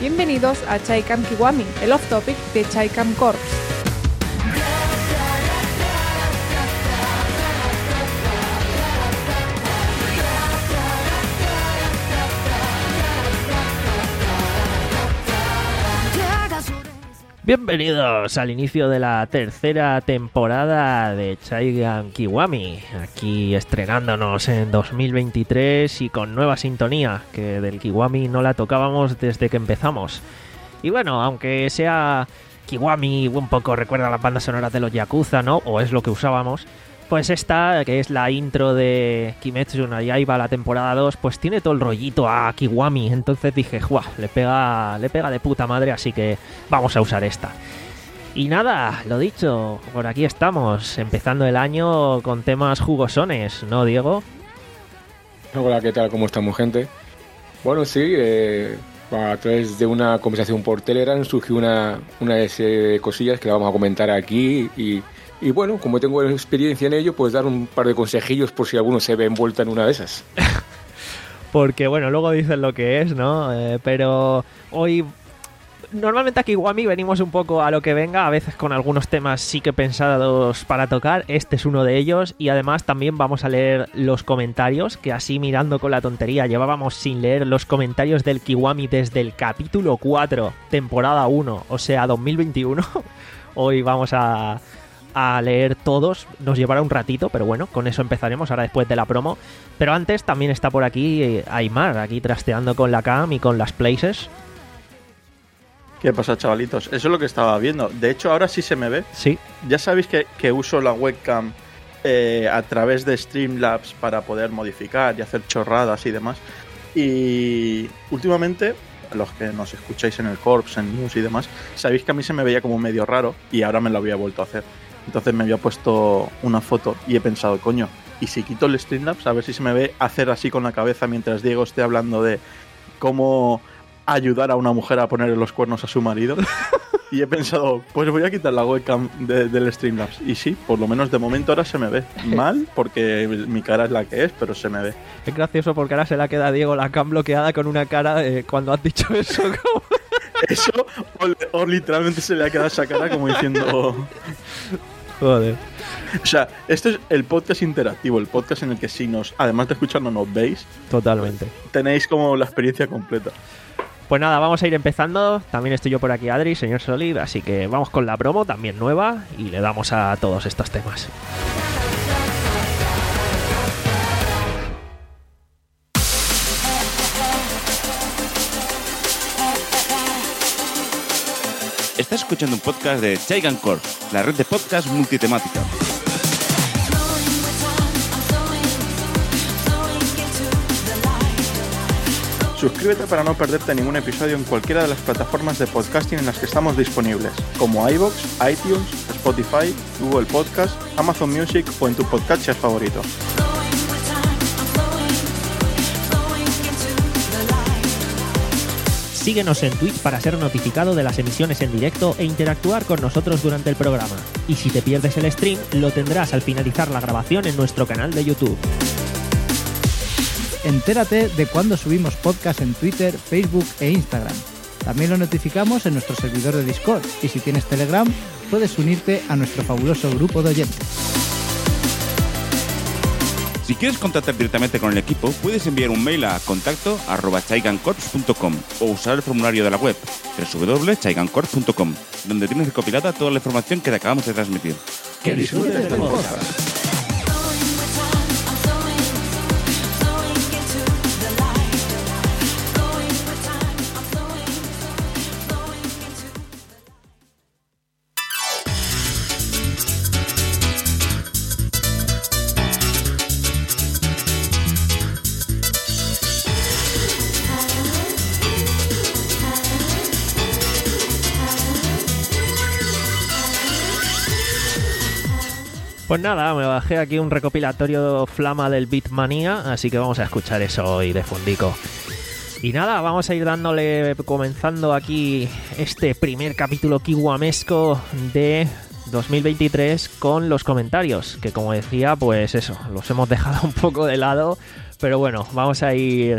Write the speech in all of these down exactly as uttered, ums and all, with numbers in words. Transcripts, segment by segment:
Bienvenidos a Chaikam Kiwami, el off-topic de Chaikam Corps. Bienvenidos al inicio de la tercera temporada de Chaikam Kiwami, aquí estrenándonos en dos mil veintitrés y con nueva sintonía, que del Kiwami no la tocábamos desde que empezamos. Y bueno, aunque sea Kiwami un poco recuerda a las bandas sonoras de los Yakuza, ¿no? O es lo que usábamos, pues esta, que es la intro de Kimetsu no Yaiba, la temporada dos, pues tiene todo el rollito a Kiwami. Entonces dije, ¡guau! Le pega, le pega de puta madre, así que vamos a usar esta. Y nada, lo dicho, por aquí estamos, empezando el año con temas jugosones, ¿no, Diego? Hola, ¿qué tal? ¿Cómo estamos, gente? Bueno, sí, eh, a través de una conversación por Telegram surgió una, una de cosillas que la vamos a comentar aquí y... Y bueno, como tengo experiencia en ello, pues dar un par de consejillos por si alguno se ve envuelta en una de esas. Porque bueno, luego dicen lo que es, ¿no? Eh, pero hoy... Normalmente aquí, Kiwami, venimos un poco a lo que venga, a veces con algunos temas sí que pensados para tocar. Este es uno de ellos y además también vamos a leer los comentarios, que así mirando con la tontería, llevábamos sin leer los comentarios del Kiwami desde el capítulo cuatro, temporada uno, o sea, dos mil veintiuno. Hoy vamos a... a leer todos, nos llevará un ratito, pero bueno, con eso empezaremos ahora después de la promo. Pero antes también está por aquí Aymar, aquí trasteando con la cam y con las places. ¿Qué pasa, chavalitos? Eso es lo que estaba viendo. De hecho, ahora sí se me ve. Sí. Ya sabéis que, que uso la webcam eh, a través de Streamlabs para poder modificar y hacer chorradas y demás. Y últimamente, los que nos escucháis en el Corps, en News y demás, sabéis que a mí se me veía como medio raro y ahora me lo había vuelto a hacer. Entonces me había puesto una foto y he pensado, coño, ¿y si quito el Streamlabs? A ver si se me ve hacer así con la cabeza mientras Diego esté hablando de cómo ayudar a una mujer a ponerle los cuernos a su marido. Y he pensado, pues voy a quitar la webcam de, del Streamlabs. Y sí, por lo menos de momento ahora se me ve. Mal, porque mi cara es la que es, pero se me ve. Es gracioso porque ahora se le queda a Diego la cam bloqueada con una cara eh, cuando has dicho eso. Como... Eso, o, o literalmente se le ha quedado esa cara como diciendo... Joder. O sea, este es el podcast interactivo, el podcast en el que si nos, además de escucharnos, nos veis. Totalmente. Tenéis como la experiencia completa. Pues nada, vamos a ir empezando. También estoy yo por aquí, Adri, señor Solid, así que vamos con la promo, también nueva, y le damos a todos estos temas. Estás escuchando un podcast de Chaikam Corps, la red de podcast multitemática. Suscríbete para no perderte ningún episodio en cualquiera de las plataformas de podcasting en las que estamos disponibles, como iVoox, iTunes, Spotify, Google Podcast, Amazon Music o en tu podcatcher favorito. Síguenos en Twitch para ser notificado de las emisiones en directo e interactuar con nosotros durante el programa. Y si te pierdes el stream, lo tendrás al finalizar la grabación en nuestro canal de YouTube. Entérate de cuando subimos podcast en Twitter, Facebook e Instagram. También lo notificamos en nuestro servidor de Discord y si tienes Telegram, puedes unirte a nuestro fabuloso grupo de oyentes. Si quieres contactar directamente con el equipo, puedes enviar un mail a contacto arroba chaikamcorps punto com o usar el formulario de la web doble u doble u doble u punto chaikamcorps punto com, donde tienes recopilada toda la información que te acabamos de transmitir. ¡Que disfrutes del podcast! Pues nada, me bajé aquí un recopilatorio flama del Beatmania, así que vamos a escuchar eso hoy de fundico. Y nada, vamos a ir dándole, comenzando aquí este primer capítulo kiwamesco de dos mil veintitrés con los comentarios, que como decía, pues eso, los hemos dejado un poco de lado, pero bueno, vamos a ir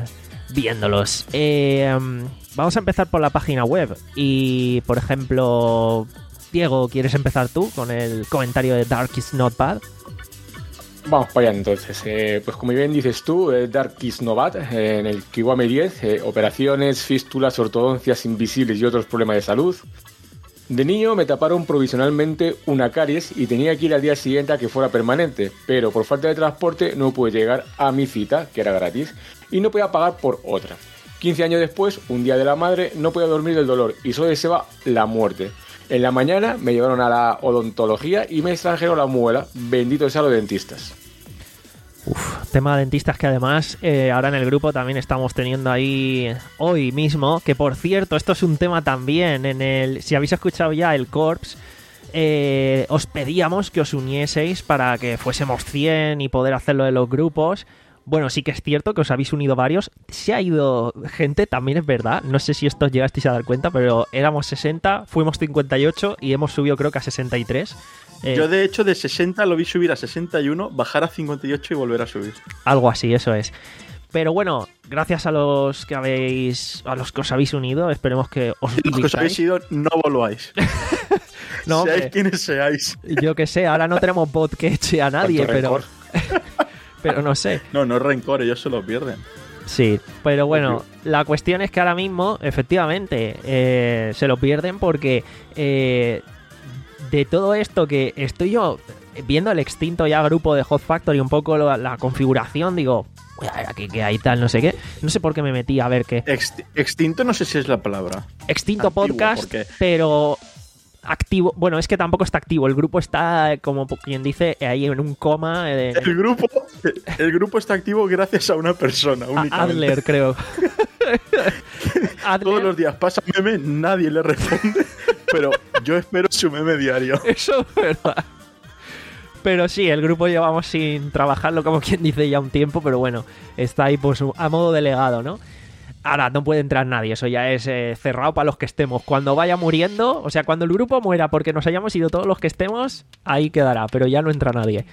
viéndolos. Eh, vamos a empezar por la página web. Y, por ejemplo, Diego, ¿quieres empezar tú con el comentario de Dark is Not Bad? Vamos para allá entonces. Eh, pues como bien dices tú, eh, Dark is Not Bad, eh, en el Kiwami diez, eh, operaciones, fístulas, ortodoncias invisibles y otros problemas de salud. De niño me taparon provisionalmente una caries y tenía que ir al día siguiente a que fuera permanente, pero por falta de transporte no pude llegar a mi cita, que era gratis, y no podía pagar por otra. quince años después, un día de la madre, no podía dormir del dolor y solo deseaba la muerte. En la mañana me llevaron a la odontología y me extrajeron la muela. Bendito sean los dentistas. Uf, tema de dentistas que además eh, ahora en el grupo también estamos teniendo ahí hoy mismo, que por cierto, esto es un tema también en el... Si habéis escuchado ya el Corps, eh, os pedíamos que os unieseis para que fuésemos cien y poder hacerlo de los grupos. Bueno, sí que es cierto que os habéis unido varios. Se ha ido gente, también es verdad. No sé si esto os llegasteis a dar cuenta, pero éramos sesenta, fuimos cincuenta y ocho y hemos subido creo que a sesenta y tres. Eh, Yo de hecho de sesenta lo vi subir a sesenta y uno, bajar a cincuenta y ocho y volver a subir. Algo así, eso es. Pero bueno, gracias a los que habéis, a los que os habéis unido, esperemos que os y los que os habéis ido, no volváis. No, seáis hombre, quienes seáis. Yo que sé, ahora no tenemos bot que eche a nadie, Tanto pero... rencor. Pero no sé. No, no es rencor, ellos se lo pierden. Sí, pero bueno, la cuestión es que ahora mismo, efectivamente, eh, se lo pierden porque eh, de todo esto que estoy yo viendo el extinto ya grupo de Hot Factory, un poco la, la configuración, digo, voy a ver aquí qué hay tal, no sé qué. No sé por qué me metí a ver qué. Ext- extinto no sé si es la palabra. Extinto Antiguo, podcast, porque... pero... activo, bueno, es que tampoco está activo, el grupo está, como quien dice, ahí en un coma. Eh, El grupo, el grupo está activo gracias a una persona únicamente. Adler, creo. Adler. Todos los días pasa un meme, nadie le responde, pero yo espero su meme diario. Eso es verdad. Pero sí, el grupo llevamos sin trabajarlo, como quien dice, ya un tiempo, pero bueno, está ahí pues a modo delegado, ¿no? Ahora no puede entrar nadie, eso ya es eh, cerrado para los que estemos. Cuando vaya muriendo, o sea, cuando el grupo muera porque nos hayamos ido todos los que estemos, ahí quedará, pero ya no entra nadie.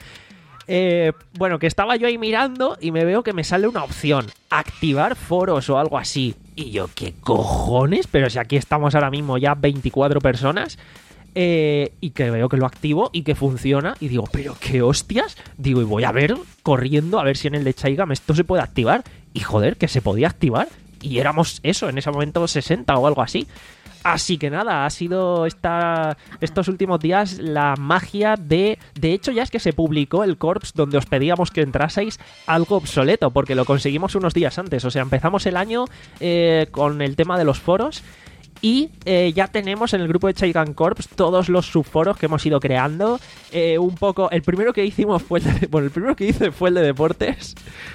Eh, bueno, que estaba yo ahí mirando y me veo que me sale una opción, activar foros o algo así. Y yo, ¿qué cojones? Pero si aquí estamos ahora mismo ya veinticuatro personas. Eh, y que veo que lo activo y que funciona. Y digo, ¿pero qué hostias? Digo, y voy a ver, corriendo, a ver si en el de Chaigam esto se puede activar. Y joder, que se podía activar. Y éramos eso, en ese momento sesenta o algo así. Así que nada, ha sido esta, estos últimos días la magia de... De hecho, ya es que se publicó el Corps donde os pedíamos que entraseis algo obsoleto, porque lo conseguimos unos días antes. O sea, empezamos el año eh, con el tema de los foros. Y eh, ya tenemos en el grupo de Chaigan Corps todos los subforos que hemos ido creando. Eh, un poco... El primero que hicimos fue el de... Bueno, el primero que hice fue el de deportes.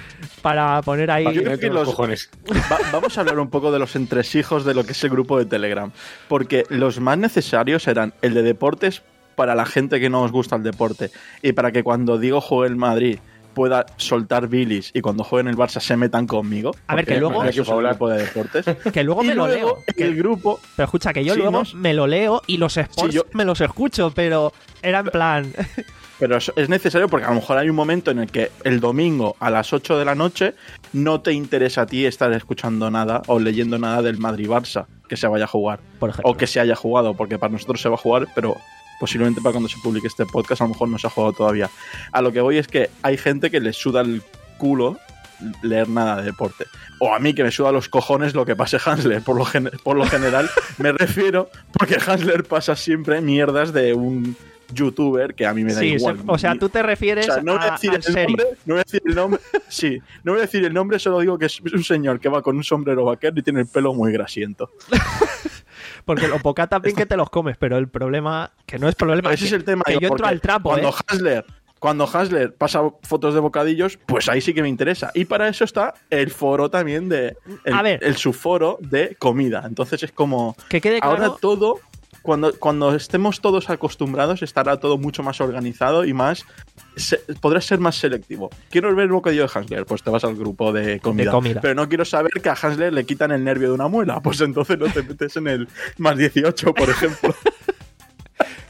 Para poner ahí... Yo creo que los cojones. Va, vamos a hablar un poco de los entresijos de lo que es el grupo de Telegram. Porque los más necesarios eran el de deportes para la gente que no os gusta el deporte. Y para que cuando Diego juegue en Madrid pueda soltar bilis y cuando juegue en el Barça se metan conmigo. A ver, que luego... Eso es el grupo de deportes. Que luego y me lo luego leo. El grupo... Pero escucha, que yo sí, luego nos... me lo leo y los sports sí, yo... me los escucho, pero era en plan... Pero es necesario porque a lo mejor hay un momento en el que el domingo a las ocho de la noche no te interesa a ti estar escuchando nada o leyendo nada del Madrid-Barça que se vaya a jugar. Por ejemplo. O que se haya jugado, porque para nosotros se va a jugar, pero posiblemente para cuando se publique este podcast a lo mejor no se ha jugado todavía. A lo que voy es que hay gente que le suda el culo leer nada de deporte. O a mí que me suda los cojones lo que pase Hansler. Por lo, gen- por lo general me refiero porque Hansler pasa siempre mierdas de un... youtuber que a mí me da sí, igual. Se, o sea, tú te refieres o sea, no voy a decir a, el serie. nombre, no voy a decir el nombre. Sí, no voy a decir el nombre, solo digo que es un señor que va con un sombrero vaquero y tiene el pelo muy grasiento. Porque lo poca también que te los comes, pero el problema, que no es problema, ese que, es el tema. que Digo, yo entro al trapo, cuando ¿eh? Hansler, cuando Hansler pasa fotos de bocadillos, pues ahí sí que me interesa. Y para eso está el foro también de el, a ver, el subforo de comida. Entonces es como que quede claro, ahora todo Cuando, cuando estemos todos acostumbrados, estará todo mucho más organizado y más. Se, podrás ser más selectivo. ¿Quiero ver el bocadillo de Hansler? Pues te vas al grupo de comida. de comida. Pero no quiero saber que a Hansler le quitan el nervio de una muela. Pues entonces no te metes en el más dieciocho, por ejemplo.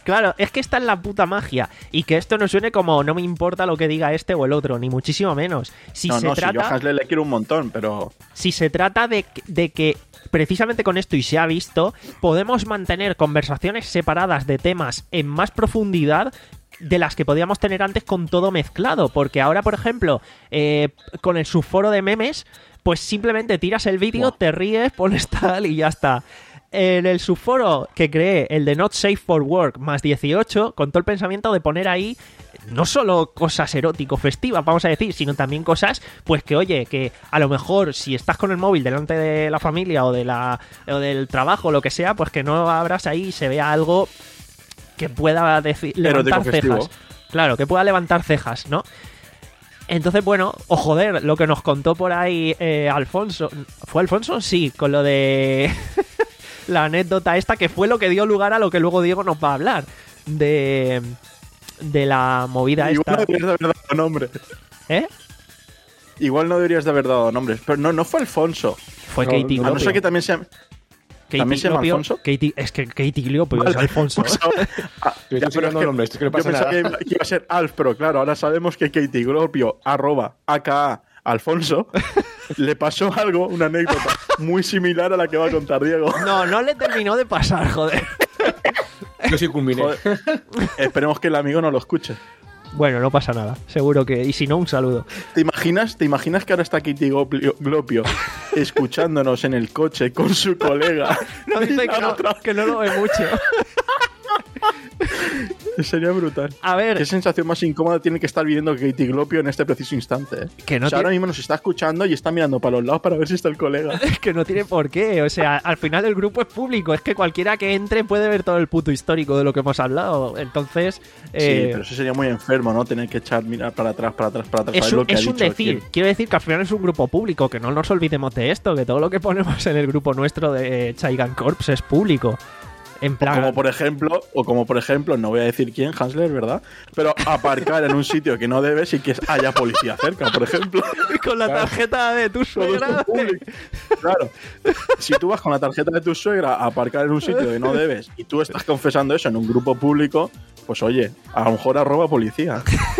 Claro, es que esta es la puta magia. Y que esto no suene como no me importa lo que diga este o el otro, ni muchísimo menos. Si no, se no, trata, si yo a Hansler le quiero un montón, pero... Si se trata de, de que precisamente con esto, y se ha visto, podemos mantener conversaciones separadas de temas en más profundidad de las que podíamos tener antes con todo mezclado. Porque ahora, por ejemplo, eh, con el subforo de memes, pues simplemente tiras el vídeo, wow. te ríes, pones tal y ya está. En el subforo que creé, el de Not Safe for Work más dieciocho, con todo el pensamiento de poner ahí no solo cosas erótico festivas, vamos a decir, sino también cosas, pues que oye, que a lo mejor si estás con el móvil delante de la familia o de la o del trabajo o lo que sea, pues que no abras ahí y se vea algo que pueda decir, levantar cejas. Claro, que pueda levantar cejas, ¿no? Entonces, bueno, o joder, lo que nos contó por ahí eh, Alfonso. ¿Fue Alfonso? Sí, con lo de... la anécdota esta, que fue lo que dio lugar a lo que luego Diego nos va a hablar. De... De la movida Igual esta. no deberías de haber dado nombres. ¿Eh? Igual no deberías de haber dado nombres. Pero no, no fue Alfonso. Fue No, Katie no, A no Glopio. ser que también sea... Katie ¿También se llama Glopio- Alfonso? Katie- es que Katie Glopio es Vale, Alfonso. pues, ah, Yo ya, estoy pero sacando es que nombres, es que no yo pasa pensaba nada. que iba a ser Alf, pero claro, ahora sabemos que Katie Glopio, arroba, aka Alfonso, le pasó algo, una anécdota muy similar a la que va a contar Diego. No, no le terminó de pasar, joder. Yo sí culminé. Joder. Esperemos que el amigo no lo escuche. Bueno, no pasa nada. Seguro que... Y si no, un saludo. ¿Te imaginas, ¿Te imaginas que ahora está Katie Glopio, Glopio escuchándonos en el coche con su colega? No, dice Y la que no, otra- que no lo ve mucho. Sería brutal. A ver, ¿Qué sensación más incómoda tiene que estar viviendo Katie Glopio en este preciso instante? ¿eh? que no O sea, ahora tiene... mismo nos está escuchando y está mirando para los lados para ver si está el colega. que no tiene por qué. O sea, al final el grupo es público. Es que cualquiera que entre puede ver todo el puto histórico de lo que hemos hablado. Entonces... eh, Sí, pero eso sería muy enfermo, ¿no? Tener que echar, mirar para atrás, para atrás, para atrás. Es para ver un, lo que es ha un dicho decir, quién. quiero decir que al final es un grupo público, que no nos olvidemos de esto, que todo lo que ponemos en el grupo nuestro de Chaigan Corps es público. En plan, Como por ejemplo, o como por ejemplo, no voy a decir quién, Hansler, ¿verdad? Pero aparcar en un sitio que no debes y que haya policía cerca, por ejemplo. con la tarjeta de tu Todo suegra. esto público. Claro. Si tú vas con la tarjeta de tu suegra a aparcar en un sitio que no debes y tú estás confesando eso en un grupo público, pues oye, a lo mejor arroba policía.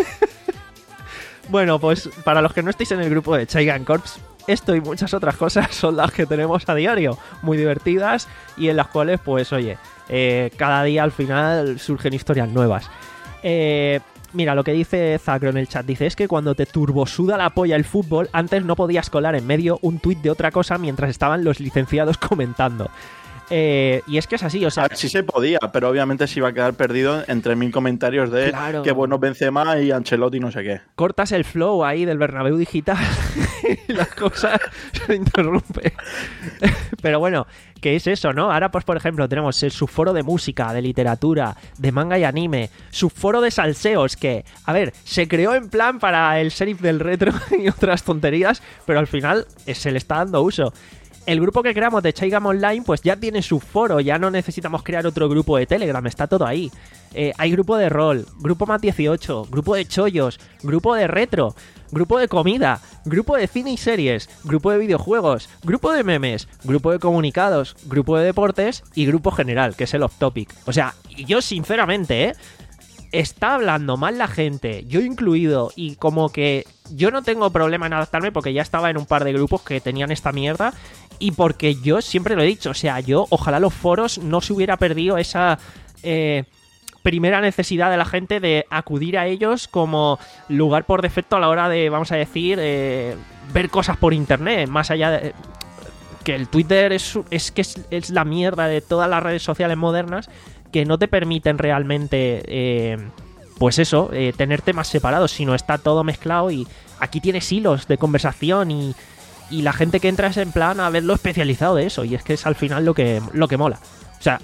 Bueno, pues para los que no estéis en el grupo de Chaigan Corps, esto y muchas otras cosas son las que tenemos a diario, muy divertidas y en las cuales, pues oye, eh, cada día al final surgen historias nuevas. Eh, mira, lo que dice Zacro en el chat, dice, es que cuando te turbosuda la polla el fútbol, antes no podías colar en medio un tuit de otra cosa mientras estaban los licenciados comentando. Eh, y es que es así, o sea... A ver, sí se podía, pero obviamente se iba a quedar perdido entre mil comentarios de Claro. que bueno Benzema y Ancelotti no sé qué. cortas el flow ahí del Bernabéu digital y las cosas se interrumpen. Pero bueno, ¿qué es eso, no? Ahora, pues, por ejemplo, tenemos el subforo de música, de literatura, de manga y anime, subforo de salseos, que, a ver, se creó en plan para el sheriff del retro y otras tonterías, pero al final eh, se le está dando uso. El grupo que creamos de Chaigam Online pues ya tiene su foro, ya no necesitamos crear otro grupo de Telegram, está todo ahí. Eh, hay grupo de rol, grupo más dieciocho, grupo de chollos, grupo de retro, grupo de comida, grupo de cine y series, grupo de videojuegos, grupo de memes, grupo de comunicados, grupo de deportes y grupo general, que es el off topic. O sea, y yo sinceramente, ¿eh? Está hablando mal la gente, yo incluido, y como que yo no tengo problema en adaptarme porque ya estaba en un par de grupos que tenían esta mierda y porque yo siempre lo he dicho, o sea, yo ojalá los foros no se hubiera perdido esa eh, primera necesidad de la gente de acudir a ellos como lugar por defecto a la hora de, vamos a decir, eh, ver cosas por internet, más allá de... que el Twitter es, es que es, es la mierda de todas las redes sociales modernas que no te permiten realmente, eh, pues eso, eh, tener temas separados, sino está todo mezclado y aquí tienes hilos de conversación y, y la gente que entra es en plan a verlo especializado de eso y es que es al final lo que, lo que mola. O sea,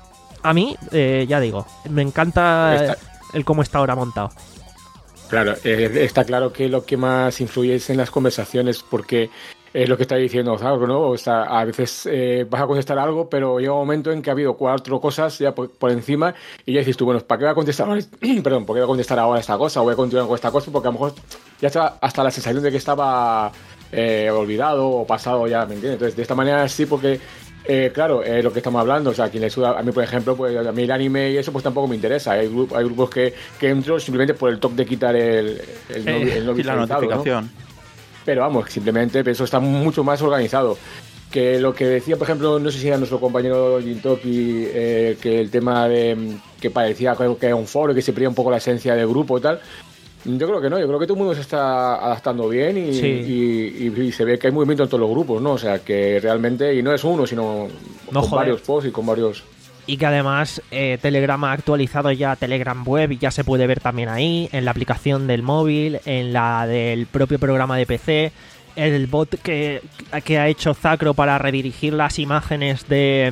a mí, eh, ya digo, me encanta Está- el cómo está ahora montado. Claro, eh, está claro que lo que más influye es en las conversaciones, porque es lo que está diciendo Zago, ¿no? O sea, a veces eh, vas a contestar algo, pero llega un momento en que ha habido cuatro cosas ya por, por encima y ya dices tú, bueno, ¿para qué voy a contestar ahora? Perdón, ¿por qué voy a contestar ahora esta cosa? O voy a continuar con esta cosa, porque a lo mejor ya está hasta la sensación de que estaba eh, olvidado o pasado ya, ¿me entiendes? Entonces, de esta manera sí, porque Eh, claro, es lo que estamos hablando. O sea, quien le suda, a mí, por ejemplo, pues a mí el anime y eso pues tampoco me interesa. Hay, grup, hay grupos que, que entro simplemente por el toque de quitar el, el, eh, no, el no y la notificación. ¿no? Pero vamos, simplemente eso está mucho más organizado. Que lo que decía, por ejemplo, no sé si era nuestro compañero Jintoki, eh, que el tema de que parecía que era un foro, que se perdía un poco la esencia del grupo y tal. Yo creo que no, yo creo que todo el mundo se está adaptando bien y, sí. y, y, y se ve que hay movimiento en todos los grupos, ¿no? O sea, que realmente, y no es uno, sino no, con joder. varios posts y con varios... Y que además eh, Telegram ha actualizado ya Telegram Web y ya se puede ver también ahí, en la aplicación del móvil, en la del propio programa de P C, el bot que, que ha hecho Zacro para redirigir las imágenes de...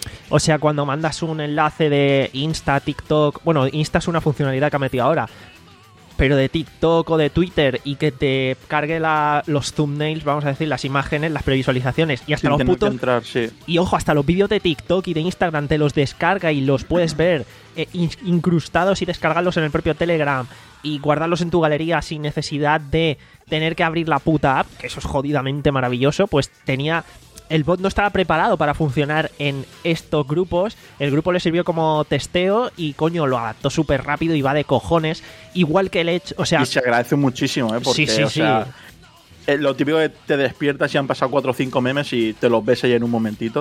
O sea, cuando mandas un enlace de Insta, TikTok... Bueno, Insta es una funcionalidad que ha metido ahora, pero de TikTok o de Twitter, y que te cargue la, los thumbnails, vamos a decir, las imágenes, las previsualizaciones y hasta Sin los putos... entrar, sí. Y ojo, hasta los vídeos de TikTok y de Instagram te los descarga y los puedes ver eh, in- incrustados y descargarlos en el propio Telegram y guardarlos en tu galería sin necesidad de tener que abrir la puta app, que eso es jodidamente maravilloso. Pues tenía... El bot no estaba preparado para funcionar en estos grupos. El grupo le sirvió como testeo y, coño, lo adaptó súper rápido y va de cojones. Igual que el hecho... O sea, y se agradece muchísimo, ¿eh? Porque, sí, sí, o sea, sí. eh, lo típico que te despiertas y han pasado cuatro o cinco memes y te los ves ahí en un momentito.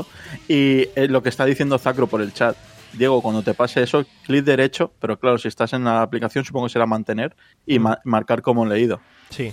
Y eh, lo que está diciendo Zacro por el chat. Diego, cuando te pase eso, clic derecho, pero claro, si estás en la aplicación supongo que será mantener y ma- marcar como leído. Sí.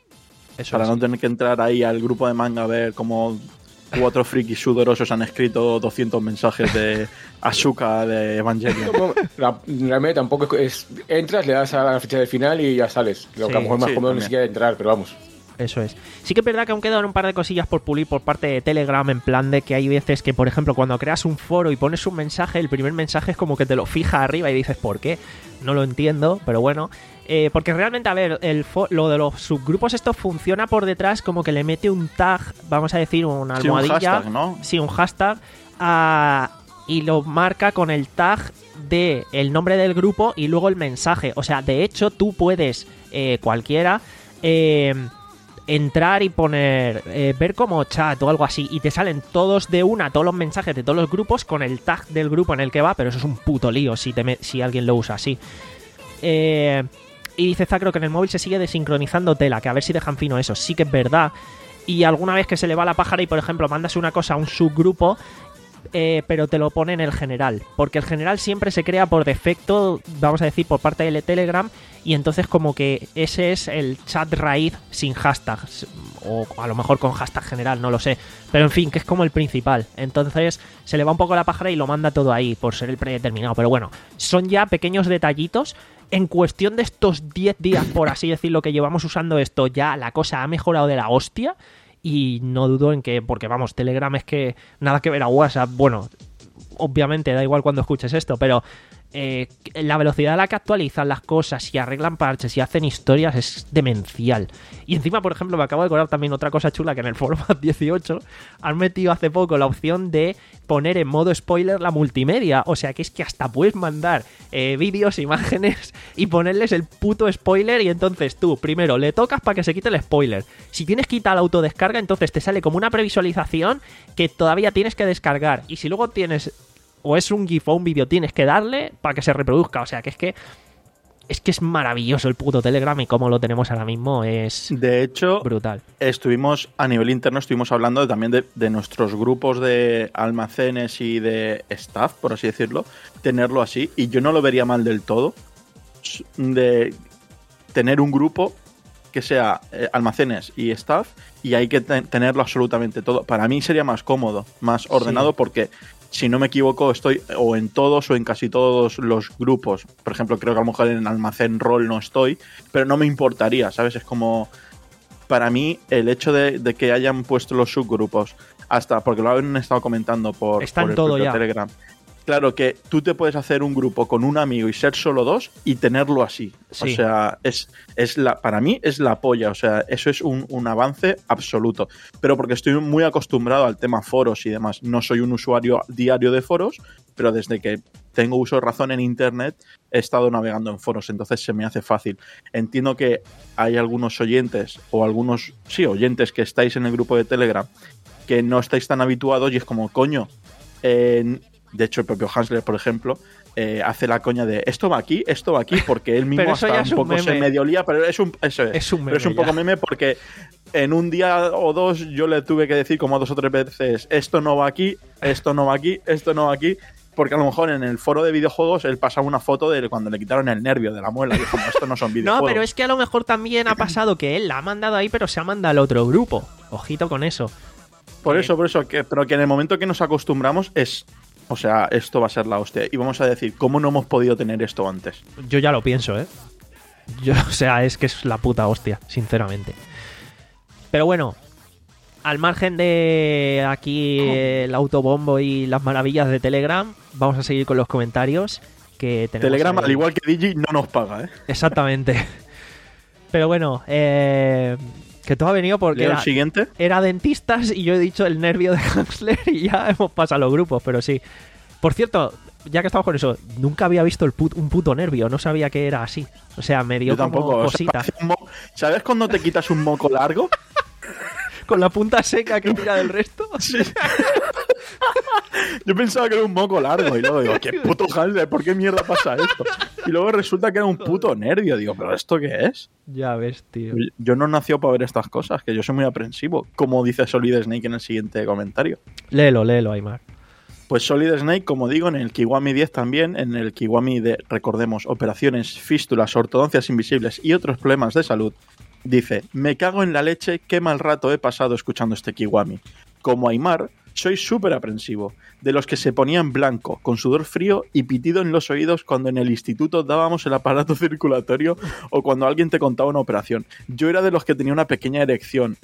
Eso Para es. no tener que entrar ahí al grupo de manga a ver cómo cuatro frikis sudorosos han escrito doscientos mensajes de Asuka de Evangelion. La, realmente tampoco es... Entras, le das a la fecha de final y ya sales. Lo Sí, que a lo mejor más sí, cómodo ni también. siquiera entrar, pero vamos. Eso es. Sí que es verdad que aún quedan un par de cosillas por pulir por parte de Telegram, en plan de que hay veces que, por ejemplo, cuando creas un foro y pones un mensaje, el primer mensaje es como que te lo fija arriba y dices, ¿por qué? No lo entiendo, pero bueno. Eh, porque realmente, a ver, el fo- lo de los subgrupos, esto funciona por detrás como que le mete un tag, vamos a decir, una Sí, un almohadilla. hashtag, ¿no? Sí, un hashtag. a- y lo marca con el tag de el nombre del grupo y luego el mensaje. O sea, de hecho, tú puedes, eh, cualquiera... Eh, entrar y poner eh, ver como chat o algo así y te salen todos de una, todos los mensajes de todos los grupos con el tag del grupo en el que va, pero eso es un puto lío si, te me- si alguien lo usa así. Eh, y dice Zacro que en el móvil se sigue desincronizando tela, que a ver si dejan fino eso, sí que es verdad. Y alguna vez que se le va la pájara y, por ejemplo, mandas una cosa a un subgrupo, eh, pero te lo pone en el general, porque el general siempre se crea por defecto, vamos a decir, por parte de Telegram, y entonces como que ese es el chat raíz sin hashtags, o a lo mejor con hashtag general, no lo sé, pero en fin, que es como el principal. Entonces se le va un poco la pájara y lo manda todo ahí por ser el predeterminado, pero bueno, son ya pequeños detallitos. En cuestión de estos diez días, por así decirlo, que llevamos usando esto, ya la cosa ha mejorado de la hostia. Y no dudo en que, porque vamos, Telegram es que nada que ver a WhatsApp. Bueno, obviamente da igual cuando escuches esto, pero eh, la velocidad a la que actualizan las cosas y arreglan parches y hacen historias es demencial. Y encima, por ejemplo, me acabo de acordar también otra cosa chula, que en el format dieciocho han metido hace poco la opción de poner en modo spoiler la multimedia. O sea que es que hasta puedes mandar eh, vídeos, imágenes y ponerles el puto spoiler, y entonces tú primero le tocas para que se quite el spoiler. Si tienes que quitar la autodescarga, entonces te sale como una previsualización que todavía tienes que descargar. Y si luego tienes... o es un GIF o un vídeo, tienes que darle para que se reproduzca. O sea, que es que es que es maravilloso el puto Telegram, y como lo tenemos ahora mismo es De hecho, brutal. estuvimos a nivel interno, estuvimos hablando de- también de, de nuestros grupos de almacenes y de staff, por así decirlo, tenerlo así. Y yo no lo vería mal del todo, s- de tener un grupo que sea eh, almacenes y staff, y hay que te- tenerlo absolutamente todo. Para mí sería más cómodo, más ordenado, Sí. porque si no me equivoco, estoy o en todos o en casi todos los grupos. Por ejemplo, creo que a lo mejor en almacén rol no estoy, pero no me importaría, ¿sabes? Es como... Para mí, el hecho de, de que hayan puesto los subgrupos, hasta porque lo han estado comentando por, Está por en el todo propio ya. Telegram. Claro que tú te puedes hacer un grupo con un amigo y ser solo dos y tenerlo así. Sí. O sea, es, es la, para mí es la polla. O sea, eso es un, un avance absoluto. Pero porque estoy muy acostumbrado al tema foros y demás. No soy un usuario diario de foros, pero desde que tengo uso de razón en internet he estado navegando en foros, entonces se me hace fácil. Entiendo que hay algunos oyentes o algunos, sí, oyentes que estáis en el grupo de Telegram que no estáis tan habituados y es como, coño, eh, de hecho el propio Hansler, por ejemplo, eh, hace la coña de esto va aquí, esto va aquí, porque él mismo hasta un poco un se medio lía, pero es un, eso es, es un, meme pero es un poco ya. meme porque en un día o dos yo le tuve que decir como dos o tres veces, esto no va aquí, esto no va aquí, esto no va aquí, porque a lo mejor en el foro de videojuegos él pasaba una foto de cuando le quitaron el nervio de la muela, y como esto no son videojuegos. No, pero es que a lo mejor también ha pasado que él la ha mandado ahí, pero se ha mandado al otro grupo. Ojito con eso. Por eh, eso, por eso, que, pero que en el momento que nos acostumbramos es... O sea, esto va a ser la hostia. Y vamos a decir, ¿cómo no hemos podido tener esto antes? Yo ya lo pienso, ¿eh? Yo, o sea, es que es la puta hostia, sinceramente. Pero bueno, al margen de aquí el autobombo y las maravillas de Telegram, vamos a seguir con los comentarios que tenemos. Telegram, ahí. al igual que Digi, no nos paga, ¿eh? Exactamente. Pero bueno, eh... que todo ha venido porque era, era, el siguiente. era dentistas y yo he dicho el nervio de Hansler y ya hemos pasado los grupos, pero sí. Por cierto, ya que estamos con eso, nunca había visto el put, un puto nervio, no sabía que era así. O sea, me dio yo tampoco, como o sea, cosita. mo- ¿Sabes cuando te quitas un moco largo? Con la punta seca que tira del resto. Sí. Yo pensaba que era un moco largo y luego digo, qué puto Hansler, ¿por qué mierda pasa esto? Y luego resulta que era un puto nervio. Digo, ¿pero esto qué es? Ya ves, tío. Yo no nací para ver estas cosas, que yo soy muy aprensivo. Como dice Solid Snake en el siguiente comentario. Léelo, léelo, Aymar. Pues Solid Snake, como digo, en el Kiwami diez también, en el Kiwami de, recordemos, operaciones, fístulas, ortodoncias invisibles y otros problemas de salud, dice, me cago en la leche, qué mal rato he pasado escuchando este Kiwami. Como Aymar, soy súper aprensivo, de los que se ponían blanco, con sudor frío y pitido en los oídos cuando en el instituto dábamos el aparato circulatorio o cuando alguien te contaba una operación. Yo era de los que tenía una pequeña erección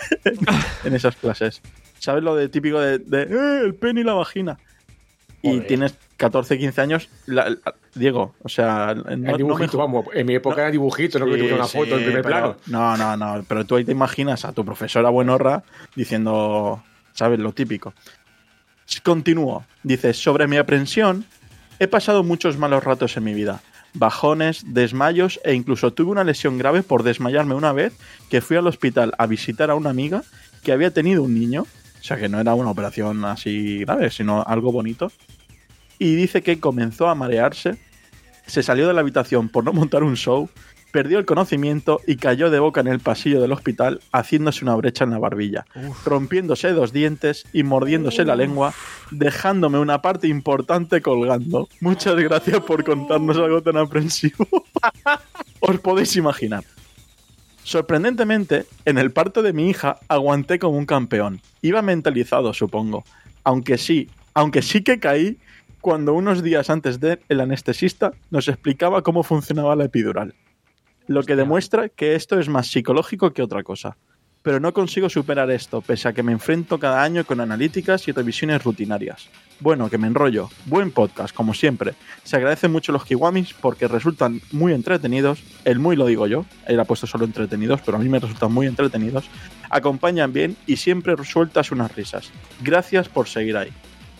en esas clases. ¿Sabes lo de típico de, de eh, el pene y la vagina? Y Joder. tienes catorce, quince años, la, la, Diego, o sea... No, el dibujito, no vamos, en mi época no, era dibujito, no sí, que tuviera una sí, foto en primer pero, plano. No, no, no, pero tú ahí te imaginas a tu profesora buenorra diciendo, ¿sabes? Lo típico. Continúo. Dice, sobre mi aprensión, he pasado muchos malos ratos en mi vida. Bajones, desmayos e incluso tuve una lesión grave por desmayarme una vez que fui al hospital a visitar a una amiga que había tenido un niño. O sea, que no era una operación así grave, sino algo bonito. Y dice que comenzó a marearse, se salió de la habitación por no montar un show, perdió el conocimiento y cayó de boca en el pasillo del hospital haciéndose una brecha en la barbilla, Uf. rompiéndose dos dientes y mordiéndose Uf. la lengua, dejándome una parte importante colgando. Muchas gracias por contarnos algo tan aprensivo. Os podéis imaginar. Sorprendentemente, en el parto de mi hija aguanté como un campeón. Iba mentalizado, supongo. Aunque sí, aunque sí que caí cuando unos días antes de el anestesista nos explicaba cómo funcionaba la epidural. Lo que demuestra que esto es más psicológico que otra cosa. Pero no consigo superar esto, pese a que me enfrento cada año con analíticas y revisiones rutinarias. Bueno, que me enrollo. Buen podcast, como siempre. Se agradecen mucho los kiwamis porque resultan muy entretenidos. El muy lo digo yo, él ha puesto solo entretenidos, pero a mí me resultan muy entretenidos. Acompañan bien y siempre sueltas unas risas. Gracias por seguir ahí.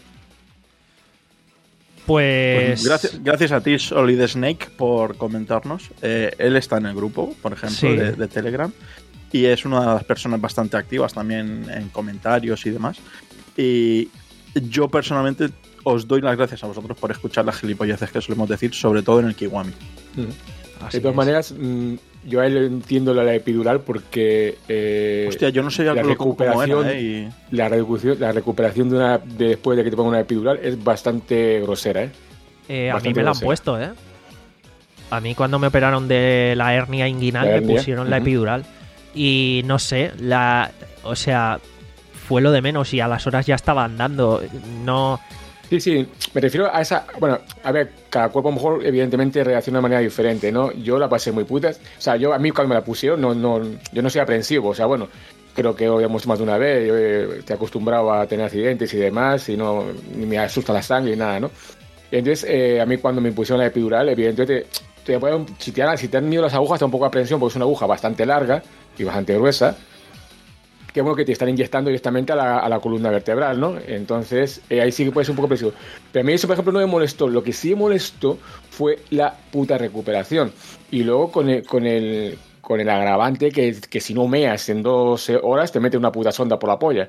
Pues... pues gracias, gracias a ti, Solid Snake, por comentarnos. Eh, él está en el grupo, por ejemplo, sí. de, de Telegram. Y es una de las personas bastante activas también en comentarios y demás. Y yo personalmente os doy las gracias a vosotros por escuchar las gilipolleces que solemos decir, sobre todo en el Kiwami. Mm. De todas es. maneras, yo a él entiendo la epidural porque... Eh, Hostia, yo no sé ya la recuperación, cómo era, ¿eh? Y... la, recuperación, la recuperación de una de después de que te pongan una epidural es bastante grosera, ¿eh? eh bastante a mí me la han puesto, ¿eh? A mí cuando me operaron de la hernia inguinal la hernia. me pusieron uh-huh. la epidural. Y no sé, la, o sea, fue lo de menos y a las horas ya estaba andando. No... Sí, sí, me refiero a esa... Bueno, a ver, cada cuerpo a lo mejor evidentemente reacciona de manera diferente, ¿no? Yo la pasé muy putas. O sea, yo a mí cuando me la pusieron, no, no, yo no soy aprensivo. O sea, bueno, creo que hoy hemos más de una vez. Yo estoy acostumbrado a tener accidentes y demás y no ni me asusta la sangre ni nada, ¿no? Entonces, eh, a mí cuando me pusieron la epidural, evidentemente... Te, te, si, te han, si te han miedo las agujas, te da un poco de aprensión porque es una aguja bastante larga y bastante gruesa. Qué bueno que te están inyectando directamente a la, a la columna vertebral, ¿no? Entonces, eh, ahí sí que puede ser un poco presivo. Pero a mí eso, por ejemplo, no me molestó. Lo que sí me molestó fue la puta recuperación. Y luego con el, con el, con el agravante que, que si no meas en dos horas te mete una puta sonda por la polla.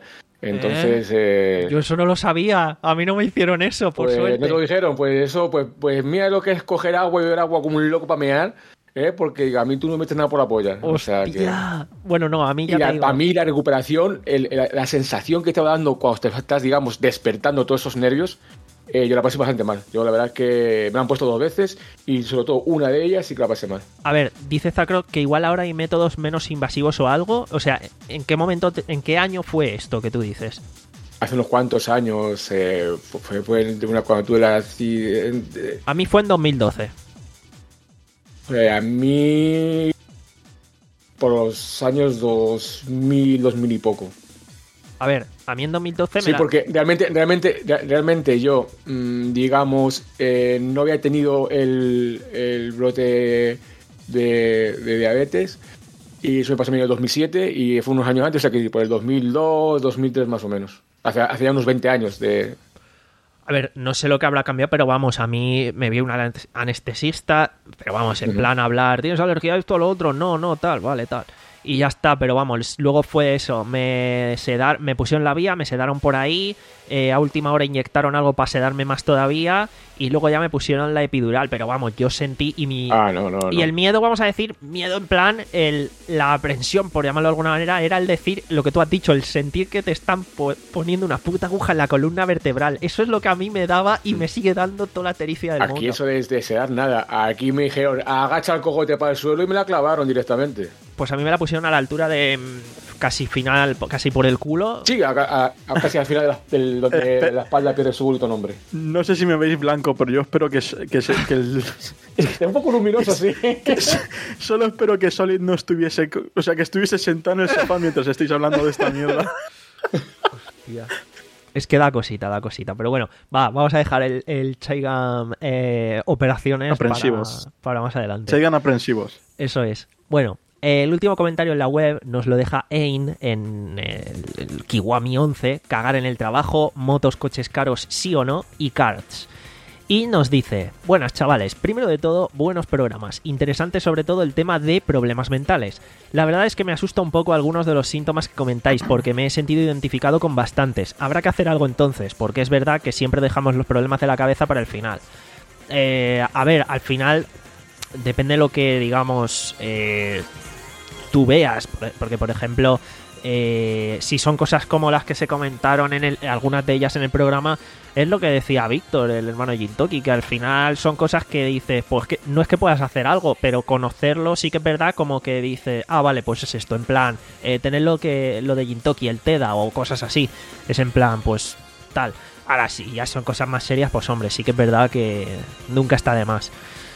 Entonces... ¿Eh? Eh, Yo eso no lo sabía. A mí no me hicieron eso, por pues, suerte. ¿No te lo dijeron? Pues eso, pues, pues mira lo que es coger agua y beber agua como un loco para mear, ¿eh? Porque a mí tú no me metes nada por la polla. Hostia. O sea que... Bueno, no, a mí ya y la, te digo... Para mí la recuperación, el, la, la sensación que te va dando cuando te estás, digamos, despertando todos esos nervios, eh, yo la pasé bastante mal. Yo la verdad es que me la han puesto dos veces y sobre todo una de ellas sí que la pasé mal. A ver, dice Zacro que igual ahora hay métodos menos invasivos o algo. O sea, ¿en qué momento, te, en qué año fue esto que tú dices? Hace unos cuantos años, eh, fue, fue de una cuando tuve la accidente. A mí fue en dos mil doce. Eh, a mí por los años dos mil, dos mil y poco. A ver, a mí en dos mil doce me Sí, la... porque realmente, realmente, realmente yo, mmm, digamos, eh, no había tenido el, el brote de, de diabetes y eso me pasó en el dos mil siete y fue unos años antes, o sea que por el dos mil dos, dos mil tres más o menos. Hace, hace ya unos veinte años de... A ver, no sé lo que habrá cambiado, pero vamos, a mí me vio una anestesista, pero vamos, en uh-huh. plan hablar, ¿tienes alergia a esto o lo otro? No, no, tal, vale, tal. Y ya está, pero vamos, luego fue eso, me sedar, me pusieron la vía, me sedaron por ahí, eh, a última hora inyectaron algo para sedarme más todavía y luego ya me pusieron la epidural, pero vamos, yo sentí y mi ah, no, no, y no. el miedo, vamos a decir, miedo en plan, el, la aprensión, por llamarlo de alguna manera, era el decir lo que tú has dicho, el sentir que te están po- poniendo una puta aguja en la columna vertebral, eso es lo que a mí me daba y me sigue dando toda la tericia del Aquí mundo. eso de, de sedar nada, aquí me dijeron agacha el cogote para el suelo y me la clavaron directamente. Pues a mí me la pusieron a la altura de mmm, casi final, casi por el culo. Sí, a, a, a casi al final de la, del, donde eh, la espalda pierde su bulto nombre. No sé si me veis blanco, pero yo espero que, que, que el... Está un poco luminoso, sí. Que, solo espero que Solid no estuviese... O sea, que estuviese sentado en el sofá mientras estáis hablando de esta mierda. Hostia. Es que da cosita, da cosita. Pero bueno, va, vamos a dejar el, el Chaigan eh, operaciones aprensivos. Para, para más adelante. Chaigan aprensivos. Eso es. Bueno, el último comentario en la web nos lo deja Ain en el, el Kiwami once, cagar en el trabajo, motos, coches caros, sí o no, y karts. Y nos dice, buenas chavales, primero de todo, buenos programas, interesante sobre todo el tema de problemas mentales. La verdad es que me asusta un poco algunos de los síntomas que comentáis porque me he sentido identificado con bastantes. Habrá que hacer algo entonces, porque es verdad que siempre dejamos los problemas de la cabeza para el final. Eh, a ver, al final depende de lo que, digamos, eh, tú veas, porque por ejemplo... Eh, si son cosas como las que se comentaron en el, algunas de ellas en el programa, es lo que decía Víctor, el hermano de Jintoki, que al final son cosas que dices, pues que no es que puedas hacer algo, pero conocerlo sí que es verdad, como que dices, ah, vale, pues es esto, en plan, eh, tener lo, que, lo de Jintoki, el Teda o cosas así, es en plan, pues tal. Ahora sí, ya son cosas más serias, pues hombre, sí que es verdad que nunca está de más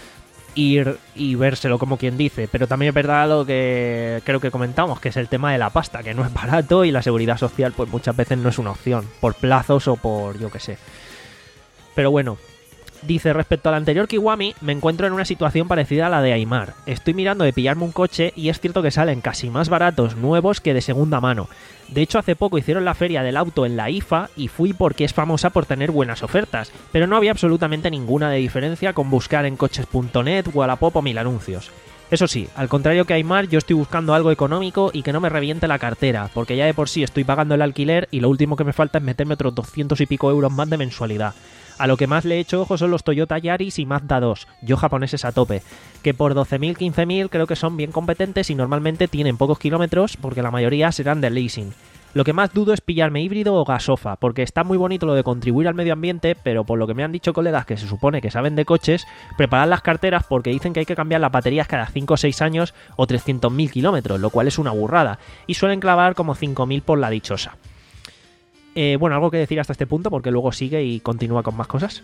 ir y vérselo como quien dice, pero también es verdad lo que creo que comentamos, que es el tema de la pasta, que no es barato y la seguridad social pues muchas veces no es una opción, por plazos o por yo que sé. Pero bueno, dice, respecto al anterior Kiwami, me encuentro en una situación parecida a la de Aymar. Estoy mirando de pillarme un coche y es cierto que salen casi más baratos nuevos que de segunda mano. De hecho, hace poco hicieron la feria del auto en la I F A y fui porque es famosa por tener buenas ofertas, pero no había absolutamente ninguna de diferencia con buscar en coches punto net, Wallapop o mil anuncios. Eso sí, al contrario que Aymar, yo estoy buscando algo económico y que no me reviente la cartera, porque ya de por sí estoy pagando el alquiler y lo último que me falta es meterme otros doscientos y pico euros más de mensualidad. A lo que más le he hecho ojo son los Toyota Yaris y Mazda dos, yo japoneses a tope, que por doce mil, quince mil creo que son bien competentes y normalmente tienen pocos kilómetros porque la mayoría serán de leasing. Lo que más dudo es pillarme híbrido o gasofa, porque está muy bonito lo de contribuir al medio ambiente, pero por lo que me han dicho colegas que se supone que saben de coches, preparar las carteras porque dicen que hay que cambiar las baterías cada cinco o seis años o trescientos mil kilómetros, lo cual es una burrada, y suelen clavar como cinco mil por la dichosa. Eh, bueno, algo que decir hasta este punto, porque luego sigue y continúa con más cosas.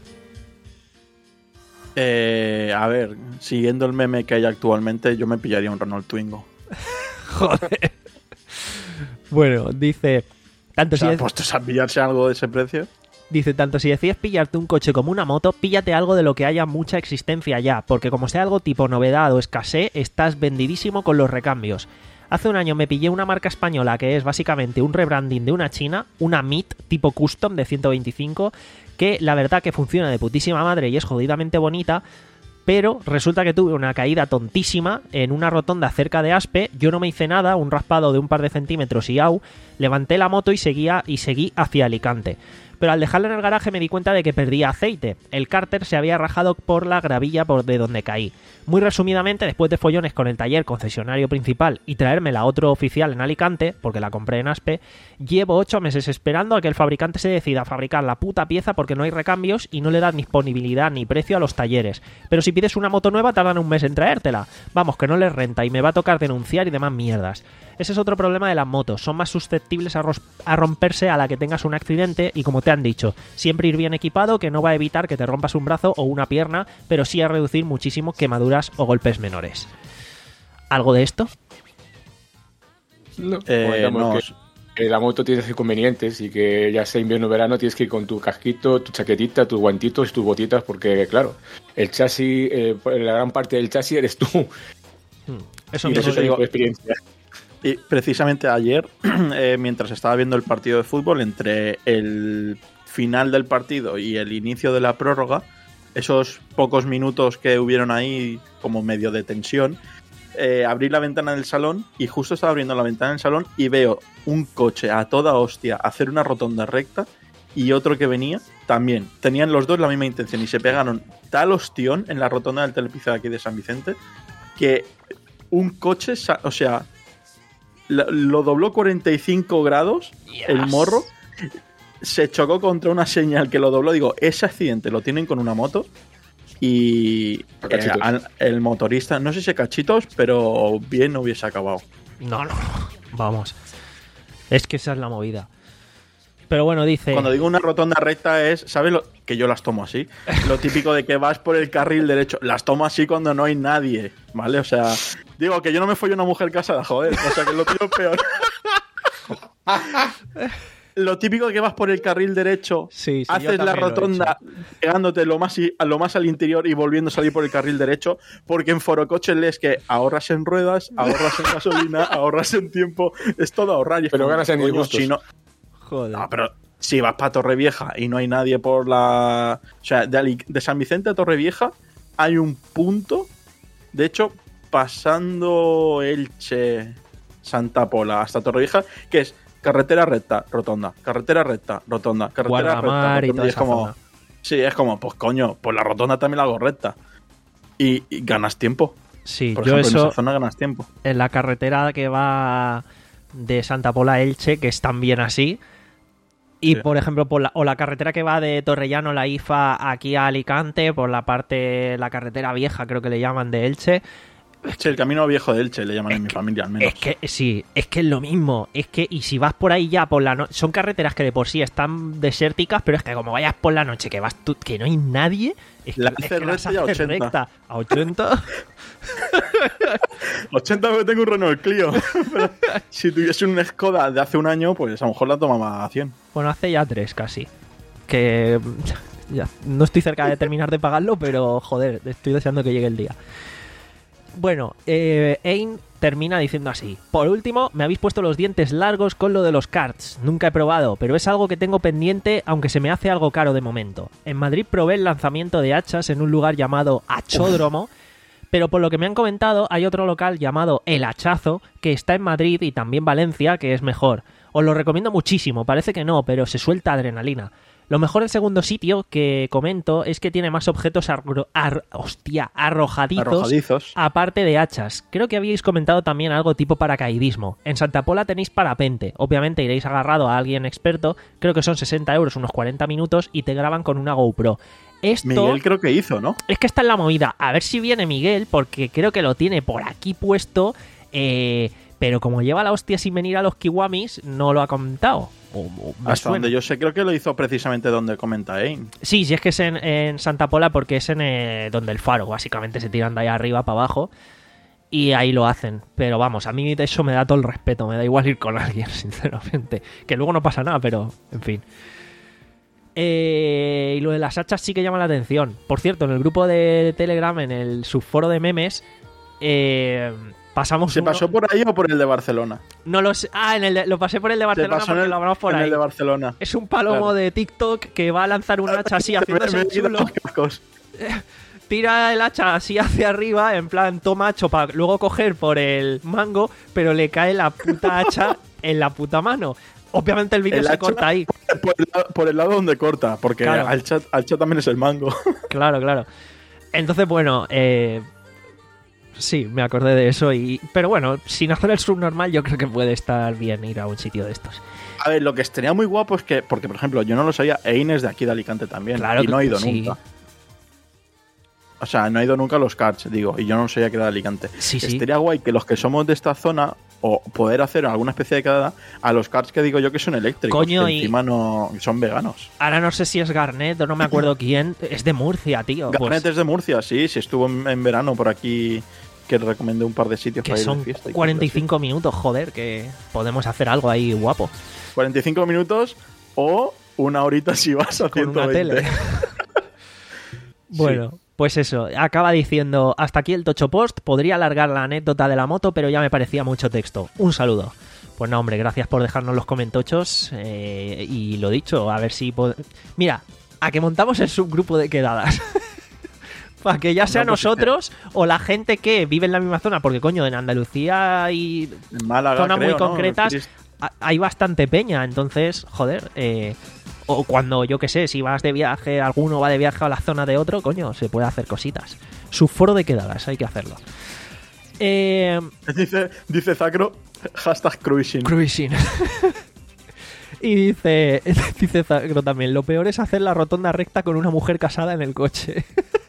Eh, a ver, siguiendo el meme que hay actualmente, yo me pillaría un Renault Twingo. Joder. Bueno, dice... Tanto o sea, si es... ¿puestos a pillarse algo de ese precio? Dice, tanto si decides pillarte un coche como una moto, píllate algo de lo que haya mucha existencia ya, porque como sea algo tipo novedad o escasez, estás vendidísimo con los recambios. Hace un año me pillé una marca española que es básicamente un rebranding de una china, una M I T tipo custom de ciento veinticinco, que la verdad que funciona de putísima madre y es jodidamente bonita, pero resulta que tuve una caída tontísima en una rotonda cerca de Aspe. Yo no me hice nada, un raspado de un par de centímetros y au, levanté la moto y seguía y seguí hacia Alicante. Pero al dejarla en el garaje me di cuenta de que perdía aceite. El cárter se había rajado por la gravilla por de donde caí. Muy resumidamente, después de follones con el taller concesionario principal y traerme la otro oficial en Alicante, porque la compré en Aspe, llevo ocho meses esperando a que el fabricante se decida a fabricar la puta pieza porque no hay recambios y no le dan disponibilidad ni precio a los talleres. Pero si pides una moto nueva tardan un mes en traértela. Vamos, que no les renta y me va a tocar denunciar y demás mierdas. Ese es otro problema de las motos, son más susceptibles a, a romperse a la que tengas un accidente y, como te han dicho, siempre ir bien equipado, que no va a evitar que te rompas un brazo o una pierna, pero sí a reducir muchísimo quemaduras o golpes menores. ¿Algo de esto? No, Eh, digamos no. que, que la moto tiene inconvenientes y que ya sea invierno o verano tienes que ir con tu casquito, tu chaquetita, tus guantitos, tus botitas, porque claro, el chasis, eh, la gran parte del chasis eres tú. Eso Y mismo eso te te digo. digo experiencia. Y precisamente ayer, eh, mientras estaba viendo el partido de fútbol, entre el final del partido y el inicio de la prórroga, esos pocos minutos que hubieron ahí como medio de tensión, eh, abrí la ventana del salón y justo estaba abriendo la ventana del salón y veo un coche a toda hostia hacer una rotonda recta y otro que venía también. Tenían los dos la misma intención y se pegaron tal ostión en la rotonda del Telepizza de aquí de San Vicente que un coche, o sea, lo, lo dobló cuarenta y cinco grados, Yes. el morro, se chocó contra una señal que lo dobló. Digo, ese accidente lo tienen con una moto y A eh, cachitos. al- el motorista, no sé si cachitos, pero bien no hubiese acabado. No, no, vamos. Es que esa es la movida. Pero bueno, dice... Cuando digo una rotonda recta es, ¿sabes lo que yo las tomo así? Lo típico de que vas por el carril derecho, las tomo así cuando no hay nadie, ¿vale? O sea, digo que yo no me follo una mujer casada, joder, o sea que lo tío peor. Lo típico de que vas por el carril derecho, Sí, sí, yo haces la también lo he rotonda pegándote lo más, i- a lo más al interior y volviendo a salir por el carril derecho, porque en Forocoches lees que ahorras en ruedas, ahorras en gasolina, ahorras en tiempo, es todo ahorrar. Y es Pero como, ganas en coño, disgustos. si no, Joder. no, pero si vas para Torrevieja y no hay nadie por la... O sea, de, Ali- de San Vicente a Torrevieja hay un punto, de hecho, pasando Elche, Santa Pola hasta Torrevieja, que es carretera recta, rotonda, carretera recta, rotonda, carretera Guardamar recta, y rotonda, toda y es esa como... zona. Sí, es como, pues coño, pues la rotonda también la hago recta. Y, y ganas tiempo. Sí, Por yo ejemplo, en eso esa zona ganas tiempo. en la carretera que va de Santa Pola a Elche, que es también así. Y Sí. por ejemplo, por la, o la carretera que va de Torrellano, la I F A, aquí a Alicante, por la parte, la carretera vieja, creo que le llaman, de Elche. Sí, el camino viejo de Elche le llaman en mi familia al menos. Es que sí, es que es lo mismo. Es que, y si vas por ahí ya por la noche, son carreteras que de por sí están desérticas, pero es que como vayas por la noche, que vas tú, que no hay nadie, es que, La es haces que las recta y a haces ochenta. recta. A ochenta. ochenta porque tengo un Renault Clio. Pero si tuviese un Skoda de hace un año, pues a lo mejor la tomaba a cien. Bueno, hace ya tres casi. Que ya no estoy cerca de terminar de pagarlo, pero joder, estoy deseando que llegue el día. Bueno, eh, Ain termina diciendo así: por último, me habéis puesto los dientes largos con lo de los karts. Nunca he probado, pero es algo que tengo pendiente, aunque se me hace algo caro de momento. En Madrid probé el lanzamiento de hachas en un lugar llamado Achódromo, pero por lo que me han comentado hay otro local llamado El Hachazo, que está en Madrid y también Valencia, que es mejor. Os lo recomiendo muchísimo, parece que no, pero se suelta adrenalina. Lo mejor del segundo sitio que comento es que tiene más objetos arro- ar- hostia, arrojadizos, Arrojadizos. aparte de hachas. Creo que habíais comentado también algo tipo paracaidismo. En Santa Pola tenéis parapente. Obviamente iréis agarrado a alguien experto. Creo que son sesenta euros, unos cuarenta minutos, y te graban con una GoPro. Esto Miguel creo que hizo, ¿no? es que está en la movida. A ver si viene Miguel, porque creo que lo tiene por aquí puesto. Eh, pero como lleva la hostia sin venir a los Kiwamis, no lo ha comentado. O- o me Hasta suena. donde yo sé, creo que lo hizo precisamente donde comenta Ain. Sí, sí es que es en, en Santa Pola, porque es en eh, donde el faro, básicamente se tiran de ahí arriba para abajo y ahí lo hacen. Pero vamos, a mí de eso me da todo el respeto, me da igual ir con alguien, sinceramente. Que luego no pasa nada, pero en fin. Eh, y lo de las hachas sí que llama la atención. Por cierto, en el grupo de Telegram, en el subforo de memes, eh, pasamos ¿Se uno- pasó por ahí o por el de Barcelona? No lo sé. Ah, en el de- lo pasé por el de Se Barcelona pasó en porque el, lo hablamos por en ahí. el de Barcelona. Es un palomo Claro. de TikTok que va a lanzar un hacha así haciéndose Me he el quitado chulo. los cascos. tira el hacha así hacia arriba, en plan toma hacho para luego coger por el mango, pero le cae la puta hacha en la puta mano. Obviamente el vídeo El se hacha corta ahí. Por el, lado, por el lado donde corta, porque Claro. al chat, al chat también es el mango. Claro, claro. Entonces, bueno, eh, sí, me acordé de eso. y Pero bueno, sin hacer el subnormal, yo creo que puede estar bien ir a un sitio de estos. A ver, lo que estaría muy guapo es que, porque por ejemplo, yo no lo sabía, Eine es de aquí de Alicante también. Claro y no he ido sí. nunca. O sea, no he ido nunca a los karts, digo, y yo no sabía que era de Alicante. Sí, sí. Estaría guay que los que somos de esta zona, o poder hacer alguna especie de quedada, a los karts que digo yo que son eléctricos, Coño, que y- encima no son veganos. Ahora no sé si es Garnet o no me acuerdo quién. Es de Murcia, tío. Pues, Garnet es de Murcia, sí, sí estuvo en, en verano por aquí, que recomendé un par de sitios que para ir son de fiesta. y cuarenta y cosas así. cinco minutos, joder, que podemos hacer algo ahí guapo. cuarenta y cinco minutos o una horita si vas a Con una ciento veinte. tele. Bueno, pues eso, acaba diciendo, hasta aquí el Tocho Post, podría alargar la anécdota de la moto, pero ya me parecía mucho texto. Un saludo. Pues no, hombre, gracias por dejarnos los comentochos eh, y lo dicho, a ver si... pod- Mira, a que montamos el subgrupo de quedadas. Para que ya sea No, pues, nosotros o la gente que vive en la misma zona, porque coño, en Andalucía y En Málaga, zonas muy creo, ¿no? concretas Quieres- ha- hay bastante peña, entonces, joder, eh, o cuando, yo que sé, si vas de viaje, alguno va de viaje a la zona de otro, coño, se puede hacer cositas. Su foro de quedadas, hay que hacerlo. Eh, Dice, dice Zacro, hashtag cruising. cruising. Y dice, dice Zacro también, lo peor es hacer la rotonda recta con una mujer casada en el coche.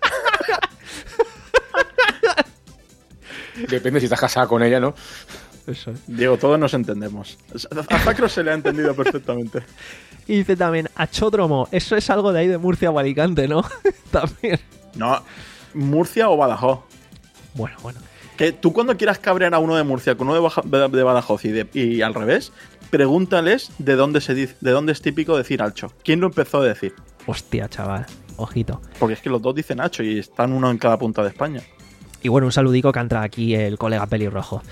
Depende si estás casada con ella, ¿no? Eso es. Diego, todos nos entendemos. A Zacro se le ha entendido perfectamente. Y dice también, achódromo, eso es algo de ahí de Murcia o Alicante, ¿no? También. No, Murcia o Badajoz. Bueno, bueno. Que tú cuando quieras cabrear a uno de Murcia con uno de, Baja- de- de Badajoz y, de- y al revés, pregúntales de dónde se dice, de dónde es típico decir alcho. ¿Quién lo empezó a decir? Hostia, chaval, ojito. Porque es que los dos dicen hacho y están uno en cada punta de España. Y bueno, un saludico que entra aquí el colega pelirrojo.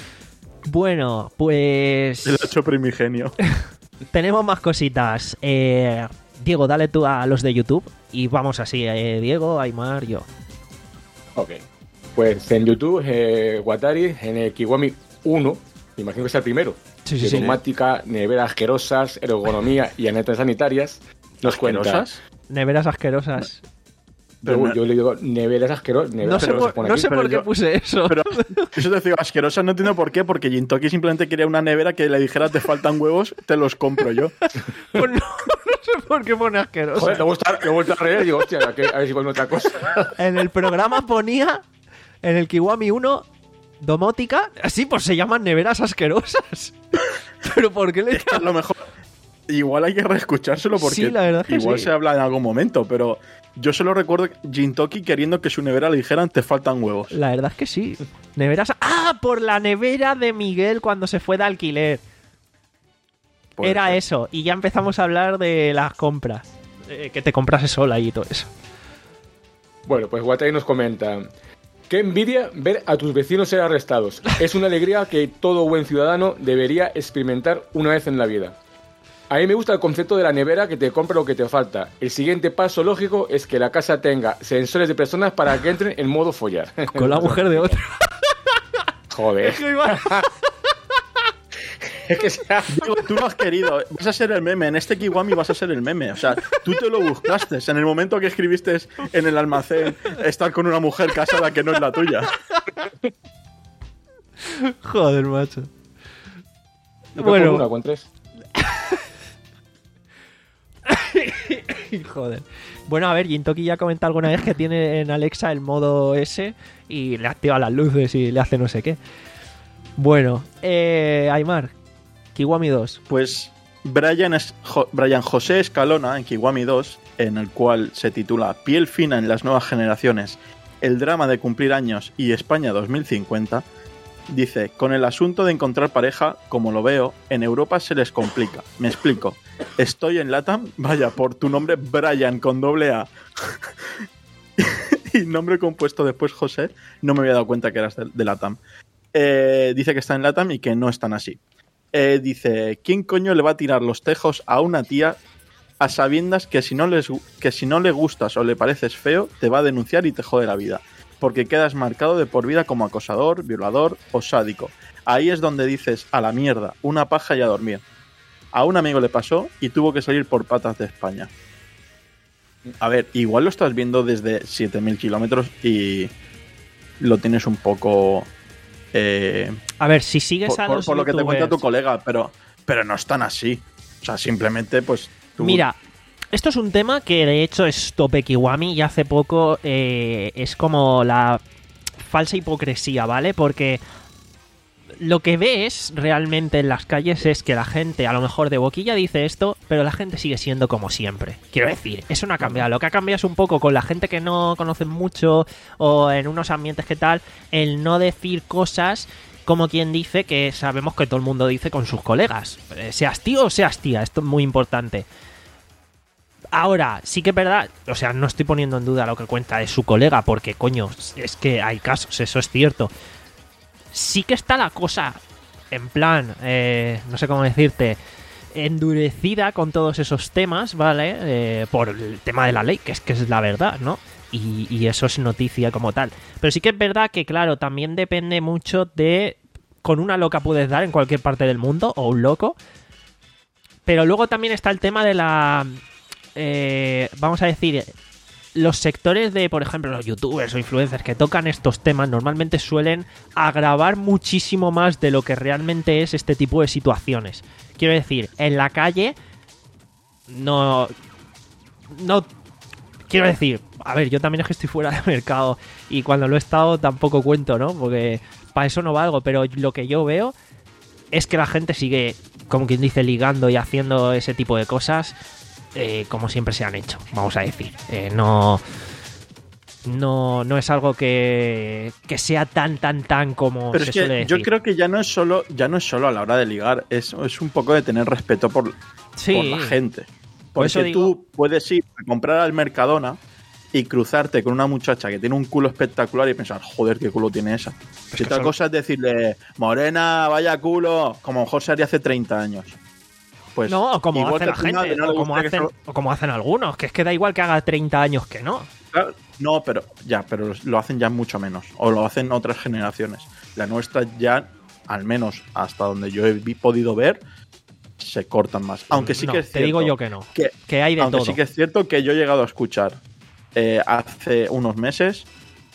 Bueno, pues El hacho primigenio. tenemos más cositas. Eh, Diego, dale tú a los de YouTube y vamos así. Eh, Diego, Aymar, yo. Ok. Pues en YouTube, eh, Watari, en el Kiwami uno, me imagino que es el primero. Sí, de sí, sí. Domática, neveras asquerosas, ergonomía y anetas sanitarias. Nos cuenta. ¿Asquerosas? Neveras asquerosas. Pero Yo, no- yo le digo neveras asquerosas. No sé por, no sé pero por qué yo- puse eso. Pero eso te digo, asquerosa no entiendo por qué, porque Jintoki simplemente quería una nevera que le dijera te faltan huevos, te los compro yo. Pues no, no sé por qué pone asqueroso. Joder, luego está- luego he vuelto a reír y digo, hostia, a ver, a ver si pone otra cosa. En el programa ponía, en el Kiwami uno, domótica. Así, pues se llaman neveras asquerosas. Pero ¿por qué le A lo mejor igual hay que reescuchárselo porque Sí, la verdad es que igual sí. se habla en algún momento, pero yo solo recuerdo Jintoki queriendo que su nevera le dijeran te faltan huevos. La verdad es que sí. Neveras. ¡Ah! Por la nevera de Miguel cuando se fue de alquiler. Puede Era ser. eso. Y ya empezamos a hablar de las compras. Eh, que te comprase sola y todo eso. Bueno, pues Watari nos comenta: qué envidia ver a tus vecinos ser arrestados. Es una alegría que todo buen ciudadano debería experimentar una vez en la vida. A mí me gusta el concepto de la nevera que te compra lo que te falta. El siguiente paso lógico es que la casa tenga sensores de personas para que entren en modo follar. Con la mujer de otro. Joder. Es que sea... Digo, tú lo has querido, vas a ser el meme, en este Kiwami vas a ser el meme, o sea, tú te lo buscaste, en el momento que escribiste en el almacén estar con una mujer casada que no es la tuya. Joder, macho. Yo Bueno. con una, con tres. Joder. Bueno, a ver, Jintoki ya comentado alguna vez que tiene en Alexa el modo S y le activa las luces y le hace no sé qué. Bueno, eh, Aymar, Kiwami dos. Pues Brian, es, Jo- Brian José Escalona en Kiwami dos, en el cual se titula Piel fina en las nuevas generaciones, el drama de cumplir años y España dos mil cincuenta, dice, con el asunto de encontrar pareja, como lo veo, en Europa se les complica. Me explico. Estoy en LATAM, vaya, por tu nombre Brian con doble A y nombre compuesto después José, no me había dado cuenta que eras de, de LATAM. Eh, dice que está en LATAM y que no están así. Eh, dice, ¿quién coño le va a tirar los tejos a una tía a sabiendas que si no les que si no le gustas o le pareces feo, te va a denunciar y te jode la vida, porque quedas marcado de por vida como acosador, violador o sádico. Ahí es donde dices, a la mierda, una paja y a dormir. A un amigo le pasó y tuvo que salir por patas de España. A ver, igual lo estás viendo desde siete mil kilómetros y lo tienes un poco... Eh, a ver, si sigues por, a los por, por lo que te youtubers... cuenta tu colega, pero, pero no es tan así. O sea, simplemente pues... Tú... Mira, esto es un tema que de hecho es tope Kiwami y hace poco eh, es como la falsa hipocresía, ¿vale? Porque... lo que ves realmente en las calles es que la gente, a lo mejor de boquilla dice esto, pero la gente sigue siendo como siempre. Quiero decir, eso no ha cambiado. Lo que ha cambiado es un poco con la gente que no conoce mucho o en unos ambientes que tal, el no decir cosas como quien dice que sabemos que todo el mundo dice con sus colegas. Seas tío o seas tía, esto es muy importante. Ahora, sí que es verdad, o sea, no estoy poniendo en duda lo que cuenta de su colega, porque coño, es que hay casos, eso es cierto. Sí que está la cosa, en plan, eh, no sé cómo decirte, endurecida con todos esos temas, ¿vale? Eh, por el tema de la ley, que es que es la verdad, ¿no? Y, y eso es noticia como tal. Pero sí que es verdad que, claro, también depende mucho de... Con una loca puedes dar en cualquier parte del mundo, o un loco. Pero luego también está el tema de la... Eh, vamos a decir... Los sectores de, por ejemplo, los youtubers o influencers que tocan estos temas normalmente suelen agravar muchísimo más de lo que realmente es este tipo de situaciones. Quiero decir, en la calle no... No... Quiero decir, a ver, yo también es que estoy fuera del mercado y cuando lo he estado tampoco cuento, ¿no? Porque para eso no valgo, pero lo que yo veo es que la gente sigue, como quien dice, ligando y haciendo ese tipo de cosas... Eh, como siempre se han hecho, vamos a decir. Eh, no, no, no es algo que, que sea tan, tan, tan como Pero se es que suele decir. Yo creo que ya no es solo, ya no es solo a la hora de ligar, es, es un poco de tener respeto por, sí. por la gente. Por Porque eso digo... tú puedes ir a comprar al Mercadona y cruzarte con una muchacha que tiene un culo espectacular y pensar, joder, qué culo tiene esa. Es Si que otra son... cosa es decirle, morena, vaya culo, como a lo mejor se haría hace treinta años. Pues no, o como hace la gente, no o, como hacen, eso... o como hacen algunos, que es que da igual que haga treinta años que no. Claro, no, pero ya, pero lo hacen ya mucho menos, o lo hacen otras generaciones. La nuestra ya, al menos hasta donde yo he podido ver, se cortan más. Aunque sí no, que es cierto. Te digo yo que no, que, que hay de aunque todo. Sí que es cierto que yo he llegado a escuchar eh, hace unos meses.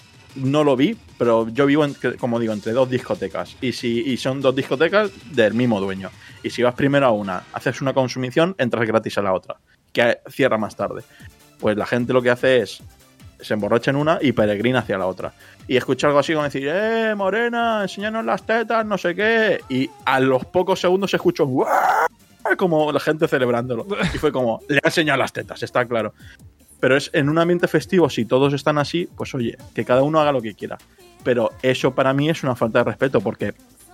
No lo vi, pero yo vivo, en, como digo, entre dos discotecas. Y si y son dos discotecas del mismo dueño. Y si vas primero a una, haces una consumición, entras gratis a la otra, que cierra más tarde. Pues la gente lo que hace es, se emborracha en una y peregrina hacia la otra. Y escucha algo así como decir, ¡eh, morena, enséñanos las tetas, no sé qué! Y a los pocos segundos se escuchó ¡guau! Como la gente celebrándolo. Y fue como, le ha enseñado las tetas, está claro. Pero es en un ambiente festivo, si todos están así, pues oye, que cada uno haga lo que quiera. Pero eso para mí es una falta de respeto, porque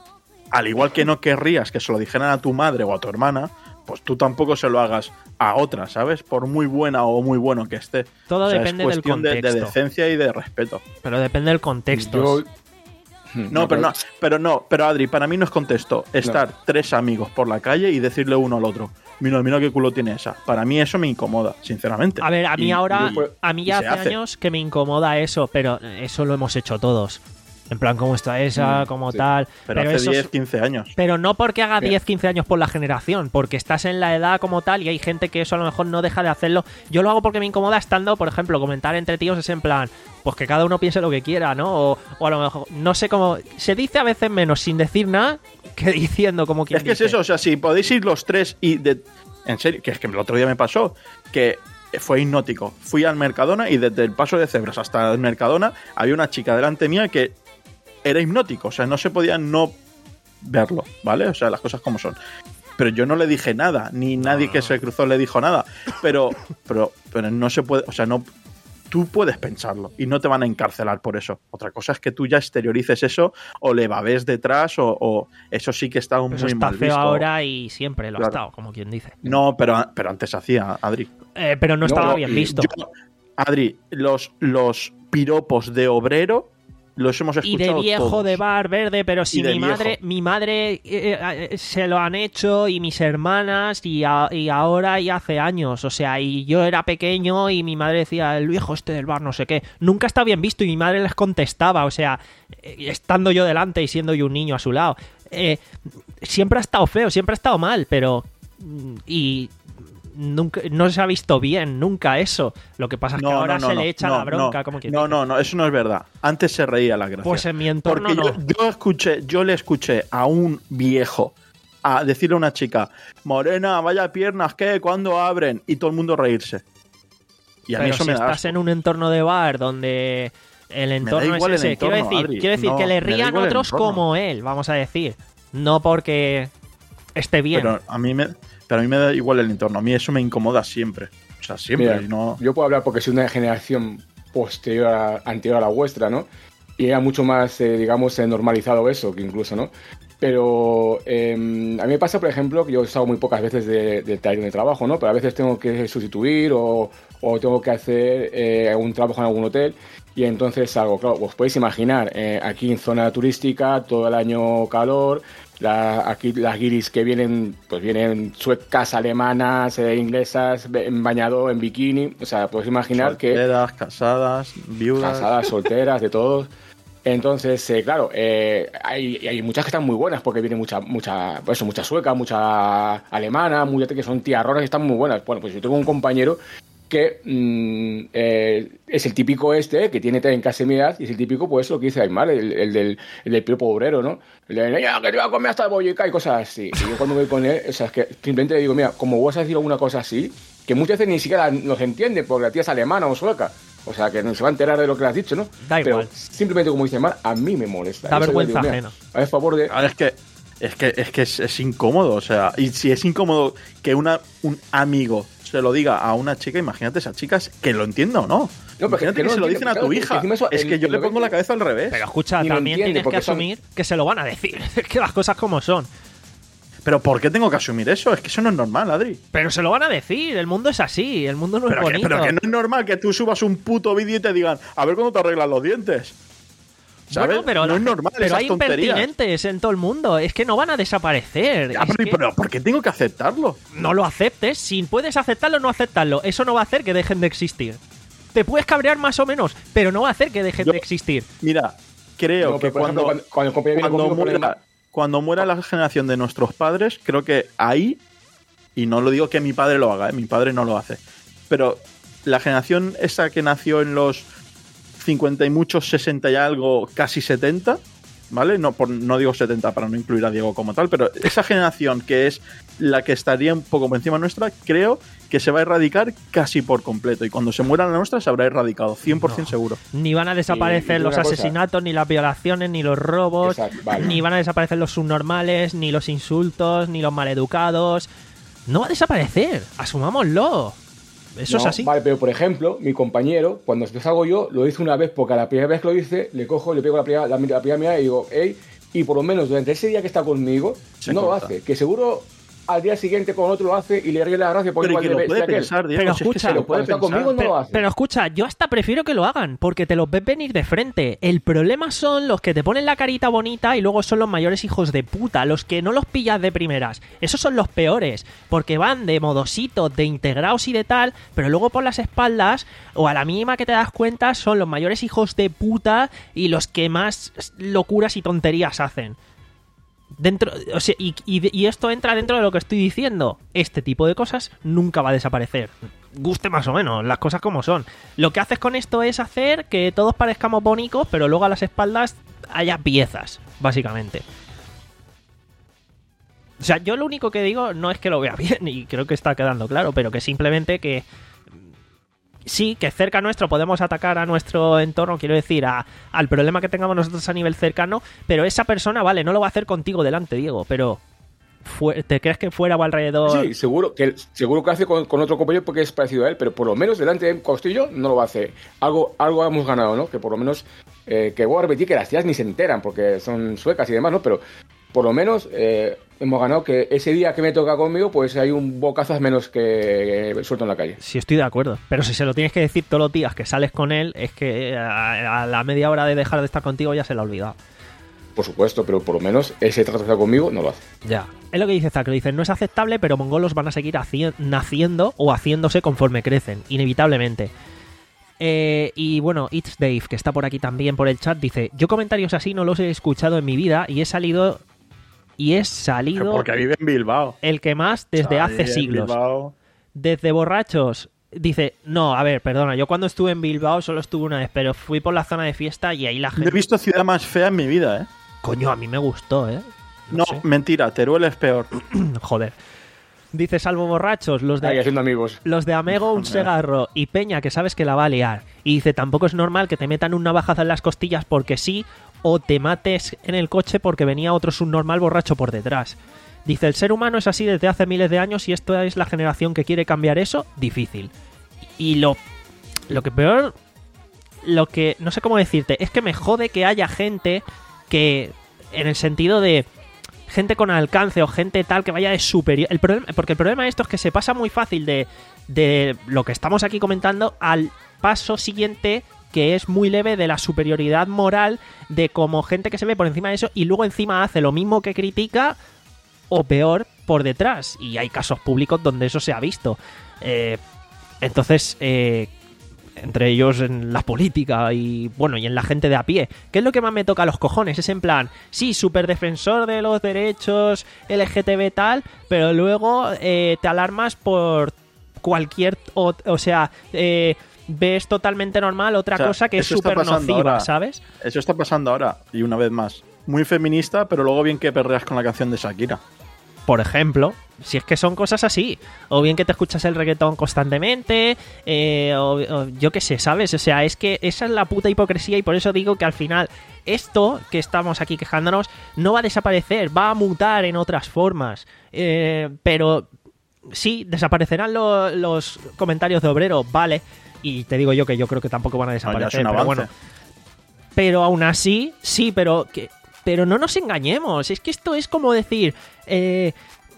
al igual que no querrías que se lo dijeran a tu madre o a tu hermana, pues tú tampoco se lo hagas a otra, ¿sabes? Por muy buena o muy bueno que esté. Todo o sea, depende es del cuestión contexto. De, de decencia y de respeto. Pero depende del contexto. Yo... No, No, pero pero- no, pero no, pero Adri, para mí no es contexto estar tres amigos por la calle y decirle uno al otro, mira, mira qué culo tiene esa. Para mí eso me incomoda, sinceramente. A ver, a mí Y- ahora, y- a mí y ya se hace, hace. años que me incomoda eso, pero eso lo hemos hecho todos. En plan, cómo está esa, Mm, como sí. tal. Pero, Pero, hace eso diez, es- quince años. pero no porque haga Mira. diez, quince años por la generación, porque estás en la edad como tal y hay gente que eso a lo mejor no deja de hacerlo. Yo lo hago porque me incomoda estando, por ejemplo, comentar entre tíos es en plan, pues que cada uno piense lo que quiera, ¿no? O, o a lo mejor, no sé cómo. Se dice a veces menos sin decir nada que diciendo como quien Es que es dice. eso, o sea, si podéis ir los tres y de... En serio, que es que el otro día me pasó, que fue hipnótico. Fui al Mercadona y desde el paso de cebras hasta el Mercadona había una chica delante mía que era hipnótico, o sea, no se podía no verlo, ¿vale? O sea, las cosas como son. Pero yo no le dije nada, ni nadie que se cruzó le dijo nada. Pero, pero, pero no se puede, o sea, no... Tú puedes pensarlo y no te van a encarcelar por eso. Otra cosa es que tú ya exteriorices eso o le babes detrás o, o eso sí que está muy Eso está mal feo visto. ahora y siempre lo Claro. ha estado, como quien dice. No, pero, pero antes hacía, Adri. Eh, pero no estaba No, bien y visto. Yo- Adri, los, los piropos de obrero los hemos Y escuchado de viejo todos. de bar verde, pero si Y de mi madre, viejo. mi madre eh, eh, se lo han hecho y mis hermanas y, a- y ahora y hace años, o sea, y yo era pequeño y mi madre decía el viejo este del bar no sé qué, nunca está bien visto y mi madre les contestaba, o sea, eh, estando yo delante y siendo yo un niño a su lado, eh, siempre ha estado feo, siempre ha estado mal, pero mm, y nunca no se ha visto bien nunca eso. Lo que pasa es que ahora se le echa no, la bronca, no, como quien no, dice. no, no, eso no es verdad. Antes se reía la gracia. Pues en mi entorno Porque no. yo, yo escuché, yo le escuché a un viejo a decirle a una chica, Morena, vaya piernas, ¿qué? ¿Cuándo abren? Y todo el mundo reírse. Y a mí Pero eso si me da estás asco. en un entorno de bar donde el entorno igual es el ese, quiero entorno, decir, Adri. quiero decir No, que le me da rían igual el otros entorno. como él, vamos a decir, no porque esté bien. Pero a mí me, pero a mí me da igual el entorno. A mí eso me incomoda siempre. O sea, siempre. Mira, y no... yo puedo hablar porque soy una generación posterior a, anterior a la vuestra, ¿no? Y era mucho más, eh, digamos, eh, normalizado eso, que incluso, ¿no? Pero eh, a mí me pasa, por ejemplo, que yo salgo muy pocas veces de, de, de trabajo, ¿no? Pero a veces tengo que sustituir o, o tengo que hacer eh, algún trabajo en algún hotel y entonces salgo. Claro, os podéis imaginar, eh, aquí en zona turística, todo el año calor, la, aquí las guiris que vienen, pues vienen suecas, alemanas, eh, inglesas, en bañado, en bikini, o sea, podéis imaginar que... Solteras, casadas, viudas. Casadas, solteras, de todos. Entonces, eh, claro, eh, hay, hay muchas que están muy buenas porque viene mucha, mucha, pues eso, mucha sueca, mucha alemana, muchas que son tiarronas y están muy buenas. Bueno, pues yo tengo un compañero que mmm, eh, es el típico este, que tiene en casa mi edad, y es el típico, pues lo que dice Aymar, el, el del, el del piropo obrero, ¿no? El de, ya, que te voy a comer hasta el bollica y cosas así. Y yo cuando voy con él, o sea, es que simplemente le digo, mira, como vas a decir alguna cosa así, que muchas veces ni siquiera nos entiende porque la tía es alemana o sueca. O sea, que no se va a enterar de lo que le has dicho, ¿no? Da Pero igual. simplemente, como dice Mar, a mí me molesta. Da Eso vergüenza le digo, ajena. mira, a favor de... A ver, es que es que es que es, es incómodo, o sea, y si es incómodo que una un amigo se lo diga a una chica, imagínate esas chicas que lo entienda o no. No, pero imagínate que que, no se lo entiende, dicen a claro, tu que hija. encima eso Es en- que yo en le lo pongo que- la cabeza al revés. Pero escucha, Ni lo también entiende, tienes que porque son- asumir que se lo van a decir. Es que las cosas como son. Pero ¿por qué tengo que asumir eso? Es que eso no es normal, Adri. Pero se lo van a decir. El mundo es así. El mundo no Pero es que, bonito. pero que no es normal que tú subas un puto vídeo y te digan, a ver cuándo te arreglan los dientes. ¿Sabes? Bueno, pero, no la- es normal pero esas hay tonterías. impertinentes en todo el mundo. Es que no van a desaparecer. Ya, Es pero, que pero ¿por qué tengo que aceptarlo? no lo aceptes. Si puedes aceptarlo, no aceptarlo. Eso no va a hacer que dejen de existir. Te puedes cabrear más o menos, pero no va a hacer que dejen Yo- de existir. Mira, creo No, que pero, por ejemplo, cuando, cuando, cuando el compañero viene cuando, conmigo, por muera, ejemplo, cuando muera la generación de nuestros padres, creo que ahí, y no lo digo que mi padre lo haga, ¿eh? Mi padre no lo hace, pero la generación esa que nació en los cincuenta y muchos, sesenta y algo, casi setenta, ¿vale? No, por, no digo setenta para no incluir a Diego como tal, pero esa generación que es la que estaría un poco por encima nuestra, creo que se va a erradicar casi por completo. Y cuando se muera la nuestra, se habrá erradicado, cien por ciento No. seguro. Ni van a desaparecer Y- y los una cosa. asesinatos, ni las violaciones, ni los robos, Exacto, vale. ni van a desaparecer los subnormales, ni los insultos, ni los maleducados. No va a desaparecer. Asumámoslo. Eso es no, así. Vale, pero por ejemplo, mi compañero, cuando salgo yo, lo hice una vez, porque a la primera vez que lo hice, le cojo, le pego la primera, la, la primera mirada y digo, hey, y por lo menos durante ese día que está conmigo, Se no corta. lo hace. Que seguro al día siguiente con otro lo hace y le ríe la gracia porque Pero y igual que le lo ve- puede de aquel. pensar, Diego. Pero si es que escucha, se lo puede cuando está pensar. conmigo no Pero, lo hace. pero escucha, yo hasta prefiero que lo hagan, porque te los ves venir de frente. El problema son los que te ponen la carita bonita y luego son los mayores hijos de puta, los que no los pillas de primeras. Esos son los peores, porque van de modositos, de integrados y de tal, pero luego por las espaldas, o a la mínima que te das cuenta, son los mayores hijos de puta y los que más locuras y tonterías hacen. Dentro, o sea, y, y- y esto entra dentro de lo que estoy diciendo. Este tipo de cosas nunca va a desaparecer. Guste más o menos, las cosas como son. Lo que haces con esto es hacer que todos parezcamos bonitos, pero luego a las espaldas haya piezas, básicamente. O sea, yo lo único que digo no es que lo vea bien, y creo que está quedando claro, pero que simplemente que sí, que cerca nuestro podemos atacar a nuestro entorno, quiero decir, a, al problema que tengamos nosotros a nivel cercano, pero esa persona, vale, no lo va a hacer contigo delante, Diego, pero fue- ¿te crees que fuera o alrededor? Sí, seguro que seguro que hace con, con otro compañero porque es parecido a él, pero por lo menos delante de él, cuando estoy yo, no lo va a hacer. Algo, algo hemos ganado, ¿no? Que por lo menos, eh, que voy a repetir que las tías ni se enteran porque son suecas y demás, ¿no? Pero por lo menos eh, hemos ganado que ese día que me toca conmigo, pues hay un bocazas menos que eh, suelto en la calle. Sí, estoy de acuerdo. Pero si se lo tienes que decir todos los días que sales con él, es que a, a la media hora de dejar de estar contigo ya se lo ha olvidado. Por supuesto, pero por lo menos ese trato que está conmigo no lo hace. Ya. Es lo que dice Zacro. Dice, no es aceptable, pero mongolos van a seguir haci- naciendo o haciéndose conforme crecen, inevitablemente. Eh, y bueno, It's Dave, que está por aquí también por el chat, dice, yo comentarios así no los he escuchado en mi vida y he salido... Y he salido... Porque vive en Bilbao. El que más desde Salí hace en siglos. Bilbao. Desde borrachos. Dice, no, a ver, perdona, yo cuando estuve en Bilbao solo estuve una vez, pero fui por la zona de fiesta y ahí la No gente... he visto ciudad más fea en mi vida, ¿eh? Coño, a mí me gustó, ¿eh? No, sé. mentira, Teruel es peor. Joder. Dice, salvo borrachos, los de... Ahí haciendo amigos. Los de Amego, un cigarro y Peña, que sabes que la va a liar. Y dice, tampoco es normal que te metan un navajazo en las costillas porque sí, o te mates en el coche porque venía otro subnormal borracho por detrás. Dice, el ser humano es así desde hace miles de años y esto es la generación que quiere cambiar eso, difícil. Y lo, lo que peor, lo que, no sé cómo decirte, es que me jode que haya gente que, en el sentido de... gente con alcance o gente tal que vaya de superior. El problema, porque el problema de esto es que se pasa muy fácil de, de lo que estamos aquí comentando al paso siguiente, que es muy leve, de la superioridad moral, de como gente que se ve por encima de eso y luego encima hace lo mismo que critica o peor por detrás. Y hay casos públicos donde eso se ha visto. Eh, entonces, eh, entre ellos en la política y bueno, y en la gente de a pie. ¿Qué es lo que más me toca a los cojones? Es en plan, sí, súper defensor de los derechos L G T B tal, pero luego eh, te alarmas por cualquier, o, o sea, eh, ves totalmente normal otra O sea, cosa que es eso está súper pasando nociva, ahora. ¿sabes? Eso está pasando ahora, y una vez más. Muy feminista, pero luego bien que perreas con la canción de Shakira. Por ejemplo, si es que son cosas así, o bien que te escuchas el reggaetón constantemente, eh, o, o yo qué sé, ¿sabes? O sea, es que esa es la puta hipocresía y por eso digo que al final esto que estamos aquí quejándonos no va a desaparecer, va a mutar en otras formas, eh, pero sí, desaparecerán lo, los comentarios de obrero, vale, y te digo yo que yo creo que tampoco van a desaparecer, No, ya es un pero avance. bueno, pero aún así, sí, pero que... Pero no nos engañemos, es que esto es como decir, eh,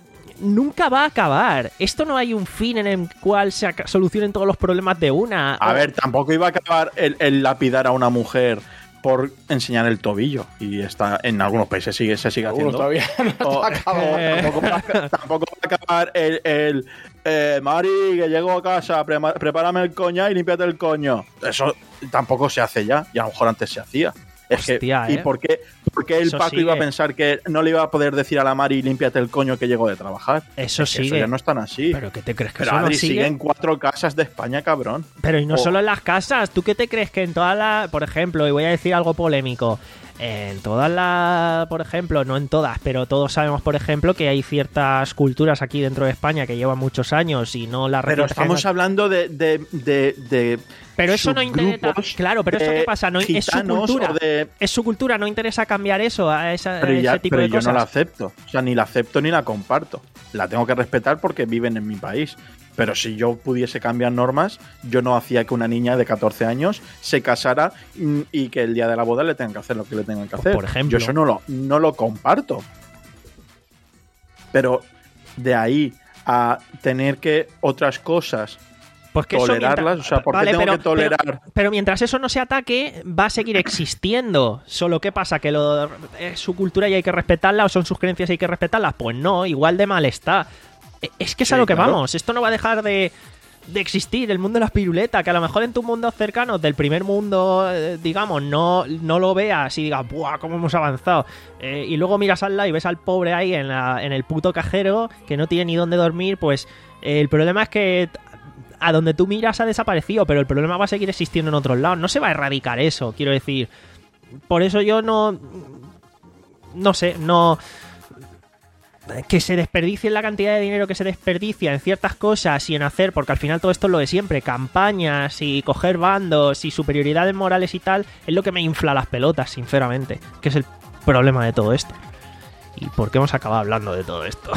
nunca va a acabar. Esto no hay un fin en el cual se ac- solucionen todos los problemas de una. A ver, tampoco iba a acabar el, el lapidar a una mujer por enseñar el tobillo. Y está en algunos países sigue, se sigue Algunos haciendo. todavía no O, ha acabado. eh, tampoco, va a, tampoco va a acabar el, el eh, Mari, que llego a casa, pre- prepárame el coño y límpiate el coño. Eso tampoco se hace ya, y a lo mejor antes se hacía. Es Hostia, que, ¿y ¿eh? por qué, por qué el Eso Paco sigue. iba a pensar que no le iba a poder decir a la Mari límpiate el coño que llegó de trabajar? Eso Es que sigue. Eso ya no es tan así. ¿Pero qué te crees que Pero eso no Adri, sigue? sigue en cuatro casas de España, cabrón. Pero y no O- solo en las casas, ¿tú qué te crees que en todas las, por ejemplo, y voy a decir algo polémico, en todas las, por ejemplo, no en todas, pero todos sabemos, por ejemplo, que hay ciertas culturas aquí dentro de España que llevan muchos años y no las Pero reconocen- estamos hablando de, de, de, de Pero eso no interesa. subgrupos Claro, pero eso de qué pasa, no es su gitanos cultura. o de- Es su cultura, no interesa cambiar eso a, esa, a Pero, ya, ese tipo pero de yo cosas. no la acepto. O sea, ni la acepto ni la comparto. La tengo que respetar porque viven en mi país. Pero si yo pudiese cambiar normas, yo no hacía que una niña de catorce años se casara mm, y que el día de la boda le tengan que hacer lo que le tengan que hacer. Por ejemplo. Yo eso no lo, no lo comparto. Pero de ahí a tener que otras cosas Pues que eso tolerarlas, mientras- o sea, ¿por qué Vale, tengo pero- que tolerar? Pero, pero mientras eso no se ataque, va a seguir existiendo. Solo que pasa que lo, es su cultura y hay que respetarla, o son sus creencias y hay que respetarlas. Pues no, igual de mal está. E- Es que es a Sí, lo que claro. vamos. Esto no va a dejar de, de existir. El mundo de las piruletas, que a lo mejor en tus mundos cercanos del primer mundo, eh, digamos, no, no lo veas y digas, ¡buah, cómo hemos avanzado! Eh, y luego miras al lado y ves al pobre ahí en, la, en el puto cajero que no tiene ni dónde dormir, pues eh, el problema es que a donde tú miras ha desaparecido, pero el problema va a seguir existiendo en otros lados. No se va a erradicar eso, quiero decir. Por eso yo no... No sé, no... Que se desperdicie la cantidad de dinero que se desperdicia en ciertas cosas y en hacer, porque al final todo esto es lo de siempre, campañas y coger bandos y superioridades morales y tal, es lo que me infla las pelotas, sinceramente, que es el problema de todo esto. ¿Y por qué hemos acabado hablando de todo esto?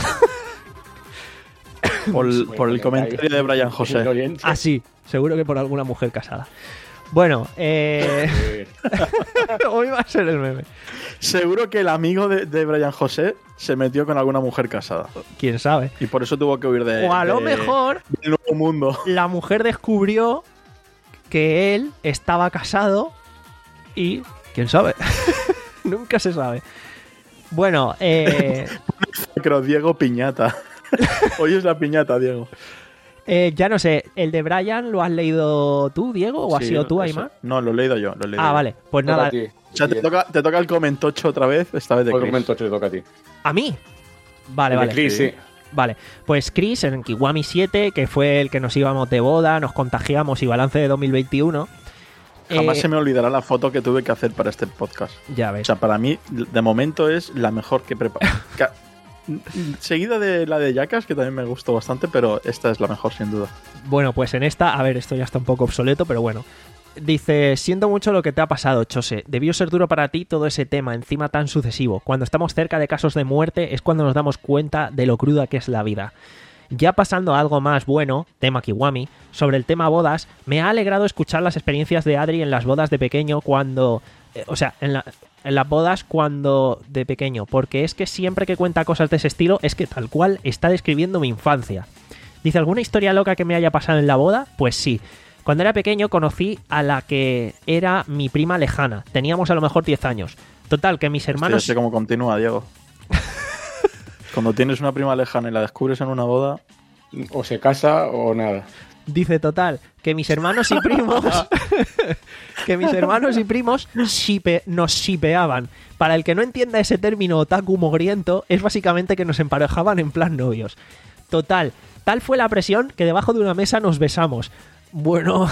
Por, el- por el comentario de Brian José. Ah, sí, seguro que por alguna mujer casada. Bueno, eh... hoy va a ser el meme. Seguro que el amigo de, de Brian José se metió con alguna mujer casada. ¿Quién sabe? Y por eso tuvo que huir de. O a lo de- mejor del nuevo mundo. la mujer descubrió que él estaba casado y... ¿Quién sabe? Nunca se sabe. Bueno, eh, Creo Diego Piñata. Hoy es la piñata, Diego. eh, ya no sé, ¿el de Brian lo has leído tú, Diego, o has Sí, sido tú, eso. Aymar? No, lo he leído yo. Lo he leído Ah, yo. vale, pues Toca nada, a ti. O sea, te Sí, toca, te toca el comentocho otra vez, esta vez de otro Chris. momento te toca a ti. ¿a mí? Vale, El de vale. Chris, sí. Vale, pues Chris en Kiwami siete, que fue el que nos íbamos de boda, nos contagiamos y balance de dos mil veintiuno. Jamás Eh, se me olvidará la foto que tuve que hacer para este podcast. Ya O ves. sea, para mí, de momento es la mejor que preparé. Seguida de la de Jackass, que también me gustó bastante, pero esta es la mejor, sin duda. Bueno, pues en esta, a ver, esto ya está un poco obsoleto, pero bueno. Dice, siento mucho lo que te ha pasado, Chose. Debió ser duro para ti todo ese tema, encima tan sucesivo. Cuando estamos cerca de casos de muerte es cuando nos damos cuenta de lo cruda que es la vida. Ya pasando a algo más bueno, tema Kiwami, sobre el tema bodas, me ha alegrado escuchar las experiencias de Adri en las bodas de pequeño cuando... eh, o sea, en, la- en las bodas cuando de pequeño, porque es que siempre que cuenta cosas de ese estilo es que tal cual está describiendo mi infancia. Dice, ¿alguna historia loca que me haya pasado en la boda? Pues sí. Cuando era pequeño conocí a la que era mi prima lejana. Teníamos a lo mejor diez años. Total, que mis Hostia, hermanos... ya sé cómo continúa, Diego. Cuando tienes una prima lejana y la descubres en una boda, O se casa o nada. Dice total, que mis hermanos y primos... que mis hermanos y primos shipe- nos shipeaban. Para el que no entienda ese término otaku mogriento, es básicamente que nos emparejaban en plan novios. Total, tal fue la presión que debajo de una mesa nos besamos. Bueno,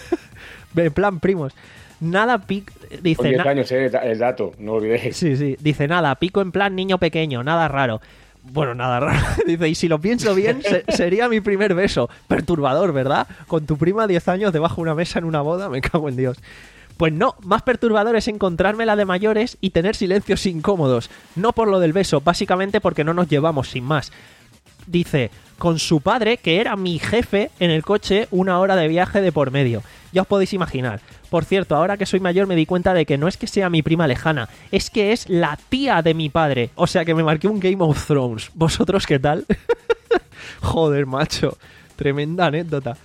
en plan primos. Nada pic... Con Dice... diez na- años, eh, el dato, no lo olvidéis. Sí, sí. Dice nada, pico en plan niño pequeño, nada raro. Bueno, nada raro. Dice, y si lo pienso bien, se- sería mi primer beso. Perturbador, ¿verdad? Con tu prima diez años debajo de una mesa en una boda, me cago en Dios. Pues no, más perturbador es encontrármela de mayores y tener silencios incómodos. No por lo del beso, básicamente porque no nos llevamos, sin más. Dice, con su padre, que era mi jefe, en el coche, una hora de viaje de por medio. Ya os podéis imaginar. Por cierto, ahora que soy mayor me di cuenta de que no es que sea mi prima lejana, es que es la tía de mi padre. O sea que me marqué un Game of Thrones. ¿Vosotros qué tal? Joder, macho. Tremenda anécdota.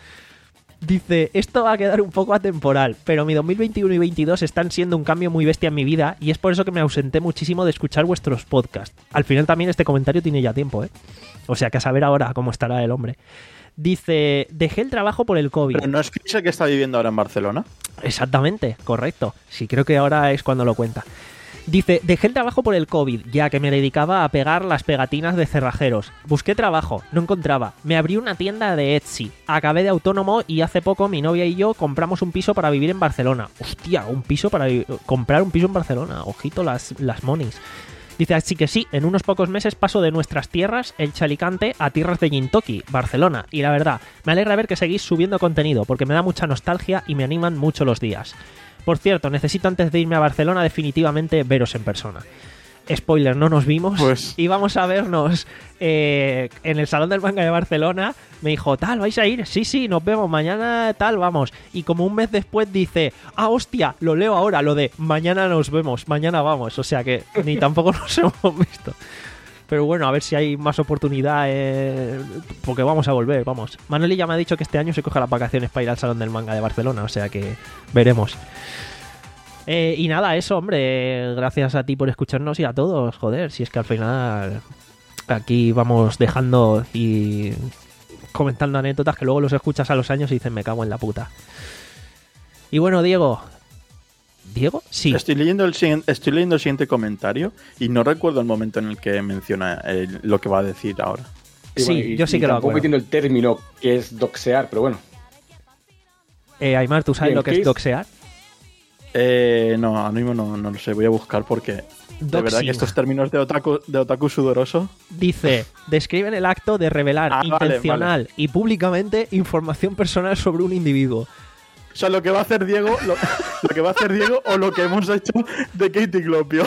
Dice, esto va a quedar un poco atemporal, pero mi dos mil veintiuno y veintidós están siendo un cambio muy bestia en mi vida y es por eso que me ausenté muchísimo de escuchar vuestros podcasts. Al final también este comentario tiene ya tiempo, ¿eh? O sea que a saber ahora cómo estará el hombre. Dice, dejé el trabajo por el COVID. pero no es Chris el que está viviendo ahora en Barcelona. Exactamente, correcto. Sí, creo que ahora es cuando lo cuenta. Dice, dejé el trabajo por el COVID, ya que me dedicaba a pegar las pegatinas de cerrajeros. Busqué trabajo, no encontraba. Me abrí una tienda de Etsy. Acabé de autónomo y hace poco mi novia y yo compramos un piso para vivir en Barcelona. Hostia, un piso para vi- comprar un piso en Barcelona. Ojito las, las monis. Dice, así que sí, en unos pocos meses paso de nuestras tierras, el Chalicante, a tierras de Gintoki, Barcelona. Y la verdad, me alegra ver que seguís subiendo contenido, porque me da mucha nostalgia y me animan mucho los días. Por cierto, necesito antes de irme a Barcelona definitivamente veros en persona. Spoiler, no nos vimos. Pues- Íbamos a vernos eh, en el Salón del Manga de Barcelona. Me dijo, tal, ¿vais a ir? Sí, sí, nos vemos mañana, tal, vamos. Y como un mes después dice, ah, hostia, lo leo ahora, lo de mañana nos vemos, mañana vamos. O sea que ni tampoco nos hemos visto. Pero bueno, a ver si hay más oportunidad, eh, porque vamos a volver, vamos. Manoli ya me ha dicho que este año se coge las vacaciones para ir al Salón del Manga de Barcelona, o sea que veremos. Eh, y nada, eso, hombre, gracias a ti por escucharnos y a todos, joder, si es que al final aquí vamos dejando y comentando anécdotas que luego los escuchas a los años y dices, me cago en la puta. Y bueno, Diego... ¿Diego? Sí. Estoy leyendo, el, siguiente- estoy leyendo el siguiente comentario y no recuerdo el momento en el que menciona el- lo que va a decir ahora. Y Sí, y- yo sí y que lo tampoco acuerdo. entiendo el término que es doxear, pero bueno. Eh, Aymar, ¿tú sabes Bien, lo que es Chris. doxear? Eh, no, ahora mismo no, no lo sé, voy a buscar porque de verdad Doxing. que estos términos de otaku, de otaku sudoroso. Dice, describen el acto de revelar Ah, vale, intencional y públicamente información personal sobre un individuo. O sea, lo que va a hacer Diego, lo, lo que va a hacer Diego o lo que hemos hecho de Katie Clopio.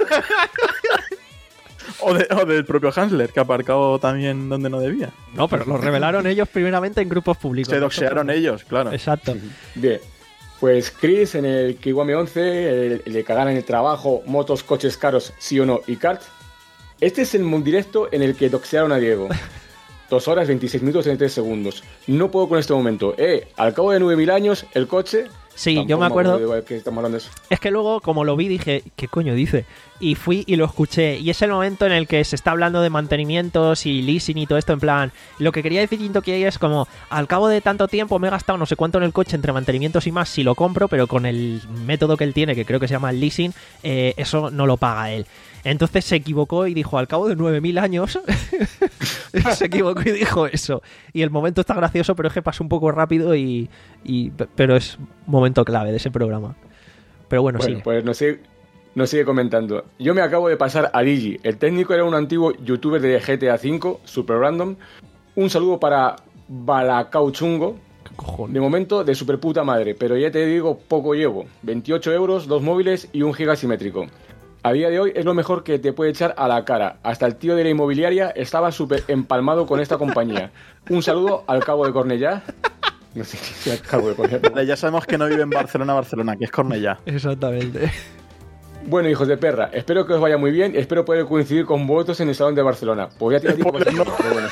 o, de- o del propio Hansler, que ha aparcado también donde no debía. No, pero lo revelaron ellos primeramente en grupos públicos. Se doxearon ellos, claro. Exacto. Bien. Pues Chris en el Kiwami once, el, el de cagar en el trabajo, motos, coches caros, sí o no y karts. Este es el mundo directo en el que doxearon a Diego. Dos horas, veintiséis minutos, treinta y tres segundos. No puedo con este momento. Eh, al cabo de nueve mil años, el coche... Sí, yo me acuerdo. De que estamos hablando de eso. Es que luego, como lo vi, dije, ¿qué coño dice? Y fui y lo escuché. Y es el momento en el que se está hablando de mantenimientos y leasing y todo esto. En plan, lo que quería decir Tinto que es como, al cabo de tanto tiempo me he gastado no sé cuánto en el coche entre mantenimientos y más si lo compro, pero con el método que él tiene, que creo que se llama el leasing, eh, eso no lo paga él. Entonces se equivocó y dijo, al cabo de nueve mil años, se equivocó y dijo eso. Y el momento está gracioso, pero es que pasó un poco rápido y, y pero es momento clave de ese programa. Pero bueno, bueno sigue. Pues nos sigue, nos sigue comentando. Yo me acabo de pasar a Digi. El técnico era un antiguo youtuber de G T A cinco, super random. Un saludo para Balacauchungo. ¿Qué cojones? De momento, de super puta madre. Pero ya te digo, poco llevo. veintiocho euros, dos móviles y un giga simétrico. A día de hoy es lo mejor que te puede echar a la cara. Hasta el tío de la inmobiliaria estaba súper empalmado con esta compañía. Un saludo al Cabo de Cornellá. No sé si es el Cabo de Cornellá. Ya sabemos que no vive en Barcelona, Barcelona, que es Cornellá. Exactamente. Bueno, hijos de perra, espero que os vaya muy bien. Espero poder coincidir con vosotros en el Salón de Barcelona. Pues ya tiene tiempo, pero bueno.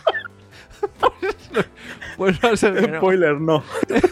Pues no sé, pero... Spoiler, no.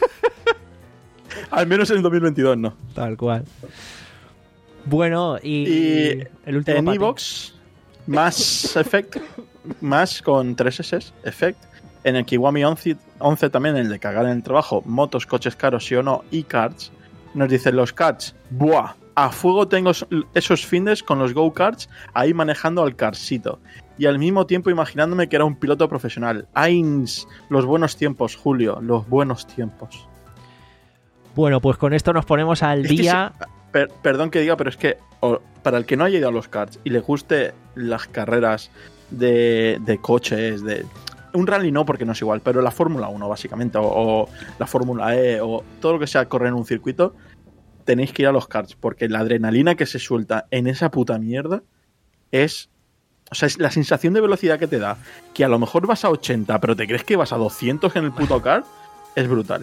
Al menos en el dos mil veintidós, no. Tal cual. Bueno, y, Y el último en patín. iVoox, más Effect, más con tres S, Effect. En el Kiwami once, once también, el de cagar en el trabajo, motos, coches caros, sí o no, y karts. Nos dicen los karts, ¡buah! A fuego tengo esos findes con los go-karts ahí manejando al karsito. Y al mismo tiempo imaginándome que era un piloto profesional. ¡Ains! Los buenos tiempos, Julio, los buenos tiempos. Bueno, pues con esto nos ponemos al Es que día. sí, per, perdón que diga, pero es que o, para el que no haya ido a los karts y le guste las carreras de, de coches, de un rally no porque no es igual, pero la Fórmula uno básicamente, o, o la Fórmula E, o todo lo que sea correr en un circuito, tenéis que ir a los karts, porque la adrenalina que se suelta en esa puta mierda es... O sea, es la sensación de velocidad que te da, que a lo mejor vas a ochenta, pero te crees que vas a doscientos en el puto kart, es brutal.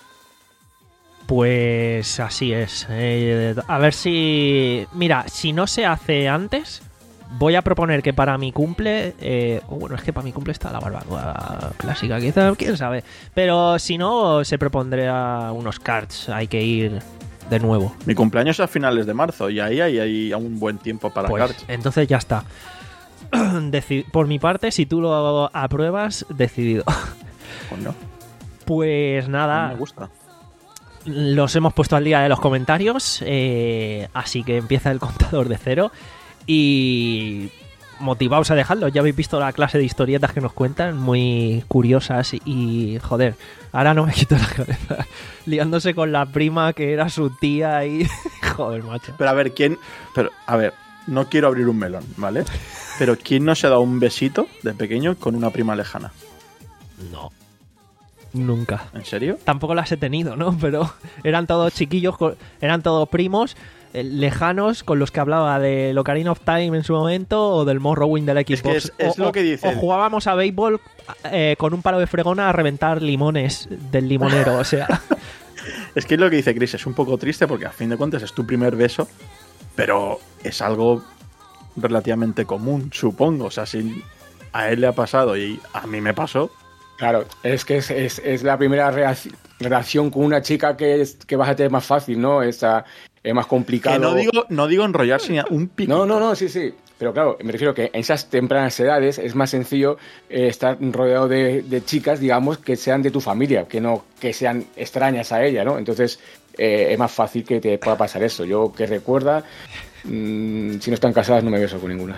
Pues así es. Eh, a ver si... Mira, si no se hace antes, voy a proponer que para mi cumple... Eh, oh, bueno, es que para mi cumple está la barbacoa clásica, quizá, quién sabe. Pero si no, se propondrá unos karts. Hay que ir de nuevo. Mi cumpleaños es a finales de marzo y ahí hay, hay un buen tiempo para Pues karts. entonces ya está. Deci- Por mi parte, si tú lo apruebas, decidido. Coño, Pues a mí nada, me gusta. los hemos puesto al día de los comentarios, eh, así que empieza el contador de cero y motivaos a dejarlo. Ya habéis visto la clase de historietas que nos cuentan, muy curiosas y joder, ahora no me quito la cabeza liándose con la prima que era su tía y joder, macho. Pero a ver, ¿quién...? Pero, a ver, no quiero abrir un melón, ¿vale? Pero ¿quién no se ha dado un besito de pequeño con una prima lejana? No, nunca. ¿En serio? Tampoco las he tenido, ¿no? Pero eran todos chiquillos, co- eran todos primos eh, lejanos con los que hablaba de Ocarina of Time en su momento o del Morrowind del Xbox. que es- es O- lo o- que dicen. O jugábamos a béisbol eh, con un palo de fregona a reventar limones del limonero, o sea... Es que es lo que dice Chris, es un poco triste porque a fin de cuentas es tu primer beso, pero es algo relativamente común, supongo. O sea, si a él le ha pasado y a mí me pasó, Claro, es que es, es, es la primera reac- relación con una chica que, es, que vas a tener más fácil, ¿no? Es, ah, es más complicado. que no digo, no digo enrollarse ni a un pico. No, no, no, sí, sí. Pero claro, me refiero que en esas tempranas edades es más sencillo eh, estar rodeado de, de chicas, digamos, que sean de tu familia, que no que sean extrañas a ella, ¿no? Entonces eh, es más fácil que te pueda pasar eso. Yo que recuerda, mmm, si no están casadas no me beso con ninguna.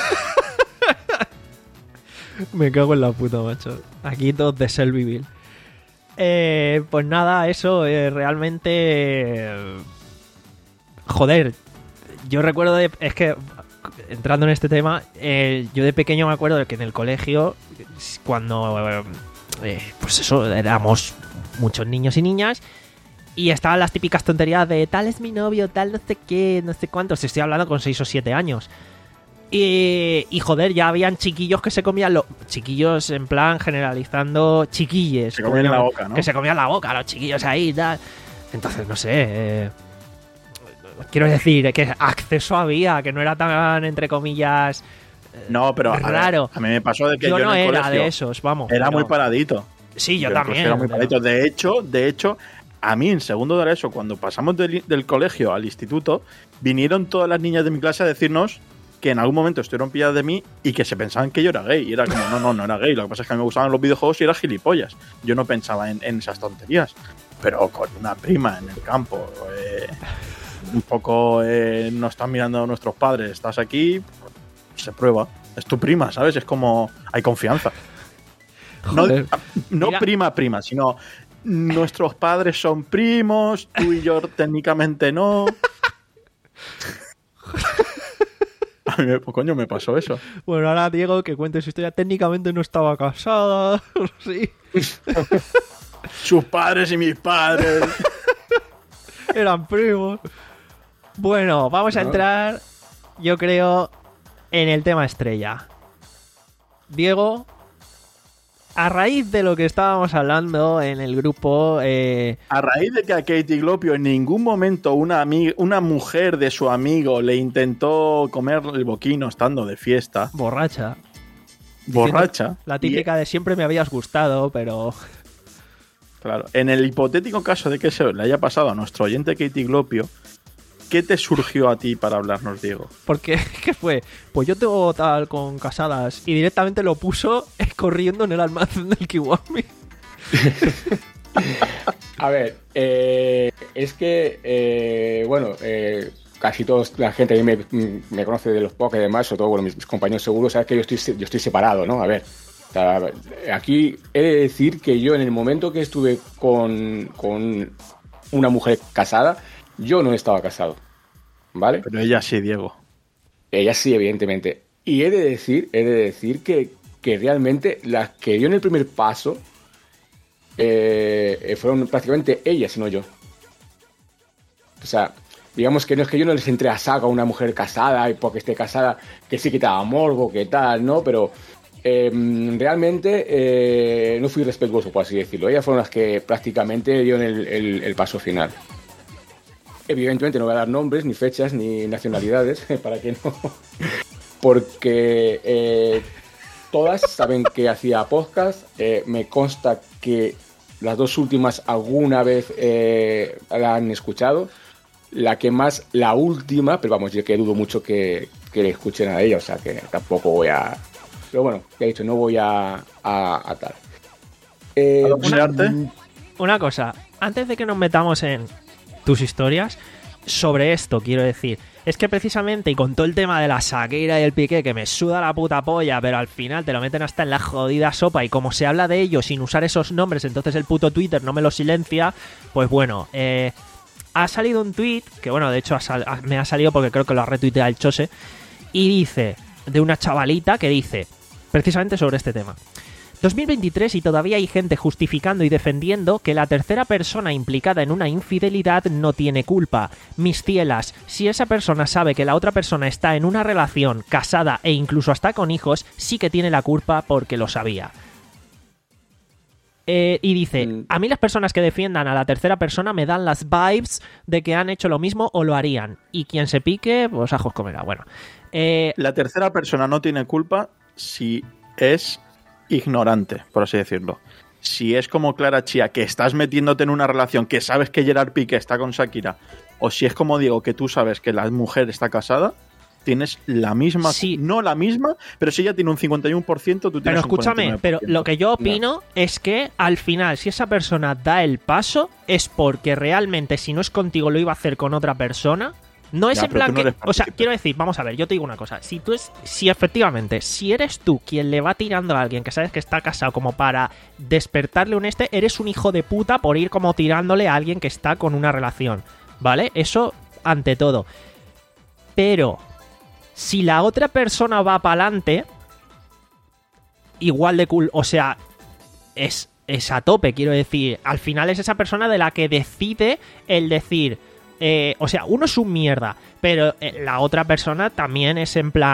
Me cago en la puta, macho. Aquí todos de Shelbyville. Eh, pues nada, eso eh, realmente... eh, joder, yo recuerdo de... Es que, entrando en este tema, eh, yo de pequeño me acuerdo de que en el colegio, cuando... eh, pues eso, éramos muchos niños y niñas, y estaban las típicas tonterías de tal es mi novio, tal no sé qué, no sé cuántos. Estoy hablando con seis o siete años. Y, y joder, ya habían chiquillos que se comían los... Chiquillos en plan generalizando chiquilles. Se comían coño, la boca, ¿no? Que se comían la boca, los chiquillos ahí y tal. Entonces, no sé... Eh, quiero decir, que acceso había, que no era tan, entre comillas... No, pero raro. A, ver, a mí me pasó de que yo, yo no en el era colegio de esos, vamos. Era pero... muy paradito. Sí, yo, yo también. Era muy pero... paradito. De hecho, de hecho, a mí en segundo de la ESO, cuando pasamos del, del colegio al instituto, vinieron todas las niñas de mi clase a decirnos que en algún momento estuvieron pilladas de mí y que se pensaban que yo era gay. Y era como, no, no, no era gay. Lo que pasa es que a mí me gustaban los videojuegos y era gilipollas. Yo no pensaba en, en esas tonterías. Pero con una prima en el campo, eh, un poco eh, nos están mirando nuestros padres, estás aquí, se prueba. Es tu prima, ¿sabes? Es como, hay confianza. No, no prima, prima, sino nuestros padres son primos, tú y yo técnicamente no. A mí, me, coño, me pasó eso. Bueno, ahora Diego, que cuente su historia. Técnicamente no estaba casada. Sí. Sus padres y mis padres eran primos. Bueno, vamos a entrar, yo creo, en el tema estrella. Diego, a raíz de lo que estábamos hablando en el grupo... Eh... A raíz de que a Katie Glopio en ningún momento una, ami- una mujer de su amigo le intentó comer el boquino estando de fiesta. Borracha. Borracha. La típica y... de siempre me habías gustado, pero... Claro. En el hipotético caso de que se le haya pasado a nuestro oyente Katie Glopio, ¿qué te surgió a ti para hablarnos, Diego? Porque, ¿qué fue? Pues yo tengo tal con casadas y directamente lo puso corriendo en el almacén del Kiwami. A ver, eh, es que, eh, bueno, eh, casi toda la gente que me, me conoce de los podcasts y demás, sobre todo bueno, mis, mis compañeros seguros, saben que yo estoy, yo estoy separado, ¿no? A ver, o sea, aquí he de decir que yo en el momento que estuve con, con una mujer casada, yo no estaba casado, ¿vale? Pero ella sí, Diego. Ella sí, evidentemente. Y he de decir, he de decir que, que realmente las que dio en el primer paso eh, fueron prácticamente ellas, no yo. O sea, digamos que no es que yo no les entré a saco a una mujer casada y porque esté casada, que sí que te daba morbo, que tal, ¿no? Pero eh, realmente eh, no fui respetuoso, por así decirlo. Ellas fueron las que prácticamente dieron el, el, el paso final. Evidentemente no voy a dar nombres, ni fechas, ni nacionalidades, para que no... Porque eh, todas saben que hacía podcast. Eh, me consta que las dos últimas alguna vez eh, la han escuchado. La que más, la última, pero vamos, yo que dudo mucho que, que le escuchen a ella, o sea que tampoco voy a... Pero bueno, ya he dicho, no voy a, a, a tal. Eh, una, una cosa, antes de que nos metamos en tus historias, sobre esto quiero decir, es que precisamente, y con todo el tema de la Shakira y el Piqué, que me suda la puta polla, pero al final te lo meten hasta en la jodida sopa, y como se habla de ello sin usar esos nombres, entonces el puto Twitter no me lo silencia, pues bueno, eh, ha salido un tweet, que bueno, de hecho ha sal- me ha salido porque creo que lo ha retuiteado el Chose, y dice, de una chavalita que dice, precisamente sobre este tema: dos mil veintitrés y todavía hay gente justificando y defendiendo que la tercera persona implicada en una infidelidad no tiene culpa. Mis cielas, si esa persona sabe que la otra persona está en una relación, casada e incluso hasta con hijos, sí que tiene la culpa porque lo sabía. Eh, y dice, a mí las personas que defiendan a la tercera persona me dan las vibes de que han hecho lo mismo o lo harían. Y quien se pique, pues ajos comerá. Bueno, eh, la tercera persona no tiene culpa si es ignorante, por así decirlo. Si es como Clara Chía, que estás metiéndote en una relación, que sabes que Gerard Piqué está con Shakira, o si es como Diego, que tú sabes que la mujer está casada, tienes la misma, sí. no la misma, pero si ella tiene un cincuenta y uno por ciento, tú tienes pero escúchame, un cuarenta y nueve por ciento. pero lo que yo opino no. es que al final, si esa persona da el paso, es porque realmente, si no es contigo, lo iba a hacer con otra persona. No es ya, en plan no que... O sea, quiero decir, vamos a ver, yo te digo una cosa. Si tú es, si efectivamente, si eres tú quien le va tirando a alguien que sabes que está casado como para despertarle un este, eres un hijo de puta por ir como tirándole a alguien que está con una relación, ¿vale? Eso ante todo. Pero si la otra persona va para adelante, igual de cool, o sea, es, es a tope, quiero decir. Al final es esa persona de la que decide el decir... Eh, o sea, uno es un mierda, pero eh, la otra persona también es en plan,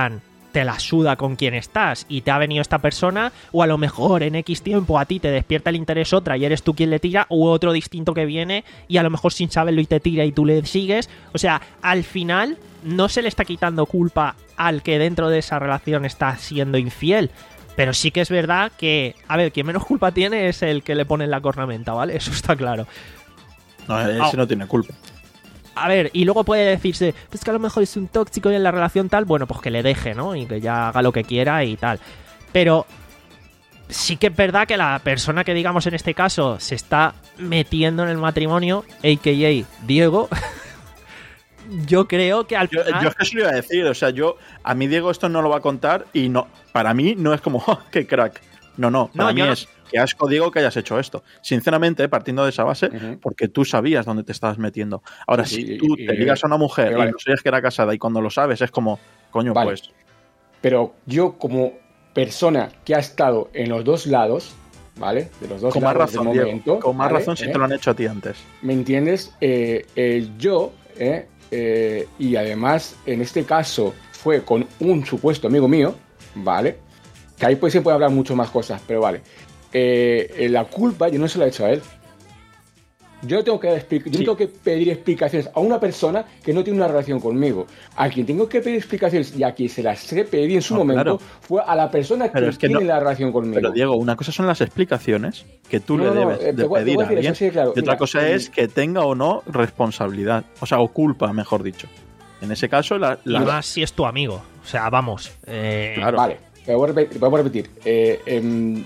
te la suda con quién estás y te ha venido esta persona, o a lo mejor en X tiempo a ti te despierta el interés otra y eres tú quien le tira, u otro distinto que viene y a lo mejor sin saberlo y te tira y tú le sigues. O sea, al final no se le está quitando culpa al que dentro de esa relación está siendo infiel, pero sí que es verdad que, a ver, quien menos culpa tiene es el que le pone la cornamenta, ¿vale? Eso está claro. No, ese Oh. no tiene culpa. A ver, y luego puede decirse, pues que a lo mejor es un tóxico y en la relación tal, bueno, pues que le deje, ¿no? Y que ya haga lo que quiera y tal. Pero sí que es verdad que la persona que, digamos, en este caso se está metiendo en el matrimonio, a k a. Diego, yo creo que al Yo, final... yo es que eso lo iba a decir, o sea, yo a mí Diego esto no lo va a contar y no, para mí no es como, oh, qué crack. No, no, para No, mí yo no- es que asco, Diego, que hayas hecho esto. Sinceramente, partiendo de esa base, Ujú. porque tú sabías dónde te estabas metiendo. Ahora, Sí, si sí, tú y- te y- ligas a una mujer y- y vale. no sabías que era casada y cuando lo sabes es como, coño, Vale. pues... Pero yo como persona que ha estado en los dos lados, ¿vale? De los dos Con más lados razón, del Diego, momento, con más ¿vale? razón si ¿Eh? te lo han hecho a ti antes. ¿Me entiendes? Eh, eh, yo, eh, eh, y además en este caso fue con un supuesto amigo mío, ¿vale? Que ahí pues se puede hablar mucho más cosas, pero vale. Eh, eh, la culpa yo no se la he hecho a él. Yo no tengo que dar expli- yo no Sí. tengo que pedir explicaciones a una persona que no tiene una relación conmigo. A quien tengo que pedir explicaciones y a quien se las he pedido en su No, momento claro. fue a la persona Pero que, es que tiene no- la relación conmigo. Pero Diego, una cosa son las explicaciones que tú No, le no, no, debes eh, de te voy- te pedir voy a a decir alguien eso, sí, claro. y otra Mira, cosa eh, es que tenga o no responsabilidad, o sea, o culpa, mejor dicho. En ese caso, la, Y la- más si es tu amigo. O sea, vamos. eh, Claro. Vale, te voy a repetir. Voy a repetir. Eh, em,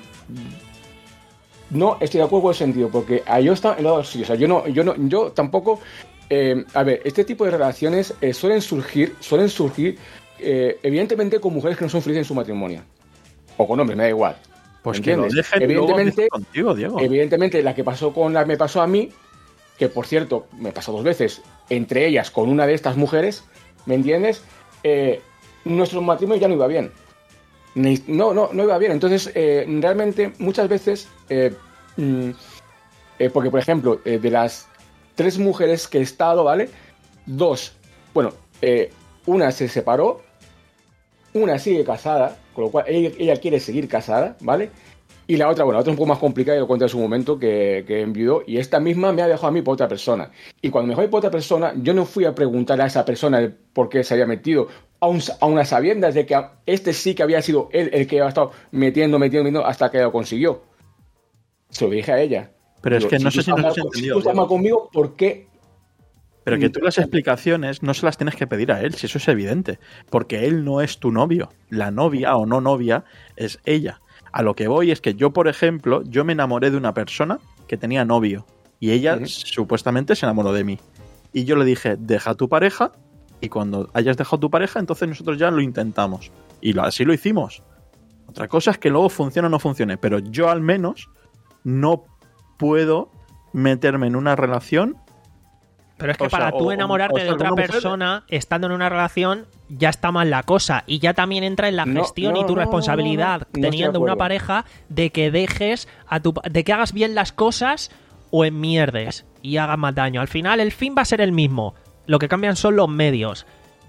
no estoy de acuerdo con el sentido, porque a yo está en lado sí. O sea, yo no, yo no, yo tampoco. eh, a ver, este tipo de relaciones eh, suelen surgir, suelen surgir, eh, evidentemente con mujeres que no son felices en su matrimonio. O con hombres, me da igual. pues ¿me que lo entiendes? dejen y luego Evidentemente- empiecen contigo, Diego. Evidentemente, la que pasó con la me pasó a mí, que por cierto, me pasó dos veces, entre ellas con una de estas mujeres, ¿me entiendes? Eh, nuestro matrimonio ya no iba bien. Ni- no, no, no iba bien. Entonces, eh, realmente, muchas veces, eh, mm, eh, porque por ejemplo, eh, de las tres mujeres que he estado, ¿vale? Dos, bueno, eh, una se separó, una sigue casada, con lo cual ella, ella quiere seguir casada, ¿vale? Y la otra, bueno, la otra es un poco más complicada, y lo cuento en su momento, que, que enviudó, y esta misma me ha dejado a mí por otra persona. Y cuando me dejó a mí por otra persona, yo no fui a preguntar a esa persona el por qué se había metido, aun, a unas sabiendas de que este sí que había sido él el que había estado metiendo, metiendo, metiendo, hasta que lo consiguió. Se lo dije a ella. Pero es Digo, que no si sé tú si nos estás has mal- entendido, Si tú estás Diego. mal conmigo, ¿por qué? Pero que tú las explicaciones no se las tienes que pedir a él, si eso es evidente. Porque él no es tu novio. La novia o no novia es ella. A lo que voy es que yo, por ejemplo, yo me enamoré de una persona que tenía novio. Y ella Ujú. supuestamente se enamoró de mí. Y yo le dije, deja a tu pareja. Y cuando hayas dejado tu pareja, entonces nosotros ya lo intentamos. Y lo- así lo hicimos. Otra cosa es que luego funcione o no funcione. Pero yo al menos no puedo meterme en una relación. Pero es que O sea, para tú o- enamorarte o sea, de otra alguna mujer- persona, estando en una relación, ya está mal la cosa. Y ya también entra en la No, gestión no, y tu no, no, responsabilidad, no, no. No estoy de teniendo una acuerdo. pareja, de que dejes a tu pa- de que hagas bien las cosas o en mierdes y hagas más daño. Al final el fin va a ser el mismo. Lo que cambian son los medios.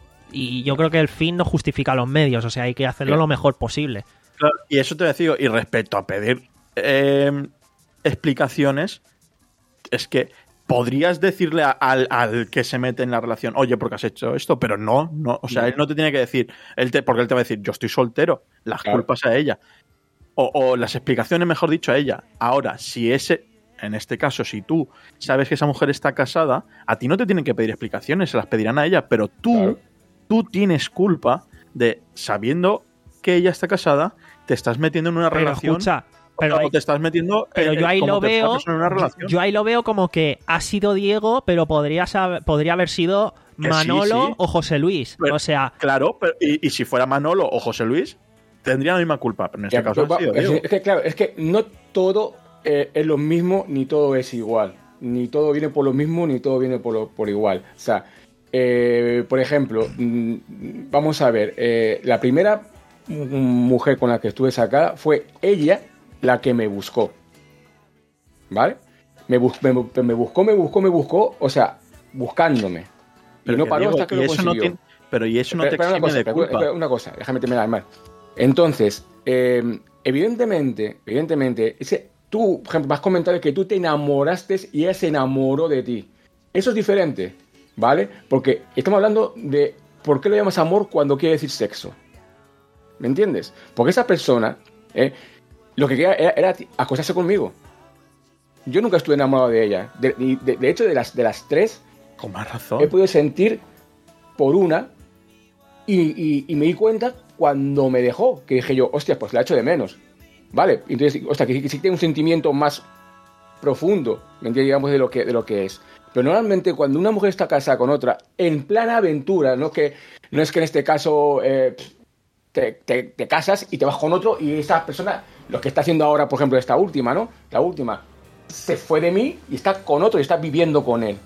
Y yo creo que el fin no justifica los medios. O sea, hay que hacerlo lo mejor posible. Claro, y eso te decía, y respecto a pedir eh, explicaciones, es que podrías decirle a- al, al que se mete en la relación, oye, porque has hecho esto, pero no, no, o sea, No. él no te tiene que decir, él te, porque él te va a decir, yo estoy soltero, las Claro. culpas a ella, o, o las explicaciones, mejor dicho, a ella. Ahora, si ese, en este caso, si tú sabes que esa mujer está casada, a ti no te tienen que pedir explicaciones, se las pedirán a ella, pero tú, Claro. tú tienes culpa de, sabiendo que ella está casada, te estás metiendo en una Pero relación. escucha, pero, o te estás metiendo pero eh, yo ahí como lo tercera veo. persona en una Yo, relación. yo ahí lo veo como que ha sido Diego, pero podría, sab- podría haber sido Que sí, Manolo sí. o José Luis. Pero- o sea, Claro, pero, y, y si fuera Manolo o José Luis, tendría la misma culpa. Pero en este Ya, caso pero ha sido va- es, Diego. es que claro, es que no todo eh, es lo mismo, ni todo es igual. Ni todo viene por lo mismo, ni todo viene por, lo, por igual. O sea, eh, por ejemplo, mm, vamos a ver, eh, la primera mm, mujer con la que estuve sacada fue ella la que me buscó. ¿Vale? Me, bus- me, me buscó, me buscó, me buscó, o sea, buscándome. Pero y no que, paró Diego, hasta que y lo eso no consiguió. tiene- pero y eso no te Pero, pero exime una cosa, de pero, culpa. pero una cosa, déjame terminar, mal. Entonces, eh, evidentemente, evidentemente, ese, tú, por ejemplo, me has comentado que tú te enamoraste y ella se enamoró de ti. Eso es diferente, ¿vale? Porque estamos hablando de por qué lo llamas amor cuando quiere decir sexo. ¿Me entiendes? Porque esa persona, eh, lo que quería era, era acostarse conmigo. Yo nunca estuve enamorado de ella. De, de, de hecho, de las, de las tres, Con más razón. he podido sentir por una y, y, y me di cuenta cuando me dejó, que dije yo, hostia, pues la echo de menos. Vale, entonces, hostia, que, que sí tiene un sentimiento más profundo, ¿me entiendes? Digamos, de lo que, de lo que es. Pero normalmente cuando una mujer está casada con otra, en plan aventura, no, que, no es que en este caso eh, te, te, te casas y te vas con otro y esa persona, lo que está haciendo ahora, por ejemplo, esta última, ¿no? La última, se fue de mí y está con otro y está viviendo con él.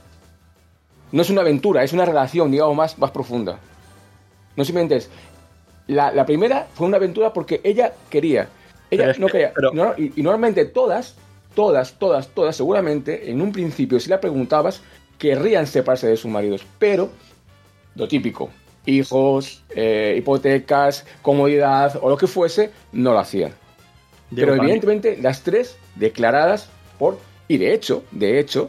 No es una aventura, es una relación, digamos, más, más profunda. No simplemente es... La, la primera fue una aventura porque ella quería. Ella Pero no es que- quería. pero- Y, no- y- y normalmente todas, todas, todas, todas, seguramente, en un principio, si la preguntabas, querrían separarse de sus maridos. Pero, lo típico, hijos, eh, hipotecas, comodidad o lo que fuese, no lo hacían. Digo, Pero para mí- evidentemente las tres declaradas por... Y de hecho, de hecho,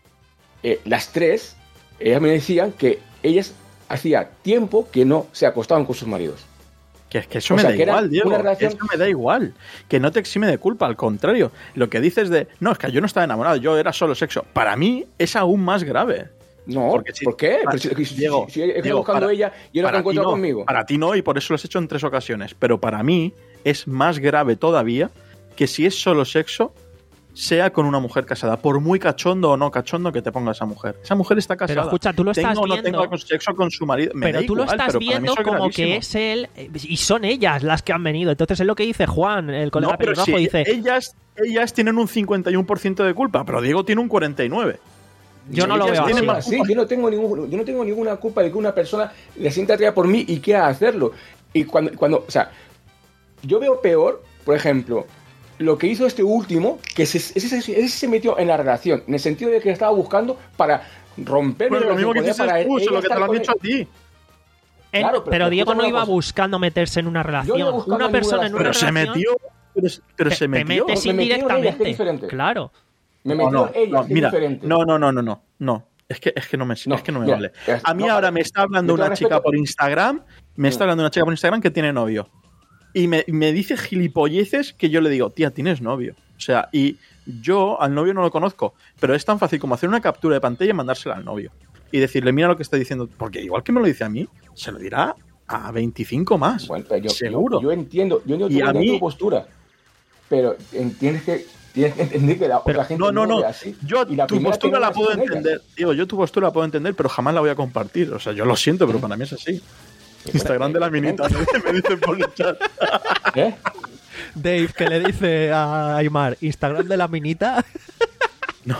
eh, las tres, ellas me decían que ellas hacía tiempo que no se acostaban con sus maridos. Que es que eso O me sea, da que era igual, Diego. una relación- Eso me da igual. Que no te exime de culpa, al contrario. Lo que dices de, no, es que yo no estaba enamorado, yo era solo sexo. Para mí es aún más grave. No, Porque si- ¿por qué? para- Pero si, si- Diego, si, si he Diego, buscando para- ella y no para te encuentra ti no, conmigo. Para ti no, y por eso lo has hecho en tres ocasiones. Pero para mí es más grave todavía que si es solo sexo, sea con una mujer casada. Por muy cachondo o no cachondo que te ponga esa mujer. Esa mujer está casada. Pero escucha, tú lo estás Tengo o no viendo. tengo sexo con su marido. Me Pero da tú lo igual, estás pero para mí viendo eso es como gravísimo. que es él eh, y son ellas las que han venido. Entonces es lo que dice Juan, el colega No, pero pelirrojo, si dice, ellas, ellas tienen un cincuenta y uno por ciento de culpa, pero Diego tiene un cuarenta y nueve por ciento. yo no lo ellas veo tienen así. más- Sí, yo no tengo ningún, yo no tengo ninguna culpa de que una persona le sienta atraída por mí y quiera hacerlo. Y cuando, cuando, o sea, yo veo peor, por ejemplo, lo que hizo este último, que se, ese, ese- ese se metió en la relación, en el sentido de que estaba buscando para romper mi Bueno, lo mismo que relación con dices ella, tú, para eso es lo ella que te estar lo han con dicho a él. ti. Él- Claro, pero- pero pero Diego no escúchame iba una cosa. buscando meterse en una relación. iba buscando Una ninguna persona en una Pero se relación metió. Pero, pero te, se te metió. metes Me metí en ella, que es indirectamente. diferente. Claro. Me No, metió no, en ella, no, que es mira, diferente. no, no, no, no, no, no. Es que, es que no me, No, es que no me mira, vale. es- A mí no, ahora vale. me está hablando Yo te una chica respeto. por Instagram, me está No. hablando una chica por Instagram que tiene novio. Y me, me dice gilipolleces que yo le digo, tía, tienes novio. O sea, y yo al novio no lo conozco, pero es tan fácil como hacer una captura de pantalla y mandársela al novio. Y decirle, mira lo que está diciendo. Porque igual que me lo dice a mí, se lo dirá a veinticinco más. Bueno, pero yo, Seguro. Yo, yo entiendo, yo entiendo Y tu- a mí- tu postura, pero entiendes que tienes que entender que la Pero- otra gente No, no, lo no. ve así. Yo Y la tu primera postura que no la es puedo con ellas. entender. Digo, yo tu postura la puedo entender, pero jamás la voy a compartir. O sea, yo lo siento, pero para mí es así. Instagram de la minita, me dicen por el chat. ¿Eh? Dave, que le dice a Aymar, Instagram de la minita. No.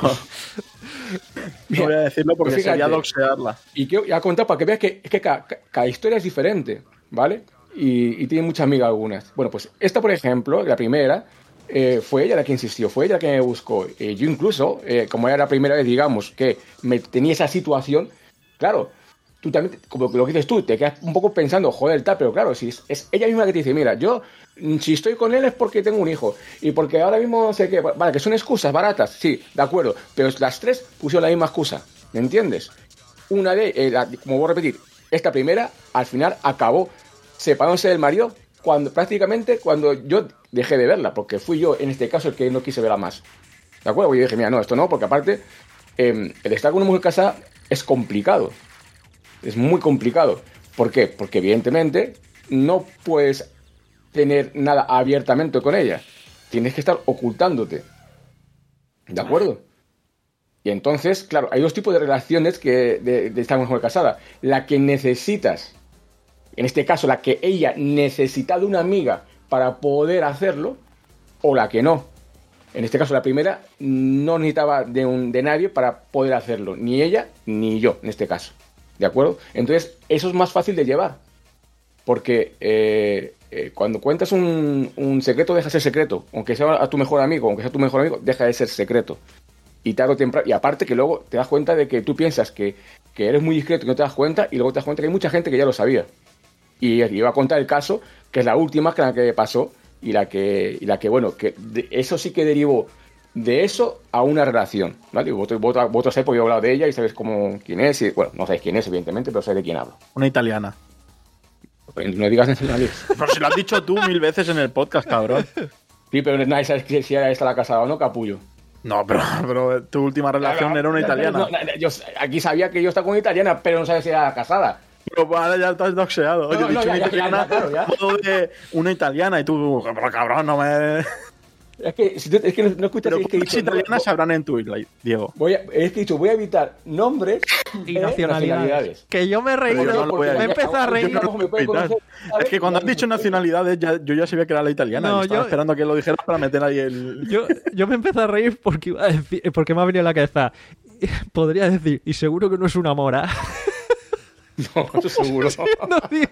No voy a decirlo porque Pues fíjate. sería doxearla. Y que ya contar para que veas que, es que cada, cada historia es diferente, ¿vale? Y, y tiene muchas amigas algunas. Bueno, pues esta, por ejemplo, la primera, eh, fue ella la que insistió, fue ella la que me buscó. Eh, yo incluso, eh, como era la primera vez, digamos, que me tenía esa situación, claro, tú también, como lo que dices tú, te quedas un poco pensando, joder, tal, pero claro, si es, es ella misma que te dice, mira, yo, mm, si estoy con él es porque tengo un hijo, y porque ahora mismo no sé qué, vale, que son excusas baratas, sí, de acuerdo, pero las tres pusieron la misma excusa, ¿me entiendes? Una de, eh, la- como voy a repetir, esta primera, al final acabó separándose del marido cuando, prácticamente cuando yo dejé de verla, porque fui yo, en este caso, el que no quise verla más, ¿de acuerdo? Porque yo dije, mira, no, esto no, porque aparte, eh, el estar con una mujer casada es complicado. Es muy complicado. ¿Por qué? Porque evidentemente no puedes tener nada abiertamente con ella. Tienes que estar ocultándote. ¿De acuerdo? Y entonces, claro, hay dos tipos de relaciones que de, de estar con una mujer casada. La que necesitas, en este caso, la que ella necesita de una amiga para poder hacerlo, o la que no. En este caso, la primera no necesitaba de, un, de nadie para poder hacerlo. Ni ella, ni yo, en este caso. ¿De acuerdo? Entonces, eso es más fácil de llevar. Porque eh, eh, cuando cuentas un, un secreto, deja de ser secreto. Aunque sea a tu mejor amigo, aunque sea tu mejor amigo, deja de ser secreto. Y tarde o temprano. Y aparte que luego te das cuenta de que tú piensas que, que eres muy discreto y no te das cuenta, y luego te das cuenta que hay mucha gente que ya lo sabía. Y iba a contar el caso, que es la última, que la que pasó, y la que, y la que bueno, que de, eso sí que derivó de eso a una relación, ¿vale? Vosotros, vosotros, vosotros sabéis, porque yo he hablado de ella y sabéis cómo, quién es, y, bueno, no sabéis quién es, evidentemente, pero sabéis de quién hablo. Una italiana. Pues no digas nacionalidad. Pero si lo has dicho tú mil veces en el podcast, cabrón. Sí, pero nadie sabe si era esta la casada o no, capullo. No, pero, pero tu última relación Claro, era una italiana. No, no, yo, aquí sabía que yo estaba con una italiana, pero no sabía si era casada. Pero ahora ya te has doxeado. Oye, No, he no, dicho ya, una ya, italiana, ya, claro, ya. puedo de una italiana y tú, pero cabrón, no me... Es que, si tú- es que no, no escuchas, Pero es que he ¿cuántas dicho, no, italianas no, habrán en tu isla, Diego? voy a, es que he dicho, voy a evitar nombres Y eh, nacionalidades. Que yo me he reído. Pero yo no lo voy a me he evitar. empezado a Yo reír. no me puedo Evitar. conocer, ¿sabes? Es que cuando has dicho nacionalidades, ya, yo ya sabía que era la italiana. No, y estaba yo- esperando a que lo dijeras para meter ahí el... Yo, yo me empecé a reír porque iba a decir, porque me ha venido a la cabeza. Podría decir, y seguro que no es una mora. No, eso seguro. No digo.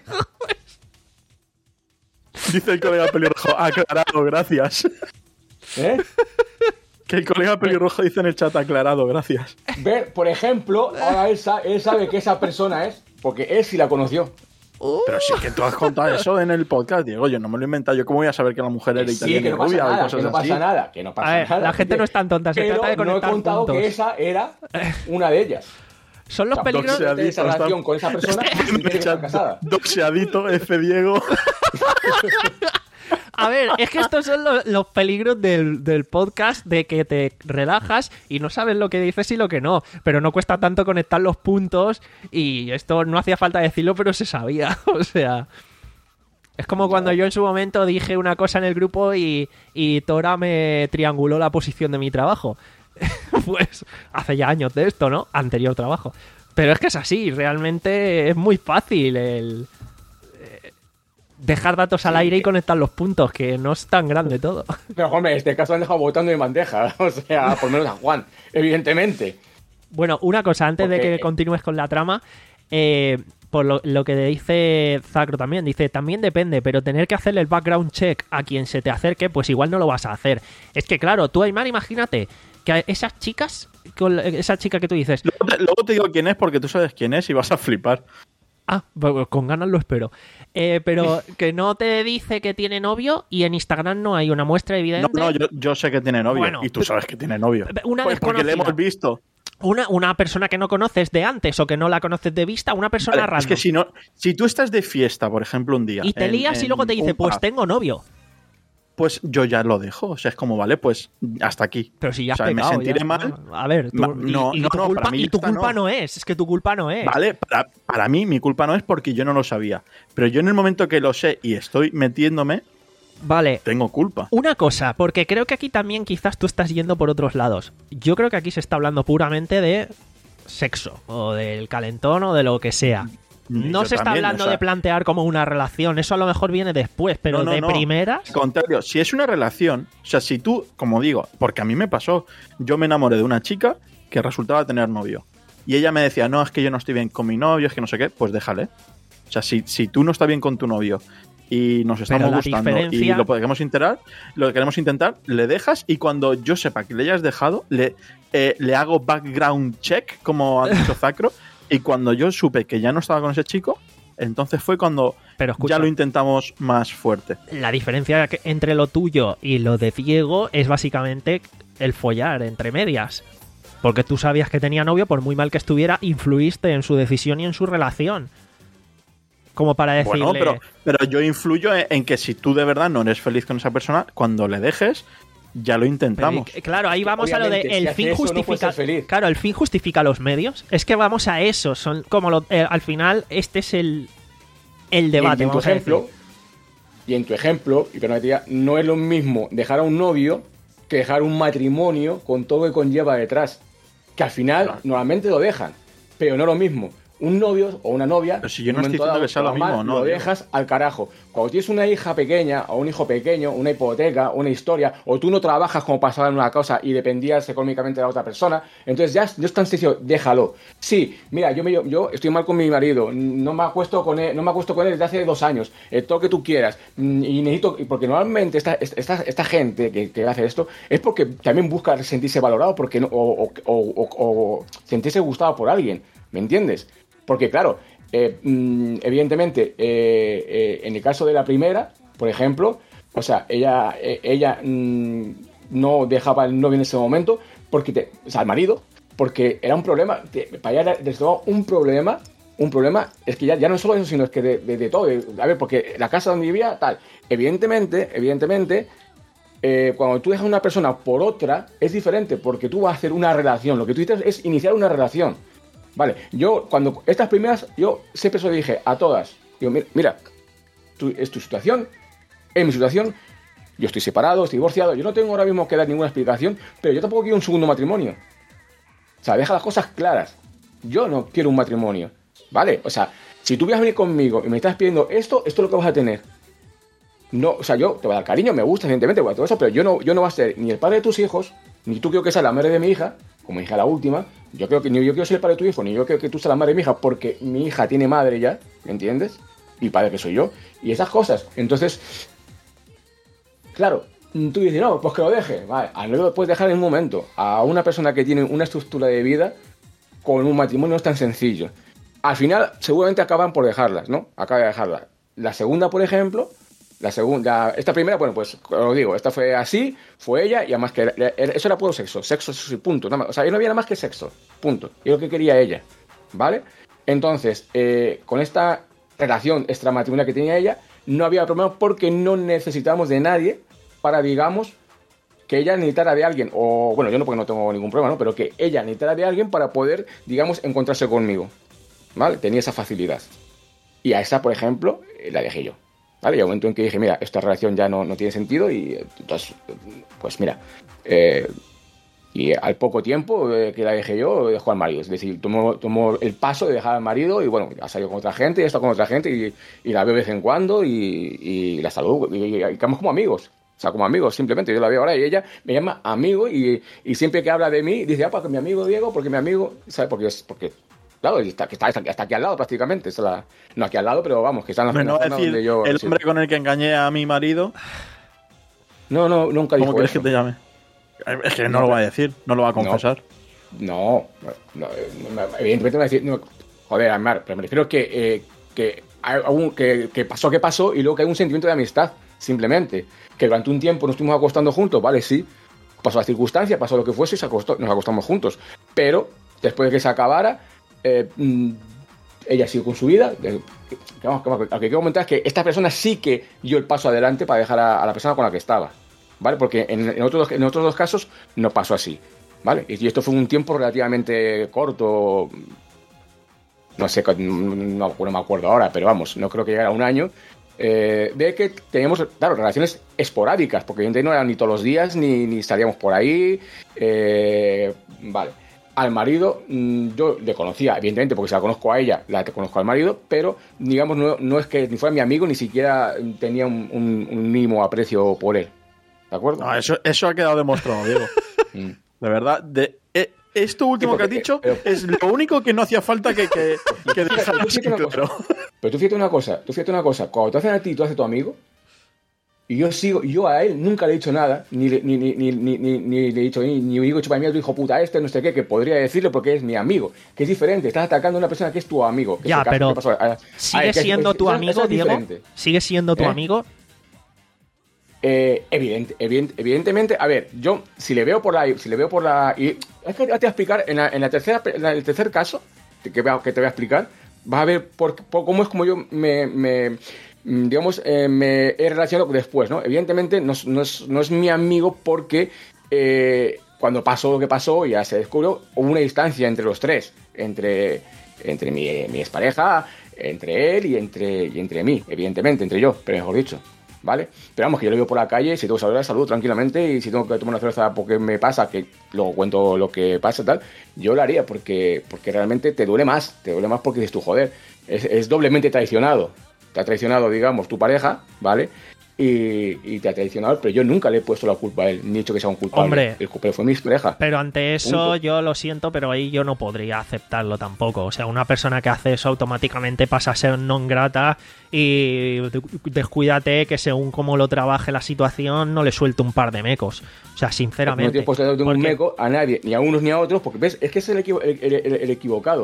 Dice el colega pelirrojo. Aclarado, gracias. ¿Eh? Que el colega pelirrojo dice en el chat aclarado, gracias. Ver, por ejemplo, ahora él, sa- él sabe que esa persona es, porque él sí la conoció. Pero sí que tú has contado eso en el podcast, Diego. Yo no me lo he inventado. Yo cómo voy a saber que la mujer era Sí, italiana que y no pasa rubia y nada, cosas que no así? pasa nada, que no pasa A ver, nada. la gente no es tan tonta, se Pero trata de no he conectar contado puntos. que esa era una de ellas. Son los O sea, peligros. doxear. Doxeadito, esa relación con esa persona está- y tiene que estar casada. Doxeadito, F. Diego. A ver, es que estos son los, los peligros del, del podcast, de que te relajas y no sabes lo que dices y lo que no. Pero no cuesta tanto conectar los puntos y esto no hacía falta decirlo, pero se sabía. O sea, es como cuando yo en su momento dije una cosa en el grupo y, y Tora me trianguló la posición de mi trabajo. Pues hace ya años de esto, ¿no? Anterior trabajo. Pero es que es así, realmente es muy fácil el eh, dejar datos al aire y conectar los puntos, que no es tan grande todo. Pero, hombre, en este caso han dejado votando en bandeja. O sea, por lo menos a Juan, evidentemente. Bueno, una cosa, antes de Porque- que continúes con la trama, eh, por lo, lo que dice Zacro también, dice, también depende, pero tener que hacerle el background check a quien se te acerque, pues igual no lo vas a hacer. Es que claro, tú, Aymar, imagínate que a esas chicas, con la- esa chica que tú dices, Luego te, luego te digo quién es porque tú sabes quién es y vas a flipar. ah, pues con ganas lo espero, eh, pero que no te dice que tiene novio y en Instagram no hay una muestra No, evidente. no, yo, yo sé que tiene novio Bueno, y tú sabes que tiene novio. una Pues porque le desconocida. hemos visto. Una, una persona que no conoces de antes o que no la conoces de vista, una persona Vale, random. es que si no, si tú estás de fiesta, por ejemplo, un día y te en- lías y en luego te dice, un pues pub, tengo novio. pues yo ya lo dejo. O sea, es como, vale, pues hasta aquí. Pero si ya has O sea, me pecado, sentiré ya. mal. A ver, tú- Ma- y- no, y, no, tu no, culpa, para mí y tu esta culpa no. no. es, es que tu culpa no es. Vale, para, para mí mi culpa no es porque yo no lo sabía. Pero yo en el momento que lo sé y estoy metiéndome, Vale, tengo culpa. una cosa, porque creo que aquí también quizás tú estás yendo por otros lados. Yo creo que aquí se está hablando puramente de sexo, o del calentón, o de lo que sea. No Yo se está también, hablando o sea, de plantear como una relación, eso a lo mejor viene después, pero No, no, de no. primeras... Al contrario, si es una relación, o sea, si tú, como digo, porque a mí me pasó, yo me enamoré de una chica que resultaba tener novio. Y ella me decía, no, es que yo no estoy bien con mi novio, es que no sé qué, pues déjale. O sea, si, si tú no estás bien con tu novio y nos estamos la gustando diferencia- y lo queremos intentar, lo que queremos intentar, le dejas y cuando yo sepa que le hayas dejado, le, eh, le hago background check, como ha dicho Zacro, y cuando yo supe que ya no estaba con ese chico, entonces fue cuando Pero escucha, ya lo intentamos más fuerte. la diferencia que- entre lo tuyo y lo de Diego es básicamente el follar entre medias. Porque tú sabías que tenía novio, por muy mal que estuviera, influiste en su decisión y en su relación. Como para decirle... Bueno, pero, pero yo influyo en, en que si tú de verdad no eres feliz con esa persona, cuando le dejes, ya lo Pero, intentamos. y- claro, ahí vamos a lo de Obviamente, si el hace fin eso, no puede justifica. ser feliz. Claro, el fin justifica los medios. Es que vamos a eso. Son como lo- eh, al final este es el el debate. y en tu Vamos a ejemplo, decir. y en tu ejemplo, y perdón que te diga, no es lo mismo dejar a un novio que dejar un matrimonio con todo lo que conlleva detrás. Que al final Claro. normalmente lo dejan, pero no es lo mismo. Un novio o una novia, Pero si yo en no un estoy momento diciendo dado, que sea lo te va mismo, mal, ¿no, lo Diego? dejas al carajo. Cuando tienes una hija pequeña o un hijo pequeño, una hipoteca, una historia, o tú no trabajas como pasaba en una cosa y dependías económicamente de la otra persona, entonces ya es, no es tan sencillo, déjalo. Sí, mira, yo, me, yo estoy mal con mi marido, no me acuesto con él, no me acuesto con él desde hace dos años, eh, todo lo que tú quieras, mm, y necesito, y porque normalmente esta, esta, esta gente que, que hace esto es porque también busca sentirse valorado porque no, o, o, o, o, o sentirse gustado por alguien. ¿Me entiendes? Porque, claro, eh, mm, evidentemente, eh, eh, en el caso de la primera, por ejemplo, o sea, ella, eh, ella mm, no dejaba al novio en ese momento, porque te, o sea, al marido, porque era un problema, te, para ella era desde luego un problema, un problema, es que ya, ya no es solo eso, sino es que de, de, de todo, de, a ver, porque la casa donde vivía, tal, evidentemente, evidentemente, eh, cuando tú dejas a una persona por otra, es diferente, porque tú vas a hacer una relación, lo que tú dices es iniciar una relación, vale, yo, cuando, estas primeras, yo siempre se lo dije a todas, digo, mira, mira tú, es tu situación, es mi situación, yo estoy separado, estoy divorciado, yo no tengo ahora mismo que dar ninguna explicación, pero yo tampoco quiero un segundo matrimonio. O sea, deja las cosas claras. Yo no quiero un matrimonio, ¿vale? O sea, si tú vienes a venir conmigo y me estás pidiendo esto, esto es lo que vas a tener. No, o sea, yo te voy a dar cariño, me gusta, evidentemente, todo eso, pero yo no, yo no voy a ser ni el padre de tus hijos, ni tú quiero que seas la madre de mi hija, como hija la última, yo creo que ni yo quiero ser el padre de tu hijo, ni yo quiero que tú seas la madre de mi hija, porque mi hija tiene madre ya, ¿me entiendes? Y padre que soy yo, y esas cosas. Entonces, claro, tú dices, no, pues que lo deje. Vale, no lo puedes dejar en un momento. A una persona que tiene una estructura de vida, con un matrimonio no es tan sencillo. Al final, seguramente acaban por dejarlas, ¿no? Acaban de dejarlas. La segunda, por ejemplo, la segunda, esta primera, bueno, pues os digo, esta fue así, fue ella, y además que era, era, eso era puro sexo, sexo, sexo y punto. Nada más. O sea, yo no había nada más que sexo, punto. Y lo que quería ella, ¿vale? Entonces, eh, con esta relación extramatrimonial que tenía ella, no había problema porque no necesitábamos de nadie para, digamos, que ella necesitara de alguien, o bueno, yo no, porque no tengo ningún problema, ¿no? Pero que ella necesitara de alguien para poder, digamos, encontrarse conmigo, ¿vale? Tenía esa facilidad. Y a esa, por ejemplo, la dejé yo, ¿vale? Y al momento en que dije, mira, esta relación ya no, no tiene sentido, y entonces, pues mira, eh, y al poco tiempo eh, que la dejé yo, dejó al marido. Es decir, tomó, tomó el paso de dejar al marido y bueno, ha salido con otra gente, ha estado con otra gente y, y la veo de vez en cuando y, y la saludo y, y, y quedamos como amigos. O sea, como amigos, simplemente. Yo la veo ahora y ella me llama amigo y, y siempre que habla de mí dice, ah, porque mi amigo Diego, porque mi amigo, ¿sabes? Porque es, porque, claro, está, está, está, está aquí al lado prácticamente. Está la, no aquí al lado, pero vamos, que está en la, no, la zona decir, donde yo... el sí. hombre con el que engañé a mi marido... No, no, nunca dijo ¿Cómo quieres eso. que te llame? Es que no, no lo va a decir, no lo va a confesar. No, no, no evidentemente me va a decir, no, joder, Amar, pero me refiero que, eh, que, hay algún, que, que pasó, que pasó, y luego que hay un sentimiento de amistad, simplemente. Que durante un tiempo nos estuvimos acostando juntos, vale, sí, pasó la circunstancia, pasó lo que fuese y se acostó, nos acostamos juntos. Pero después de que se acabara, eh, ella siguió con su vida. Eh, que, vamos, que, lo que quiero comentar es que esta persona sí que dio el paso adelante para dejar a, a la persona con la que estaba. ¿Vale? Porque en, en, otros, en otros dos casos no pasó así, ¿vale? Y esto fue un tiempo relativamente corto, no sé, no, no me acuerdo ahora, pero vamos, no creo que llegara a un año, eh, de que teníamos, claro, relaciones esporádicas, porque evidentemente no eran ni todos los días, ni, ni salíamos por ahí, eh, vale. Al marido, yo le conocía, evidentemente, porque se la conozco a ella, la conozco al marido, pero, digamos, no, no es que ni fuera mi amigo, ni siquiera tenía un, un, un mínimo aprecio por él. ¿De acuerdo? No, eso, eso ha quedado demostrado, Diego. De verdad, de, eh, esto último sí, porque, que has dicho pero, es lo único que no hacía falta que, que, que dejar así, claro. Pero tú fíjate una cosa, tú fíjate una cosa, cuando te hacen a ti, tú haces a tu amigo, y yo sigo, yo a él nunca le he dicho nada, ni, ni, ni, ni, ni, ni, ni le he dicho, ni, ni digo, chupa mía, tu hijo puta este, no sé qué, que podría decirlo porque es mi amigo, que es diferente, estás atacando a una persona que es tu amigo. Que ya, pero pasó, a, ¿sigue a, siendo es, tu es, amigo, es Diego? ¿Sigue siendo tu ¿Eh? amigo? Eh, evidente, evidente, evidentemente, a ver, yo si le veo por la, si le veo por la, y es que te voy a explicar en la, en la tercera, en el tercer caso que, que te voy a explicar, vas a ver por, por cómo es como yo me, me digamos, eh, me he relacionado después, ¿no? Evidentemente no, no, es, no es mi amigo porque eh, cuando pasó lo que pasó, ya se descubrió, hubo una distancia entre los tres, entre, entre mi, mi expareja, entre él y entre, y entre mí, evidentemente, entre yo, pero mejor dicho. ¿Vale? Pero vamos, que yo lo veo por la calle, si tengo que saludar, saludo tranquilamente, y si tengo que tomar una cerveza porque me pasa, que luego cuento lo que pasa y tal, yo lo haría porque, porque realmente te duele más, te duele más porque dices tú, joder, es, es doblemente traicionado, te ha traicionado, digamos, tu pareja, ¿vale? Y, y te ha traicionado, pero yo nunca le he puesto la culpa a él, ni he dicho que sea un culpable. Hombre, el culpable fue mi pareja. Pero ante eso, punto. Yo lo siento, pero ahí yo no podría aceptarlo tampoco. O sea, una persona que hace eso automáticamente pasa a ser non grata y descuídate que según cómo lo trabaje la situación no le suelte un par de mecos. O sea, sinceramente. No tienes puesto de un meco a nadie, ni a unos ni a otros, porque ves, es que es el, equivo, el, el, el, el equivocado.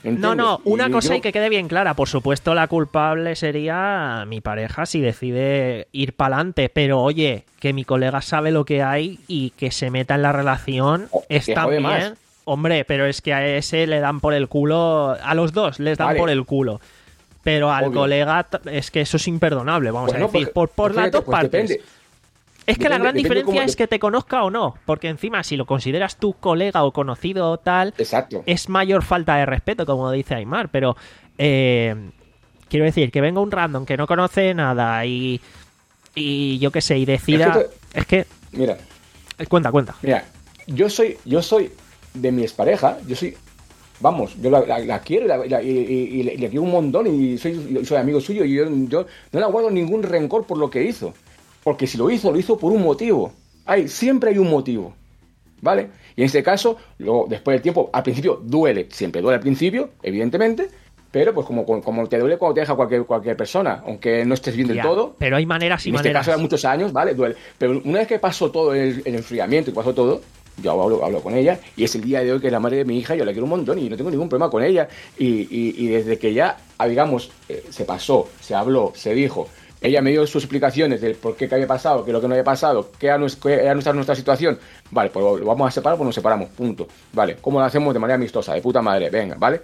¿entiendes? No, no, una Y cosa yo- y que quede bien clara. Por supuesto, la culpable sería mi pareja si decide ir para adelante. Pero oye, que mi colega sabe lo que hay y que se meta en la relación Oh, que está jode bien. más. Hombre, pero es que a ese le dan por el culo. A los dos les dan Vale. por el culo. Pero al Obvio. colega t- es que eso es imperdonable, vamos Bueno, a decir. porque- por por pues las fíjate, dos pues partes. depende. Es que la Depende- gran depende diferencia cómo- es que te conozca o no. Porque encima, si lo consideras tu colega o conocido o tal, Exacto. es mayor falta de respeto, como dice Aymar. Pero eh, quiero decir, que venga un random que no conoce nada y, y yo qué sé, y decida. Es que Es que. Mira, eh, Cuenta, cuenta. mira, yo soy, yo soy de mi expareja, yo soy, vamos, yo la, la- la quiero y, la, y la- y- y- y le le quiero un montón y soy, soy amigo suyo y yo, yo no le guardo ningún rencor por lo que hizo. Porque si lo hizo, lo hizo por un motivo. Hay, siempre hay un motivo. ¿Vale? Y en este caso, luego, después del tiempo, al principio duele, siempre duele al principio, evidentemente, pero pues como, como te duele cuando te deja cualquier, cualquier persona, aunque no estés bien del Ya, todo. pero hay maneras y En este maneras. caso, eran muchos años, ¿vale? Duele. Pero una vez que pasó todo el, el enfriamiento y pasó todo, yo hablo, hablo con ella y es el día de hoy que es la madre de mi hija, yo la quiero un montón y no tengo ningún problema con ella. Y, y- y desde que ya, ah, digamos, eh, se pasó, se habló, se dijo, ella me dio sus explicaciones del por qué que había pasado, qué es lo que no había pasado, qué era, nues- qué era nuestra, nuestra situación. Vale, pues lo vamos a separar, pues nos separamos, punto. Vale, ¿cómo lo hacemos? De manera amistosa, de puta madre, venga, ¿vale?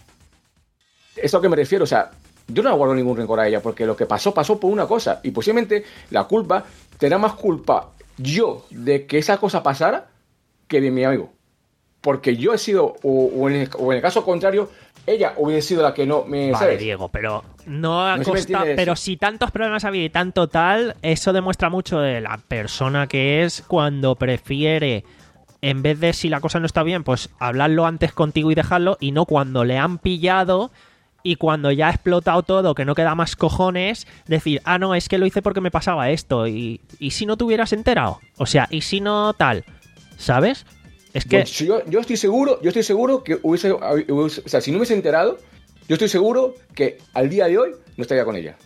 Es a lo que me refiero, o sea, yo no le guardo ningún rencor a ella, porque lo que pasó, pasó por una cosa. Y posiblemente la culpa, tendrá más culpa yo de que esa cosa pasara que de mi amigo. Porque yo he sido, o, o en, el, o en el caso contrario, ella hubiese sido la que no me... Vale, ¿sabes? Diego, pero no a No sé si me costa. entiendes. Pero si tantos problemas ha habido y tanto tal, eso demuestra mucho de la persona que es cuando prefiere, en vez de si la cosa no está bien, pues hablarlo antes contigo y dejarlo, y no cuando le han pillado y cuando ya ha explotado todo, que no queda más cojones, decir, ah, no, es que lo hice porque me pasaba esto. Y, y si no te hubieras enterado. O sea, y si no tal. ¿Sabes? Es que. Pues yo, yo estoy seguro, yo estoy seguro que hubiese, hubiese- o sea, si no me hubiese enterado, yo estoy seguro que al día de hoy no estaría con ella.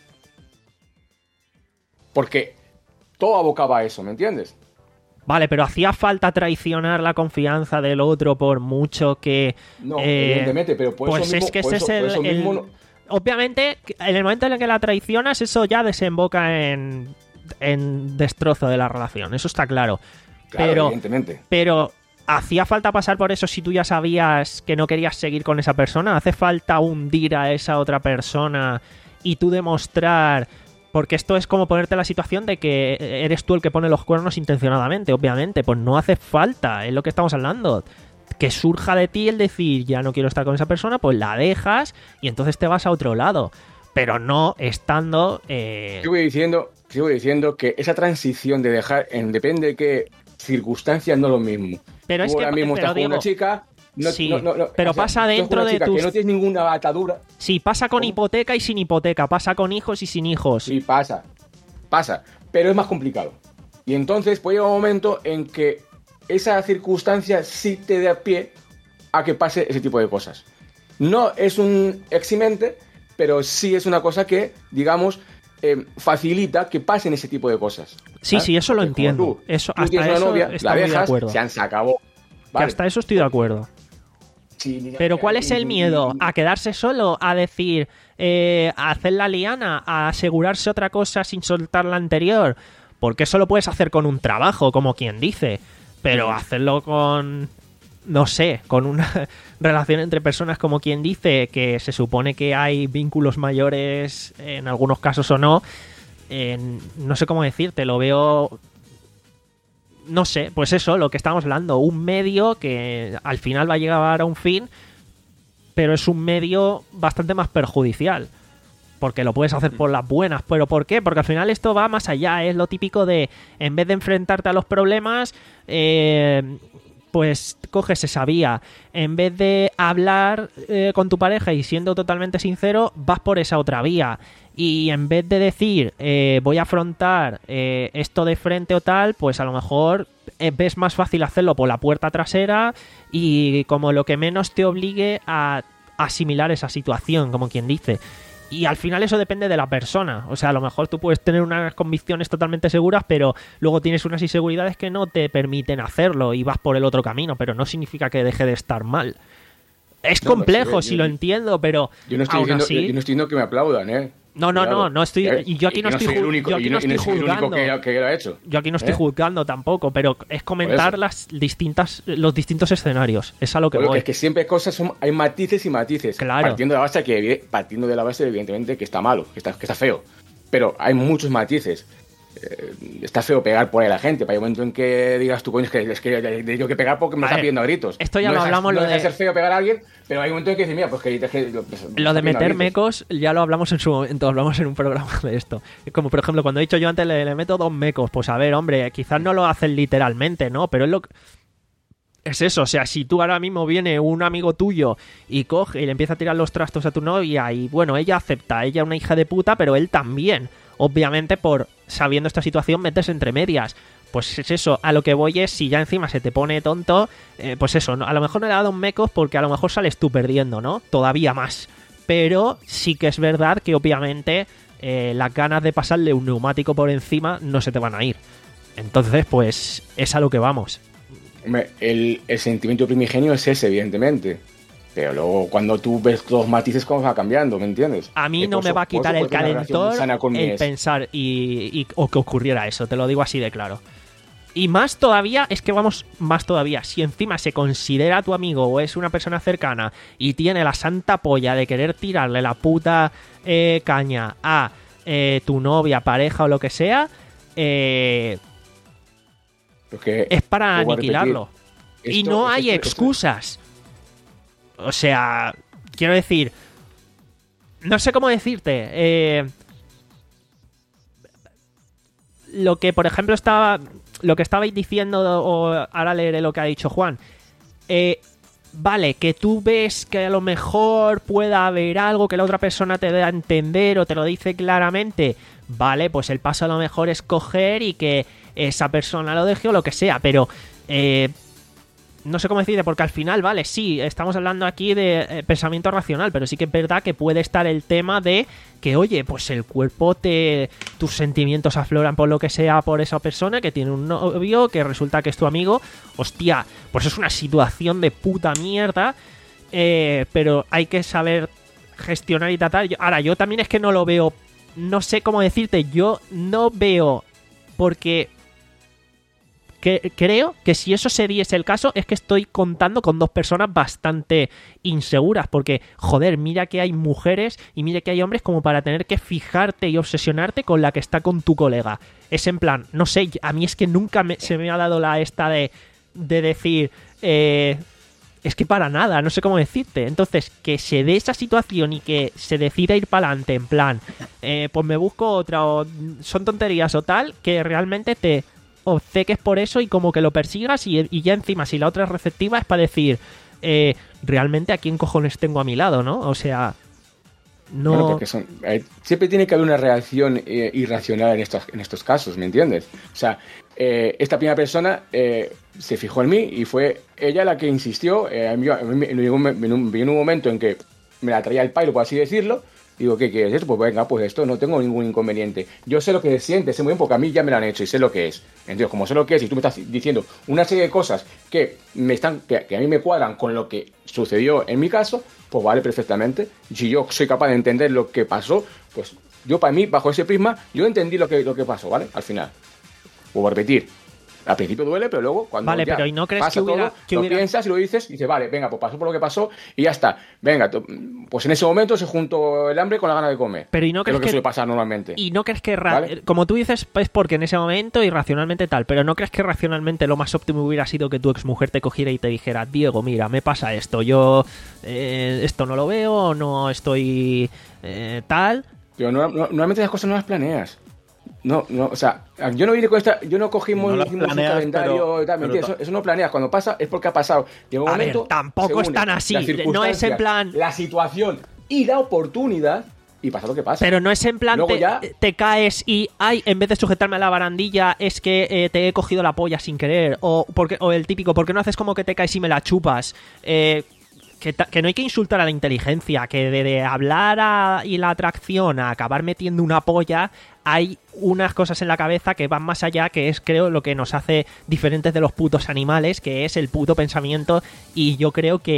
Porque todo abocaba a eso, ¿me entiendes? Vale, pero hacía falta traicionar la confianza del otro por mucho que... No, eh, evidentemente, pero por pues eso mismo, es que por ese eso- es por el... eso mismo el- no- Obviamente, en el momento en el que la traicionas, eso ya desemboca en, en destrozo de la relación, eso está claro. Claro, pero, evidentemente. pero, ¿hacía falta pasar por eso si tú ya sabías que no querías seguir con esa persona? ¿Hace falta hundir a esa otra persona y tú demostrar... Porque esto es como ponerte en la situación de que eres tú el que pone los cuernos intencionadamente, obviamente. Pues no hace falta, es lo que estamos hablando. Que surja de ti el decir, ya no quiero estar con esa persona, pues la dejas y entonces te vas a otro lado. Pero no estando... Eh... Sigo diciendo, sigo diciendo que esa transición de dejar, en depende de qué circunstancias, no es lo mismo. Pero es Tú que... ahora mismo pero estás con Diego, una chica... No, sí, no, no, no, pero o sea, pasa tú estás con dentro una de chica tus... que no tienes ninguna atadura. Sí, pasa con ¿Cómo? hipoteca y sin hipoteca, pasa con hijos y sin hijos. Sí, pasa. Pasa. Pero es más complicado. Y entonces puede llegar un momento en que esa circunstancia sí te da pie a que pase ese tipo de cosas. No es un eximente, pero sí es una cosa que, digamos, eh, facilita que pasen ese tipo de cosas. Sí, ¿sabes? sí, eso lo Porque como entiendo. Tú, Eso, tú hasta tienes una eso novia, está la muy de dejas, acuerdo. se, han- se acabó. Que Vale. hasta eso estoy de acuerdo. Sí, Pero ¿cuál es el y- miedo? y- ¿A quedarse solo? ¿A decir, eh, a hacer la liana? ¿A asegurarse otra cosa sin soltar la anterior? Porque eso lo puedes hacer con un trabajo, como quien dice. Pero hacerlo con, no sé, con una relación entre personas, como quien dice, que se supone que hay vínculos mayores en algunos casos o no, eh, no sé cómo decirte, lo veo... No sé, pues eso, lo que estamos hablando, un medio que al final va a llegar a un fin, pero es un medio bastante más perjudicial, porque lo puedes hacer por las buenas. ¿Pero por qué? Porque al final esto va más allá, es lo típico de, en vez de enfrentarte a los problemas, eh, pues coges esa vía. En vez de hablar eh, con tu pareja y siendo totalmente sincero, vas por esa otra vía. Y en vez de decir, eh, voy a afrontar eh, esto de frente o tal, pues a lo mejor eh, ves más fácil hacerlo por la puerta trasera y como lo que menos te obligue a asimilar esa situación, como quien dice. Y al final eso depende de la persona. O sea, a lo mejor tú puedes tener unas convicciones totalmente seguras, pero luego tienes unas inseguridades que no te permiten hacerlo y vas por el otro camino, pero no significa que deje de estar mal. Es No, complejo, no, si yo- lo entiendo, pero Yo no estoy aún diciendo, así... yo no estoy diciendo que me aplaudan, ¿eh? No, no, Cuidado. no, no estoy... ¿Eh? Y yo aquí no Y estoy soy el ju- único, yo aquí y no y estoy soy el único juzgando. que, que lo ha hecho. Yo aquí no estoy ¿Eh? juzgando tampoco, pero es comentar Por eso. las distintas, los distintos escenarios. Es a lo que Bueno, voy. es que siempre hay cosas, son, hay matices y matices. Claro. Partiendo de la base que partiendo de la base evidentemente que está malo, que está, que está feo. Pero hay muchos matices. Eh, está feo pegar por ahí a la gente. Para el momento en que digas tú, coño, es que, es que le tengo que pegar porque me A está ver, pidiendo a gritos. esto ya no lo deja- hablamos, no lo deja de- ser feo pegar a alguien, pero hay un momento en que dices, mira, pues que, que lo, pues, me Lo está de pidiendo a meter gritos. mecos, ya lo hablamos en su momento, hablamos en un programa de esto. Como por ejemplo, cuando he dicho yo antes, le, le meto dos mecos. Pues a ver, hombre, quizás no lo hacen literalmente, ¿no? Pero es lo que... Es eso, o sea, si tú ahora mismo viene un amigo tuyo y coge y le empieza a tirar los trastos a tu novia y bueno, ella acepta, ella es una hija de puta, pero él también. Obviamente por, sabiendo esta situación, metes entre medias. Pues es eso, a lo que voy es, si ya encima se te pone tonto, eh, pues eso, ¿no? A lo mejor no le ha dado un mecos porque a lo mejor sales tú perdiendo, ¿no? Todavía más. Pero sí que es verdad que obviamente eh, las ganas de pasarle un neumático por encima no se te van a ir. Entonces, pues es a lo que vamos. Hombre, el, el sentimiento primigenio es ese, evidentemente. Pero luego cuando tú ves los matices, cómo va cambiando, ¿me entiendes? A mí Que no por me eso- va a por eso quitar el puede tener una relación muy calentor sana con mi el ex. pensar y, y- o que ocurriera eso, te lo digo así de claro. Y más todavía, es que vamos, más todavía, si encima se considera tu amigo o es una persona cercana y tiene la santa polla de querer tirarle la puta eh, caña a eh, tu novia, pareja o lo que sea, eh, Porque, es para vuelvo a aniquilarlo. repetir, Y esto- no esto- hay esto- excusas. O sea, quiero decir, no sé cómo decirte. Eh, lo que, por ejemplo, estaba, lo que estabais diciendo, o ahora leeré lo que ha dicho Juan. Eh, vale, que tú ves que a lo mejor pueda haber algo que la otra persona te dé a entender o te lo dice claramente. Vale, pues el paso a lo mejor es coger y que esa persona lo deje o lo que sea, pero eh, no sé cómo decirte, porque al final, vale, sí, estamos hablando aquí de eh, pensamiento racional, pero sí que es verdad que puede estar el tema de que, oye, pues el cuerpo te... tus sentimientos afloran por lo que sea por esa persona que tiene un novio, que resulta que es tu amigo. Hostia, pues es una situación de puta mierda, eh, pero hay que saber gestionar y tratar. Yo- Ahora, yo también es que no lo veo, no sé cómo decirte, yo no veo, porque... Que, creo que si eso se diese el caso es que estoy contando con dos personas bastante inseguras, porque joder, mira que hay mujeres y mira que hay hombres como para tener que fijarte y obsesionarte con la que está con tu colega. Es en plan, no sé, a mí es que nunca me- se me ha dado la esta de, de decir, eh, es que para nada, no sé cómo decirte. Entonces, que se dé esa situación y que se decida ir para adelante, en plan, eh, pues me busco otra, o son tonterías o tal, que realmente te obceques por eso y como que lo persigas y, y ya encima, si la otra es receptiva, es para decir, eh, realmente a quién cojones tengo a mi lado, ¿no? O sea, no... Bueno, porque son, eh, siempre tiene que haber una reacción eh, irracional en estos, en estos casos, ¿me entiendes? O sea, eh, esta primera persona eh, se fijó en mí y fue ella la que insistió. Eh, a mí, a mí me, me llegó un- me- me vino un momento en que me la traía el pairo, por así decirlo. Digo, ¿qué quieres esto? Pues venga, pues esto, no tengo ningún inconveniente. Yo sé lo que siente, sé muy bien porque a mí ya me lo han hecho y sé lo que es. Entonces, como sé lo que es y tú me estás diciendo una serie de cosas que me están, que, que a mí me cuadran con lo que sucedió en mi caso, pues vale perfectamente. Si yo soy capaz de entender lo que pasó, pues yo para mí, bajo ese prisma, yo entendí lo que, lo que pasó, ¿vale? Al final. Vuelvo a repetir. Al principio duele, pero luego cuando Vale, ya pero ¿y no crees pasa que hubiera- todo, que lo hubiera- piensas y lo dices y dices, vale, venga, pues pasó por lo que pasó y ya está. Venga, to- pues en ese momento se juntó el hambre con la gana de comer. Pero ¿y no que es crees lo que, que- suele pasar normalmente. Y no crees que, ra- ¿Vale? como tú dices, es porque en ese momento irracionalmente tal, pero no crees que racionalmente lo más óptimo hubiera sido que tu exmujer te cogiera y te dijera, Diego, mira, me pasa esto, yo eh, esto no lo veo, no estoy eh, tal. Pero no, no- normalmente las cosas no las planeas. No, no, o sea, yo no vine con esta, yo no cogimos No las hicimos un planeas, calendario pero- y tal, ¿me pero entiendes? ta- Eso, eso no planeas, cuando pasa es porque ha pasado. Llega un A momento, ver, tampoco se es unen tan así, las no es en circunstancias, plan- la situación y la oportunidad y pasa lo que pasa. Pero no es en plan Luego te, ya- te caes y, ay, en vez de sujetarme a la barandilla es que eh, te he cogido la polla sin querer. O, porque, o el típico, ¿por qué no haces como que te caes y me la chupas? Eh, que, ta- que no hay que insultar a la inteligencia, que de, de hablar a- y la atracción a acabar metiendo una polla, hay unas cosas en la cabeza que van más allá, que es, creo, lo que nos hace diferentes de los putos animales, que es el puto pensamiento, y yo creo que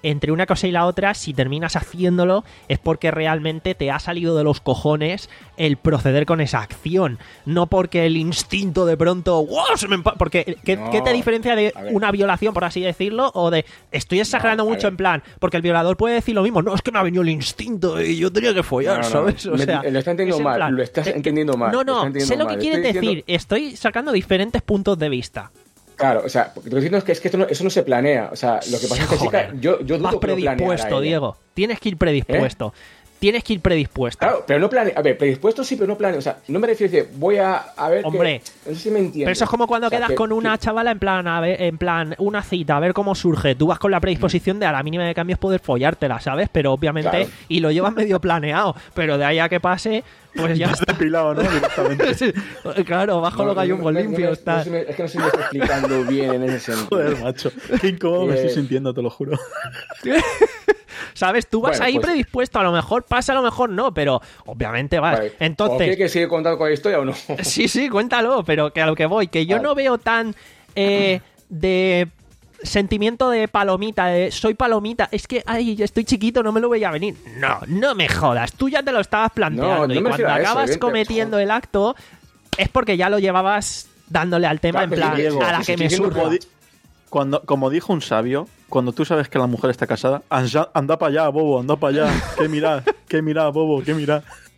entre una cosa y la otra, si terminas haciéndolo, es porque realmente te ha salido de los cojones el proceder con esa acción. No porque el instinto de pronto... ¡Wow! Se me empa-! Porque, ¿qué, No, ¿qué te diferencia de a ver. una violación, por así decirlo? O de... Estoy exagerando No, a mucho ver. en plan... Porque el violador puede decir lo mismo. No, es que me ha venido el instinto y yo tenía que follar, No, no, no. ¿sabes? O Me- sea, lo está entendiendo es en mal, plan- lo estás es que- entendiendo mal, No, lo no, estás entendiendo sé lo que mal. quieres Estoy diciendo- decir. Estoy sacando diferentes puntos de vista. Claro, o sea, porque lo que estoy diciendo es que, es que esto no- eso no se planea. O sea, lo que pasa es que Joder. chica, yo, yo dudo Vas que lo planeara predispuesto, ella. Diego. Tienes que ir predispuesto. Tienes que ir predispuesto. Claro, pero no planea. A ver, predispuesto sí, pero no planea. O sea, no me refiero a decir, voy a, a ver. Hombre, que, no sé si me entiendes. Pero eso es como cuando O sea, quedas que- con una que- chavala en plan, a ver, en plan, una cita, a ver cómo surge. Tú vas con la predisposición de a la mínima de cambios poder follártela, ¿sabes? Pero obviamente, Claro. y lo llevas medio planeado, pero de ahí a que pase, pues ya está. Depilado, ¿no? Directamente. Sí, claro, bajo no, los no, gallumbos no, no, limpios, no, está. no se me- Es que no se me está explicando bien en ese sentido. Joder, macho. Qué incómodo me Eh, estoy sintiendo, te lo juro. ¿Sabes? Tú vas Bueno, ahí pues- predispuesto, a lo mejor pasa, a lo mejor no, pero obviamente vas. Vale. ¿O Entonces, quiere que siga contando con la historia o no? sí, sí, cuéntalo, pero que a lo que voy, que yo Vale. no veo tan eh, de sentimiento de palomita, de soy palomita, es que, ay, estoy chiquito, no me lo veía venir. No, no me jodas, tú ya te lo estabas planteando No, no y me cuando refiero a eso, acabas evidente- cometiendo el acto es porque ya lo llevabas dándole al tema Claro, en pero plan, sí, Diego, a la sí, que sí, me sí, surja. Como, di- cuando, como dijo un sabio, cuando tú sabes que la mujer está casada, anja- anda para allá, bobo, anda para allá. ¿Qué mirá? ¿Qué mirá, bobo? ¿Qué mirá?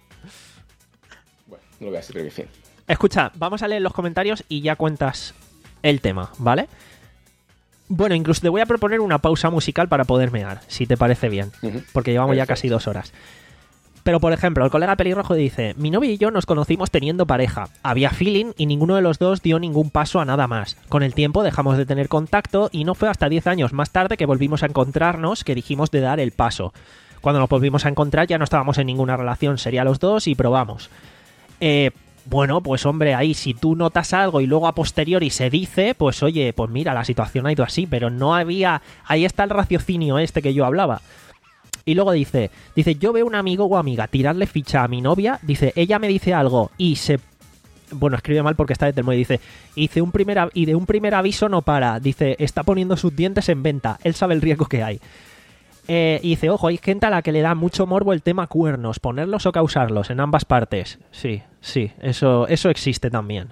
Bueno, no lo voy a hacer, pero en fin. Escucha, vamos a leer los comentarios y ya cuentas el tema, ¿vale? Bueno, incluso te voy a proponer una pausa musical para poder mear, si te parece bien, Ujú. porque llevamos ya Perfecto. casi dos horas. Pero, por ejemplo, el colega pelirrojo dice: mi novio y yo nos conocimos teniendo pareja. Había feeling y ninguno de los dos dio ningún paso a nada más. Con el tiempo dejamos de tener contacto y no fue hasta diez años más tarde que volvimos a encontrarnos que dijimos de dar el paso. Cuando nos volvimos a encontrar ya no estábamos en ninguna relación seria los dos y probamos. Eh... Bueno, pues hombre, ahí si tú notas algo y luego a posteriori se dice, pues oye, pues mira, la situación ha ido así, pero no había... Ahí está el raciocinio este que yo hablaba. Y luego dice, dice, yo veo un amigo o amiga tirarle ficha a mi novia, dice, ella me dice algo y se... Bueno, escribe mal porque está de termo y dice, hice un primer av- y de un primer aviso no para, dice, está poniendo sus dientes en venta, él sabe el riesgo que hay. Eh, y dice, ojo, hay gente a la que le da mucho morbo el tema cuernos, ponerlos o causarlos en ambas partes. Sí, sí, eso, eso existe también.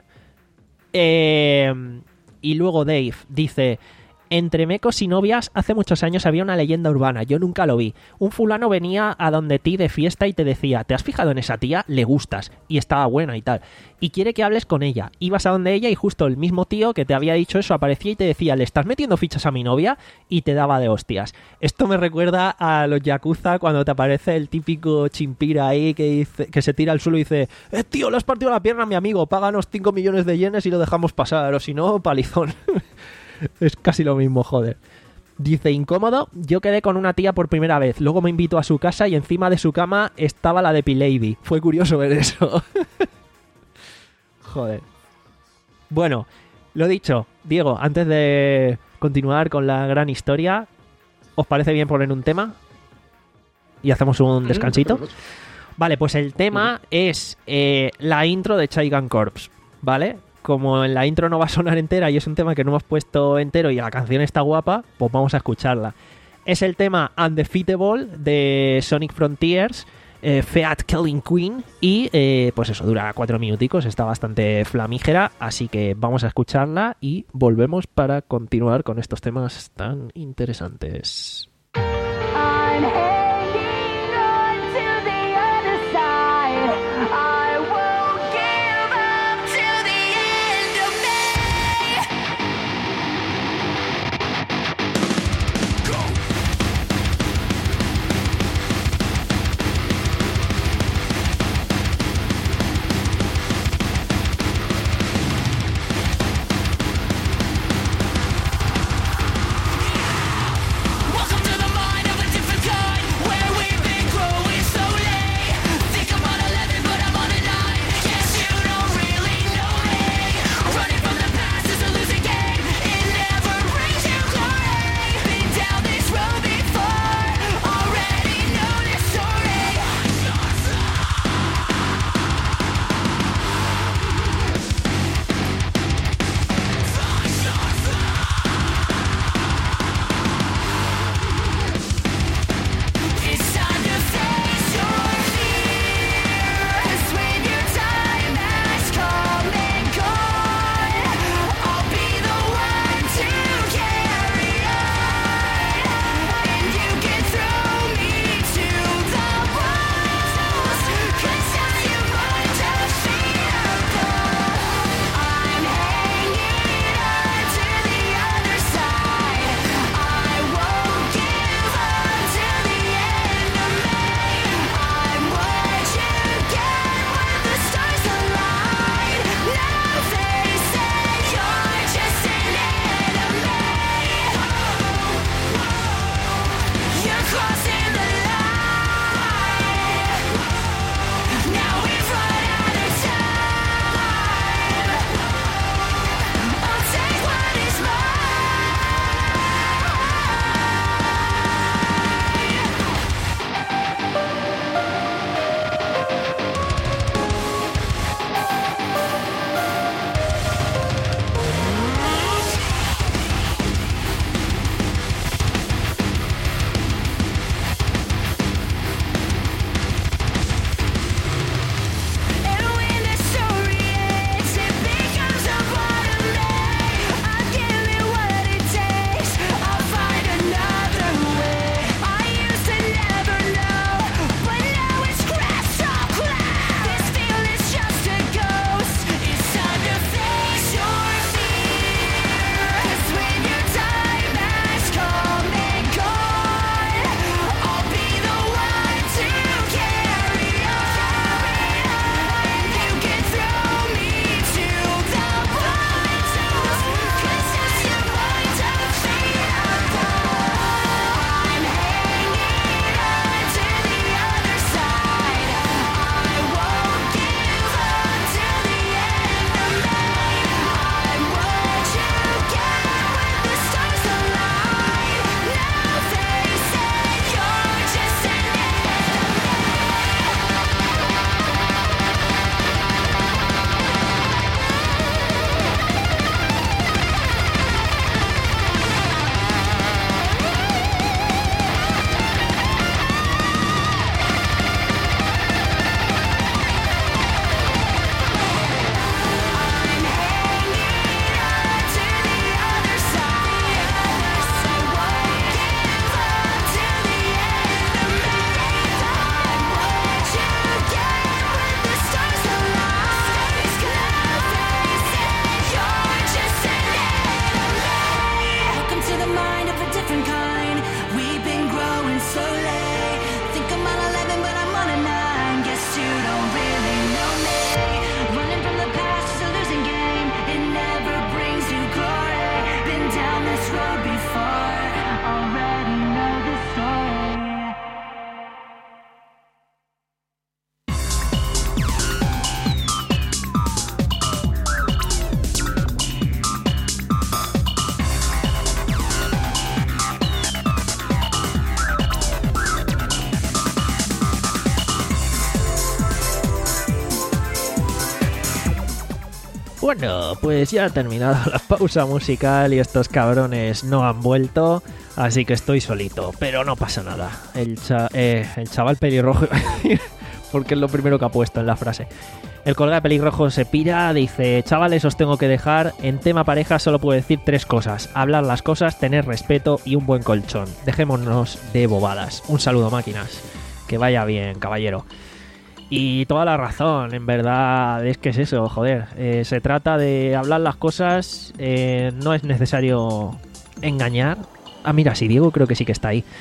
Eh, y luego Dave dice, entre mecos y novias hace muchos años había una leyenda urbana, yo nunca lo vi. Un fulano venía a donde ti de fiesta y te decía, ¿te has fijado en esa tía? Le gustas. Y estaba buena y tal. Y quiere que hables con ella. Ibas a donde ella y justo el mismo tío que te había dicho eso aparecía y te decía, ¿le estás metiendo fichas a mi novia? Y te daba de hostias. Esto me recuerda a los Yakuza cuando te aparece el típico chimpira ahí que, dice, que se tira al suelo y dice, eh tío, le has partido la pierna a mi amigo, páganos cinco millones de yenes y lo dejamos pasar, o si no, palizón. Es casi lo mismo, joder. Dice, incómodo, yo quedé con una tía por primera vez, luego me invitó a su casa y encima de su cama estaba la de P-Lady. Fue curioso ver eso. Joder. Bueno, lo dicho, Diego, antes de continuar con la gran historia, ¿os parece bien poner un tema? Y hacemos un descansito. Vale, pues el tema es eh, la intro de Chaigan Corps, ¿vale? Como en la intro no va a sonar entera y es un tema que no hemos puesto entero y la canción está guapa, pues vamos a escucharla. Es el tema Undefeatable de Sonic Frontiers, eh, Feat Killing Queen, y eh, pues eso, dura cuatro minuticos, está bastante flamígera, así que vamos a escucharla y volvemos para continuar con estos temas tan interesantes. I'm hanging on to the other side. I won't give up till the end of me. Welcome to the mind of a different kind. Bueno, pues ya ha terminado la pausa musical y estos cabrones no han vuelto, así que estoy solito, pero no pasa nada. El, cha- eh, el chaval pelirrojo, porque es lo primero que ha puesto en la frase. El colega de pelirrojo se pira, dice: chavales, os tengo que dejar. En tema pareja solo puedo decir tres cosas: hablar las cosas, tener respeto y un buen colchón. Dejémonos de bobadas. Un saludo, máquinas. Que vaya bien, caballero. Y toda la razón, en verdad, es que es eso, joder. Eh, se trata de hablar las cosas, eh, no es necesario engañar. Ah, mira, sí, Diego creo que sí que está ahí.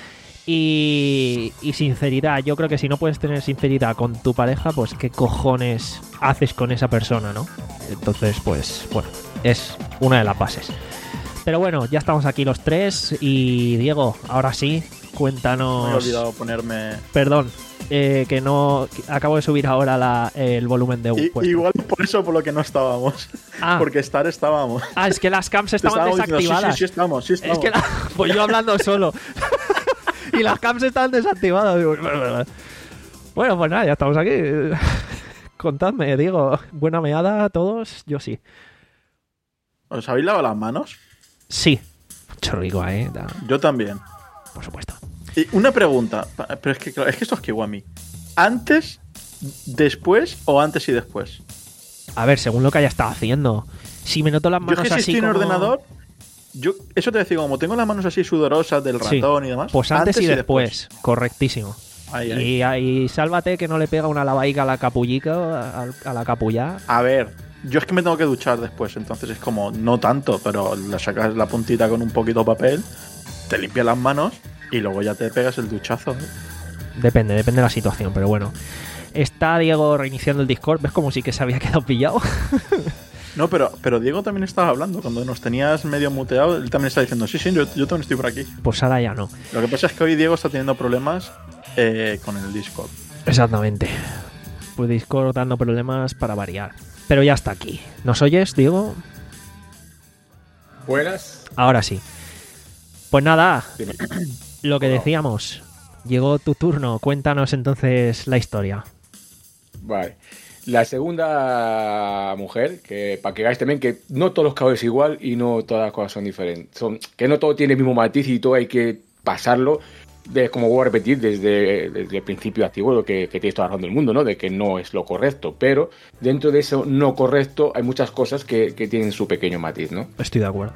Y, y sinceridad, yo creo que si no puedes tener sinceridad con tu pareja, pues qué cojones haces con esa persona, ¿no? Entonces, pues, bueno, es una de las bases. Pero bueno, ya estamos aquí los tres y Diego, ahora sí, cuéntanos... Me he olvidado ponerme... Perdón, eh, que no... Acabo de subir ahora la, el volumen de I- puesto. igual por eso por lo que no estábamos. Ah. Porque estar estábamos. Ah, es que las cams estaban Estábamos diciendo, desactivadas. sí, sí, sí estamos, sí estamos. Es que la... pues yo hablando solo. Y las cams estaban desactivadas. Digo, bueno, pues nada, ya estamos aquí. Contadme, Diego. Buena meada a todos. Yo sí. ¿Os habéis lavado las manos? Sí. Mucho rico, ¿eh? Da- Yo también. Por supuesto. Y una pregunta, pa- pero es que, claro, es que esto es Kiwami. ¿Antes, después o antes y después? A ver, según lo que haya estado haciendo. Si me noto las Yo manos es que si así estoy en como... ordenador, yo, eso te decía, como tengo las manos así sudorosas del Sí. ratón y demás. Pues antes, y después. Correctísimo. Ahí, ahí. Y, ahí sálvate que no le pega una lavaica a la capullica, a, a la capullá. A ver, yo es que me tengo que duchar después, entonces es como, no tanto, pero le sacas la puntita con un poquito de papel, te limpias las manos y luego ya te pegas el duchazo. ¿eh? Depende, depende de la situación, pero bueno. Está Diego reiniciando el Discord. ¿Ves como sí que se había quedado pillado? No, pero, pero Diego también estaba hablando. Cuando nos tenías medio muteado, él también está diciendo, sí, sí, yo, yo también estoy por aquí. Pues ahora ya no. Lo que pasa es que hoy Diego está teniendo problemas eh, con el Discord. Exactamente. Pues Discord dando problemas para variar. Pero ya está aquí. ¿Nos oyes, Diego? Buenas. Ahora sí. Pues nada, Dime. lo que decíamos. Llegó tu turno. Cuéntanos entonces la historia. Vale. La segunda mujer, que para que veáis también que no todos los caballos es igual y no todas las cosas son diferentes. Son, que no todo tiene el mismo matiz y todo hay que pasarlo, de, como vuelvo a repetir, desde, desde el principio activo, lo que, que tienes toda la razón del mundo, ¿no? De que no es lo correcto. Pero dentro de eso no correcto hay muchas cosas que, que tienen su pequeño matiz, ¿no? Estoy de acuerdo.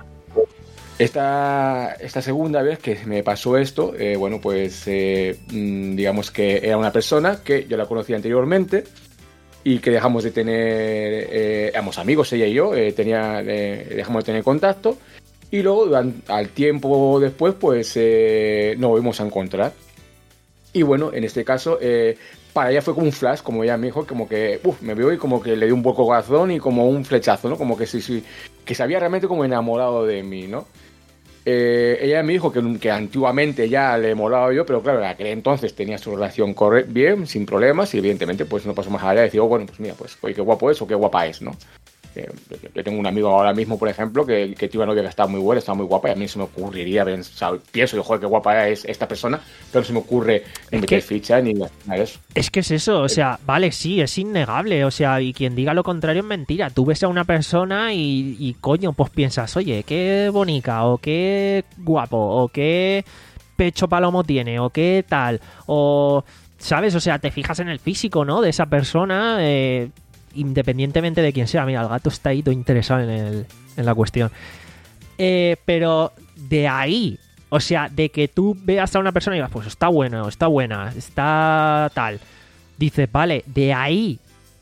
Esta, esta segunda vez que me pasó esto, eh, bueno, pues eh, mm, digamos que era una persona que yo la conocía anteriormente y que dejamos de tener, eh, éramos amigos ella y yo, eh, tenía, eh, dejamos de tener contacto y luego durante, al tiempo después pues eh, nos volvimos a encontrar. Y bueno, en este caso eh, para ella fue como un flash, como ella me dijo, como que uf, me vio y como que le dio un poco corazón y como un flechazo, ¿no? Como que sí, sí, que se había realmente como enamorado de mí, ¿no? Eh, ella me dijo que, que antiguamente ya le molaba yo, pero claro, en aquel entonces tenía su relación corre bien, sin problemas, y evidentemente pues no pasó más allá. Decía, oh, bueno, pues mira, pues oye, qué guapo es o qué guapa es, ¿no? Eh, yo tengo un amigo ahora mismo, por ejemplo, que, que tiene una novia que está muy buena, está muy guapa, y a mí se me ocurriría, o sea, pienso, yo, joder, qué guapa es esta persona, pero no se me ocurre ni Es meter que- ficha ni nada de eso. Es que es eso, o sea, vale, sí, es innegable, o sea, y quien diga lo contrario es mentira. Tú ves a una persona y, y coño, pues piensas, oye, qué bonita, o qué guapo, o qué pecho palomo tiene, o qué tal, o, ¿sabes? O sea, te fijas en el físico, ¿no? De esa persona, eh, independientemente de quién sea. Mira, el gato está ahí todo interesado en, el, en la cuestión. Eh, pero de ahí... O sea, de que tú veas a una persona y digas, pues está bueno, está buena, está tal. Dices, vale, de ahí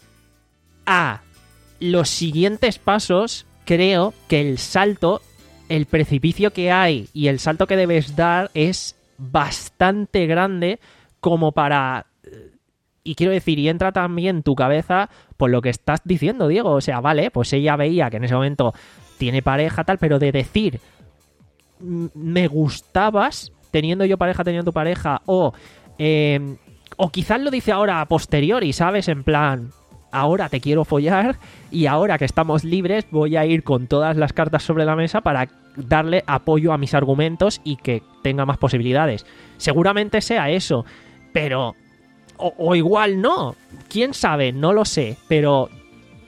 a los siguientes pasos, creo que el salto, el precipicio que hay y el salto que debes dar es bastante grande como para... Y quiero decir, y entra también tu cabeza por lo que estás diciendo, Diego. O sea, vale, pues ella veía que en ese momento tiene pareja tal, pero de decir... me gustabas teniendo yo pareja, teniendo tu pareja, o eh, o quizás lo dice ahora a posteriori, ¿sabes? En plan, ahora te quiero follar y ahora que estamos libres voy a ir con todas las cartas sobre la mesa para darle apoyo a mis argumentos y que tenga más posibilidades. Seguramente sea eso, pero o, o igual no, quién sabe, no lo sé, pero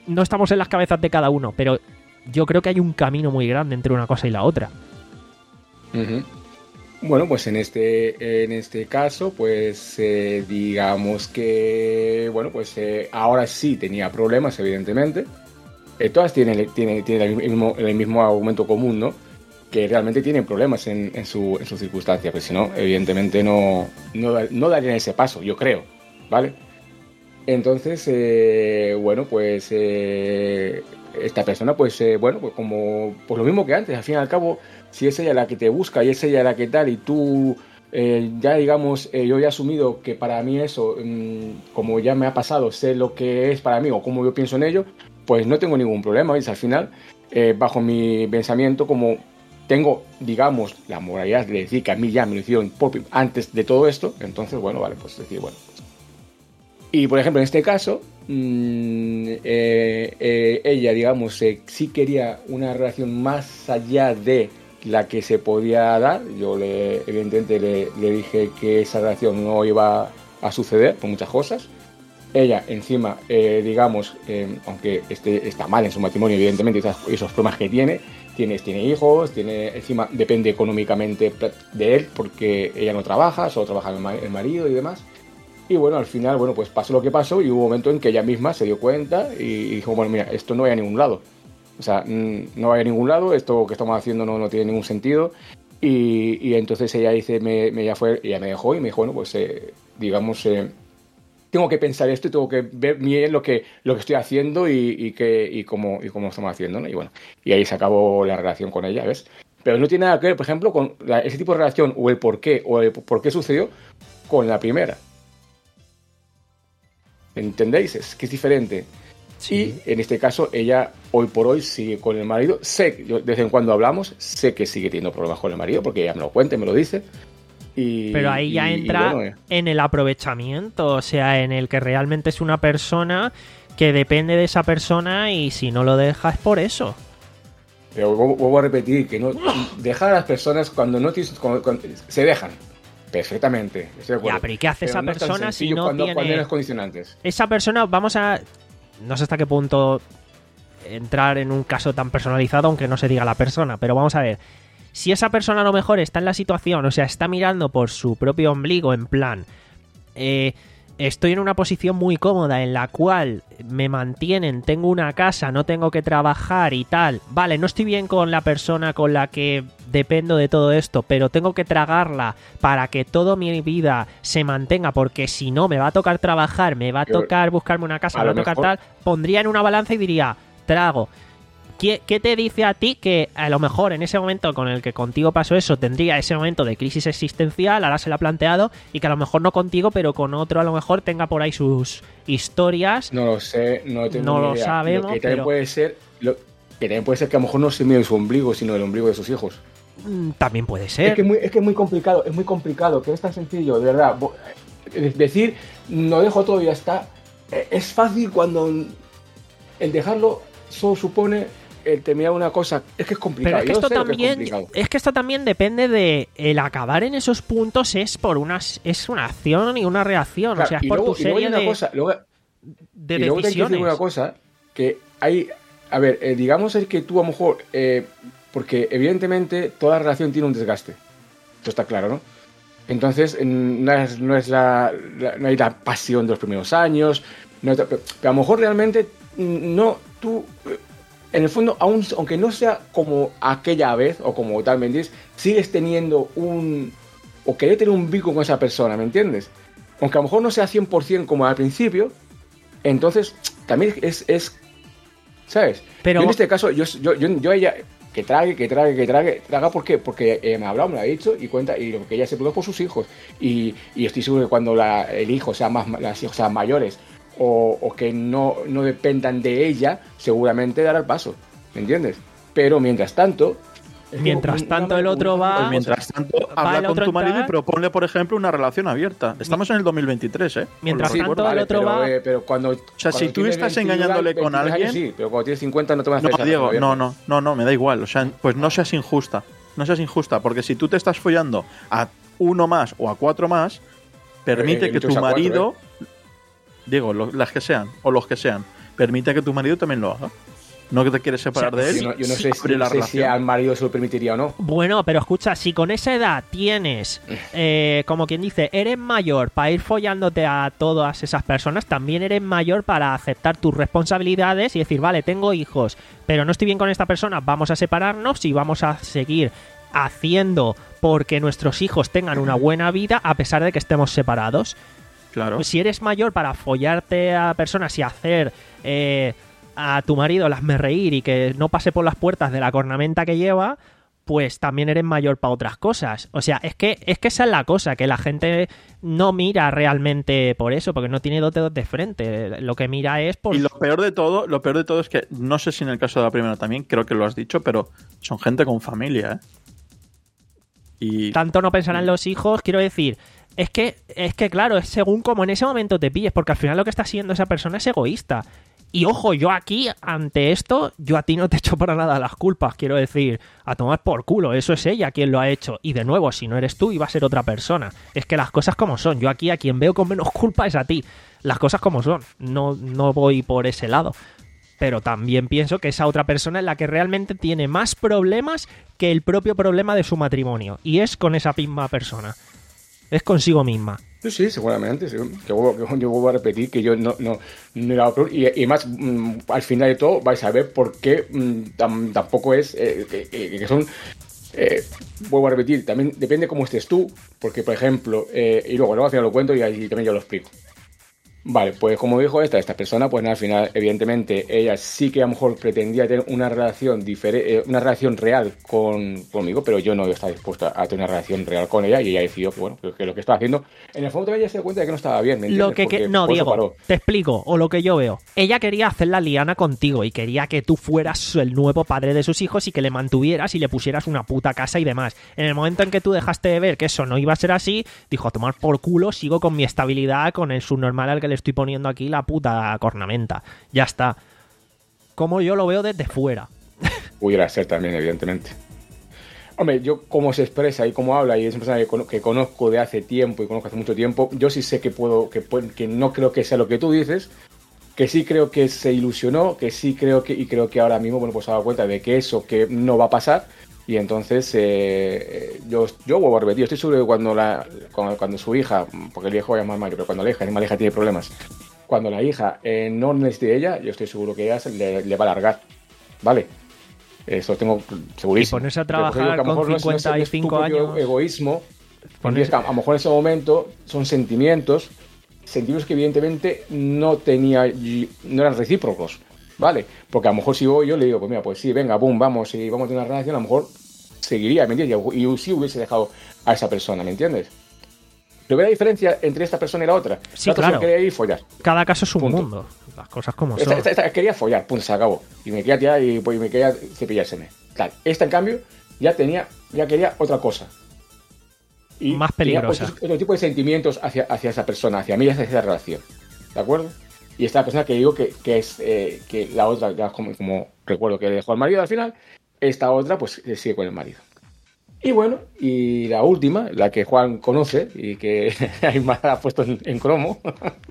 no estamos en las cabezas de cada uno, pero yo creo que hay un camino muy grande entre una cosa y la otra. Ujú. Bueno, pues en este en este caso, pues eh, digamos que, bueno, pues eh, ahora sí tenía problemas, evidentemente. Eh, todas tienen, tienen, tienen el, mismo, el mismo argumento común, ¿no? Que realmente tienen problemas en, en, su, en sus circunstancias, pues si no, evidentemente no, no, no darían ese paso, yo creo, ¿vale? Entonces, eh, bueno, pues eh, esta persona, pues eh, bueno, pues como pues lo mismo que antes, al fin y al cabo, si es ella la que te busca y es ella la que tal, y tú eh, ya digamos, eh, yo ya he asumido que para mí eso, mmm, como ya me ha pasado, sé lo que es para mí o cómo yo pienso en ello, pues no tengo ningún problema, ¿ves? Al final, eh, bajo mi pensamiento, como tengo, digamos, la moralidad de decir que a mí ya me lo hicieron por- antes de todo esto, entonces, bueno, vale, pues decir, bueno. Pues. Y, por ejemplo, en este caso, mmm, eh, eh, ella, digamos, eh, sí quería una relación más allá de la que se podía dar. Yo, le, evidentemente, le, le dije que esa relación no iba a suceder por muchas cosas. Ella, encima, eh, digamos, eh, aunque esté, está mal en su matrimonio, evidentemente, esos, esos problemas que tiene, tiene, tiene hijos, tiene, encima depende económicamente de él, porque ella no trabaja, solo trabaja el, ma- el marido y demás. Y bueno, al final, bueno, pues pasó lo que pasó y hubo un momento en que ella misma se dio cuenta y, y dijo, bueno, mira, esto no va a ningún lado. O sea, mm, no va a ningún lado, esto que estamos haciendo no, no tiene ningún sentido. Y, y entonces ella dice, me, me, ella, fue, ella me dejó y me dijo, bueno, pues eh, digamos... Eh, tengo que pensar esto y tengo que ver bien lo que, lo que estoy haciendo y, y, que, y, cómo, y cómo lo estamos haciendo, ¿no? Y bueno, y ahí se acabó la relación con ella, ¿ves? Pero no tiene nada que ver, por ejemplo, con la, ese tipo de relación o el por qué, o el por qué sucedió con la primera. ¿Entendéis? Es que es diferente. Sí. Y en este caso, ella hoy por hoy sigue con el marido. Sé, yo, de vez en cuando hablamos, sé que sigue teniendo problemas con el marido porque ella me lo cuenta y me lo dice. Y, Pero ahí ya y- y entra bueno, eh. en el aprovechamiento, o sea, en el que realmente es una persona que depende de esa persona y si no lo deja es por eso. Pero vuelvo vuelvo a repetir que no dejar a las personas cuando no tienes, cuando- cuando- se dejan perfectamente. Estoy de acuerdo. Ya, pero ¿y qué hace Pero esa no es tan persona si sencillo no cuando, tiene- cuando hay los condicionantes? Esa persona, vamos a... No sé hasta qué punto entrar en un caso tan personalizado, aunque no se diga la persona, pero vamos a ver. Si esa persona a lo mejor está en la situación, o sea, está mirando por su propio ombligo, en plan, eh, estoy en una posición muy cómoda en la cual me mantienen, tengo una casa, no tengo que trabajar y tal. Vale, no estoy bien con la persona con la que dependo de todo esto, pero tengo que tragarla para que toda mi vida se mantenga, porque si no me va a tocar trabajar, me va a Yo- tocar buscarme una casa, a me va a lo tocar mejor- tal, pondría en una balanza y diría, trago. ¿Qué, ¿Qué te dice a ti que a lo mejor en ese momento con el que contigo pasó eso tendría ese momento de crisis existencial, ahora se lo ha planteado, y que a lo mejor no contigo, pero con otro a lo mejor tenga por ahí sus historias? No lo sé, no tengo No ni lo idea. sabemos, Lo que también pero- puede ser, lo, que también puede ser que a lo mejor no se mire su ombligo, sino el ombligo de sus hijos. Mm, También puede Es ser. que, es muy, es que es muy complicado, es muy complicado, que no es tan sencillo, de verdad. Bo- eh, Decir, no dejo todo y ya está, eh, es fácil cuando el dejarlo solo supone el terminar una cosa. Es que es complicado. Pero es que Yo esto sé lo que es también, complicado. es que esto también depende de el acabar en esos puntos es por unas, es una acción y una reacción, Claro, o sea, es y por luego, tu y luego hay serie una de, cosa, luego, de y luego te quiero decir decisiones. una cosa, que hay, a ver, eh, digamos el que tú a lo mejor, eh, porque evidentemente toda relación tiene un desgaste, esto está claro, ¿no? Entonces mm, no es, no es la, la- no hay la pasión de los primeros años, no hay- pero a lo mejor realmente mm, no, tú, eh, en el fondo, aún, aunque no sea como aquella vez o como tal, ¿me entiendes? Sigues teniendo un, o querer tener un vínculo con esa persona, ¿me entiendes? Aunque a lo mejor no sea cien por ciento como al principio, entonces también es, es ¿sabes? Pero- Yo en este caso, yo, yo, yo, yo a ella, que trague, que trague, que trague, traga, ¿por qué? Porque eh, me ha hablado, me lo ha dicho y cuenta, y lo que ella se preocupa por sus hijos. Y, y estoy seguro que cuando la, el hijo sea más, las hijos sean mayores o, o que no, no dependan de ella, seguramente dará el paso, ¿me entiendes? Pero mientras tanto... es que Mientras una- tanto, el una- otro una- va- Pues mientras tanto, Va habla el con otro tu a marido y entrar. proponle, por ejemplo, una relación abierta. Estamos en el dos mil veintitrés, ¿eh? Mientras Os lo tanto, recuerdo. el Vale, otro pero, va- eh, pero cuando, o sea, si tú estás engañándole con alguien- sí, pero cuando tienes cincuenta no te vas a No, hacer esa Diego, relación no, abierta. no, no, no, me da igual. O sea, pues no seas injusta. No seas injusta, porque si tú te estás follando a uno más o a cuatro más, permite Eh, que muchos tu a cuatro, marido, Diego, lo- las que sean, o los que sean, permite que tu marido también lo haga. No que te quieres separar de él. Yo no, yo no sí, sé, abre si, la no sé si relación. al marido se lo permitiría o no. Bueno, pero escucha, si con esa edad tienes, eh, como quien dice, eres mayor para ir follándote a todas esas personas, también eres mayor para aceptar tus responsabilidades y decir, vale, tengo hijos, pero no estoy bien con esta persona, vamos a separarnos y vamos a seguir haciendo porque nuestros hijos tengan una buena vida a pesar de que estemos separados. Claro. Si eres mayor para follarte a personas y hacer eh, a tu marido las reír y que no pase por las puertas de la cornamenta que lleva, pues también eres mayor para otras cosas. O sea, es que es que esa es la cosa, que la gente no mira realmente por eso, porque no tiene dos dedos de frente. Lo que mira es por... Y lo peor de todo, lo peor de todo es que, no sé si en el caso de la primera también, creo que lo has dicho, pero son gente con familia, ¿eh? Y Tanto no pensarán los hijos, quiero decir... Es que, es que claro, es según como en ese momento te pilles, porque al final lo que está haciendo esa persona es egoísta. Y ojo, yo aquí, ante esto, yo a ti no te echo para nada las culpas, quiero decir, a tomar por culo, eso es ella quien lo ha hecho. Y de nuevo, si no eres tú, iba a ser otra persona. Es que las cosas como son, yo aquí a quien veo con menos culpa es a ti. Las cosas como son, no, no voy por ese lado. Pero también pienso que esa otra persona es la que realmente tiene más problemas que el propio problema de su matrimonio. Y es con esa misma persona. Es consigo misma. Sí, sí, seguramente. Sí. Que vuelvo, que yo vuelvo a repetir que yo no, no, no era peor. Y, y más, mm, al final de todo, vais a ver por qué mm, tam, tampoco es. Eh, que, que son. Eh, vuelvo a repetir, también depende cómo estés tú. Porque, por ejemplo, eh, y luego, luego al final lo cuento y ahí también yo lo explico. Vale, pues como dijo esta, esta persona, pues nada, al final, evidentemente, ella sí que a lo mejor pretendía tener una relación diferente, una relación real con, conmigo, pero yo no estaba dispuesto a tener una relación real con ella y ella decidió que, bueno, que lo que estaba haciendo, en el fondo también ella se dio cuenta de que no estaba bien, ¿me entiendes? Lo que, que Porque no, por eso Diego, paró. te explico, o lo que yo veo. Ella quería hacer la liana contigo y quería que tú fueras el nuevo padre de sus hijos y que le mantuvieras y le pusieras una puta casa y demás. En el momento en que tú dejaste de ver que eso no iba a ser así, dijo, a tomar por culo, sigo con mi estabilidad, con el subnormal al que le estoy poniendo aquí la puta cornamenta. Ya está. Como yo lo veo desde fuera. Pudiera ser también, evidentemente. Hombre, yo cómo se expresa y cómo habla, y es una persona que, cono- que conozco de hace tiempo y conozco hace mucho tiempo, yo sí sé que puedo, que, pu- que no creo que sea lo que tú dices, que sí creo que se ilusionó, que sí creo que, y creo que ahora mismo, bueno, pues se ha dado cuenta de que eso que no va a pasar, y entonces eh, yo, yo vuelvo a repetir, estoy seguro que cuando, la, cuando, cuando su hija, porque el hijo va a llamar Mario, pero cuando la hija, encima la hija tiene problemas, cuando la hija eh, no necesite ella, yo estoy seguro que ella se le, le va a largar, ¿vale? Eso tengo segurísimo. Y ponerse a Pero, porque trabajar digo que a lo con mejor no es- no es- no es tu cincuenta y cinco propio años. egoísmo, Ponerse- es que a lo mejor en ese momento son sentimientos, sentimientos que evidentemente no tenía, no eran recíprocos, ¿vale? Porque a lo mejor si voy yo le digo, pues mira, pues sí, venga, boom, vamos, y vamos a tener una relación, a lo mejor seguiría, ¿me entiendes? Y, y sí hubiese dejado a esa persona, ¿me entiendes? Pero ve la diferencia entre esta persona y la otra. Sí, la otra claro. solo quería ir y follar. Cada caso es un Punto. mundo. Las cosas como Esta, son. esta- esta quería follar, punto, se acabó. Y me quería tirar y, pues, y me quería cepillárseme. Claro, esta en cambio ya tenía, ya quería otra cosa. Y Más tenía peligrosa. Otro, otro tipo de sentimientos hacia, hacia esa persona, hacia mí y hacia esa relación. ¿De acuerdo? Y esta persona que digo que, que es eh, que la otra, ya como, como recuerdo que le dejó al marido al final, esta otra pues eh, sigue con el marido. Y bueno, y la última, la que Juan conoce y que Aymar ha puesto en, en cromo,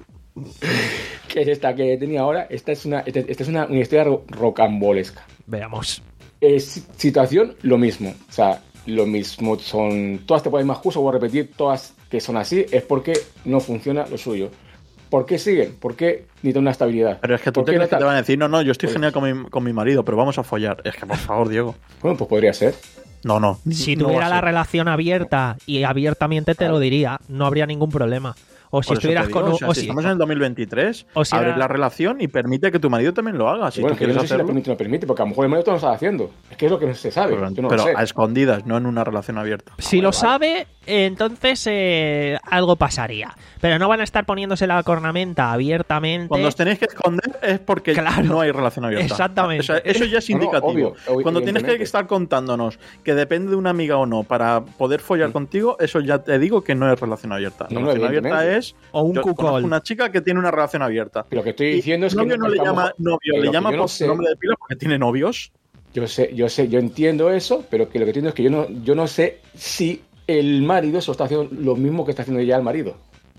que es esta que tenía ahora, esta es una, esta, esta es una, una historia ro- rocambolesca. Veamos. Es situación, lo mismo. O sea, lo mismo son. Todas te pueden más justo, voy a repetir, todas que son así, es porque no funciona lo suyo. ¿Por qué siguen? ¿Por qué necesitan una estabilidad? Pero es que tú ¿Por te qué crees que no te tal? van a decir, no, no, yo estoy Pues- genial con mi, con mi marido, pero vamos a follar. Es que, por favor, Diego. Bueno, pues podría ser. No, no. Si no tuviera va a la ser. relación abierta y abiertamente te lo diría, no habría ningún problema. O si Por eso te estuvieras digo, con un. o sea, o si si- estamos en el dos mil veintitrés, o si abre era- la relación y permite que tu marido también lo haga. Si bueno, tú que yo quieres no sé si le hacerlo. permite o no permite, porque a lo mejor el marido todo lo está haciendo. Es que es lo que no se sabe. Pero, yo no pero lo sé. a escondidas, no en una relación abierta. Si lo vale. sabe, entonces eh, algo pasaría. Pero no van a estar poniéndose la cornamenta abiertamente. Cuando os tenéis que esconder es porque Claro. no hay relación abierta. Exactamente. O sea, eso ya es No, no, indicativo. obvio, obvio, Cuando tienes que evidentemente. estar contándonos que depende de una amiga o no para poder follar contigo, eso ya te digo que no es relación abierta. No, no, relación abierta evidentemente. es O un yo cuckold. conozco una chica que tiene una relación abierta. Pero lo que estoy Y diciendo es que. novio no le es que a lo llama mejor- novio, pero le que llama yo no por sé- su nombre de pila porque tiene novios. Yo sé, yo sé, yo entiendo eso, pero que lo que entiendo es que yo no, yo no sé si el marido se lo está haciendo lo mismo que está haciendo ella el marido.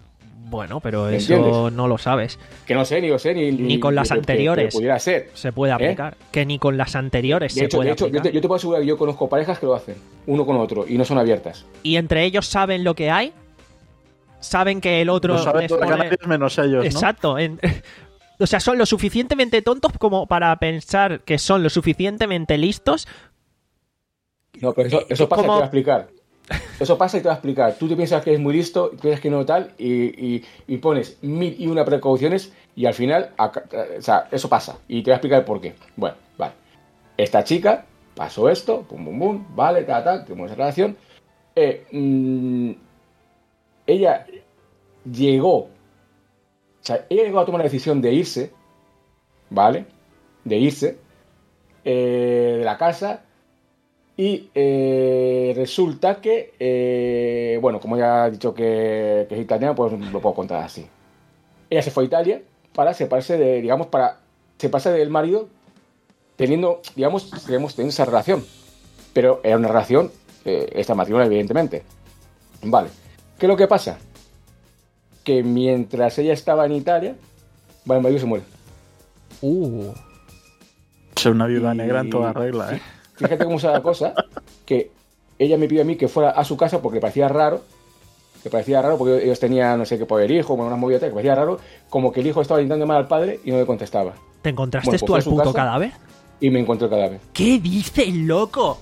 Bueno, pero ¿Me eso entiendes? no lo sabes. Que no sé, ni lo sé, ni, Ni con las que- que- anteriores. que pudiera ser. Se puede aplicar. Que ni con las anteriores De se hecho, puede de hecho yo, aplicar. te, yo te puedo asegurar que yo conozco parejas que lo hacen, uno con otro, y no son abiertas. Y entre ellos saben lo que hay. Saben que el otro Lo saben les todos los pone- canarios menos ellos, ¿no? Exacto. en- O sea, son lo suficientemente tontos como para pensar que son lo suficientemente listos. No, pero eso, eso ¿Y pasa y te cómo? voy a explicar. Eso pasa y te voy a explicar. Tú te piensas que eres muy listo, piensas que no tal, y, y, y pones mil y una precauciones, y al final, aca- o sea, eso pasa. Y te voy a explicar el por qué. Bueno, vale. Esta chica pasó esto, pum, pum, pum, vale, tal, tal, tenemos esa relación. Eh, mm, ella llegó, o sea, ella llegó a tomar la decisión de irse, ¿vale? De irse eh, de la casa. Y eh, resulta que, eh, bueno, como ya he dicho que, que es italiana, pues lo puedo contar así. Ella se fue a Italia para separarse de, digamos, para separarse del marido, teniendo, digamos, digamos teniendo esa relación. Pero era una relación eh, extramatrimonial, evidentemente. Vale. ¿Qué es lo que pasa? Que mientras ella estaba en Italia, bueno, el marido se muere. Uh. Es una viuda Y- negra en toda regla, ¿eh? Fíjate cómo se da la cosa, que ella me pidió a mí que fuera a su casa porque le parecía raro, le parecía raro porque ellos tenían, no sé qué, poder hijo, bueno, unas movidas, que parecía raro, como que el hijo estaba intentando llamar al padre y no le contestaba. ¿Te encontraste Bueno, pues tú fue a al su puto casa. cadáver? Y me encontró el cadáver. ¿Qué dices, loco?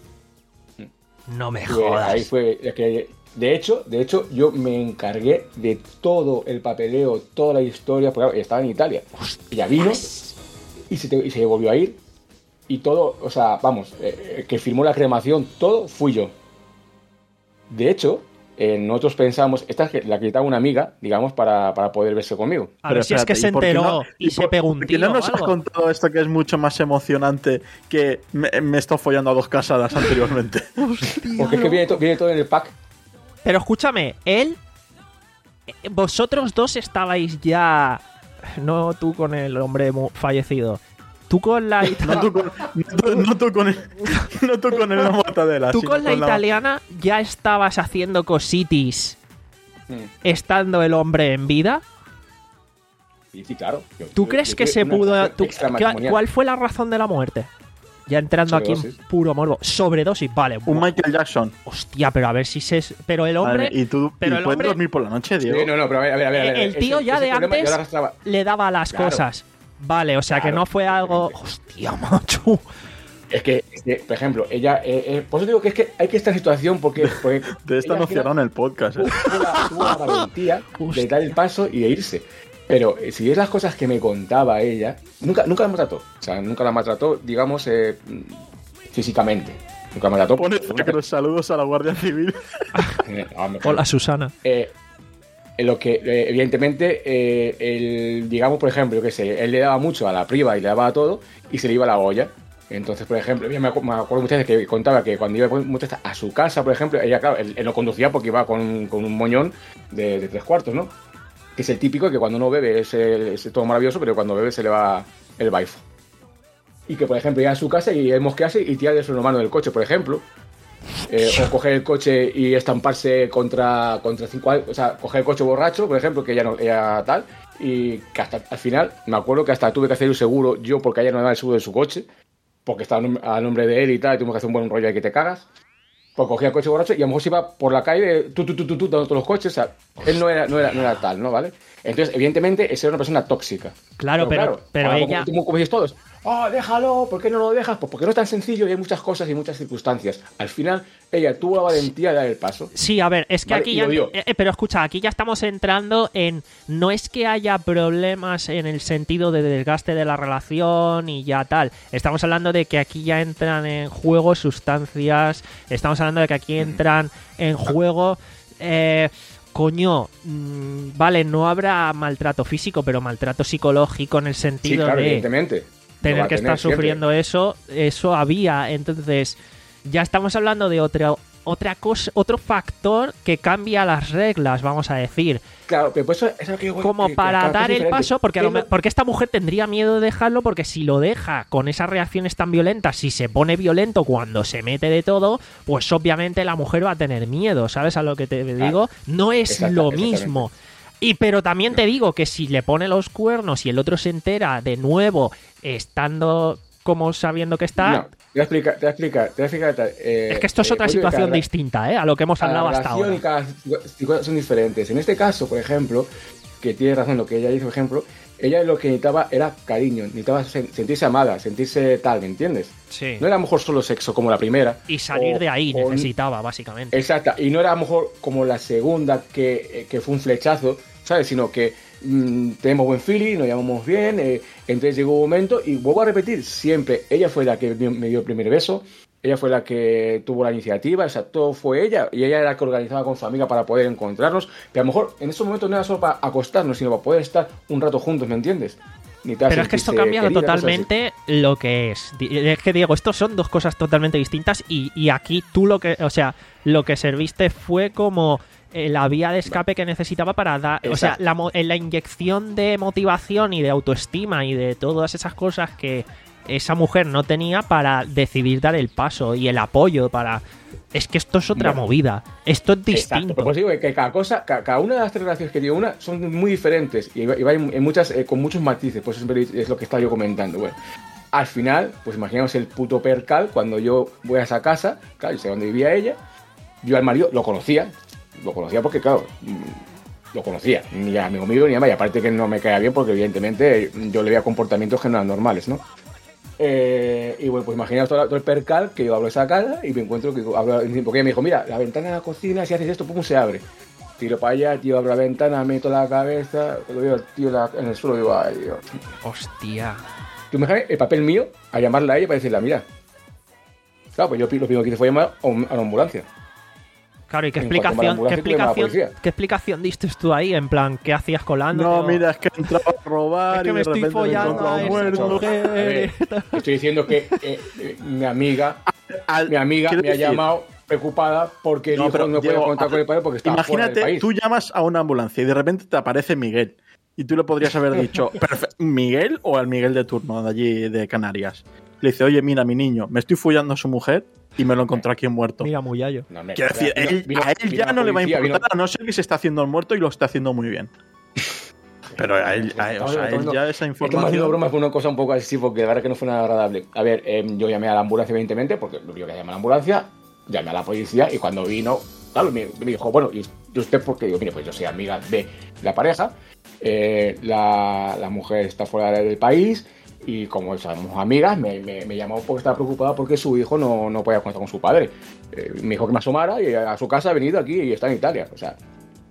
No me Y, eh, jodas. ahí fue, es que, de hecho, de hecho, yo me encargué de todo el papeleo, toda la historia, porque claro, ella estaba en Italia. Ella vino y se, te- y se volvió a ir. Y todo, o sea, vamos, eh, el que firmó la cremación, todo fui yo. De hecho, eh, nosotros pensamos, esta es la que quitaba una amiga, digamos, para, para poder verse conmigo. A Pero ver si es que espérate, se ¿y por qué enteró no- y, se por- pegó un por qué tiro no nos o has algo? contado esto que es mucho más emocionante que me, me he estado follando a dos casadas anteriormente? Porque es que viene, to- viene todo en el pack. Pero escúchame, él... eh, Vosotros dos estabais ya... No tú con el hombre mu- fallecido. Tú con la... No tú con, no tú- no tú con el, no tú con el la mortadela. Tú sino con la con italiana ya estabas haciendo cositis Mm. estando el hombre en vida. Sí, sí, claro. Yo- ¿Tú yo- crees yo que tuve se una pudo... relación tú- extramatrimonial. ¿Cuál fue la razón de la muerte? Ya entrando aquí en Sobredosis. puro morbo. Sobredosis, vale. Un buah, Michael Jackson. hostia, pero a ver si se... Pero el hombre... Madre, y tú pero y el puedes hombre- dormir por la noche, Diego. Sí, no, no, pero a ver, a ver, a ver. a ver, El tío ese- ya ese de problema antes yo lo arrastraba. le daba las Claro. cosas. Vale, o sea que Claro, no fue algo... evidentemente. Hostia, macho. Es que, es que, por ejemplo, ella. Eh, eh, por eso digo que es que hay que estar en situación porque. porque De esto ella no al final cierran el podcast, ¿eh? tuvo, tuvo la, tuvo la valentía Hostia. de dar el paso y de irse. Pero eh, si es las cosas que me contaba ella, nunca, nunca la maltrató. O sea, nunca la maltrató, digamos, eh, físicamente. Nunca la maltrató. Pone porque- sacros saludos a la Guardia Civil. Eh, a lo mejor. Hola, Susana. Eh, en lo que, eh, evidentemente, eh, el, digamos, por ejemplo, yo qué sé, él le daba mucho a la priva y le daba a todo y se le iba la olla. Entonces, por ejemplo, yo me, acu- me acuerdo muchas veces que contaba que cuando iba muchas veces a su casa, por ejemplo, ella, claro, él, él no conducía porque iba con, con un moñón de, de tres cuartos, ¿no? Que es el típico que cuando no bebe es, eh, es todo maravilloso, pero cuando bebe se le va el baifo. Y que, por ejemplo, iba a su casa y él mosquease y tirar de su mano del coche, por ejemplo. Eh, o coger el coche y estamparse contra, contra cinco años, o sea, coger el coche borracho, por ejemplo, que ya no, ella tal, y que hasta al final, me acuerdo que hasta tuve que hacer un seguro yo porque a ella no me daba el seguro de su coche, porque estaba a nom- a nombre de él y tal, y tuvimos que hacer un buen rollo de que te cagas. Pues cogía el coche borracho y a lo mejor se iba por la calle, tú, tú, tú, tú, tú, dando todos los coches, o sea, él no era, no era, no era tal, ¿no? ¿Vale? Entonces, evidentemente, esa era una persona tóxica. Claro, pero, pero ahora, ella... Como, como decís todos, oh, déjalo, ¿por qué no lo dejas? Pues porque no es tan sencillo y hay muchas cosas y muchas circunstancias. Al final, ella tuvo la valentía de dar el paso. Sí, a ver, es que Vale, aquí y ya... lo dio. eh, eh, pero escucha, aquí ya estamos entrando en... No es que haya problemas en el sentido de desgaste de la relación y ya tal. Estamos hablando de que aquí ya entran en juego sustancias. Estamos hablando de que aquí entran en juego... Eh, coño, mmm, vale, no habrá maltrato físico, pero maltrato psicológico en el Sí, sentido claro, de... evidentemente. Lo va tener a que tener estar siempre. sufriendo eso, eso había. Entonces, ya estamos hablando de otra otra cosa, otro factor que cambia las reglas, vamos a decir. Claro, pero pues eso es lo que digo, Como que- que para cada cosa dar es el diferente. paso, porque, a lo ¿Qué me- es lo- porque esta mujer tendría miedo de dejarlo, porque si lo deja con esas reacciones tan violentas, si se pone violento cuando se mete de todo, pues obviamente la mujer va a tener miedo, ¿sabes a lo que te digo? No es Exacta- lo exactamente. mismo. Y pero también te digo que si le pone los cuernos y el otro se entera de nuevo, estando como sabiendo que está... No, te voy a explicar, te voy a explicar, te voy a explicar. eh, es que esto es eh, otra pues, situación cada- distinta, ¿eh? A lo que hemos cada hablado hasta relación ahora. y cada situación son diferentes. En este caso, por ejemplo, que tiene razón lo que ella dice, por ejemplo, ella lo que necesitaba era cariño, necesitaba sen- sentirse amada, sentirse tal, ¿me entiendes? Sí. No era a lo mejor solo sexo como la primera. Y salir o- de ahí o- necesitaba, básicamente. Exacto, y no era a lo mejor como la segunda que, eh, que fue un flechazo, ¿sabes? Sino que mm, tenemos buen feeling, nos llamamos bien, eh, entonces llegó un momento, y vuelvo a repetir, siempre, ella fue la que me dio el primer beso, ella fue la que tuvo la iniciativa, o sea, todo fue ella, y ella era la que organizaba con su amiga para poder encontrarnos, pero a lo mejor en esos momentos no era solo para acostarnos, sino para poder estar un rato juntos, ¿me entiendes? Ni tal, Pero es que esto sentirse cambia querida, cosas así. totalmente lo que es. Di- Es que, Diego, estos son dos cosas totalmente distintas y, y aquí tú lo que, o sea, lo que serviste fue como eh, la vía de escape que necesitaba para dar, o sea, Exacto. la, mo- eh, la inyección de motivación y de autoestima y de todas esas cosas que esa mujer no tenía para decidir dar el paso y el apoyo para... Es que esto es otra Bueno. movida. Esto es Exacto, distinto. pero pues digo que cada cosa, ca- cada una de las tres relaciones que digo una son muy diferentes y va, y va en, en muchas, eh, con muchos matices, pues es, es lo que estaba yo comentando. Bueno, al final, pues imaginamos el puto percal cuando yo voy a esa casa, claro, yo sé dónde vivía ella, yo al marido lo conocía, lo conocía porque, claro, mm, lo conocía, ni a amigo mío ni a mí, y aparte que no me caía bien porque evidentemente yo le veía comportamientos que no eran normales, ¿no? Eh, y bueno, pues imaginaos todo, todo el percal que yo abro esa casa y me encuentro que abro, porque ella me dijo, mira, la ventana de la cocina, si haces esto, pum, se abre. Tiro para allá, tío, abro la ventana, meto la cabeza, lo veo al tío en la- en el suelo, digo, ay, Dios. Hostia. Tú me dejas el papel mío a llamarla a ella para decirle, mira. Claro, pues yo pi- lo primero que hice fue llamar a un- a la ambulancia. Claro, ¿y qué En cuanto a la explicación, qué ambulancia, tú llamas a la explicación, policía. qué explicación diste tú ahí? En plan, ¿qué hacías colando? No, mira, es que entraba a robar Es que y me de estoy repente me follando encontraba a esa muerto. mujer. A ver, estoy diciendo que eh, eh, mi amiga, Al- mi amiga quiero me ha decir, llamado preocupada porque No, el hijo pero, no puede Diego, contar con el padre porque está fuera del imagínate, país. tú llamas a una ambulancia y de repente te aparece Miguel. Y tú le podrías haber dicho, "Perfe- ¿Miguel o al Miguel de turno de allí de Canarias? Le dice, oye, mira, mi niño, me estoy follando a su mujer y me lo encontré aquí muerto. Mira, Muyallo. No, hombre, Quiero decir, vino- él- vino- a él vino ya la no le va a policía, importar, vino- a no ser que se está haciendo el muerto y lo está haciendo muy bien. Pero a él, a él- o sea, a él ya esa Estamos haciendo información... bromas por una cosa un poco así, porque la verdad que no fue nada agradable. A ver, eh, yo llamé a la ambulancia, evidentemente, porque lo primero que llamé a la ambulancia, llamé a la policía y cuando vino, claro, me, me dijo, bueno, ¿y usted por qué? Digo, mire, pues yo soy amiga de la pareja, eh, la, la mujer está fuera del país y como somos amigas, me, me, me llamó porque estaba preocupada porque su hijo no, no podía contar con su padre. Eh, me dijo que me asomara y a su casa ha venido aquí y está en Italia, o sea...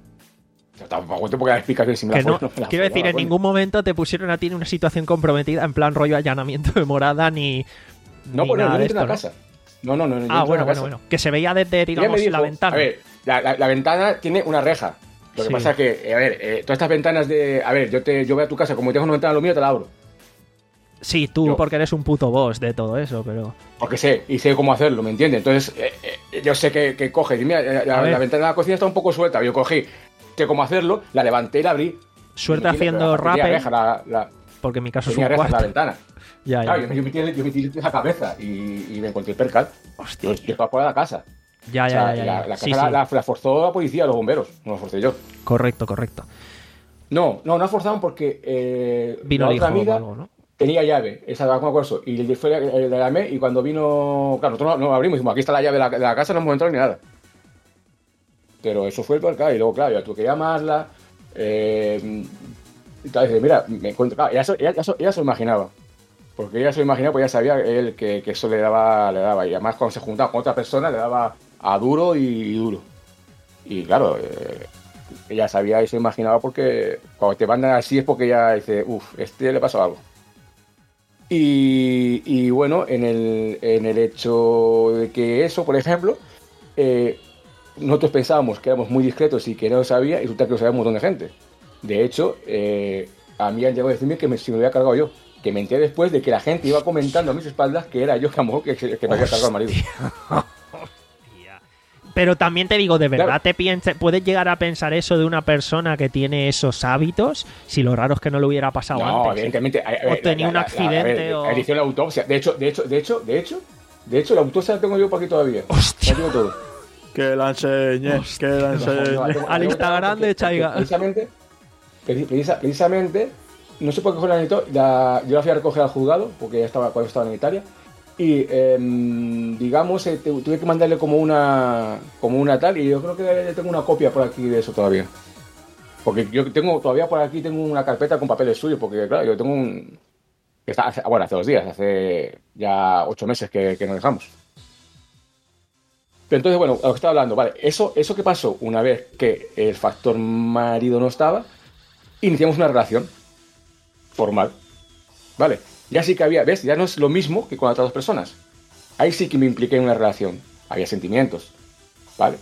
Tampoco te puedo explicar que si me Que la no, fue, no me la quiero fue, decir, no, en coño. ningún momento te pusieron a ti en una situación comprometida, en plan rollo allanamiento de morada, ni. No, ni pues no, nada yo de entré en la esto, ¿no? casa. No, no, no. yo entré Ah, en bueno, la bueno, casa. bueno. Que se veía desde, Ella digamos, me dijo, la ventana. A ver, la, la- la ventana tiene una reja. Lo que Sí. pasa es que, eh, a ver, eh, todas estas ventanas de. A ver, yo te yo voy a tu casa, como tengo una ventana lo mío, te la abro. Sí, tú, yo- porque eres un puto boss de todo eso, pero. Porque sé, y sé cómo hacerlo, ¿me entiendes? Entonces, eh, eh, yo sé que, que coges. Y mira, la, la- A ver. la ventana de la cocina está un poco suelta. Yo cogí, sé cómo hacerlo, la levanté y la abrí. Suerte Y me tiré, haciendo pero tenía rappel, reja, la, la, porque en mi caso es tenía un rejas la cuarto. ventana. Ya, ya. Claro, yo me, yo me tiré, yo me tiré esa cabeza y, y me encontré el percal. Hostia. Yo, yo estaba fuera de la casa. Ya, O ya, sea, ya, ya, y ya. La, la Sí, casa sí. La, la forzó la policía, los bomberos, no la forcé yo. Correcto, correcto. No, no, no forzaron porque eh, Vino la el otra hijo o amiga algo, ¿no? tenía llave, esa de con eso, y le, fue, le, le llamé y cuando vino, claro, nosotros no, no abrimos, dijimos, aquí está la llave de la, de la casa, no hemos entrado ni nada. Pero eso fue el percal y luego, claro, yo tuve que llamarla, eh, y tal, y dice, mira, me encuentro, claro, ella, se- ella, ella, se- ella se lo imaginaba. Porque ella se lo imaginaba, pues ya sabía él que, que eso le daba, le daba, y además cuando se juntaba con otra persona le daba a duro y, y duro. Y claro, eh, ella sabía y se lo imaginaba porque cuando te mandan así es porque ella dice, uff, este le pasó algo. Y, y bueno, en el, en el hecho de que eso, por ejemplo, eh, nosotros pensábamos que éramos muy discretos y que no lo sabía, y resulta que lo sabía un montón de gente. De hecho, eh, a mí han llegado a decirme que me, si me lo había cargado yo. Que me enteré después de que la gente iba comentando a mis espaldas que era yo que a lo mejor que, que me había cargado al marido. Pero también te digo, ¿de verdad Claro. te piensas, puedes llegar a pensar eso de una persona que tiene esos hábitos? Si lo raro es que no le hubiera pasado No, antes. evidentemente. a- a O ver, tenía un a accidente ver, o- a ver, le hicieron la autopsia. De hecho, de hecho, de hecho, de hecho, de hecho, la autopsia la tengo yo por aquí todavía. Hostia. La tengo todo. Que la enseñe, que la No, no, la enseñe. tengo- Al la tengo Instagram porque- de Chaiga. porque Precisamente, precisa- precisamente, no sé por qué fue la necesitó, la- yo la fui a recoger al juzgado, porque ya estaba, cuando estaba en Italia, y em, digamos, eh, tu- tuve que mandarle como una, como una tal, y yo creo que tengo una copia por aquí de eso todavía. Porque yo tengo, todavía por aquí tengo una carpeta con papeles suyos, porque claro, yo tengo un... que está hace- bueno, hace dos días, hace ya ocho meses que, que nos dejamos. Pero entonces, bueno, a lo que estaba hablando, vale, eso, eso que pasó una vez que el factor marido no estaba, iniciamos una relación formal, ¿vale? Ya sí que había, ¿ves? Ya no es lo mismo que con otras dos personas. Ahí sí que me impliqué en una relación, había sentimientos, ¿vale?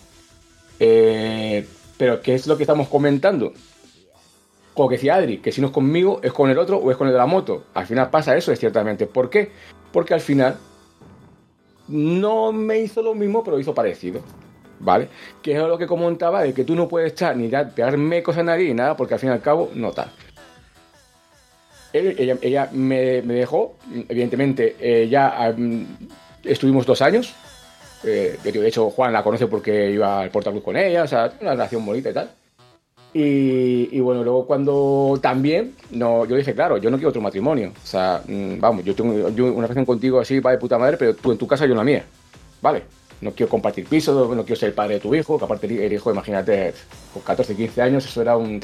Eh, pero ¿qué es lo que estamos comentando? Como que decía Adri, que si no es conmigo, es con el otro o es con el de la moto. Al final pasa eso, es ciertamente. ¿Por qué? Porque al final no me hizo lo mismo, pero hizo parecido. ¿Vale? Que es lo que comentaba de que tú no puedes echar ni dar, pegarme cosas a nadie ni nada, porque al fin y al cabo no tal. Él- Ella, ella me, me dejó, evidentemente, eh, ya um, estuvimos dos años. Eh, de hecho, Juan la conoce porque iba al Portaluz con ella, o sea, una relación bonita y tal. Y, y bueno, luego cuando también, no, yo dije, claro, yo no quiero otro matrimonio. O sea, mm, vamos, yo tengo yo una relación contigo así, va de puta madre, pero tú en tu casa, yo en la mía. ¿Vale? No quiero compartir piso, no quiero ser el padre de tu hijo, que aparte el hijo, imagínate, con catorce, quince años, eso era un,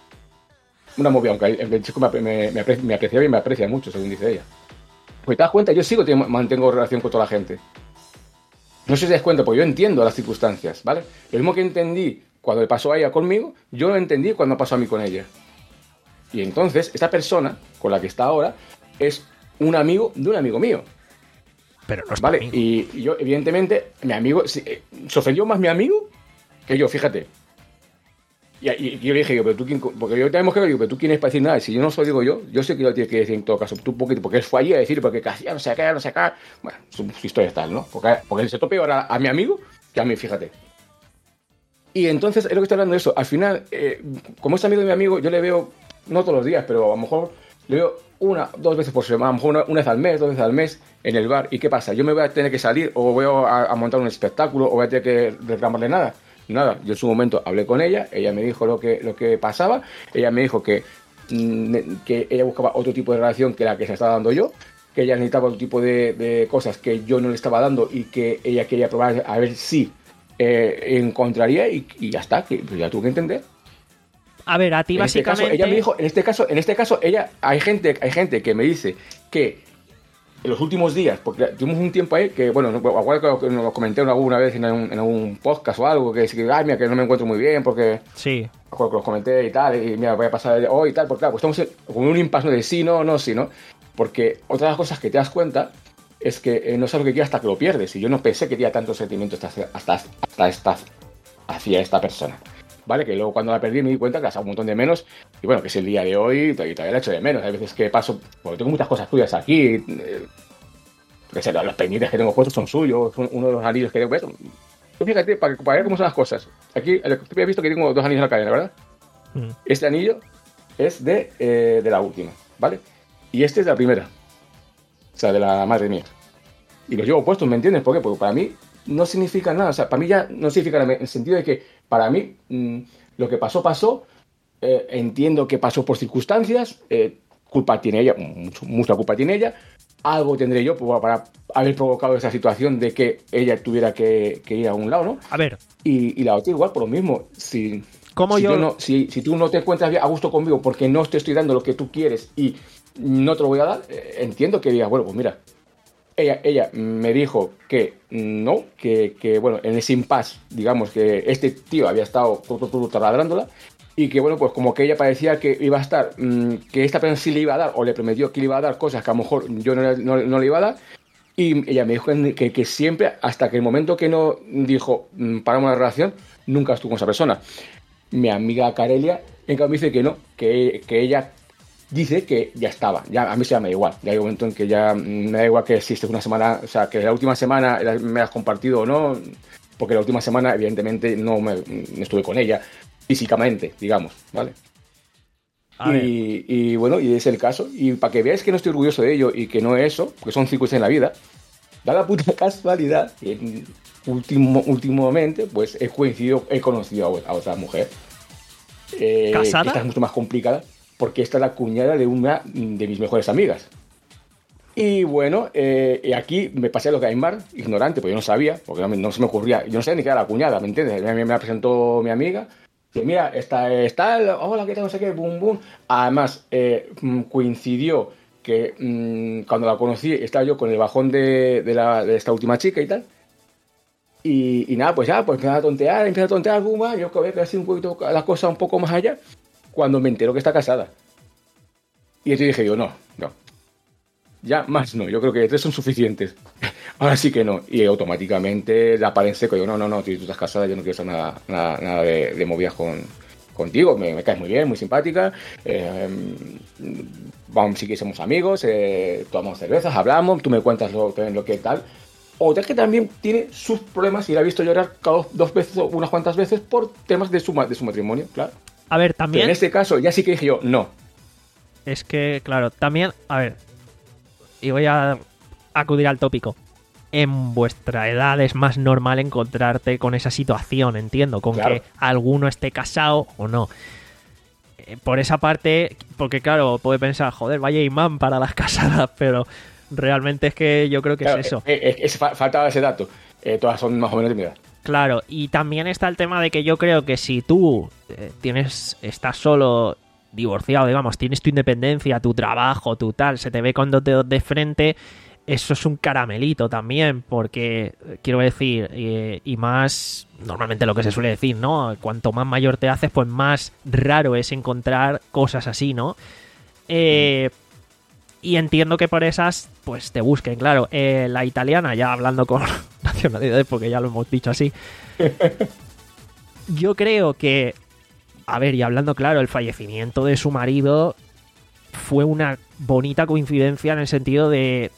una movida, aunque el, el chico me, me, me, apre- me apreciaba y me aprecia mucho, según dice ella. Pues te das cuenta, yo sigo, tengo- mantengo relación con toda la gente. No sé si te das cuenta, porque yo entiendo las circunstancias, ¿vale? Lo mismo que entendí cuando le pasó a ella conmigo, yo lo entendí cuando pasó a mí con ella. Y entonces, esta persona con la que está ahora es un amigo de un amigo mío. Pero no es tu ¿Vale? amigo. Y, y yo, evidentemente, mi amigo, sí, eh, se ofendió más mi amigo que yo, fíjate. Y, y- y yo le dije, yo, pero tú quién, co- porque yo tenemos que ver, digo, pero tú quién es para decir nada. Si yo no se lo digo yo, yo sé que lo tienes que decir en todo caso. Tú, porque, porque él fue allí a decir, porque casi no sé qué, no sé qué. Bueno, su, su historia es tal, ¿no? Porque, porque él se tope ahora a mi amigo que a mí, fíjate. Y entonces, es lo que estoy hablando de eso. Al final, eh, como es amigo de mi amigo, yo le veo, no todos los días, pero a lo mejor le veo una, dos veces por semana, a lo mejor una, una vez al mes, dos veces al mes en el bar. ¿Y qué pasa? ¿Yo me voy a tener que salir o voy a, a montar un espectáculo o voy a tener que reclamarle nada? Nada. Yo en su momento hablé con ella, ella me dijo lo que, lo que pasaba, ella me dijo que, mm, que ella buscaba otro tipo de relación que la que se estaba dando yo, que ella necesitaba otro tipo de, de cosas que yo no le estaba dando y que ella quería probar a ver si eh, encontraría y, y ya está, que pues ya tuve que entender. A ver, a ti En este básicamente... caso, ella me dijo, en este caso, en este caso, ella, hay gente, hay gente que me dice que en los últimos días, porque tuvimos un tiempo ahí que, bueno, no, acuerdo que lo comenté alguna vez en un, en algún podcast o algo, que, que, ay, mira, que no me encuentro muy bien, porque Sí. acuerdo que los comenté y tal, y mira, voy a pasar hoy y tal, porque claro, pues estamos en- con un impasse, ¿no? De sí, no, no, sí, no, porque otra de las cosas que te das cuenta es que eh, no sabes lo que quieres hasta que lo pierdes, y yo no pensé que tenía tantos sentimientos hasta, hasta, hasta esta, hacia esta persona. ¿Vale? Que luego cuando la perdí me di cuenta que ha un montón de menos. Y bueno, que es el día de hoy y todavía la echo de menos. Hay veces que paso, porque tengo muchas cosas tuyas aquí. Eh, que sé, los pendientes que tengo puestos son suyos. Son uno de los anillos que tengo puestos. Tú fíjate, para, para ver cómo son las cosas. Aquí, tú habías visto que tengo dos anillos en la cadena, ¿verdad? Mm. Este anillo es de, eh, de la última, ¿vale? Y este es de la primera. O sea, de la madre mía. Y los llevo puestos, ¿me entiendes? ¿Por qué? Porque para mí no significa nada. O sea, para mí ya no significa nada. En el sentido de que, para mí, mmm, lo que pasó, pasó. Eh, entiendo que pasó por circunstancias. Eh, culpa tiene ella, mucho, mucha culpa tiene ella. Algo tendré yo para, para haber provocado esa situación de que ella tuviera que, que ir a un lado, ¿no? A ver, Y, y la otra igual, por lo mismo. Si, ¿cómo si, yo- no, si, si tú no te encuentras bien a gusto conmigo porque no te estoy dando lo que tú quieres y no te lo voy a dar, eh, entiendo que digas, bueno, pues mira, ella, ella me dijo que no, que, que bueno, en ese impasse, digamos que este tío había estado todo, todo, todo taladrándola y que bueno, pues como que ella parecía que iba a estar, mmm, que esta persona sí le iba a dar o le prometió que le iba a dar cosas que a lo mejor yo no, no, no le iba a dar. Y ella me dijo que, que siempre, hasta que el momento que no dijo mmm, paramos la relación, nunca estuvo con esa persona. Mi amiga Carelia, en cambio, dice que no, que, que ella dice que ya estaba. Ya, a mí ya me da igual. Ya hay un momento en que ya me da igual que si estés una semana, o sea, que la última semana me has compartido o no, porque la última semana, evidentemente, no, me, no estuve con ella físicamente, digamos, ¿vale? A ver. Y, y bueno, y es el caso. Y para que veáis que no estoy orgulloso de ello y que no es eso, porque son circunstancias en la vida, da la puta casualidad que último, últimamente pues he coincidido, he conocido a, a otra mujer. Eh, ¿Casada? Esta es mucho más complicada porque esta es la cuñada de una de mis mejores amigas. Y bueno, eh, y aquí me pasé a lo que hay mar, ignorante, porque yo no sabía, porque no, me- no se me ocurría, yo no sabía ni que era la cuñada, ¿me entiendes? Me, me la presentó mi amiga, que mira, está, está, el- hola, ¿qué tal? No sé qué, boom, boom. Además, eh, mm, coincidió que mm, cuando la conocí estaba yo con el bajón de, de, la, de esta última chica y tal. Y, y nada, pues ya, pues empieza a tontear, empieza a tontear, boom, va, yo que veo que así un poquito la cosa un poco más allá, cuando me entero que está casada. Y entonces dije yo, no, no. Ya más no, yo creo que tres son suficientes. Ahora sí que no. Y automáticamente la paré en seco. Yo, no, no, no, tío, tú estás casada, yo no quiero saber nada, nada, nada de, de movidas con, contigo. Me, me caes muy bien, muy simpática. Eh, vamos, sí que somos amigos, eh, tomamos cervezas, hablamos, tú me cuentas lo, lo que tal. Otra que también tiene sus problemas y la he visto llorar cada dos veces o unas cuantas veces por temas de su, ma- de su matrimonio, claro. A ver, Pero también... en este caso ya sí que dije yo, no. Es que, claro, también, a ver, y voy a acudir al tópico. En vuestra edad es más normal encontrarte con esa situación, entiendo, con Claro. que alguno esté casado o no. Eh, Por esa parte, porque claro, puede pensar, joder, vaya imán para las casadas, pero realmente es que yo creo que Claro, es eso. eh, eh, es- fa- faltaba ese dato. Eh, todas son más o menos de mi edad. Claro, y también está el tema de que yo creo que si tú eh, tienes, estás solo, divorciado, digamos, tienes tu independencia, tu trabajo, tu tal, se te ve con dos dedos de frente, eso es un caramelito también, porque eh, quiero decir, eh, y más, normalmente lo que se suele decir, ¿no? Cuanto más mayor te haces, pues más raro es encontrar cosas así, ¿no? Eh, y entiendo que por esas, pues te busquen, claro. Eh, la italiana, ya hablando con nacionalidades, porque ya lo hemos dicho así. Yo creo que, a ver, y hablando claro, el fallecimiento de su marido fue una bonita coincidencia en el sentido de...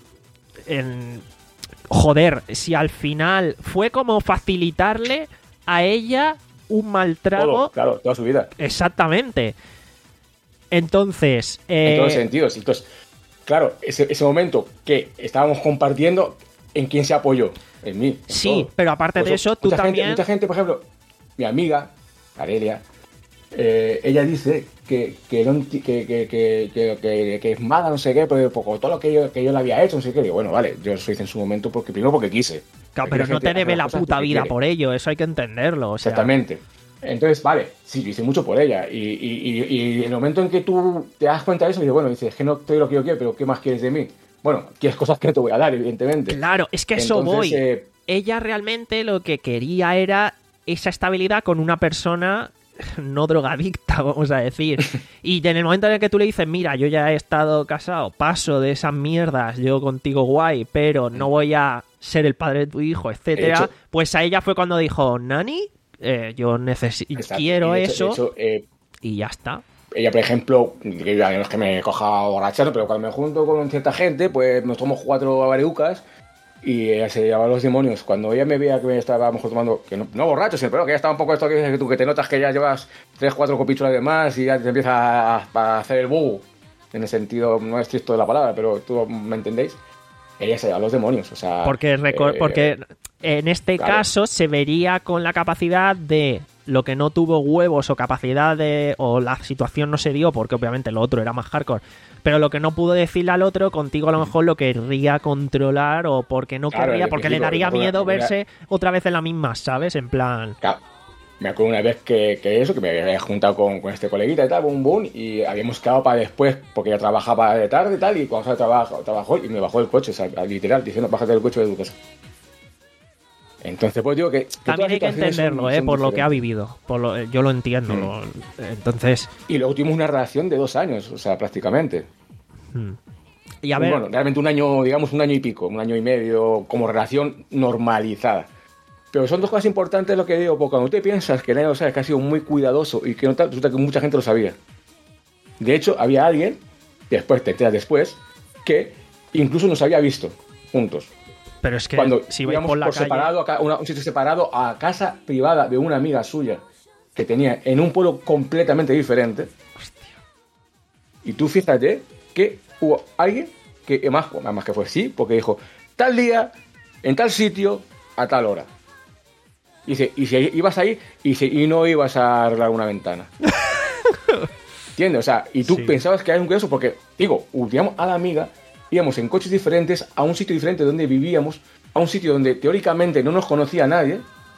En, joder, si al final fue como facilitarle a ella un mal trago. Todo, claro, toda su vida. Exactamente. Entonces... eh, En todos los sentidos. Entonces, claro, ese, ese momento que estábamos compartiendo, ¿en quién se apoyó? En mí. en Sí, todo. pero aparte Por de eso, tú mucha gente- también... mucha gente, por ejemplo, mi amiga, Arelia, eh, ella dice que, que, no enti- que, que, que, que, que- que es mala, no sé qué, pero por todo lo que yo, que yo le había hecho, no sé qué. Digo, bueno, vale, yo eso hice en su momento porque primero porque quise. Claro, Porque pero la no gente te hace debe las la cosas puta porque vida quiere. por ello, eso hay que entenderlo. O sea, Exactamente. Entonces, vale, sí, yo hice mucho por ella. Y, y, y, y en el momento en que tú te das cuenta de eso, dices, bueno, dices, es que no te doy lo que yo quiero, pero ¿qué más quieres de mí? Bueno, quieres cosas que no te voy a dar, evidentemente. Claro, es que eso Entonces, voy. eh, Ella realmente lo que quería era esa estabilidad con una persona no drogadicta, vamos a decir. Y en el momento en el que tú le dices, mira, yo ya he estado casado, paso de esas mierdas, yo contigo guay, pero no voy a ser el padre de tu hijo, etcétera, De hecho- pues a ella fue cuando dijo, Nani, eh, yo necesito, exacto. quiero Y de hecho- eso, de hecho, eh, y ya está. ella, por ejemplo, que ya no es que me coja borrachero, pero cuando me junto con cierta gente, pues nos tomo cuatro bareucas y ella se lleva los demonios. Cuando ella me veía que me estaba a lo mejor tomando, que no, no borracho, sino pero que ya estaba un poco esto que dices que tú, que te notas que ya llevas tres, cuatro copichuelas de más y ya te empieza a, a hacer el bugu, en el sentido no estricto de la palabra, pero tú me entendéis. Ella se lleva los demonios, o sea... Porque, recor- eh, porque en este claro. caso se vería con la capacidad de lo que no tuvo huevos o capacidad de... o la situación no se dio, porque obviamente lo otro era más hardcore, pero lo que no pudo decirle al otro, contigo a lo mejor lo querría controlar o porque no Claro, querría, al porque le principio, daría me acuerdo- miedo me acuerdo- verse otra vez en la misma, ¿sabes? En plan... Claro. Me acuerdo una vez que, que eso, que me había juntado con, con este coleguita y tal, boom, boom, y habíamos quedado para después, porque ella trabajaba de tarde y tal, y cuando se trabajó, trabajó y me bajó del coche, o sea, literal, diciendo, bájate del coche de tu casa. Entonces, pues digo que... que También todas hay que las situaciones entenderlo, son- ¿eh? son Por lo que ha diferentes. vivido. Por lo, yo lo entiendo. Mm. lo- entonces... Y luego tuvimos una relación de dos años, o sea, prácticamente. hmm. Y a ver... Bueno, realmente un año, digamos un año y pico, un año y medio, como relación normalizada. Pero son dos cosas importantes lo que digo, porque cuando tú piensas que nadie lo sabe, que ha sido muy cuidadoso y que no tal, resulta que mucha gente lo sabía. De hecho, había alguien, después, te enteras después, que incluso nos había visto juntos. pero es que Cuando si vais íbamos por la por calle... separado, a ca- una- un sitio separado, a casa privada de una amiga suya, que tenía en un pueblo completamente diferente. Y tú fíjate que hubo alguien que, además, además que fue sí, porque dijo, tal día, en tal sitio, a tal hora. Y dice, y si ibas ahí y, si, y no ibas a arreglar una ventana. ¿Entiendes? O sea, y tú Sí. pensabas que era un curioso porque, digo, íbamos a la amiga, íbamos en coches diferentes, a un sitio diferente donde vivíamos, a un sitio donde teóricamente no nos conocía nadie,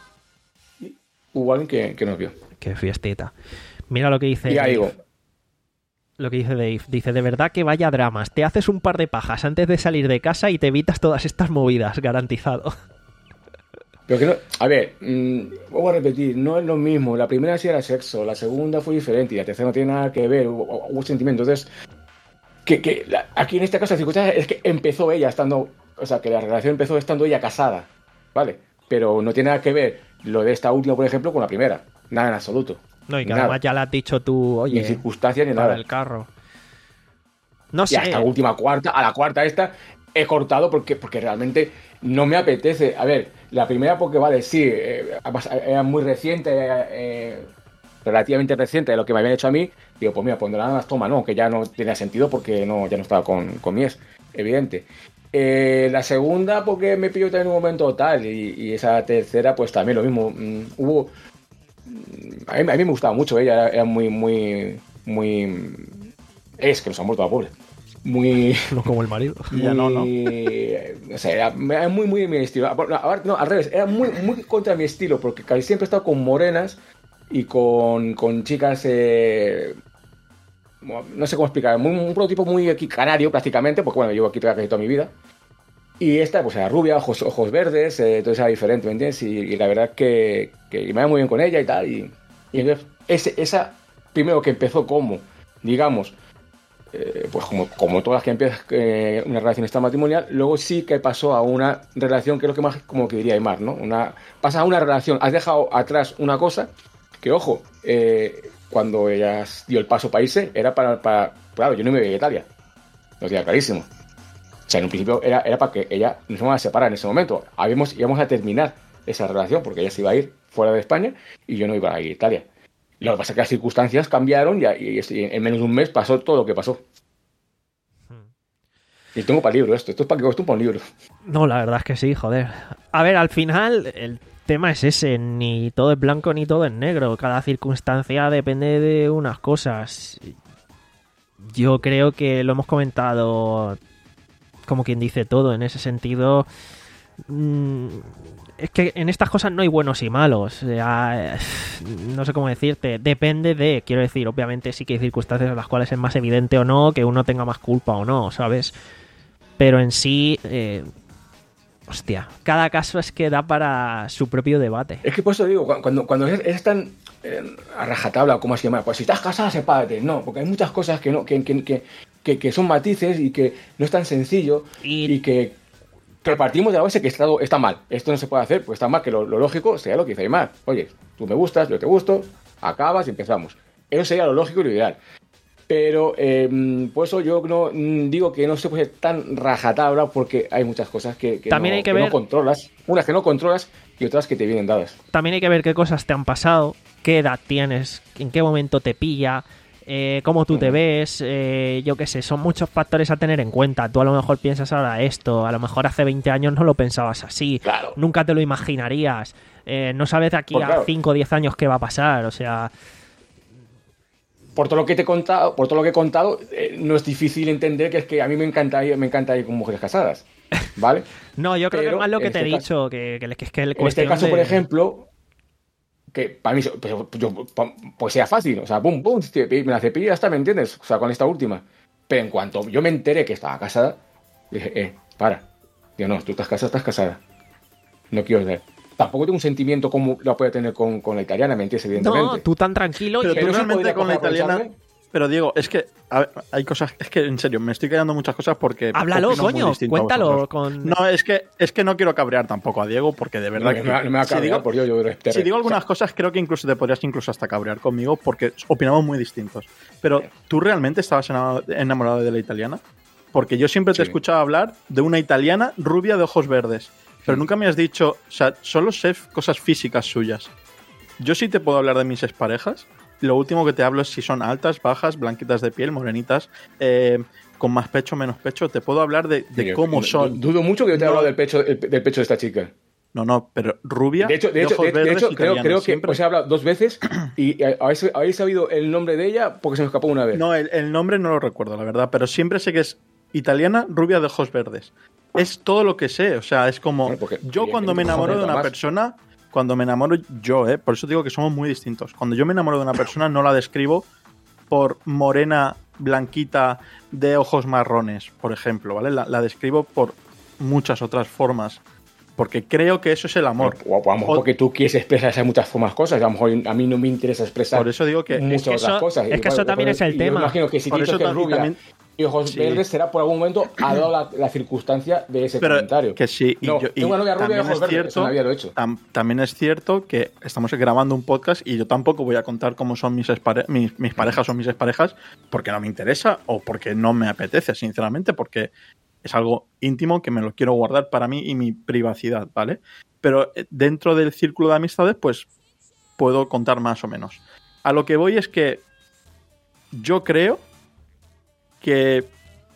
y hubo alguien que, que nos vio. Qué fiestita. Mira lo que dice. Y ya Dave. digo, Lo que dice Dave. Dice, de verdad que vaya dramas. Te haces un par de pajas antes de salir de casa y te evitas todas estas movidas, garantizado. pero que no, a ver, mmm, voy a repetir, no es lo mismo. La primera sí era sexo, la segunda fue diferente y la tercera no tiene nada que ver, hubo, hubo sentimiento. Entonces, que, que la- aquí en este caso la circunstancia es que empezó ella estando, o sea, que la relación empezó estando ella casada, ¿vale? Pero no tiene nada que ver lo de esta última, por ejemplo, con la primera. Nada en absoluto. No, y que Nada. además ya le has dicho tú, Ni oye, circunstancias ni para nada. el carro. No Y sé. hasta la última cuarta, a la cuarta esta, he cortado porque, porque realmente no me apetece. A ver, la primera porque, vale, sí, eh, además, era muy reciente, eh, relativamente reciente de lo que me habían hecho a mí. Digo, pues mira, pondrán las toma, no, que ya no tenía sentido porque no, ya no estaba con, con mi ex, evidente. Eh, la segunda porque me pilló también en un momento tal y, y esa tercera pues también lo mismo. Mm, hubo... mm, A mí, a mí me gustaba mucho ella, era, era muy, muy, muy... Es que nos ha muerto la pobre. Muy... No como el marido. Ya no, ¿no? O sea, era, era muy, muy mi estilo. No, aparte, no, al revés, era muy, muy contra mi estilo, porque casi siempre he estado con morenas y con, con chicas, eh, no sé cómo explicar, muy, un prototipo muy aquí canario prácticamente, porque bueno, llevo aquí toda, casi toda mi vida. Y esta, pues era rubia, ojos, ojos verdes, eh, entonces era diferente, ¿me entiendes? Y, y la verdad que, que me va muy bien con ella y tal. Y, y entonces, ese, esa, primero que empezó como, digamos, eh, pues como, como todas las que empiezan eh, una relación extramatrimonial, luego sí que pasó a una relación, que es lo que más, como que diría Aymar, ¿no? Una, pasa a una relación, has dejado atrás una cosa que, ojo, eh, cuando ella dio el paso para irse, era para, para, claro, yo no me veía a Italia, lo tenía clarísimo. O sea, en un principio era, era para que ella nos íbamos a separar en ese momento. Habíamos, íbamos a terminar esa relación porque ella se iba a ir fuera de España y yo no iba a ir a Italia. Lo que pasa es que las circunstancias cambiaron y, y, y en menos de un mes pasó todo lo que pasó. Y tengo para libro esto. Esto es para que esto para un libro. No, la verdad es que sí, joder. A ver, al final el tema es ese, ni todo es blanco ni todo es negro. Cada circunstancia depende de unas cosas. Yo creo que lo hemos comentado como quien dice todo, en ese sentido. Mmm, es que en estas cosas no hay buenos y malos. O sea, no sé cómo decirte. Depende de, quiero decir, obviamente sí que hay circunstancias en las cuales es más evidente o no que uno tenga más culpa o no, ¿sabes? Pero en sí, eh, hostia, cada caso es que da para su propio debate. Es que por eso digo, cuando, cuando es, es tan eh, a rajatabla, como se llama, pues si estás casada, sepárate. No, porque hay muchas cosas que no, que, que, que, que, que son matices y que no es tan sencillo Y- y, que, que partimos de la base que está, está mal. Esto no se puede hacer, pues está mal, que lo, lo lógico sería lo que dice Aymar. Oye, tú me gustas, yo te gusto, acabas y empezamos. Eso sería lo lógico y lo ideal. Pero eh, por eso yo no mm, digo que no se puede ser tan rajatabla porque hay muchas cosas que, que, También no, hay que que no ver- controlas. Unas que no controlas y otras que te vienen dadas. También hay que ver qué cosas te han pasado, qué edad tienes, en qué momento te pilla, eh, cómo tú te ves, eh, yo qué sé, son muchos factores a tener en cuenta. Tú a lo mejor piensas ahora esto, a lo mejor hace veinte años no lo pensabas así, Claro. nunca te lo imaginarías, eh, no sabes de aquí Pues a claro. cinco o diez años qué va a pasar, o sea, Por todo lo que te he contado, por todo lo que he contado, eh, no es difícil entender que es que a mí me encanta ir, me encanta ir con mujeres casadas, ¿vale? no, yo creo que Pero es más lo que en te he este dicho, que, que, que es que el En este cuestión caso, de- por ejemplo, que para mí, pues, yo, pues sea fácil, o sea, pum, pum, tío, me la cepillé y ya está, ¿me entiendes? O sea, con esta última. Pero en cuanto yo me enteré que estaba casada, dije, eh, para. Digo, no, tú estás casada, estás casada. No quiero ver. Tampoco tengo un sentimiento como lo puede tener con, con la italiana, ¿me entiendes? Evidentemente. No, tú tan tranquilo Pero y... tú Pero sí realmente podría con la coger, italiana. aprovecharme. Pero Diego, es que a ver, hay cosas. Es que en serio, me estoy callando muchas cosas porque. Háblalo, opino muy coño, distinto a cuéntalo vosotros. con... No, es que, es que no quiero cabrear tampoco a Diego porque de verdad No, que. no me, no me va a si cabrear digo- por yo, yo te- Si digo algunas cosas, creo que incluso te podrías incluso hasta cabrear conmigo porque opinamos muy distintos. Pero, ¿tú realmente estabas enamorado- enamorado de la italiana? Porque yo siempre te he Sí. escuchado hablar de una italiana rubia de ojos verdes. Pero Sí. nunca me has dicho, o sea, solo sé cosas físicas suyas. Yo sí te puedo hablar de mis exparejas. Lo último que te hablo es si son altas, bajas, blanquitas de piel, morenitas, eh, con más pecho, menos pecho. Te puedo hablar de, de Yo- cómo du- son. Dudo mucho que yo te haya No. hablado del pecho, el- del pecho de esta chica. No, no, pero rubia, De hecho, de hecho, ojos de, de verdes, hecho creo, italiana, creo que siempre. os he hablado dos veces y eh, habéis, habéis sabido el nombre de ella porque se me escapó una vez. No, el, el nombre no lo recuerdo, la verdad, pero siempre sé que es italiana, rubia de ojos verdes. Es todo lo que sé, o sea, es como... Bueno, porque yo cuando me evidentemente enamoro de una más. persona, cuando me enamoro yo, eh, por eso digo que somos muy distintos. Cuando yo me enamoro de una persona no la describo por morena, blanquita, de ojos marrones, por ejemplo, ¿vale? La, la describo por muchas otras formas. Porque creo que eso es el amor. O, o a lo mejor O- porque tú quieres expresar esas muchas formas cosas. A lo mejor a mí no me interesa expresar Por eso digo que- muchas es que otras eso- cosas. es que eso también es el yo tema. imagino que si Por dices eso que es también- rubia también- y ojos Sí. verdes será por algún momento ha dado la, la circunstancia de ese Pero comentario. que sí, y no, yo- y tengo una novia rubia y también ojos es verdes. cierto- Eso no había lo hecho. Tam- también es cierto que estamos grabando un podcast y yo tampoco voy a contar cómo son mis, expare- mis, mis parejas o mis exparejas porque no me interesa o porque no me apetece, sinceramente, porque es algo íntimo que me lo quiero guardar para mí y mi privacidad, ¿vale? Pero eh, dentro del círculo de amistades, pues puedo contar más o menos. A lo que voy es que yo creo que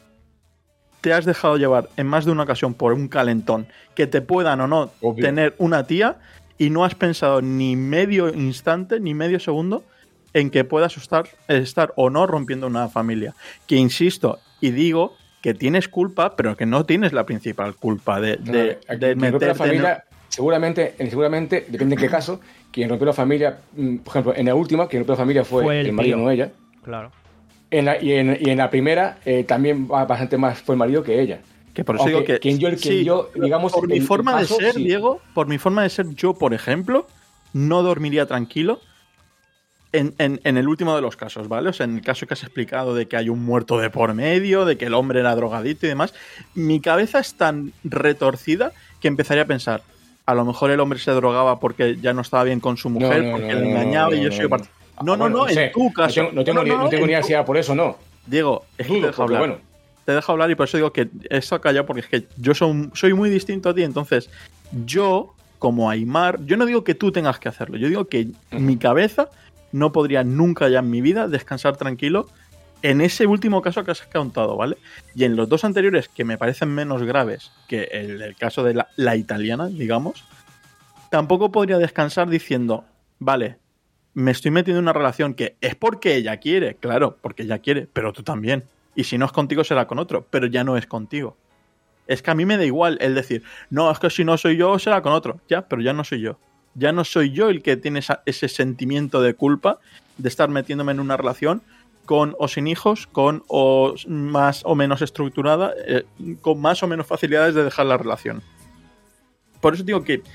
te has dejado llevar en más de una ocasión por un calentón que te puedan o no Obvio. tener una tía y no has pensado ni medio instante, ni medio segundo en que puedas estar, estar o no rompiendo una familia. Que insisto y digo que tienes culpa, pero que no tienes la principal culpa de, No, de, aquí de quien rompe la meterte en- familia, seguramente, seguramente, depende de qué caso, quien rompió la familia, mm, por ejemplo, en la última, quien rompió la familia fue, Fue el el marido, tío. no ella. Claro. En la- y, en, y en la primera eh, también ba- bastante más fue el marido que ella. Que por eso Aunque digo que. quien yo, quien sí, yo, digamos, por mi el- el forma paso, de ser, sí. Diego, por mi forma de ser, yo, por ejemplo, no dormiría tranquilo en, en- en el último de los casos, ¿vale? O sea, en el caso que has explicado de que hay un muerto de por medio, de que el hombre era drogadito y demás, mi cabeza es tan retorcida que empezaría a pensar, a lo mejor el hombre se drogaba porque ya no estaba bien con su mujer, no, porque no, le no, engañaba no, y yo no, soy no. parte. No, Ah, no, bueno, no, en sé. tu caso. No tengo, no tengo No, ni, no, no tengo en ni tu- ansiedad por eso, no. Diego, es que te Dudo, dejo porque, hablar. bueno. Te dejo hablar y por eso digo que esto callado porque es que yo soy, soy muy distinto a ti. Entonces, yo, como Aymar, yo no digo que tú tengas que hacerlo. Yo digo que mi cabeza no podría nunca ya en mi vida descansar tranquilo en ese último caso que has contado, ¿vale? Y en los dos anteriores, que me parecen menos graves que el, el caso de la, la italiana, digamos, tampoco podría descansar diciendo, vale, me estoy metiendo en una relación que es porque ella quiere, claro, porque ella quiere, pero tú también. Y si no es contigo, será con otro, pero ya no es contigo. Es que a mí me da igual el decir, no, es que si no soy yo, será con otro. Ya, pero ya no soy yo. Ya no soy yo el que tiene esa- ese sentimiento de culpa de estar metiéndome en una relación con o sin hijos, con o más o menos estructurada, eh, con más o menos facilidades de dejar la relación. Por eso digo que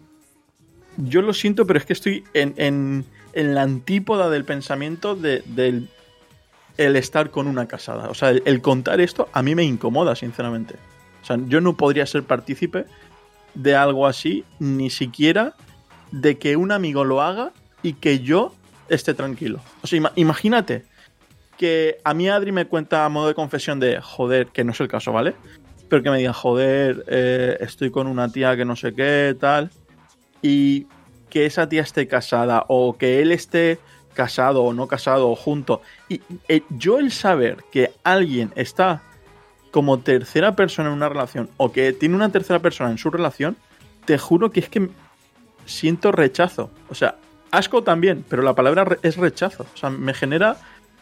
yo lo siento, pero es que estoy en, en, en la antípoda del pensamiento de, del el estar con una casada. O sea, el, el contar esto a mí me incomoda, sinceramente. O sea, yo no podría ser partícipe de algo así, ni siquiera de que un amigo lo haga y que yo esté tranquilo. O sea, ima- imagínate que a mí Adri me cuenta a modo de confesión de, joder, que no es el caso, ¿vale? Pero que me diga, joder, eh, estoy con una tía que no sé qué, tal, y que esa tía esté casada o que él esté casado o no casado o junto. Y eh, yo el saber que alguien está como tercera persona en una relación o que tiene una tercera persona en su relación, te juro que es que siento rechazo. O sea, asco también, pero la palabra re- es rechazo. O sea, me genera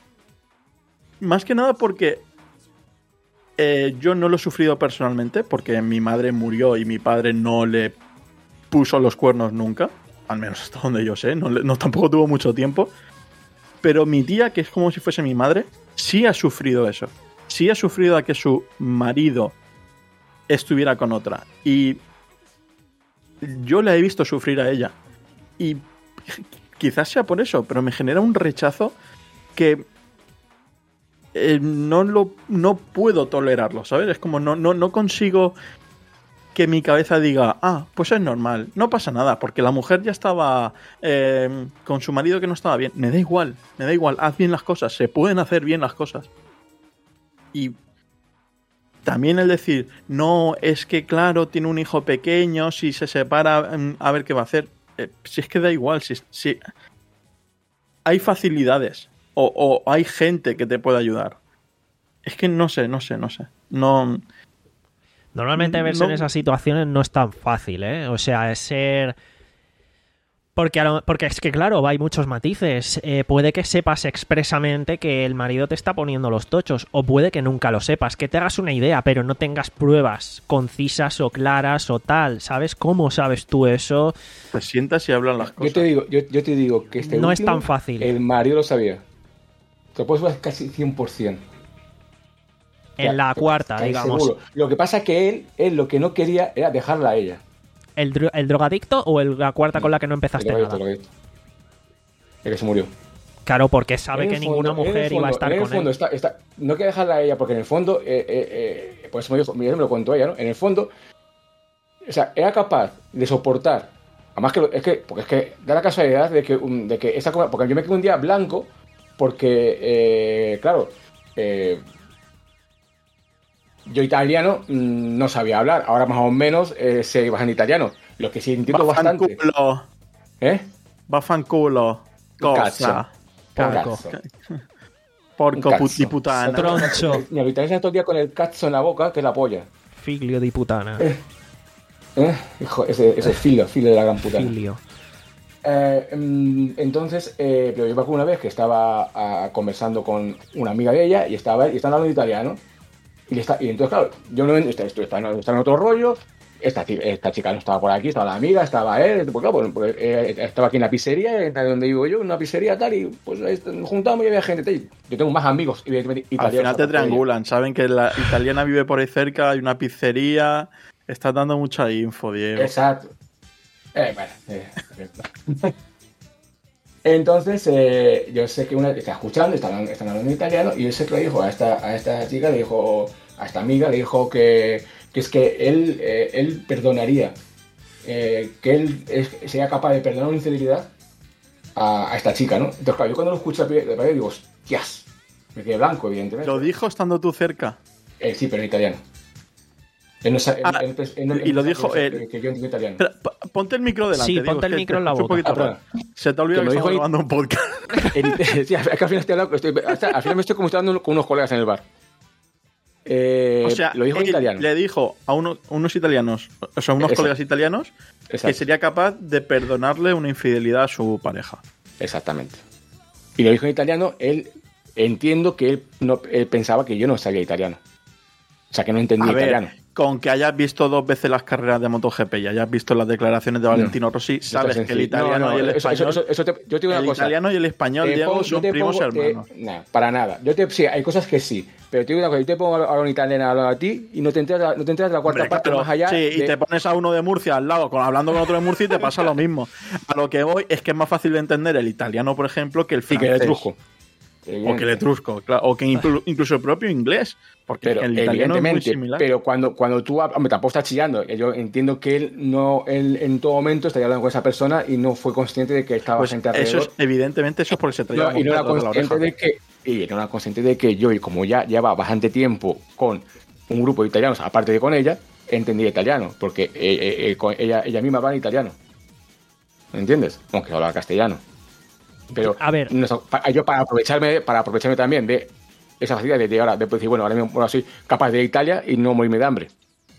más que nada porque eh, yo no lo he sufrido personalmente, porque mi madre murió y mi padre no le puso los cuernos nunca, al menos hasta donde yo sé, no, le- no tampoco tuvo mucho tiempo, pero mi tía, que es como si fuese mi madre, sí ha sufrido eso, sí ha sufrido a que su marido estuviera con otra, y yo la he visto sufrir a ella, y quizás sea por eso, pero me genera un rechazo que eh, no lo no puedo tolerarlo, ¿sabes? Es como no, no, no consigo que mi cabeza diga, ah, pues es normal, no pasa nada, porque la mujer ya estaba eh, con su marido que no estaba bien. Me da igual, me da igual, haz bien las cosas, se pueden hacer bien las cosas. Y también el decir, no, es que claro, tiene un hijo pequeño, si se separa, mm, a ver qué va a hacer. Eh, si es que da igual, si, si hay facilidades o, o hay gente que te puede ayudar. Es que no sé, no sé, no sé. No... Normalmente verse No- en esas situaciones no es tan fácil, ¿eh? O sea, es ser... Porque, a lo- porque es que, claro, hay muchos matices. Eh, puede que sepas expresamente que el marido te está poniendo los tochos, o puede que nunca lo sepas, que te hagas una idea, pero no tengas pruebas concisas o claras o tal. ¿Sabes cómo sabes tú eso? Te sientas y hablan las Yo cosas. te digo, yo, yo te digo que este No es último, tan fácil. El marido lo sabía. Te lo puedes ver casi cien por ciento. En la cuarta, Casi digamos. seguro. Lo que pasa es que él, él lo que no quería era dejarla a ella. ¿El, dro- el drogadicto o el- la cuarta con la que no empezaste Lo que- nada? lo que- El que se murió. Claro, porque sabe En que el ninguna fondo- en el mujer iba a fondo- estar en el con fondo él. está- está- no quiere dejarla a ella porque en el fondo, eh, eh, eh, pues me, dijo, me lo contó ella, ¿no? En el fondo, o sea, era capaz de soportar, además que lo- es que, porque es que da la casualidad de que, un- de que esta cosa, porque yo me quedé un día blanco, porque, eh, claro, eh, yo italiano mm, no sabía hablar, ahora más o menos eh, sé bastante italiano, lo que sí entiendo bastante. Vaffanculo, ¿Eh? vaffanculo, cosa, Cazzo. Porco. Cazzo. porco Un cazzo. puti putana. Troncho. Mi italiano está todo el día con el cazzo en la boca, que es la polla. Figlio di putana. ¿Eh? Hijo, ese, ese filo, filo de la gran puta. Filio. Eh, mm, entonces, eh, pero yo me acuerdo una vez que estaba ah, conversando con una amiga de ella y estaba y están hablando italiano. Y, está, y entonces, claro, yo no estoy, estoy, estaba en, estaba en otro rollo. Esta, ti- esta chica no estaba por aquí, estaba la amiga, estaba él, porque, claro, pues, eh, estaba aquí en la pizzería, en donde vivo yo, en una pizzería tal, y pues ahí nos juntamos y había gente. Tal, y yo tengo más amigos, evidentemente, Al italianos. final te aparte de ella. triangulan, saben que la italiana vive por ahí cerca, hay una pizzería. Estás dando mucha info, Diego. Exacto. Eh, bueno, eh, entonces, eh, yo sé que una está escuchando, están, están hablando en italiano, y yo sé que le dijo a esta, a esta chica, le dijo, a esta amiga, le dijo que, que es que él, eh, él perdonaría, eh, que él es- sería capaz de perdonar una infidelidad a, a esta chica, ¿no? Entonces, claro, yo cuando lo escuché de primera digo, hostias, me quedé blanco, evidentemente. Lo dijo estando tú cerca. Eh, sí, pero en italiano. Él no sabe, Ah, él- él- él no- y lo él no dijo sabe él. que, que yo entiendo italiano. Espera, p- ponte el micro delante. Sí, Diego, ponte el que micro te en la escucho boca. un poquito Ah, raro. Se te olvida Que que, me estamos dijo- grabando un podcast. En- sí, al final estoy hablando, estoy, hasta- al final me estoy como estoy hablando con unos colegas en el bar. Eh, O sea, lo dijo en él italiano. le dijo a uno- unos italianos, o sea, unos Exacto. colegas italianos, que Exacto, sería capaz de perdonarle una infidelidad a su pareja. exactamente. Y lo dijo en italiano, él entiendo que él, no, él pensaba que yo no sabía italiano. O sea, que no entendía A ver, italiano. con que hayas visto dos veces las carreras de MotoGP y hayas visto las declaraciones de Valentino Rossi, sabes Esto es que el sencillo. italiano No, no, y el eso- español, eso- eso- eso te- yo te digo una el cosa. italiano y el español, Te Diego, pongo- yo son te primos pongo, te- hermanos. nah, para nada. Yo te, sí, hay cosas que sí. Pero te digo una cosa, yo te pongo a hablar en italiano a hablar a ti y no te enteras, no te enteras de la cuarta Hombre, parte claro, más allá. sí, y de- te pones a uno de Murcia al lado, con, hablando con otro de Murcia y te pasa lo mismo. A lo que voy es que es más fácil de entender el italiano, por ejemplo, que el Sí, francés. que el trusco. O que el etrusco, claro, o que inclu- incluso el propio inglés, porque Pero es que el italiano es muy evidentemente, similar. pero cuando, cuando tú hab- hombre, tampoco está chillando. Yo entiendo que él no, él en todo momento estaría hablando con esa persona y no fue consciente de que estaba Pues gente eso alrededor. es, evidentemente, eso es porque se traía No, y no era de la consciente oreja. de que y no era consciente de que yo, y como ya llevaba bastante tiempo con un grupo de italianos, aparte de con ella, entendía italiano, porque eh, eh, eh, con ella, ella misma habla italiano. ¿Me entiendes? Aunque hablaba castellano. Pero A ver. no, pa- yo para aprovecharme, para aprovecharme también de esa facilidad de, de ahora, de decir, bueno, ahora mismo bueno, soy capaz de ir a Italia y no morirme de hambre.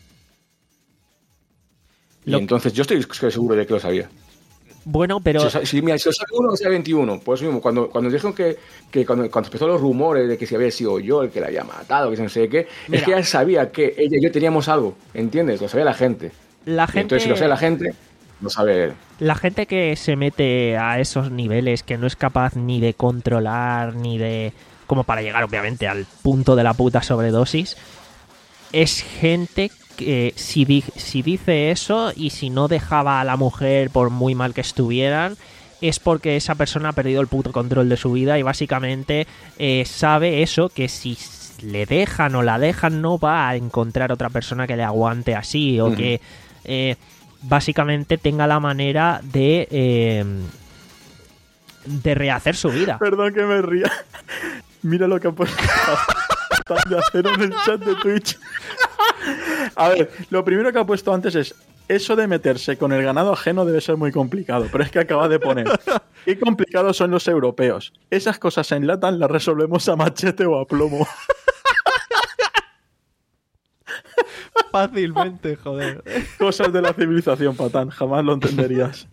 Y Lo- entonces yo estoy seguro de que lo sabía. Bueno, pero... Si, os- si, mira, si os sabe uno, o sea veintiuno. Por eso mismo, cuando, cuando dijeron que, que cuando, cuando empezó los rumores de que si había sido yo el que la había matado, que no sé qué, Mira. es que ya sabía que ella y yo teníamos algo, ¿entiendes? Lo sabía la gente. La Y gente... entonces, si lo sabe la gente, lo sabe él. La gente que se mete a esos niveles, que no es capaz ni de controlar, ni de... como para llegar, obviamente, al punto de la puta sobredosis, es gente que si, di- si dice eso y si no dejaba a la mujer por muy mal que estuvieran, es porque esa persona ha perdido el puto control de su vida y básicamente eh, sabe eso, que si le dejan o la dejan no va a encontrar otra persona que le aguante así o Ujú. que... eh, básicamente tenga la manera de eh, de rehacer su vida. Perdón que me ría. Mira lo que ha puesto de hacer en el chat de Twitch. A ver, lo primero que ha puesto antes es: eso de meterse con el ganado ajeno debe ser muy complicado, pero es que acaba de poner: qué complicados son los europeos. Esas cosas en Latam las resolvemos a machete o a plomo. Fácilmente, joder. Cosas de la civilización, Patán. Jamás lo entenderías.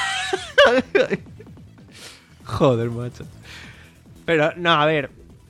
Joder, macho. Pero, no, a ver.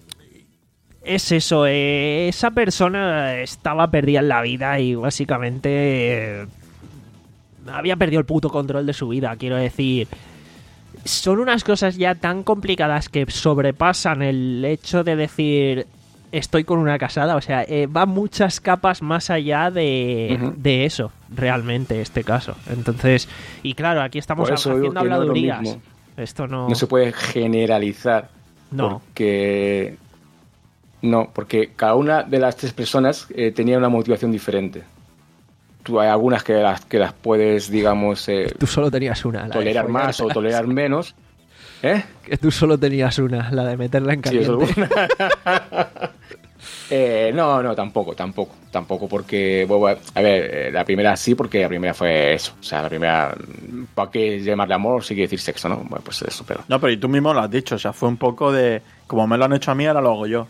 Es eso, eh, esa persona estaba perdida en la vida y básicamente eh, había perdido el puto control de su vida, quiero decir. Son unas cosas ya tan complicadas que sobrepasan el hecho de decir estoy con una casada, o sea, eh, va muchas capas más allá de, Ujú. de eso, realmente, este caso. Entonces, y claro, aquí estamos Por eso digo haciendo que no es lo habladurías. mismo. Esto no... No se puede generalizar. No. Porque. No, porque cada una de las tres personas eh, tenía una motivación diferente. Tú hay algunas que las, que las puedes, digamos, eh, Tú solo tenías una. La de tolerar más o follártelas. tolerar menos. ¿Eh? Que tú solo tenías una, la de meterla en Sí, eso caliente. es eh, no, no, tampoco, tampoco, tampoco, porque, bueno, a ver, eh, la primera sí, porque la primera fue eso, o sea, la primera, ¿para qué llamarle amor? Sí quiere decir sexo, ¿no? Bueno, pues eso, pero... No, pero y tú mismo lo has dicho. O sea, fue un poco de... Como me lo han hecho a mí, ahora lo hago yo.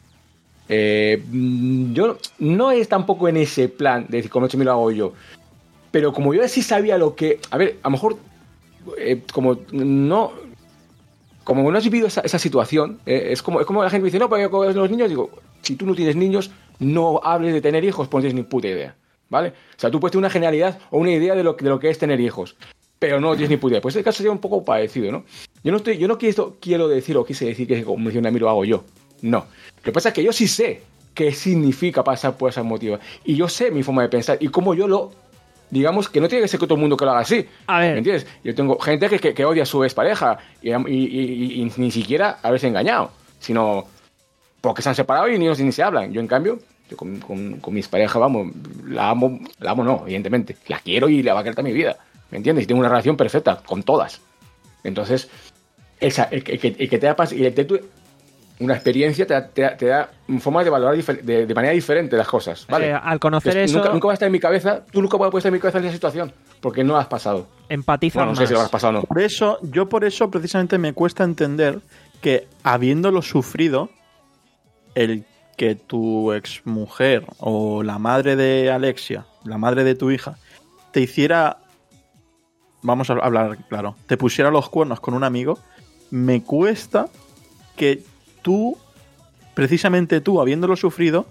Eh, mm, yo no es tampoco en ese plan de decir, como hecho me lo hago yo, pero como yo sí sabía lo que... A ver, a lo mejor, eh, como no... Como no has vivido esa, esa situación, eh, es, como, es como la gente me dice, no, porque con los niños, digo, si tú no tienes niños, no hables de tener hijos, pues no tienes ni puta idea, ¿vale? O sea, tú puedes tener una generalidad o una idea de lo, de lo que es tener hijos, pero no tienes ni puta idea. Pues este caso sería un poco parecido, ¿no? Yo no estoy, yo no quiero, quiero decir o quise decir que como decía un amigo lo hago yo, no. Lo que pasa es que yo sí sé qué significa pasar por esas motivos, y yo sé mi forma de pensar, y cómo yo lo... Digamos que no tiene que ser que todo el mundo que lo haga así. A ver. ¿Me entiendes? Yo tengo gente que, que, que odia a su expareja y, y, y, y ni siquiera haberse engañado, sino porque se han separado y ni, ni se hablan. Yo, en cambio, yo con, con, con mi expareja, vamos, la amo, la amo no, evidentemente. La quiero y la va a querer toda mi vida. ¿Me entiendes? Y tengo una relación perfecta con todas. Entonces, esa, el, el, el, el que te da y el, el, una experiencia te da, te da, te da forma de valorar de, de manera diferente las cosas, ¿vale? O sea, al conocer Entonces, eso, nunca, nunca va a estar en mi cabeza, tú nunca puedes estar en mi cabeza en esa situación, porque no la has pasado. empatizas Bueno, no sé más. si lo has pasado o no. Por eso, yo por eso precisamente me cuesta entender que habiéndolo sufrido, el que tu exmujer o la madre de Alexia, la madre de tu hija, te hiciera, vamos a hablar claro, te pusiera los cuernos con un amigo, me cuesta que tú, precisamente tú, habiéndolo sufrido,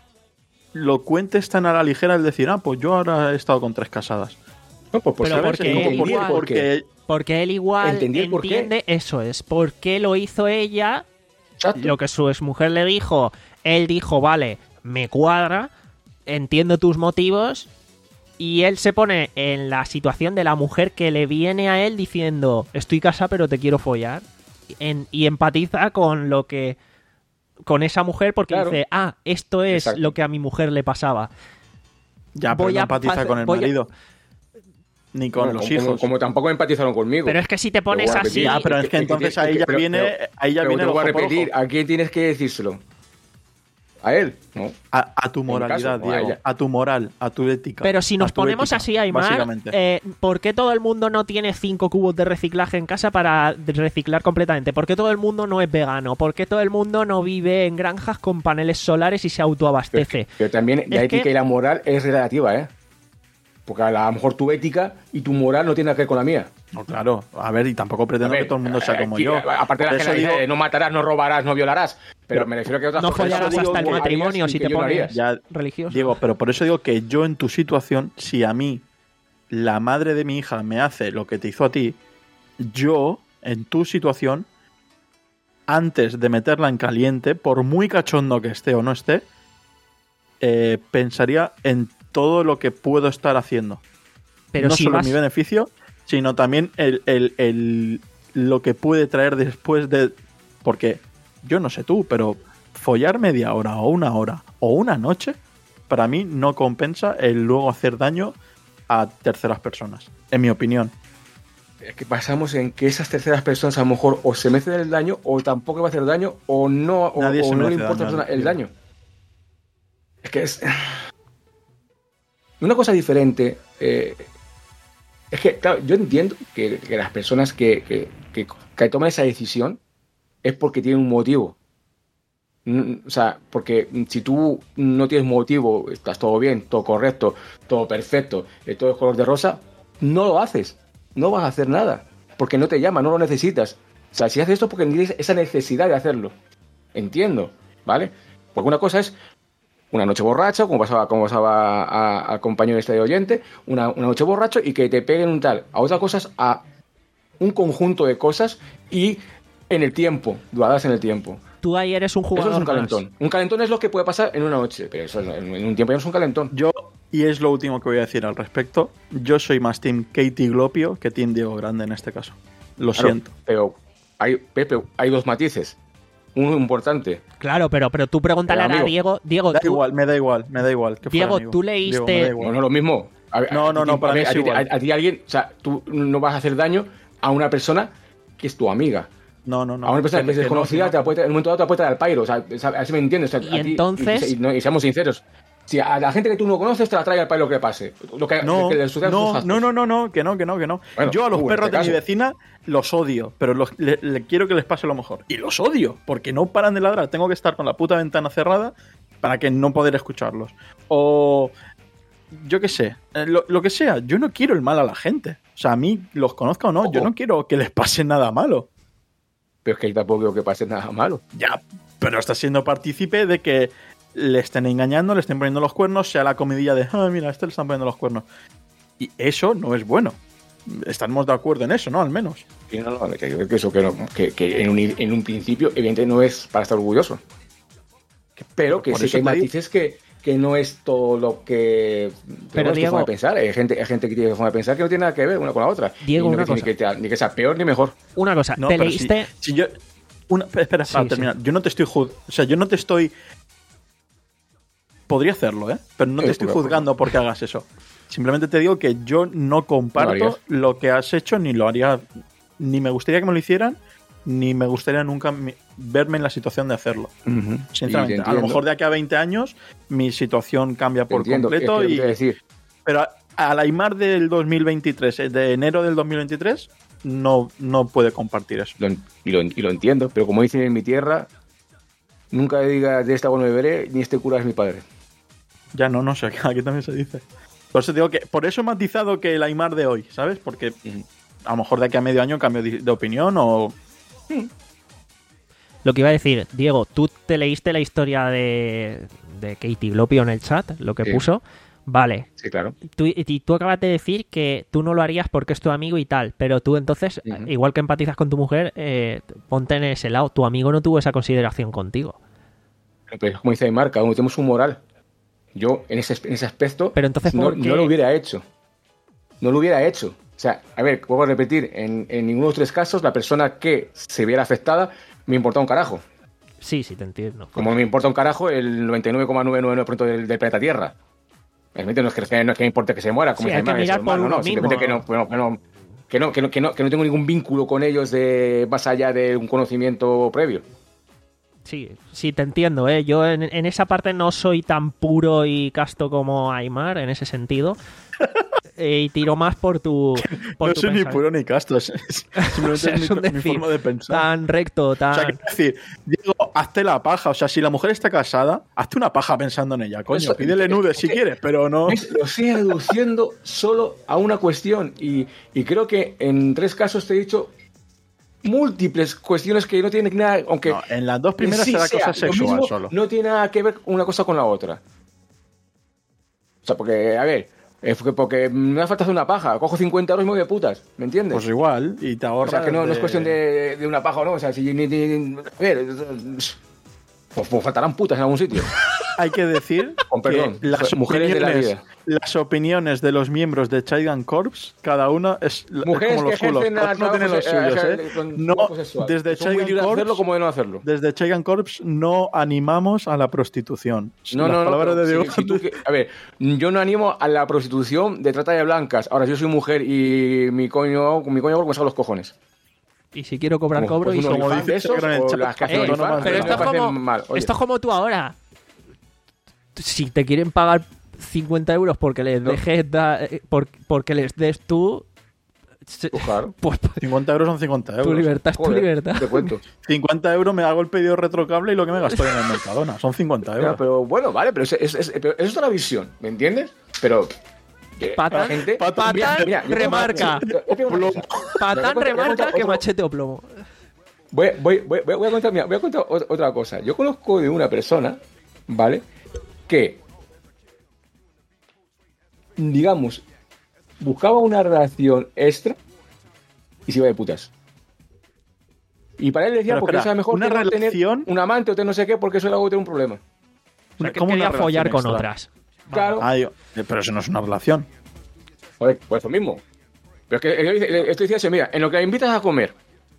lo cuentes tan a la ligera el decir, ah, pues yo ahora he estado con tres casadas. No, pues, pues Pero ¿sabes? porque No, él ¿por qué? igual- Porque, Porque él igual Entendí el porqué. entiende, eso es, por qué lo hizo ella, exacto. lo que su exmujer le dijo, él dijo, vale, me cuadra, entiendo tus motivos, y él se pone en la situación de la mujer que le viene a él diciendo, estoy casada pero te quiero follar, en- y empatiza con lo que... con esa mujer porque Claro. dice, ah, esto es Exacto. lo que a mi mujer le pasaba. Ya, pero Voy no a empatiza hacer- con el voy a- marido. Ni con Bueno, los como, hijos. Como, como tampoco empatizaron conmigo. Pero es que si te pones Pero voy a así... repetir, Ya, pero es que- que que- entonces que- ahí que- ya pero- viene, pero- ahí ya pero viene te el voy a ojo por repetir, ojo. ¿a quién tienes que decírselo? ¿A él? No. A, a tu En mi moralidad, caso, o a Diego. ella. A tu moral, a tu ética. Pero si a nos tu ponemos ética, así, Aymar, básicamente. eh, ¿por qué todo el mundo no tiene cinco cubos de reciclaje en casa para reciclar completamente? ¿Por qué todo el mundo no es vegano? ¿Por qué todo el mundo no vive en granjas con paneles solares y se Pero, autoabastece? pero también la Es ética que- y la moral es relativa, ¿eh? Porque a lo mejor tu ética y tu moral no tiene nada que ver con la mía. No, claro. A ver, y tampoco pretendo A ver, que todo el mundo sea eh, como aquí, yo. Aparte de Por la eso generalidad digo- de no matarás, no robarás, no violarás. Pero Pero me refiero a que otras No cosas follarás digo, hasta el tú harías matrimonio y si que te yo no haría. pones Ya, religioso. Diego, pero por eso digo que yo en tu situación, si a mí la madre de mi hija me hace lo que te hizo a ti, yo en tu situación, antes de meterla en caliente, por muy cachondo que esté o no esté, eh, pensaría en todo lo que puedo estar haciendo. Pero no si solo vas- mi beneficio, sino también el, el- el- lo que puede traer después de... Porque yo no sé tú, pero follar media hora o una hora o una noche, para mí no compensa el luego hacer daño a terceras personas, en mi opinión. Es que pasamos en que esas terceras personas a lo mejor o se merecen el daño o tampoco va a hacer daño o no, o, Nadie o se no le merece importa a la daño, persona el tío. daño. Es que es... Una cosa diferente... eh, es que, claro, yo entiendo que, que las personas que, que, que, que toman esa decisión es porque tienen un motivo. Mm, O sea, porque si tú no tienes motivo, estás todo bien, todo correcto, todo perfecto, eh, todo es color de rosa, no lo haces. No vas a hacer nada. Porque no te llama, no lo necesitas. O sea, si haces esto es porque tienes esa necesidad de hacerlo. Entiendo, ¿vale? Porque una cosa es una noche borracha, como pasaba, como pasaba a- al compañero este de oyente, una, una noche borracho y que te peguen un tal. A otra cosa es a un conjunto de cosas y en el tiempo, duradas en el tiempo. Tú ahí eres un Eso jugador es un más. calentón. Un calentón es lo que puede pasar en una noche, pero eso en en un tiempo ya no es un calentón. Yo, y es lo último que voy a decir al respecto, yo soy más Team Katie Glopio que Team Diego Grande en este caso. Lo Claro, siento. Pero hay, Pepe, hay dos matices. Uno importante. Claro, pero, pero tú pregúntale Pero, ahora a amigo, Diego. Diego, Da tú, igual, me da igual, me da igual. que fuera Diego, amigo. tú leíste- Diego, me da No, igual. no es lo mismo. A ver, No, a no, ti- no, para a mí ver, es a ti- igual. A, a ti alguien, o sea, tú no vas a hacer daño a una persona que es tu amiga. No, no, no. a una persona que es no, desconocida, que te no. la puede, en un momento dado te la puede traer al pairo. O sea, así me entiendes. O sea, Y a ti- entonces- Y, y no- y seamos sinceros. Si a la gente que tú no conoces te la trae al pairo lo que pase. Lo que, No, que le sucedan sus no, actos. no, no, no, no, que no, que no, que no. Bueno, Yo a los tú, en perros este de mi caso. vecina los odio, pero los- le, le quiero que les pase lo mejor. Y los odio, porque no paran de ladrar. Tengo que estar con la puta ventana cerrada para que no poder escucharlos. O yo qué sé, eh, lo, lo que sea. Yo no quiero el mal a la gente. O sea, a mí, los conozca o no, yo Ojo. no quiero que les pase nada malo. Pero es que ahí tampoco creo que pase nada malo. Ya, pero estás siendo partícipe de que le estén engañando, le estén poniendo los cuernos, sea la comidilla de, ah, mira, a este le están poniendo los cuernos. Y eso no es bueno. Estamos de acuerdo en eso, ¿no? Al menos. Y no, no, que, que eso que, no, que, que en, un, en un principio, evidentemente, no es para estar orgulloso. Pero que Por sí eso que hay te digo. matices que, que no es todo lo que. Pero, es tu Diego- forma de pensar. Hay gente, hay gente que tiene forma de pensar que no tiene nada que ver una con la otra. Diego, y no una que, tiene cosa. que te- ni que sea peor ni mejor. Una cosa, No, ¿te pero leíste? Si, si yo. Una, espera, Sí, para sí. terminar. Yo no te estoy juzgando. O sea, yo no te estoy. Podría hacerlo, ¿eh? Pero no te Sí, estoy pero- juzgando porque hagas eso. Simplemente te digo que yo no comparto Lo harías. lo que has hecho, ni lo haría. Ni me gustaría que me lo hicieran, ni me gustaría nunca mi- verme en la situación de hacerlo. Y Sinceramente, te a lo entiendo. mejor de aquí a veinte años mi situación cambia Te por entiendo, es que completo. lo que y, te voy a decir. pero a- al Aymar del dos mil veintitrés, eh, de enero del dos mil veintitrés, no, no puede compartir eso. Lo- y, lo, y lo entiendo, pero como dicen en mi tierra, nunca digas de esta agua no beberé, ni este cura es mi padre. Ya no, no sé, aquí también se dice. Por eso digo que, por eso he matizado que el Aymar de hoy, ¿sabes? Porque a lo mejor de aquí a medio año cambio de, de opinión o... Lo que iba a decir, Diego, tú te leíste la historia de, de Katie Glopio en el chat, lo que Sí. puso. Vale, Sí, claro. tú, y tú acabas de decir que tú no lo harías porque es tu amigo y tal, pero tú entonces, Ujú. igual que empatizas con tu mujer, eh, ponte en ese lado. Tu amigo no tuvo esa consideración contigo. Pero como dice Aymar, cada uno tenemos un moral. Yo, en ese, en ese aspecto, Pero entonces, no, ¿por qué? no lo hubiera hecho. No lo hubiera hecho. O sea, a ver, vuelvo a repetir, en, en ninguno de los tres casos, la persona que se viera afectada me importa un carajo. Sí, sí, te entiendo. Como me importa un carajo el noventa y nueve coma novecientos noventa y nueve por ciento del, del planeta Tierra. Realmente no es que, no es que me importe que se muera, como Sí, dice hay que Aymar, mirar es normal, por no, no, uno simplemente que mismo. no, bueno, que no, que no, que no, que no, que no tengo ningún vínculo con ellos de más allá de un conocimiento previo. Sí, sí, te entiendo, ¿eh? Yo en, en esa parte no soy tan puro y casto como Aymar, en ese sentido. Eh, y tiro más por tu, por no tu soy ni pensamiento. puro ni casto, es, es- simplemente O sea, es, es mi, un mi decir forma de pensar. tan recto, tan... O sea, quiero decir, Diego, hazte la paja. O sea, si la mujer está casada, hazte una paja pensando en ella, coño. Eso- Pídele es- nudes es si que- quieres, pero no... ¿Ves? Lo estoy reduciendo solo a una cuestión y, y creo que en tres casos te he dicho múltiples cuestiones que no tienen nada, aunque No, en las dos primeras sí será sea cosa lo sexual mismo, solo. no tiene nada que ver una cosa con la otra. O sea, porque, a ver, es porque, porque me hace falta hacer una paja, cojo cincuenta euros y me voy de putas, ¿me entiendes? Pues igual, y te o ahorras... sea, que no, no es de- cuestión de, de una paja o no, o sea, si ni, ni- a ver, pues, pues faltarán putas en algún sitio. Hay que decir Con perdón, que las mujeres de la opiniones, vida. las opiniones de los miembros de Chaigan Corps, cada una es, es Mujeres como que los culos. ejercen Cada uno tiene los trabajo, suyos, eh, ¿eh? con No, trabajo sexual. desde Son muy Chaigan libres de hacerlo Corps, como de no hacerlo. desde Chaigan Corps no animamos a la prostitución. No, Las no, no. palabras pero de Diego. si- si tú que- a ver, yo no animo a la prostitución de trata de blancas. Ahora, si yo soy mujer y mi coño, mi coño me saco los cojones. Y si quiero cobrar Como- cobro pues y unos como como OnlyFans dice de esos, Chagro en el o chat, las que hacen Eh, OnlyFans, pero me esto es, parecen como, mal. Oye, esto es como tú ahora. Si te quieren pagar cincuenta euros porque les No. dejes da- eh, por- porque les des tú, Sí. Pues claro. Pues cincuenta euros son cincuenta euros. tu libertad es tu Joder, libertad. Te cuento. cincuenta euros me hago el pedido retrocable y lo que me gasto en el Mercadona. Son cincuenta Ya, euros. pero bueno, vale, pero, es, es, es- pero eso es otra visión, ¿me entiendes? Pero. que Patán- la gente. Patán yo- remarca. yo- yo- yo- yo- Patán voy a contar- voy a remarca contar que otro- machete o plomo. Voy, voy, voy, voy a contar, mira, voy a contar ot- otra cosa. Yo conozco de una persona, ¿vale? Que, digamos, buscaba una relación extra y se iba de putas. Y para él decía, Pero porque espera, eso es mejor ¿una que no tener relación? un amante o tener no sé qué, porque eso luego tiene un problema. O sea, que ¿Cómo una quería relación follar con extra? otras. Claro, Ah, yo- eh, pero eso no es una relación. joder, pues eso mismo. Pero es que él dice- esto dice así, mira, en lo que la invitas a comer,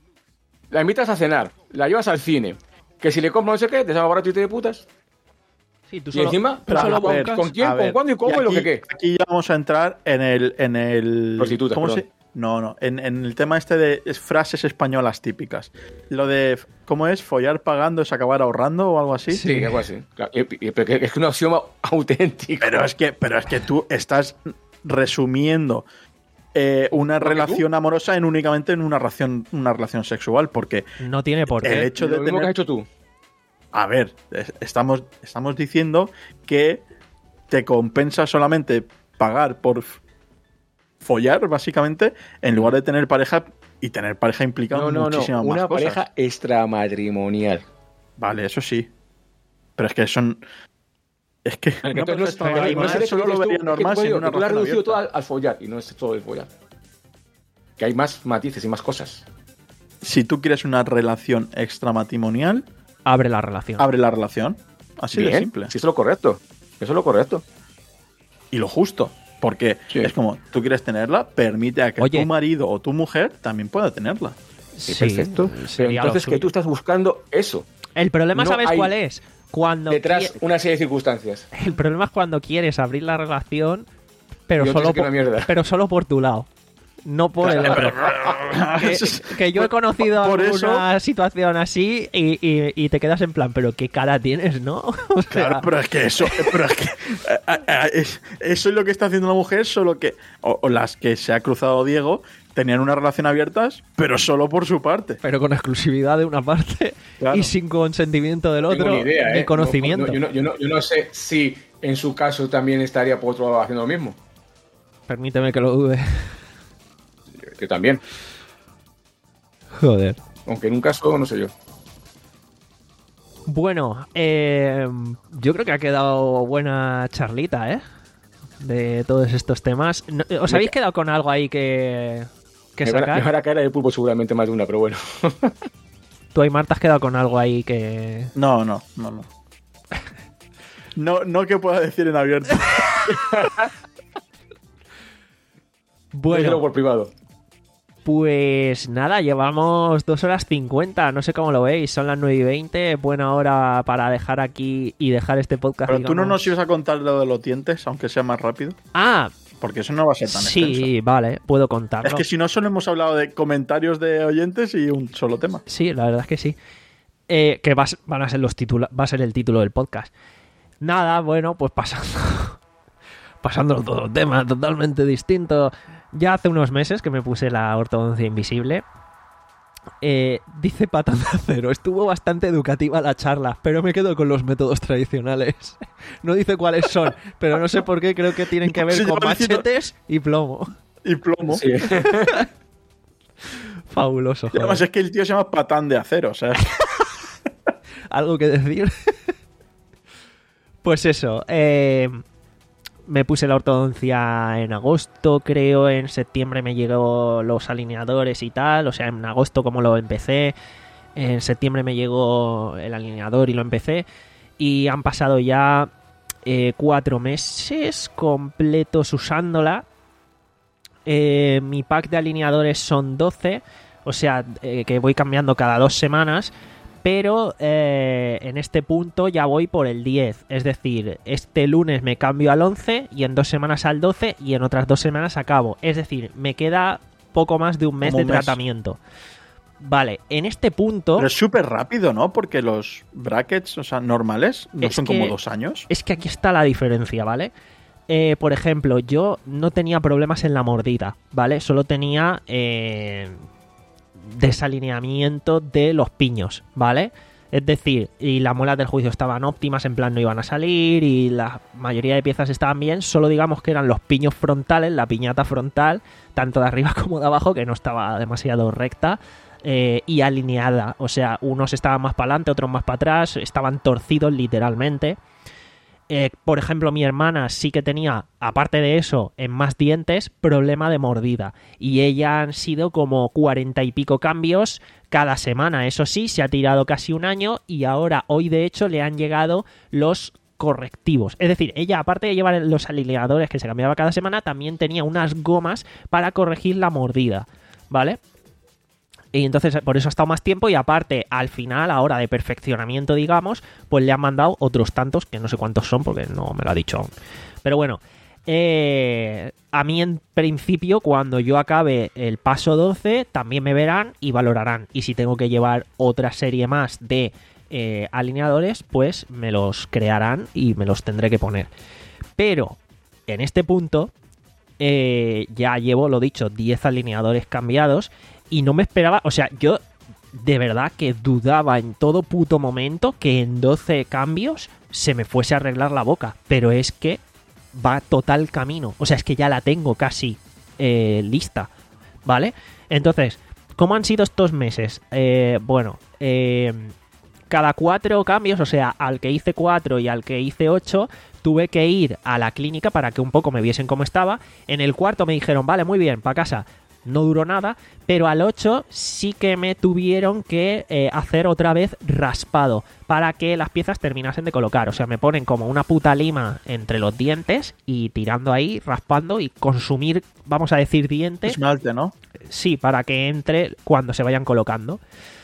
la invitas a cenar, la llevas al cine, que si le compras no sé qué, te sale barato y te de putas. Sí, tú Y solo, encima, tú pero solo a ver, buscas- ¿con quién, A con ver, cuándo y cómo y, lo aquí- que qué? Aquí ya vamos a entrar en el. En el Prostitutas, ¿cómo perdón. se- No, no, en, en el tema este de es- frases españolas típicas. Lo de, ¿cómo es? ¿Follar pagando es acabar ahorrando o algo así? Sí, algo así. Claro, y- y- pero que- es que un axioma auténtico. Pero es que, pero es que tú estás resumiendo eh, una ¿Por qué relación amorosa en únicamente en una relación, una relación sexual, porque No tiene por el qué. hecho lo de mismo que tener... has hecho tú. A ver, es- estamos, estamos diciendo que te compensa solamente pagar por f- follar, básicamente, en lugar de tener pareja y tener pareja implica No, no, no. muchísimas más Una cosas. pareja extramatrimonial. Vale, eso sí. Pero es que son... Es que Que una entonces pareja no es- pero extramatrimonial no es el hecho solo que lo dices tú, vería es que normal tú, sin digo, una que tú lo has relación reducido todo abierta. al, al follar y no es todo el follar. Que hay más matices y más cosas. Si tú quieres una relación extramatrimonial, Abre la relación. abre la relación. Así de Bien, simple. sí, eso es lo correcto. Eso es lo correcto. Y lo justo. Porque Sí. es como, tú quieres tenerla, permite a que Oye. tu marido o tu mujer también pueda tenerla. Sí, Sí, perfecto. Pero sería lo entonces que suyo. tú estás buscando eso. El problema, no ¿sabes hay cuál es? Cuando Detrás qui- una serie de circunstancias. El problema es cuando quieres abrir la relación, pero Y otros solo que una por, mierda. pero solo por tu lado. No por el otro. Que, que yo he conocido Por alguna situación así y, y- y te quedas en plan, pero qué cara tienes, ¿no? O sea, Claro, pero es que eso, pero es que eh, eh, eh, es- eso es lo que está haciendo la mujer, solo que o, o las que se ha cruzado Diego tenían una relación abiertas, pero solo por su parte. pero con exclusividad de una parte Claro. y sin consentimiento del otro, Tengo ni idea, ni ¿eh? conocimiento. No, no, yo, no, yo, no, yo no sé si en su caso también estaría por otro lado haciendo lo mismo. Permíteme que lo dude. Que también. Joder. Aunque en un caso, no sé yo. Bueno, eh, yo creo que ha quedado buena charlita, ¿eh? De todos estos temas. No- ¿Os Me habéis ca- quedado con algo ahí que, que Me van, a, me sacar? van a caer de pulpo seguramente más de una, pero bueno. Tú, Aymar, te has quedado con algo ahí que... No, no, no, no. No, no que pueda decir en abierto. Díselo Bueno, por privado. pues nada, llevamos dos horas cincuenta, no sé cómo lo veis, son las nueve y veinte, buena hora para dejar aquí y dejar este podcast. Pero tú no digamos. nos ibas a contar lo de los dientes, aunque sea más rápido, Ah, porque eso no va a ser tan sí, extenso. vale, puedo contarlo. Es que si no, solo hemos hablado de comentarios de oyentes y un solo tema. Sí, la verdad es que sí. Eh, que va, a ser- van a ser los titula- va a ser el título del podcast. Nada, bueno, pues pasando. pasando a otro tema totalmente distinto. Ya hace unos meses que me puse la ortodoncia invisible. Eh, dice Patán de Acero, estuvo bastante educativa la charla, pero me quedo con los métodos tradicionales. No dice cuáles son, pero no sé por qué, creo que tienen que ver Sí, con lleva diciendo- machetes y plomo. Y plomo. Sí. Fabuloso. Y además joder. es que el tío se llama Patán de Acero, o sea, ¿Algo que decir? Pues eso, eh, me puse la ortodoncia en agosto, creo, en septiembre me llegó los alineadores y tal, o sea, en agosto como lo empecé, en septiembre me llegó el alineador y lo empecé, y han pasado ya eh, cuatro meses completos usándola. Eh, mi pack de alineadores son doce, o sea, eh, que voy cambiando cada dos semanas. Pero eh, en este punto ya voy por el diez. Es decir, este lunes me cambio al once y en dos semanas al doce y en otras dos semanas acabo. Es decir, me queda poco más de un mes Como de un mes. tratamiento. Vale, en este punto pero es súper rápido, ¿no? Porque los brackets, o sea, normales, no Es son que- como dos años. es que aquí está la diferencia, ¿vale? eh, por ejemplo, yo no tenía problemas en la mordida, ¿vale? Solo tenía eh, desalineamiento de los piños, ¿vale? Es decir, y las muelas del juicio estaban óptimas, en plan no iban a salir, y la mayoría de piezas estaban bien, solo digamos que eran los piños frontales, la piñata frontal, tanto de arriba como de abajo, que no estaba demasiado recta eh, y alineada. O sea, unos estaban más para adelante, otros más para atrás, estaban torcidos literalmente. Eh, por ejemplo, mi hermana sí que tenía, aparte de eso, en más dientes, problema de mordida. Y ella han sido como cuarenta y pico cambios cada semana. Eso sí, se ha tirado casi un año y ahora, hoy de hecho, le han llegado los correctivos. Es decir, ella, aparte de llevar los alineadores que se cambiaba cada semana, también tenía unas gomas para corregir la mordida, ¿vale? Y entonces por eso ha estado más tiempo y aparte al final, ahora de perfeccionamiento digamos, pues le han mandado otros tantos, que no sé cuántos son porque no me lo ha dicho aún. Pero bueno, eh, a mí en principio cuando yo acabe el paso doce también me verán y valorarán. Y si tengo que llevar otra serie más de eh, alineadores, pues me los crearán y me los tendré que poner. Pero en este punto eh, ya llevo, lo dicho, diez alineadores cambiados. Y no me esperaba, o sea, yo de verdad que dudaba en todo puto momento que en doce cambios se me fuese a arreglar la boca. Pero es que va total camino. O sea, es que ya la tengo casi eh, lista, ¿vale? Entonces, ¿cómo han sido estos meses? Eh, bueno, eh, cada cuatro cambios, o sea, al que hice cuatro y al que hice ocho, tuve que ir a la clínica para que un poco me viesen cómo estaba. En el cuarto me dijeron, vale, muy bien, para casa. No duró nada, pero al ocho sí que me tuvieron que eh, hacer otra vez raspado para que las piezas terminasen de colocar. O sea, me ponen como una puta lima entre los dientes y tirando ahí, raspando y consumir, vamos a decir, dientes. Esmalte, ¿no? Sí, para que entre cuando se vayan colocando.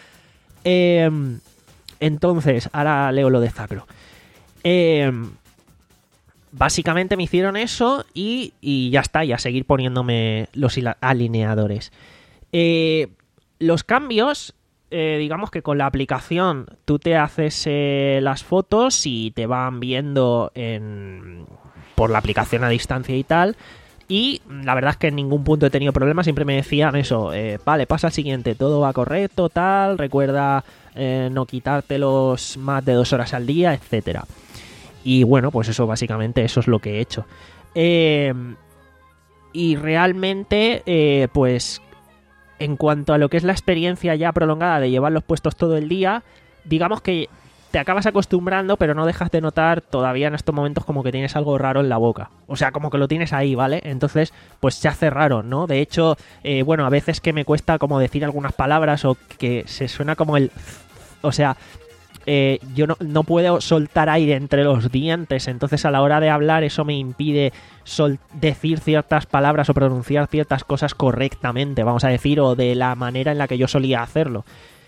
Eh, entonces, ahora leo lo de Zacro. Eh... Básicamente me hicieron eso y, y ya está, y a seguir poniéndome los alineadores. Eh, los cambios, eh, digamos que con la aplicación tú te haces eh, las fotos y te van viendo en, por la aplicación a distancia y tal. Y la verdad es que en ningún punto he tenido problemas, siempre me decían eso, eh, vale, pasa al siguiente, todo va correcto, tal, recuerda eh, no quitártelos más de dos horas al día, etcétera. Y bueno, pues eso básicamente, eso es lo que he hecho. Eh, y realmente, eh, pues en cuanto a lo que es la experiencia ya prolongada de llevarlos puestos todo el día, digamos que te acabas acostumbrando, pero no dejas de notar todavía en estos momentos como que tienes algo raro en la boca. O sea, como que lo tienes ahí, ¿vale? Entonces, pues se hace raro, ¿no? De hecho, eh, bueno, a veces que me cuesta como decir algunas palabras o que se suena como el... O sea... Eh, yo no, no puedo soltar aire entre los dientes, entonces a la hora de hablar eso me impide sol- decir ciertas palabras o pronunciar ciertas cosas correctamente, vamos a decir, o de la manera en la que yo solía hacerlo.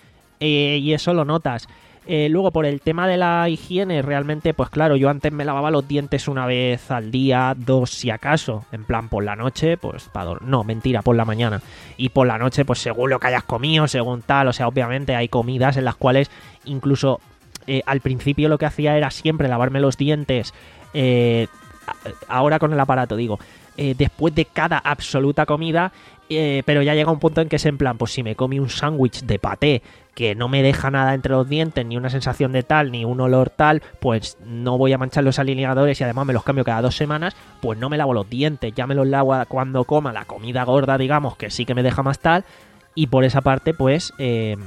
Eh, y eso lo notas. Eh, luego, por el tema de la higiene, realmente, pues claro, yo antes me lavaba los dientes una vez al día, dos si acaso, en plan por la noche, pues para dormir. No, mentira, por la mañana. Y por la noche, pues según lo que hayas comido, según tal, o sea, obviamente hay comidas en las cuales incluso eh, al principio lo que hacía era siempre lavarme los dientes, eh, ahora con el aparato digo, eh, después de cada absoluta comida, eh, pero ya llega un punto en que es en plan, pues si me comí un sándwich de paté que no me deja nada entre los dientes, ni una sensación de tal, ni un olor tal, pues no voy a manchar los alineadores y además me los cambio cada dos semanas, pues no me lavo los dientes, ya me los lavo cuando coma la comida gorda, digamos, que sí que me deja más tal, y por esa parte, pues, eh,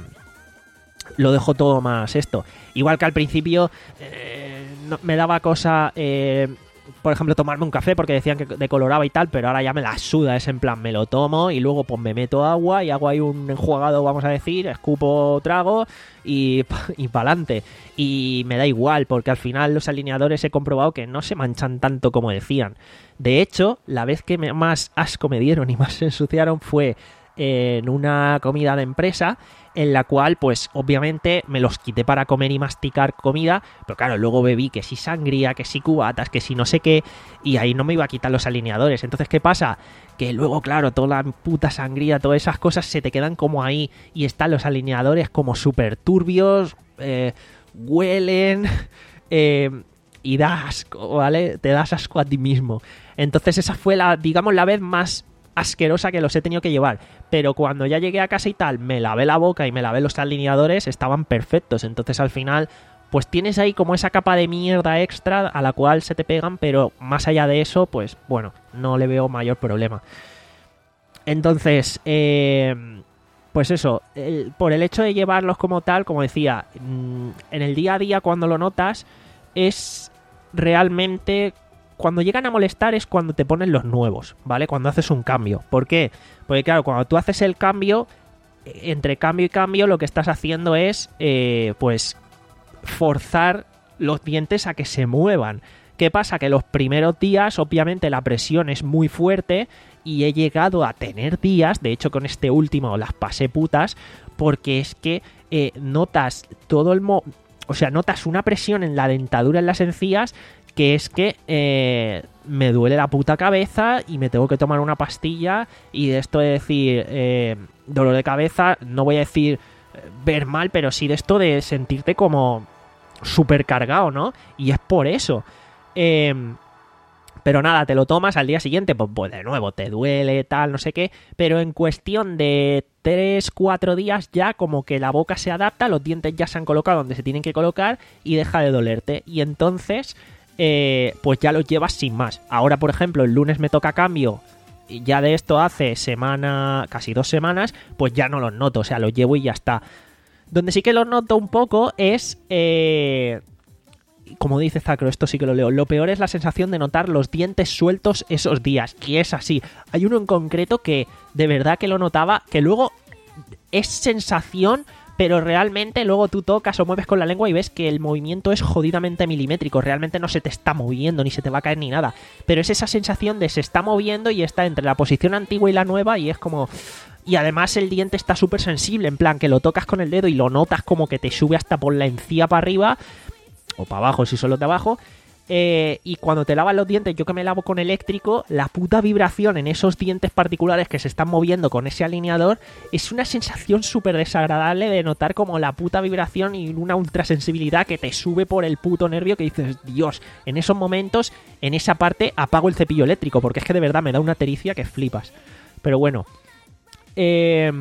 lo dejo todo más esto. Igual que al principio eh, no, me daba cosa... Eh, por ejemplo, tomarme un café porque decían que decoloraba y tal, pero ahora ya me la suda, es en plan, me lo tomo y luego pues me meto agua y hago ahí un enjuagado, vamos a decir, escupo, trago y, y pa'lante. Y me da igual, porque al final los alineadores he comprobado que no se manchan tanto como decían. De hecho, la vez que me, más asco me dieron y más se ensuciaron fue en una comida de empresa, en la cual pues obviamente me los quité para comer y masticar comida, pero claro, luego bebí que si sangría, que si cubatas, que si no sé qué, y ahí no me iba a quitar los alineadores. Entonces, ¿qué pasa? Que luego, claro, toda la puta sangría, todas esas cosas se te quedan como ahí, y están los alineadores como súper turbios, eh, huelen, eh, y da asco, ¿vale? Te das asco a ti mismo. Entonces esa fue la, digamos, la vez más asquerosa que los he tenido que llevar. Pero cuando ya llegué a casa y tal, me lavé la boca y me lavé los alineadores, estaban perfectos. Entonces al final, pues tienes ahí como esa capa de mierda extra a la cual se te pegan, pero más allá de eso, pues bueno, no le veo mayor problema. Entonces, eh, pues eso, el, por el hecho de llevarlos como tal, como decía, en el día a día cuando lo notas, es realmente... Cuando llegan a molestar es cuando te ponen los nuevos, ¿vale? Cuando haces un cambio. ¿Por qué? Porque claro, cuando tú haces el cambio, entre cambio y cambio lo que estás haciendo es, eh, pues, forzar los dientes a que se muevan. ¿Qué pasa? Que los primeros días, obviamente, la presión es muy fuerte y he llegado a tener días, de hecho con este último las pasé putas, porque es que eh, notas todo el... Mo- o sea, notas una presión en la dentadura, en las encías, que es que eh, me duele la puta cabeza y me tengo que tomar una pastilla. Y de esto de decir eh, dolor de cabeza, no voy a decir eh, ver mal, pero sí de esto de sentirte como súper cargado, ¿no? Y es por eso. Eh, pero nada, te lo tomas al día siguiente, pues, pues de nuevo te duele, tal, no sé qué. Pero en cuestión de tres cuatro días ya como que la boca se adapta, los dientes ya se han colocado donde se tienen que colocar y deja de dolerte. Y entonces... Eh, pues ya los llevas sin más. Ahora, por ejemplo, el lunes me toca cambio, y ya de esto hace semana, casi dos semanas, pues ya no los noto, o sea, los llevo y ya está. Donde sí que los noto un poco es, eh, como dice Zacro, esto sí que lo leo, lo peor es la sensación de notar los dientes sueltos esos días, y es así. Hay uno en concreto que de verdad que lo notaba, que luego es sensación... Pero realmente luego tú tocas o mueves con la lengua y ves que el movimiento es jodidamente milimétrico. Realmente no se te está moviendo, ni se te va a caer ni nada. Pero es esa sensación de se está moviendo y está entre la posición antigua y la nueva y es como... Y además el diente está súper sensible, en plan que lo tocas con el dedo y lo notas como que te sube hasta por la encía para arriba. O para abajo, si solo de abajo. Eh, y cuando te lavas los dientes, yo que me lavo con eléctrico, la puta vibración en esos dientes particulares que se están moviendo con ese alineador es una sensación súper desagradable de notar como la puta vibración y una ultrasensibilidad que te sube por el puto nervio que dices, Dios, en esos momentos, en esa parte, apago el cepillo eléctrico porque es que de verdad me da una tericia que flipas. Pero bueno, eh,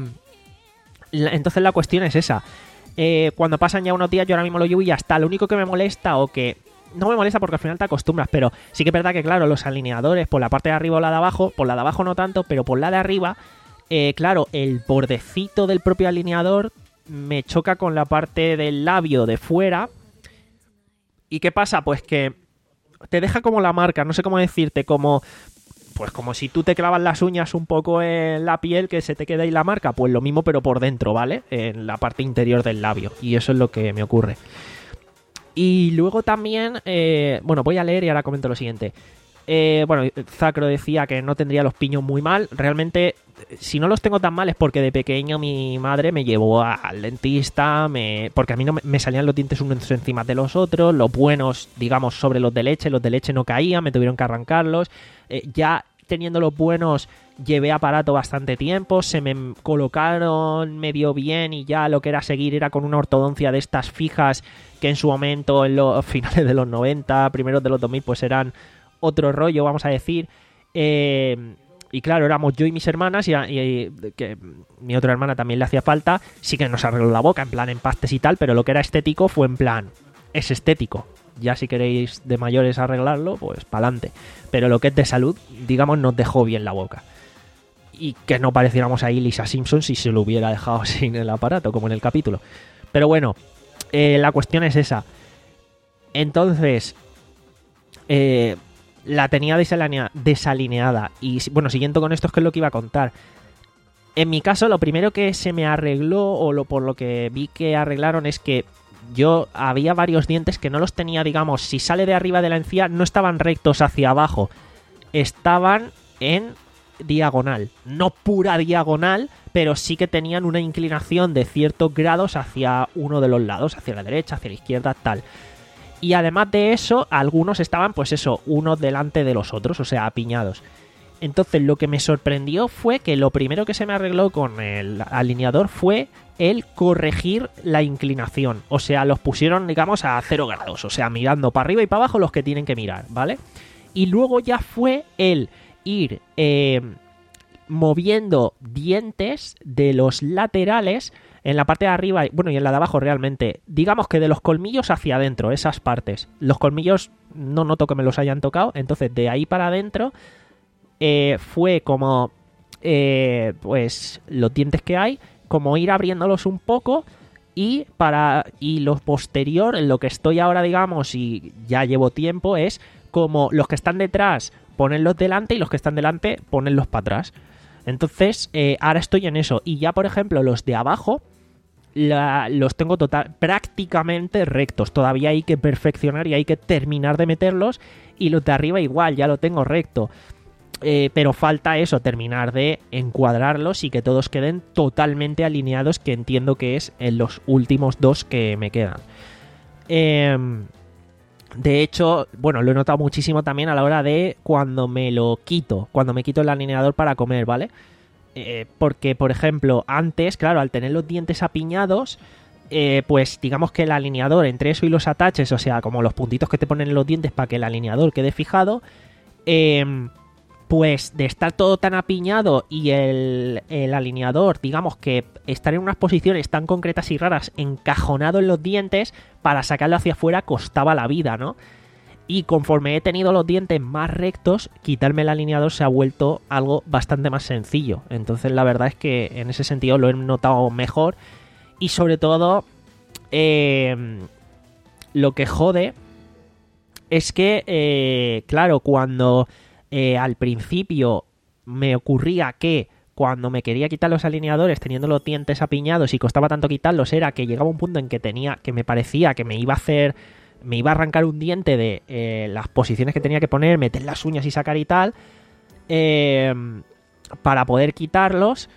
la, entonces la cuestión es esa. Eh, cuando pasan ya unos días, yo ahora mismo lo llevo y ya está. Lo único que me molesta o que... No me molesta porque al final te acostumbras, pero sí que es verdad que, claro, los alineadores por la parte de arriba o la de abajo, por la de abajo no tanto, pero por la de arriba, eh, claro, el bordecito del propio alineador me choca con la parte del labio de fuera. ¿Y qué pasa? Pues que te deja como la marca, no sé cómo decirte, como... Pues como si tú te clavas las uñas un poco en la piel, que se te queda ahí la marca, pues lo mismo pero por dentro, ¿vale? En la parte interior del labio, y eso es lo que me ocurre. Y luego también, eh, bueno, voy a leer y ahora comento lo siguiente. Eh, bueno, Zacro decía que no tendría los piños muy mal. Realmente, si no los tengo tan mal es porque de pequeño mi madre me llevó al dentista, me, porque a mí no me, me salían los dientes unos encima de los otros, los buenos, digamos, sobre los de leche, los de leche no caían, me tuvieron que arrancarlos. Eh, ya teniendo los buenos llevé aparato bastante tiempo, se me colocaron medio bien y ya lo que era seguir era con una ortodoncia de estas fijas que en su momento, en los finales de los noventa, primeros de los dos mil, pues eran otro rollo, vamos a decir. Eh, y claro, éramos yo y mis hermanas y, y que mi otra hermana también le hacía falta. Sí que nos arregló la boca, en plan empastes y tal, pero lo que era estético fue en plan, es estético. Ya si queréis de mayores arreglarlo, pues pa'lante. Pero lo que es de salud, digamos, nos dejó bien la boca. Y que no pareciéramos ahí Lisa Simpson si se lo hubiera dejado sin el aparato, como en el capítulo. Pero bueno, eh, la cuestión es esa. Entonces, eh, la tenía desalinea- desalineada. Y bueno, siguiendo con esto, es que es lo que iba a contar. En mi caso, lo primero que se me arregló, o lo, por lo que vi que arreglaron, es que yo había varios dientes que no los tenía, digamos, si sale de arriba de la encía, no estaban rectos hacia abajo. Estaban en diagonal. No pura diagonal, pero sí que tenían una inclinación de ciertos grados hacia uno de los lados, hacia la derecha, hacia la izquierda, tal. Y además de eso, algunos estaban, pues eso, unos delante de los otros, o sea, apiñados. entonces lo que me sorprendió fue que lo primero que se me arregló con el alineador fue el corregir la inclinación. O sea, los pusieron, digamos, a cero grados. O sea, mirando para arriba y para abajo los que tienen que mirar, ¿vale? Y luego ya fue el ir eh, moviendo dientes de los laterales en la parte de arriba, bueno, y en la de abajo realmente. Digamos que de los colmillos hacia adentro, esas partes. Los colmillos no noto que me los hayan tocado, entonces de ahí para adentro eh, fue como, eh, pues, los dientes que hay, como ir abriéndolos un poco y para y lo posterior, en lo que estoy ahora, digamos, y ya llevo tiempo, es como los que están detrás ponerlos delante y los que están delante ponerlos para atrás. Entonces, eh, ahora estoy en eso. Y ya, por ejemplo, los de abajo la, los tengo total, prácticamente rectos. Todavía hay que perfeccionar y hay que terminar de meterlos. Y los de arriba igual, ya lo tengo recto. Eh, pero falta eso, terminar de encuadrarlos y que todos queden totalmente alineados, que entiendo que es en los últimos dos que me quedan. Eh, de hecho, bueno, lo he notado muchísimo también a la hora de cuando me lo quito, cuando me quito el alineador para comer, ¿vale? Eh, porque, por ejemplo, antes, claro, al tener los dientes apiñados, eh, pues digamos que el alineador, entre eso y los ataches, o sea, como los puntitos que te ponen en los dientes para que el alineador quede fijado, eh... pues de estar todo tan apiñado y el, el alineador, digamos que estar en unas posiciones tan concretas y raras, encajonado en los dientes, para sacarlo hacia afuera costaba la vida, ¿no? Y conforme he tenido los dientes más rectos, quitarme el alineador se ha vuelto algo bastante más sencillo. Entonces la verdad es que en ese sentido lo he notado mejor. Y sobre todo, eh, lo que jode es que, eh, claro, cuando... Eh, al principio me ocurría que cuando me quería quitar los alineadores teniendo los dientes apiñados y costaba tanto quitarlos, era que llegaba un punto en que tenía, que me parecía que me iba a hacer, me iba a arrancar un diente de eh, las posiciones que tenía que poner, meter las uñas y sacar y tal, eh, para poder quitarlos,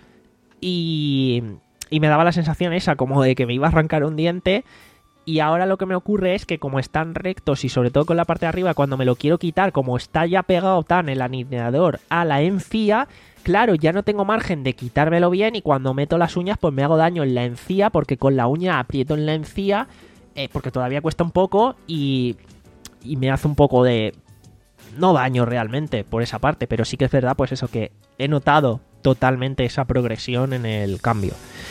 y, y me daba la sensación esa como de que me iba a arrancar un diente. Y ahora lo que me ocurre es que como están rectos y sobre todo con la parte de arriba, cuando me lo quiero quitar, como está ya pegado tan el alineador a la encía, claro, ya no tengo margen de quitármelo bien, y cuando meto las uñas pues me hago daño en la encía, porque con la uña aprieto en la encía, eh, porque todavía cuesta un poco y, y me hace un poco de... no daño realmente por esa parte, pero sí que es verdad pues eso, que he notado totalmente esa progresión en el cambio.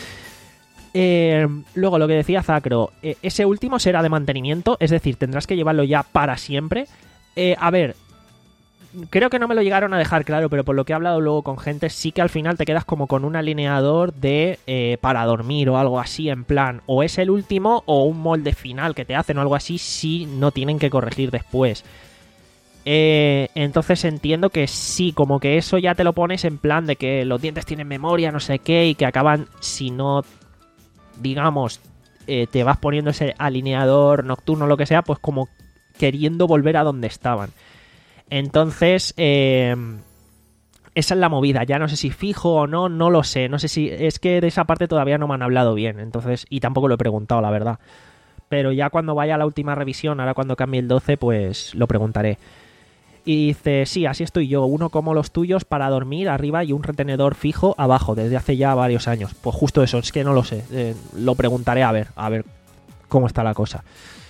Eh, luego lo que decía Zacro, eh, ese último será de mantenimiento, es decir, tendrás que llevarlo ya para siempre. Eh, a ver, creo que no me lo llegaron a dejar claro, pero por lo que he hablado luego con gente, sí que al final te quedas como con un alineador de eh, para dormir o algo así, en plan, o es el último o un molde final que te hacen o algo así, si no tienen que corregir después. Eh, entonces entiendo que sí, como que eso ya te lo pones en plan de que los dientes tienen memoria, no sé qué, y que acaban, si no... digamos, eh, te vas poniendo ese alineador nocturno o lo que sea, pues como queriendo volver a donde estaban. Entonces, eh, esa es la movida. Ya no sé si fijo o no, no lo sé. No sé si... es que de esa parte todavía no me han hablado bien. Entonces, y tampoco lo he preguntado, la verdad. Pero ya cuando vaya a la última revisión, ahora cuando cambie el doce, pues lo preguntaré. Y dice, sí, así estoy yo, uno como los tuyos para dormir arriba y un retenedor fijo abajo, desde hace ya varios años. Pues justo eso, es que no lo sé, eh, lo preguntaré a ver, a ver cómo está la cosa.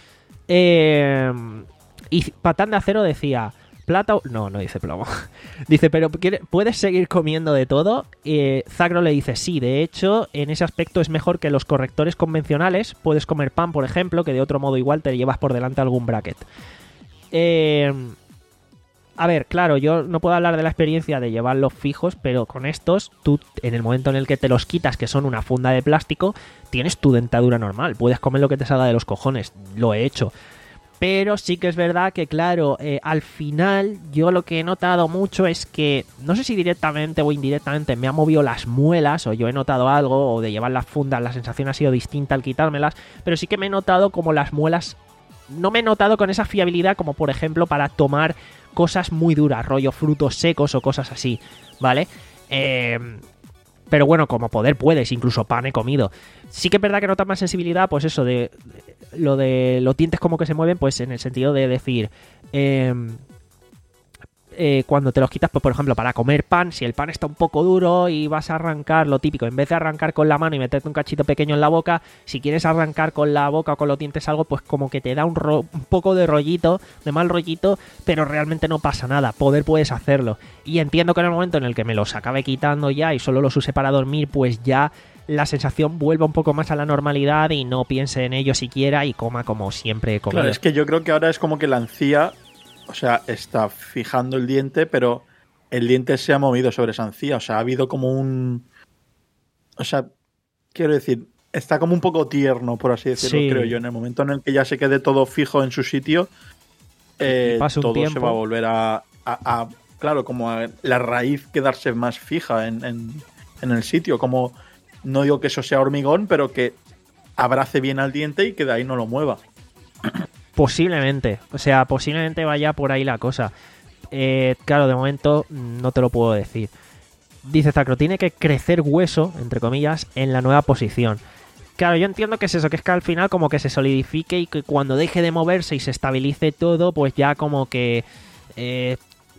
Eh, y Patán de Acero decía, plata... no, no dice plomo. Dice, pero ¿puedes seguir comiendo de todo? Eh, Zacro le dice, sí, de hecho, en ese aspecto es mejor que los correctores convencionales. Puedes comer pan, por ejemplo, que de otro modo igual te llevas por delante algún bracket. Eh... A ver, claro, yo no puedo hablar de la experiencia de llevarlos fijos, pero con estos, tú en el momento en el que te los quitas, que son una funda de plástico, tienes tu dentadura normal. Puedes comer lo que te salga de los cojones. Lo he hecho. Pero sí que es verdad que, claro, eh, al final yo lo que he notado mucho es que, no sé si directamente o indirectamente me ha movido las muelas, o yo he notado algo, o de llevar las fundas la sensación ha sido distinta al quitármelas, pero sí que me he notado como las muelas... no me he notado con esa fiabilidad como, por ejemplo, para tomar cosas muy duras, rollo frutos secos o cosas así, ¿vale? Eh, pero bueno, como poder puedes, incluso pan he comido. Sí que es verdad que notas más sensibilidad, pues eso, de, de lo de los dientes como que se mueven, pues en el sentido de decir... Eh, eh, cuando te los quitas, pues por ejemplo, para comer pan, si el pan está un poco duro y vas a arrancar, lo típico, en vez de arrancar con la mano y meterte un cachito pequeño en la boca, si quieres arrancar con la boca o con los dientes algo, pues como que te da un, ro- un poco de rollito, de mal rollito, pero realmente no pasa nada, poder puedes hacerlo. Y entiendo que en el momento en el que me los acabe quitando ya y solo los use para dormir, pues ya la sensación vuelva un poco más a la normalidad y no piense en ello siquiera y coma como siempre he comido. Claro, es que yo creo que ahora es como que la encía, o sea, está fijando el diente, pero el diente se ha movido sobre esa encía. O sea, ha habido como un... O sea, quiero decir, está como un poco tierno, por así decirlo, Sí. creo yo. En el momento en el que ya se quede todo fijo en su sitio, eh, Pasa un todo tiempo. se va a volver a... a- a- claro, como a la raíz quedarse más fija en, en- en el sitio. Como, no digo que eso sea hormigón, pero que abrace bien al diente y que de ahí no lo mueva. Posiblemente, o sea, posiblemente vaya por ahí la cosa. Eh, claro, de momento no te lo puedo decir. Dice Zacro, tiene que crecer hueso, entre comillas, en la nueva posición. Claro, yo entiendo que es eso, que es que al final como que se solidifique y que cuando deje de moverse y se estabilice todo, pues ya como que... eh,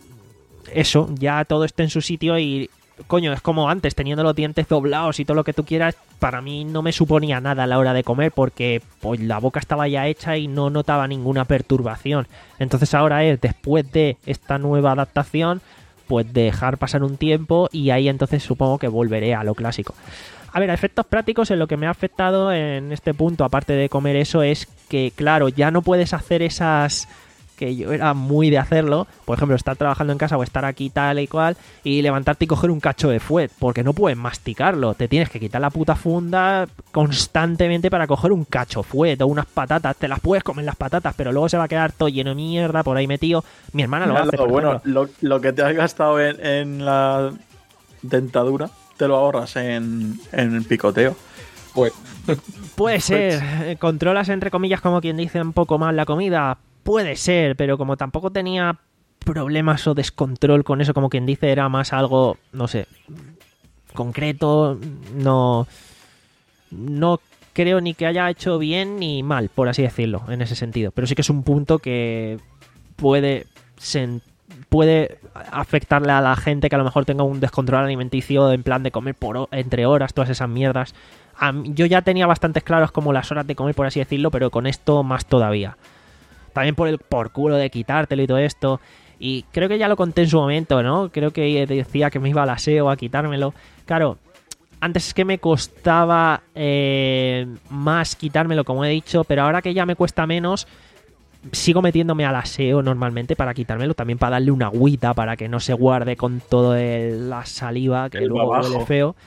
eso, ya todo esté en su sitio y... Coño, es como antes, teniendo los dientes doblados y todo lo que tú quieras, para mí no me suponía nada a la hora de comer porque pues la boca estaba ya hecha y no notaba ninguna perturbación. Entonces ahora es, después de esta nueva adaptación, pues dejar pasar un tiempo y ahí entonces supongo que volveré a lo clásico. A ver, a efectos prácticos, en lo que me ha afectado en este punto, aparte de comer eso, es que, claro, ya no puedes hacer esas... que yo era muy de hacerlo, por ejemplo, estar trabajando en casa o estar aquí tal y cual, y levantarte y coger un cacho de fuet, porque no puedes masticarlo, te tienes que quitar la puta funda constantemente para coger un cacho fuet o unas patatas, te las puedes comer las patatas, pero luego se va a quedar todo lleno de mierda por ahí metido. Mi hermana lo Mira, hace, lo por bueno, ejemplo. lo, lo que te has gastado en, en la dentadura, te lo ahorras en, en el picoteo. Pues, Puede ser, eh, controlas entre comillas como quien dice un poco más la comida, puede ser, pero como tampoco tenía problemas o descontrol con eso, como quien dice, era más algo, no sé, concreto, no, no creo ni que haya hecho bien ni mal, por así decirlo, en ese sentido, pero sí que es un punto que puede sen- puede afectarle a la gente que a lo mejor tenga un descontrol alimenticio en plan de comer por ho- entre horas, todas esas mierdas. A mí- yo ya tenía bastantes claros como las horas de comer, por así decirlo, pero con esto más todavía. También por el por culo de quitártelo y todo esto. Y creo que ya lo conté en su momento, ¿no? Creo que decía que me iba al aseo a quitármelo. Claro, antes es que me costaba eh, más quitármelo, como he dicho, pero ahora que ya me cuesta menos, sigo metiéndome al aseo normalmente para quitármelo, también para darle una agüita, para que no se guarde con toda la saliva, que El luego babajo. huele feo.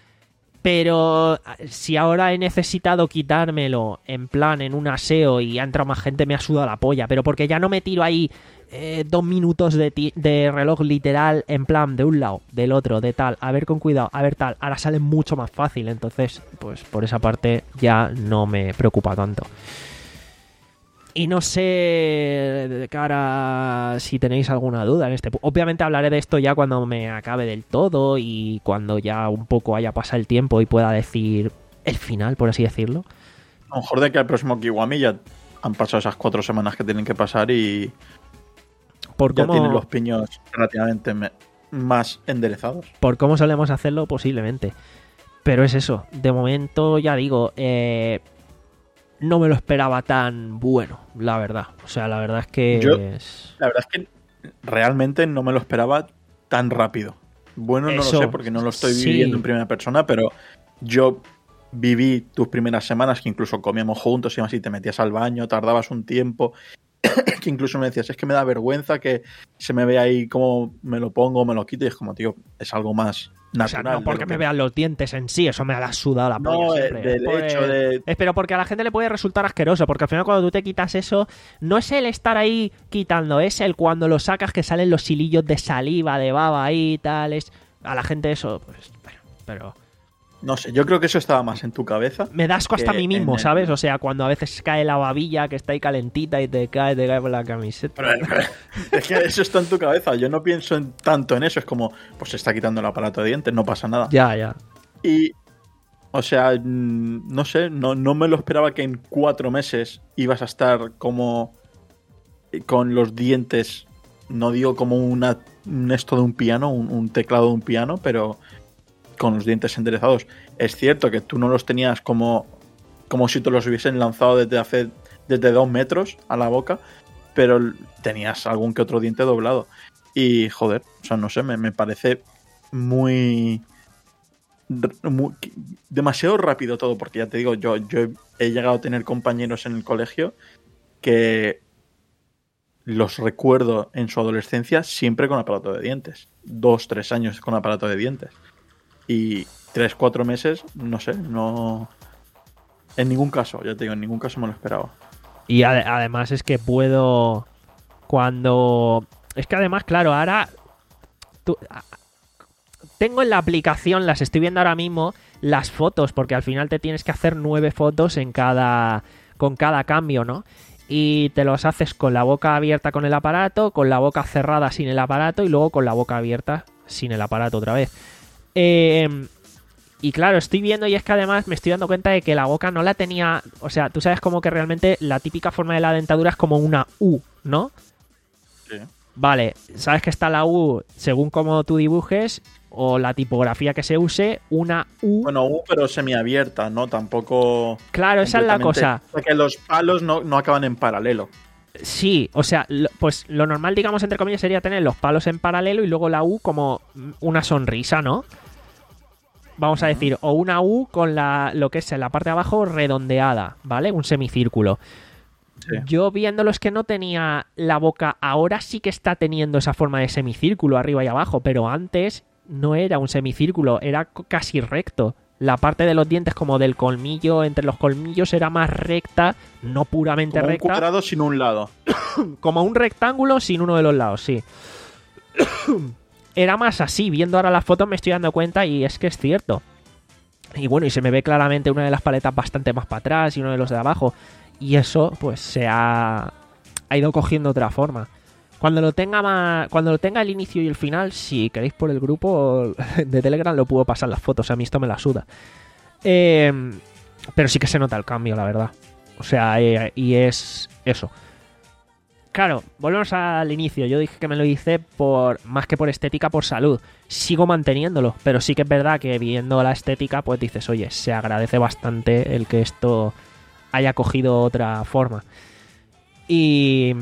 Pero si ahora he necesitado quitármelo en plan en un aseo y ha entrado más gente, me ha sudado la polla. Pero porque ya no me tiro ahí eh, dos minutos de, ti- de reloj literal en plan de un lado, del otro, de tal, a ver con cuidado, a ver tal. Ahora sale mucho más fácil, entonces pues por esa parte ya no me preocupa tanto. Y no sé de cara si tenéis alguna duda en este pu- Obviamente hablaré de esto ya cuando me acabe del todo y cuando ya un poco haya pasado el tiempo y pueda decir el final, por así decirlo. A lo mejor de que al próximo Kiwami ya han pasado esas cuatro semanas que tienen que pasar y Por ya cómo, tienen los piños relativamente me- más enderezados. por cómo solemos hacerlo, posiblemente. Pero es eso. De momento, ya digo, eh, no me lo esperaba tan bueno, la verdad. O sea, la verdad es que... Yo- es- La verdad es que realmente no me lo esperaba tan rápido. Bueno, no Eso, lo sé porque no lo estoy sí. viviendo en primera persona, pero yo viví tus primeras semanas que incluso comíamos juntos y así, te metías al baño, tardabas un tiempo, que incluso me decías, es que me da vergüenza que se me vea ahí como me lo pongo, me lo quito, y es como, tío, es algo más O sea, natural. no de porque lo me que- vean los dientes en sí, eso me ha sudado la polla No, eh, siempre. del Por hecho el- de... Es pero porque a la gente le puede resultar asqueroso, porque al final cuando tú te quitas eso, no es el estar ahí quitando, es el cuando lo sacas que salen los hilillos de saliva, de baba ahí y tal, es... A la gente eso, pues, bueno, pero... No sé, yo creo que eso estaba más en tu cabeza. Me da asco hasta a que mí mismo, en el- ¿sabes? O sea, cuando a veces cae la babilla que está ahí calentita y te cae, te cae por la camiseta. Pero, pero, es que eso está en tu cabeza. Yo no pienso en tanto en eso. Es como, pues se está quitando el aparato de dientes, no pasa nada. Ya, ya. Y, o sea, mm, no sé, no, no me lo esperaba que en cuatro meses ibas a estar como con los dientes no digo como una, un esto de un piano, un, un teclado de un piano, pero con los dientes enderezados. Es cierto que tú no los tenías como, como si te los hubiesen lanzado desde hace desde dos metros a la boca, pero tenías algún que otro diente doblado. Y joder, o sea, no sé, me, me parece muy, muy demasiado rápido todo, porque ya te digo, yo, yo he, he llegado a tener compañeros en el colegio que los recuerdo en su adolescencia siempre con aparato de dientes. Dos, tres años con aparato de dientes. Y tres, cuatro meses, no sé, no... En ningún caso, ya te digo, en ningún caso me lo esperaba. Y ade- además es que puedo... Cuando... Es que además, claro, ahora... tú- a- Tengo en la aplicación, las estoy viendo ahora mismo, las fotos, porque al final te tienes que hacer nueve fotos en cada... con cada cambio, ¿no? Y te los haces con la boca abierta con el aparato, con la boca cerrada sin el aparato y luego con la boca abierta sin el aparato otra vez. Eh, y claro, estoy viendo y es que además me estoy dando cuenta de que la boca no la tenía... O sea, tú sabes como que realmente la típica forma de la dentadura es como una U, ¿no? Sí. Vale, sabes que está la U según como tú dibujes o la tipografía que se use, una U... Bueno, U, pero semiabierta, ¿no? Tampoco... Claro, esa es la cosa. Porque los palos no, no acaban en paralelo. Sí, o sea, lo- pues lo normal, digamos, entre comillas, sería tener los palos en paralelo y luego la U como una sonrisa, ¿no? Vamos a decir, o una U con la lo que es en la parte de abajo redondeada, ¿vale? Un semicírculo. Sí. Yo viéndolo es que no tenía la boca, ahora sí que está teniendo esa forma de semicírculo arriba y abajo, pero antes no era un semicírculo, era c- casi recto. La parte de los dientes como del colmillo, entre los colmillos era más recta, no puramente Como un recta. cuadrado sin un lado. Como un rectángulo sin uno de los lados, sí. Era más así, viendo ahora las fotos me estoy dando cuenta y es que es cierto. Y bueno, y se me ve claramente una de las paletas bastante más para atrás y uno de los de abajo. Y eso, pues, se ha, ha ido cogiendo otra forma. Cuando lo tenga más, cuando lo tenga el inicio y el final, si queréis por el grupo de Telegram lo puedo pasar las fotos, a mí esto me la suda. Eh, pero sí que se nota el cambio, la verdad. O sea, eh, y es eso. Claro, volvemos al inicio. Yo dije que me lo hice por más que por estética, por salud. Sigo manteniéndolo, pero sí que es verdad que viendo la estética, pues dices, oye, se agradece bastante el que esto haya cogido otra forma. Y...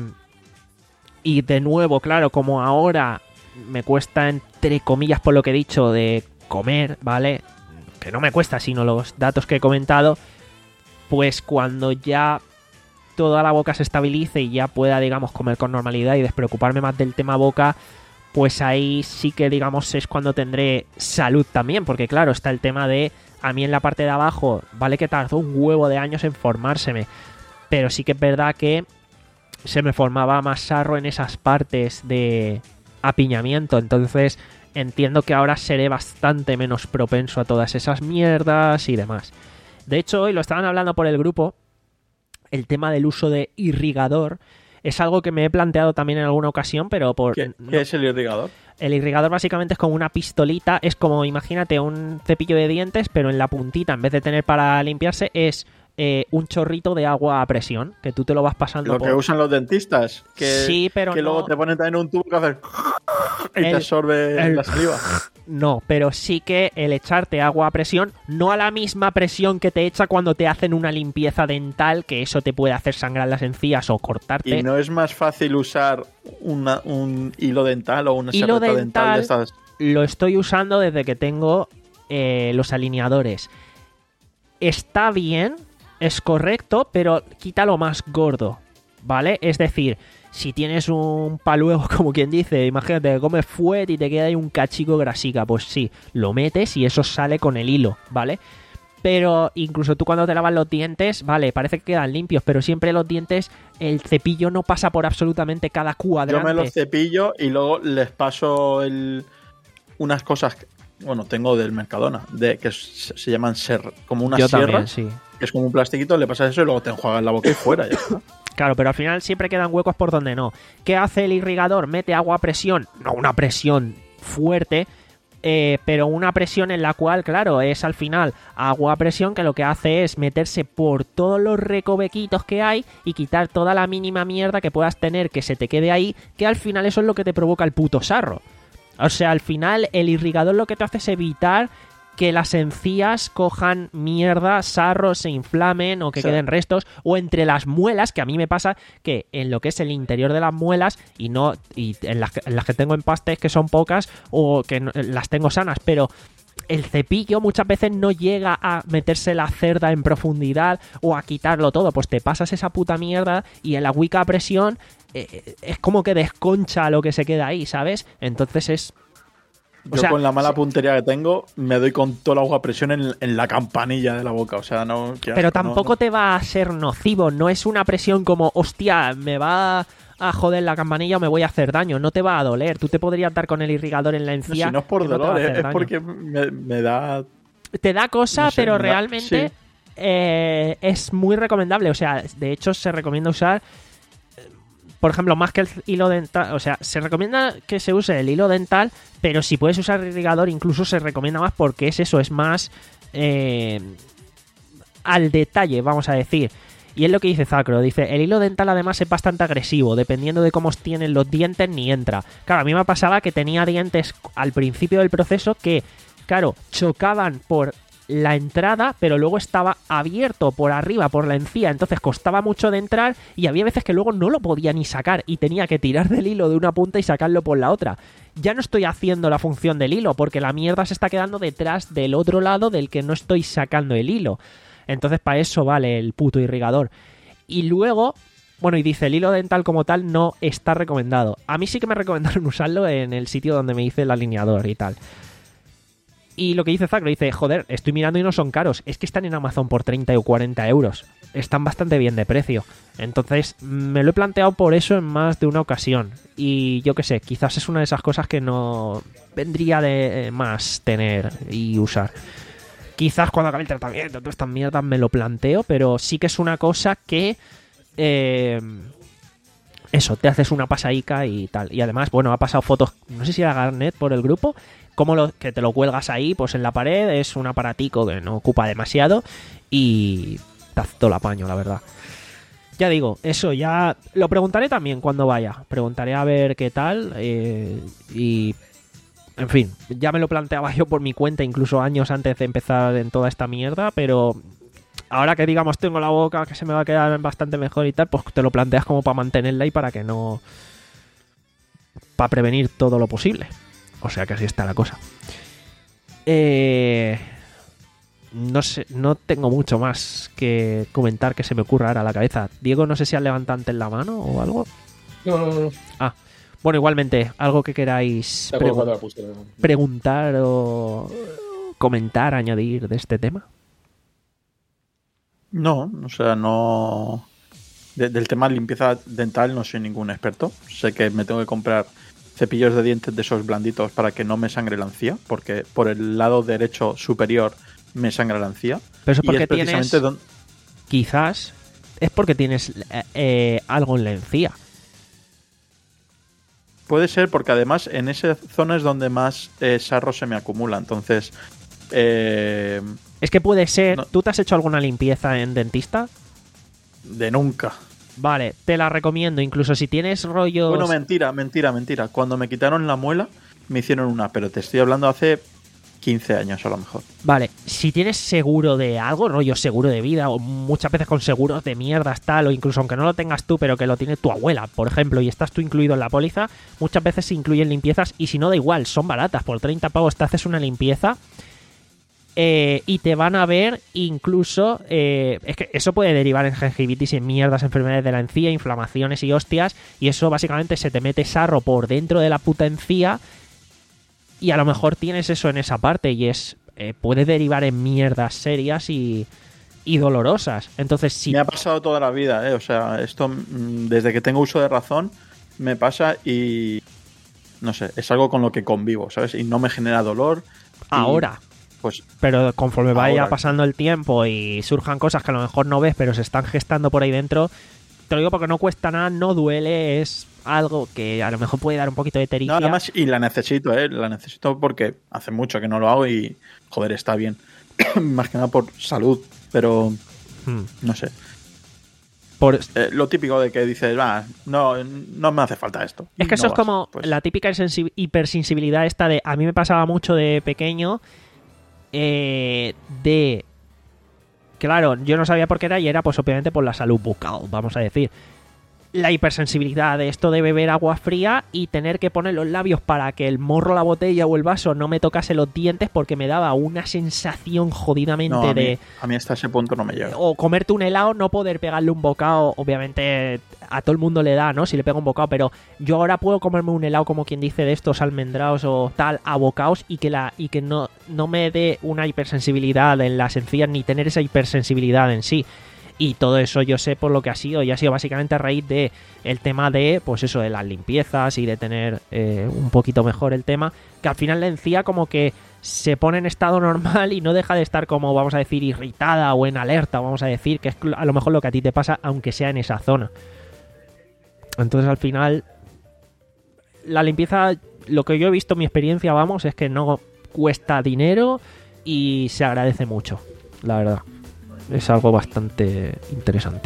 Y de nuevo, claro, como ahora me cuesta, entre comillas, por lo que he dicho, de comer, ¿vale? Que no me cuesta, sino los datos que he comentado, pues cuando ya toda la boca se estabilice y ya pueda, digamos, comer con normalidad y despreocuparme más del tema boca, pues ahí sí que, digamos, es cuando tendré salud también, porque claro, está el tema de, a mí en la parte de abajo, vale que tardó un huevo de años en formárseme, pero sí que es verdad que se me formaba más sarro en esas partes de apiñamiento, entonces entiendo que ahora seré bastante menos propenso a todas esas mierdas y demás. De hecho, hoy lo estaban hablando por el grupo, el tema del uso de irrigador es algo que me he planteado también en alguna ocasión, pero por... ¿Qué, no- qué es el irrigador? El irrigador básicamente es como una pistolita, es como, imagínate, un cepillo de dientes, pero en la puntita, en vez de tener para limpiarse, es eh, un chorrito de agua a presión, que tú te lo vas pasando Lo por... que usan los dentistas. Que, Sí, pero que no- luego te ponen también un tubo que hace... Y El- te absorbe el- la saliva. No, pero sí que el echarte agua a presión, no a la misma presión que te echa cuando te hacen una limpieza dental, que eso te puede hacer sangrar las encías o cortarte. ¿Y no es más fácil usar una- un hilo dental o una Hilo serreta dental, dental. de estas? Lo estoy usando desde que tengo eh, los alineadores. Está bien, es correcto, pero quita lo más gordo, ¿vale? Es decir, si tienes un paluego, como quien dice, imagínate que comes fuet y te queda ahí un cachico grasica, pues sí, lo metes y eso sale con el hilo, ¿vale? Pero incluso tú cuando te lavas los dientes, vale, parece que quedan limpios, pero siempre los dientes, el cepillo no pasa por absolutamente cada Yo cuadrante. me los cepillo y luego les paso el, unas cosas, que- bueno, tengo del Mercadona, de que se, se llaman ser, como unas Yo sierras, también, sí. que es como un plastiquito, le pasas eso y luego te enjuagas la boca y fuera. Ya está. Claro, pero al final siempre quedan huecos por donde no. ¿Qué hace el irrigador? Mete agua a presión, no una presión fuerte, Eh, pero una presión en la cual, claro, es al final agua a presión que lo que hace es meterse por todos los recovequitos que hay y quitar toda la mínima mierda que puedas tener que se te quede ahí, que al final eso es lo que te provoca el puto sarro. O sea, al final el irrigador lo que te hace es evitar que las encías cojan mierda, sarro, se inflamen o que O sea, queden restos, o entre las muelas, que a mí me pasa que en lo que es el interior de las muelas y no y en las, que- en las que tengo empastes que son pocas o que no- las tengo sanas, pero el cepillo muchas veces no llega a meterse la cerda en profundidad o a quitarlo todo, pues te pasas esa puta mierda y en la agüica a presión eh, es como que desconcha lo que se queda ahí, ¿sabes? Entonces es... O Yo sea, con la mala sí. puntería que tengo, me doy con toda el agua a presión en, en la campanilla de la boca. O sea, no. qué Pero asco, no, tampoco no. te va a ser nocivo, no es una presión como, hostia, me va a joder la campanilla o me voy a hacer daño, no te va a doler, tú te podrías dar con el irrigador en la No, encía. si no es por que no te va a dolor, hacer es, es daño. porque me, me da. Te da cosa, no sé, pero me da- realmente sí. eh, es muy recomendable, o sea, de hecho se recomienda usar, eh, por ejemplo, más que el hilo dental, o sea, se recomienda que se use el hilo dental, pero si puedes usar irrigador incluso se recomienda más porque es eso, es más eh, al detalle, vamos a decir. Y es lo que dice Zacro, dice, el hilo dental además es bastante agresivo, dependiendo de cómo tienen los dientes ni entra. Claro, a mí me pasaba que tenía dientes al principio del proceso que, claro, chocaban por la entrada, pero luego estaba abierto por arriba, por la encía, entonces costaba mucho de entrar y había veces que luego no lo podía ni sacar y tenía que tirar del hilo de una punta y sacarlo por la otra. Ya no estoy haciendo la función del hilo porque la mierda se está quedando detrás del otro lado del que no estoy sacando el hilo. Entonces para eso vale el puto irrigador. Y luego, bueno, y dice, el hilo dental como tal no está recomendado. A mí sí que me recomendaron usarlo en el sitio donde me hice el alineador y tal. Y lo que dice Zacro, dice, joder, estoy mirando y no son caros. Es que están en Amazon por treinta o cuarenta euros. Están bastante bien de precio. Entonces, me lo he planteado por eso en más de una ocasión. Y yo qué sé, quizás es una de esas cosas que no vendría de más tener y usar. Quizás cuando acabe el tratamiento, todas estas mierdas me lo planteo, pero sí que es una cosa que... Eh, eso, te haces una pasaica y tal. Y además, bueno, ha pasado fotos, no sé si era Garnet por el grupo, como lo, que te lo cuelgas ahí, pues en la pared, es un aparatico que no ocupa demasiado y te hace todo el apaño, la verdad. Ya digo, eso ya lo preguntaré también cuando vaya. Preguntaré a ver qué tal eh, y... En fin, ya me lo planteaba yo por mi cuenta incluso años antes de empezar en toda esta mierda, pero ahora que digamos tengo la boca que se me va a quedar bastante mejor y tal, pues te lo planteas como para mantenerla y para que no... para prevenir todo lo posible. O sea que así está la cosa. Eh... No sé, no tengo mucho más que comentar que se me ocurra ahora a la cabeza. Diego, no sé si has levantado antes la mano o algo. No, no, no. Ah, bueno, igualmente, algo que queráis Está pregun- colocado la pulsera. preguntar o comentar, añadir de este tema. No, o sea, no. de- del tema de limpieza dental no soy ningún experto. Sé que me tengo que comprar cepillos de dientes de esos blanditos para que no me sangre la encía, porque por el lado derecho superior me sangra la encía. Pero eso Y porque es precisamente tienes, don- quizás, es porque tienes eh, eh, algo en la encía. Puede ser porque además en esa zona es donde más eh, sarro se me acumula. Entonces, eh, Es que puede ser, No. ¿tú te has hecho alguna limpieza en dentista? de nunca. Vale, te la recomiendo, incluso si tienes rollos... Bueno, mentira, mentira, mentira. Cuando me quitaron la muela, me hicieron una, pero te estoy hablando hace quince años a lo mejor. Vale, si tienes seguro de algo, rollo seguro de vida, o muchas veces con seguros de mierdas tal, o incluso aunque no lo tengas tú, pero que lo tiene tu abuela, por ejemplo, y estás tú incluido en la póliza, muchas veces se incluyen limpiezas, y si no da igual, son baratas, por treinta pavos te haces una limpieza, eh, y te van a ver incluso, eh, es que eso puede derivar en gingivitis y en mierdas, enfermedades de la encía, inflamaciones y hostias, y eso básicamente se te mete sarro por dentro de la puta encía, y a lo mejor tienes eso en esa parte y es eh, puede derivar en mierdas serias y, y dolorosas. Entonces, si Me ha pasado toda la vida, ¿eh? O sea, esto mm, desde que tengo uso de razón me pasa y no sé, es algo con lo que convivo, ¿sabes? Y no me genera dolor. y, ahora, pues pero conforme vaya Ahora. pasando el tiempo y surjan cosas que a lo mejor no ves, pero se están gestando por ahí dentro, te lo digo porque no cuesta nada, no duele, es algo que a lo mejor puede dar un poquito de tericia. No, nada más, y la necesito, ¿eh? La necesito porque hace mucho que no lo hago y, joder, está bien. Más que nada por salud, pero Hmm. no sé. Por, Eh, lo típico de que dices, va, no, no me hace falta esto. Es que Y eso no es vas, como pues. la típica sensi- hipersensibilidad esta de... A mí me pasaba mucho de pequeño eh, de... Claro, yo no sabía por qué era y era pues obviamente por la salud bucal, vamos a decir. La hipersensibilidad de esto de beber agua fría y tener que poner los labios para que el morro, la botella o el vaso no me tocase los dientes porque me daba una sensación jodidamente No, a, mí, de... a mí hasta ese punto no me llega. O comerte un helado, no poder pegarle un bocado, obviamente a todo el mundo le da, ¿no? Si le pega un bocado, pero yo ahora puedo comerme un helado, como quien dice, de estos almendrados o tal, a bocados y que la y que no, no me dé una hipersensibilidad en las encías ni tener esa hipersensibilidad en sí. Y todo eso yo sé por lo que ha sido, y ha sido básicamente a raíz de el tema de, pues eso, de las limpiezas y de tener eh, un poquito mejor el tema, que al final la encía como que se pone en estado normal y no deja de estar como, vamos a decir, irritada o en alerta, vamos a decir, que es a lo mejor lo que a ti te pasa, aunque sea en esa zona. Entonces al final, la limpieza, lo que yo he visto en mi experiencia, vamos, es que no cuesta dinero y se agradece mucho, la verdad. Es algo bastante interesante.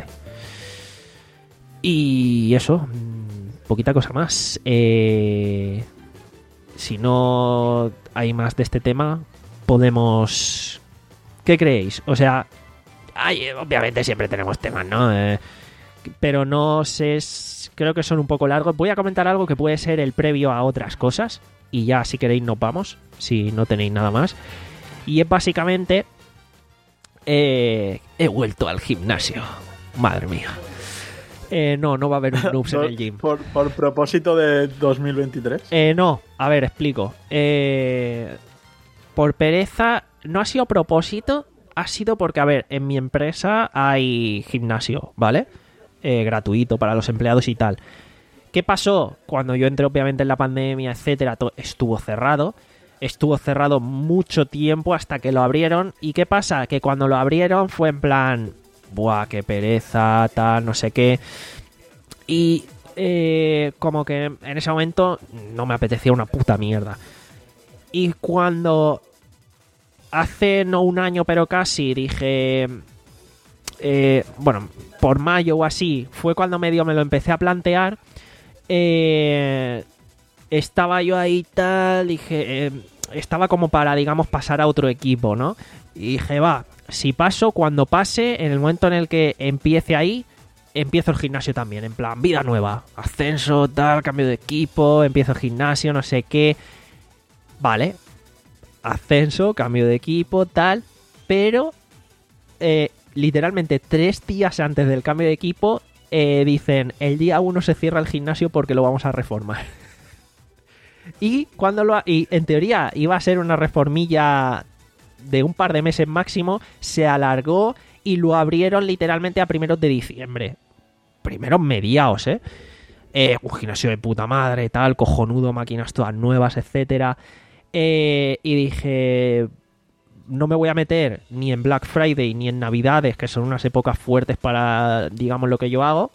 Y eso, mm, poquita cosa más. Eh, si no hay más de este tema, podemos... ¿Qué creéis? O sea, hay, obviamente siempre tenemos temas, ¿no? Eh, pero no sé, s- creo que son un poco largos. Voy a comentar algo que puede ser el previo a otras cosas. Y ya, si queréis, nos vamos. Si no tenéis nada más. Y es básicamente... Eh, he vuelto al gimnasio. Madre mía. Eh, no, no va a haber un noobs en el gym. Por, por propósito de dos mil veintitrés. Eh, no, a ver, explico. Eh, por pereza, no ha sido a propósito, ha sido porque, a ver, en mi empresa hay gimnasio, ¿vale? Eh, gratuito para los empleados y tal. ¿Qué pasó? Cuando yo entré, obviamente, en la pandemia, etcétera, to- estuvo cerrado. Estuvo cerrado mucho tiempo hasta que lo abrieron. ¿Y qué pasa? Que cuando lo abrieron fue en plan... Buah, qué pereza, tal, no sé qué. Y eh, como que en ese momento no me apetecía una puta mierda. Y cuando hace no un año pero casi dije... Eh, bueno, por mayo o así, fue cuando medio me lo empecé a plantear. Eh, estaba yo ahí tal, dije... Eh, estaba como para, digamos, pasar a otro equipo, ¿no? Y dije, va, si paso, cuando pase, en el momento en el que empiece ahí, empiezo el gimnasio también, en plan, vida nueva, ascenso, tal, cambio de equipo, empiezo el gimnasio, no sé qué. Vale, ascenso, cambio de equipo, tal, pero eh, literalmente tres días antes del cambio de equipo eh, dicen, el día uno se cierra el gimnasio porque lo vamos a reformar. Y cuando lo ha- y en teoría iba a ser una reformilla de un par de meses máximo, se alargó y lo abrieron literalmente a primeros de diciembre. Primeros mediados, ¿eh? Eh, un gimnasio de puta madre, tal, cojonudo, máquinas todas nuevas, etcétera. Eh, y dije, no me voy a meter ni en Black Friday ni en Navidades, que son unas épocas fuertes para, digamos, lo que yo hago.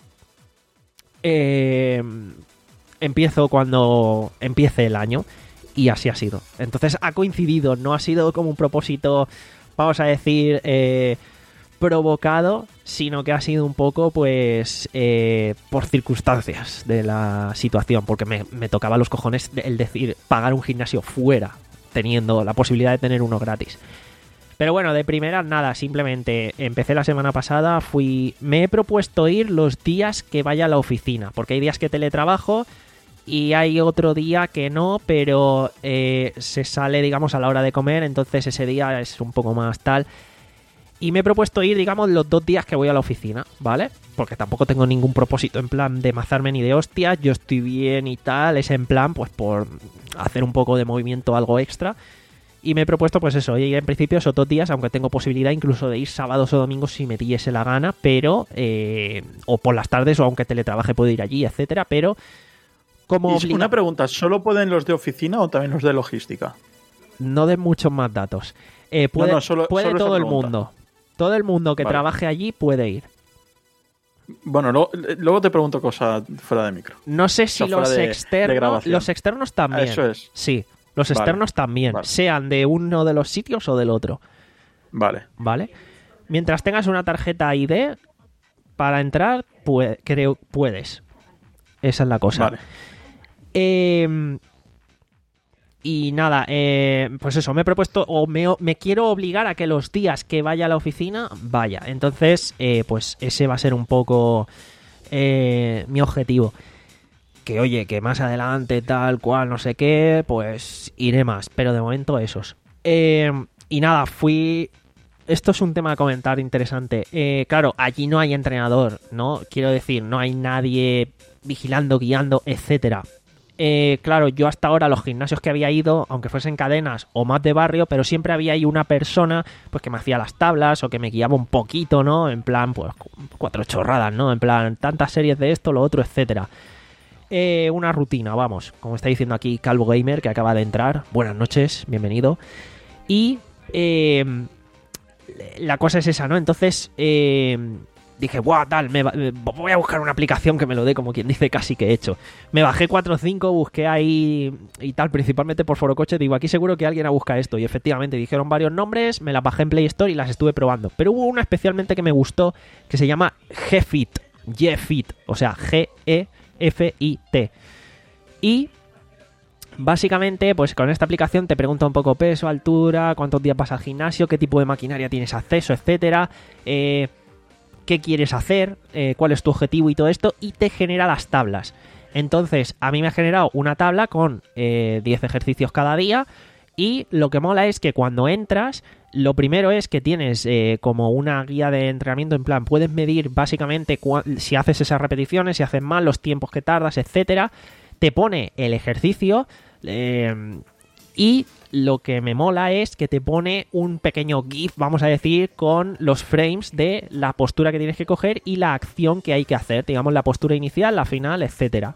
Eh, empiezo cuando empiece el año. Y así ha sido. Entonces ha coincidido, no ha sido como un propósito, vamos a decir, eh, provocado, sino que ha sido un poco, pues, eh, por circunstancias de la situación, porque me, me tocaba los cojones el decir, pagar un gimnasio fuera, teniendo la posibilidad de tener uno gratis. Pero bueno, de primera nada, simplemente empecé la semana pasada, fui, me he propuesto ir los días que vaya a la oficina, porque hay días que teletrabajo y hay otro día que no, pero eh, se sale, digamos, a la hora de comer, entonces ese día es un poco más tal. Y me he propuesto ir, digamos, los dos días que voy a la oficina, ¿vale? Porque tampoco tengo ningún propósito en plan de mazarme ni de hostias, yo estoy bien y tal, es en plan, pues por hacer un poco de movimiento, algo extra. Y me he propuesto, pues eso, ir en principio esos dos días, aunque tengo posibilidad incluso de ir sábados o domingos si me diese la gana, pero... Eh, o por las tardes, o aunque teletrabaje puedo ir allí, etcétera, pero... Como Y obliga- una pregunta, ¿solo pueden los de oficina o también los de logística? No den muchos más datos. Eh, puede No, no, solo- puede solo esa todo el pregunta. mundo. Todo el mundo que Vale. trabaje allí puede ir. Bueno, luego, luego te pregunto cosas fuera de micro. No sé si O sea, los fuera de- de externos. grabación. Los externos también. Eso es. Sí, los Vale, externos también. vale. Sean de uno de los sitios o del otro. Vale. ¿Vale? Mientras tengas una tarjeta I D para entrar, pue- creo puedes. Esa es la cosa. Vale. Eh, y nada, eh, pues eso, me he propuesto o me, me quiero obligar a que los días que vaya a la oficina, vaya. Entonces, eh, pues ese va a ser un poco eh, mi objetivo. Que oye, que más adelante tal cual, no sé qué, pues iré más. Pero de momento esos. Eh, y nada, fui... Esto es un tema a comentar interesante. Eh, claro, allí no hay entrenador, ¿no? Quiero decir, no hay nadie vigilando, guiando, etcétera. Eh, claro, yo hasta ahora los gimnasios que había ido, aunque fuesen cadenas o más de barrio, pero siempre había ahí una persona pues que me hacía las tablas o que me guiaba un poquito, ¿no? En plan, pues cuatro chorradas, ¿no? En plan, tantas series de esto, lo otro, etcétera. Eh, una rutina, vamos, como está diciendo aquí Calvo Gamer, que acaba de entrar. Buenas noches, bienvenido. Y eh, la cosa es esa, ¿no? Entonces eh, dije, ¡buah, tal! Me va- me- voy a buscar una aplicación que me lo dé, como quien dice, casi que he hecho. Me bajé cuatro o cinco, busqué ahí y tal, principalmente por Foro Coche. Digo, aquí seguro que alguien ha buscado esto. Y efectivamente dijeron varios nombres, me las bajé en Play Store y las estuve probando. Pero hubo una especialmente que me gustó, que se llama G-Fit. G-Fit, o sea, G E F I T. Y básicamente, pues con esta aplicación te pregunta un poco peso, altura, cuántos días vas al gimnasio, qué tipo de maquinaria tienes acceso, etcétera, eh, qué quieres hacer, eh, cuál es tu objetivo y todo esto, y te genera las tablas. Entonces, a mí me ha generado una tabla con eh, diez ejercicios cada día, y lo que mola es que cuando entras, lo primero es que tienes eh, como una guía de entrenamiento, en plan, puedes medir básicamente cua- si haces esas repeticiones, si haces mal, los tiempos que tardas, etcétera. Te pone el ejercicio eh, y lo que me mola es que te pone un pequeño GIF, vamos a decir, con los frames de la postura que tienes que coger y la acción que hay que hacer, digamos, la postura inicial, la final, etcétera.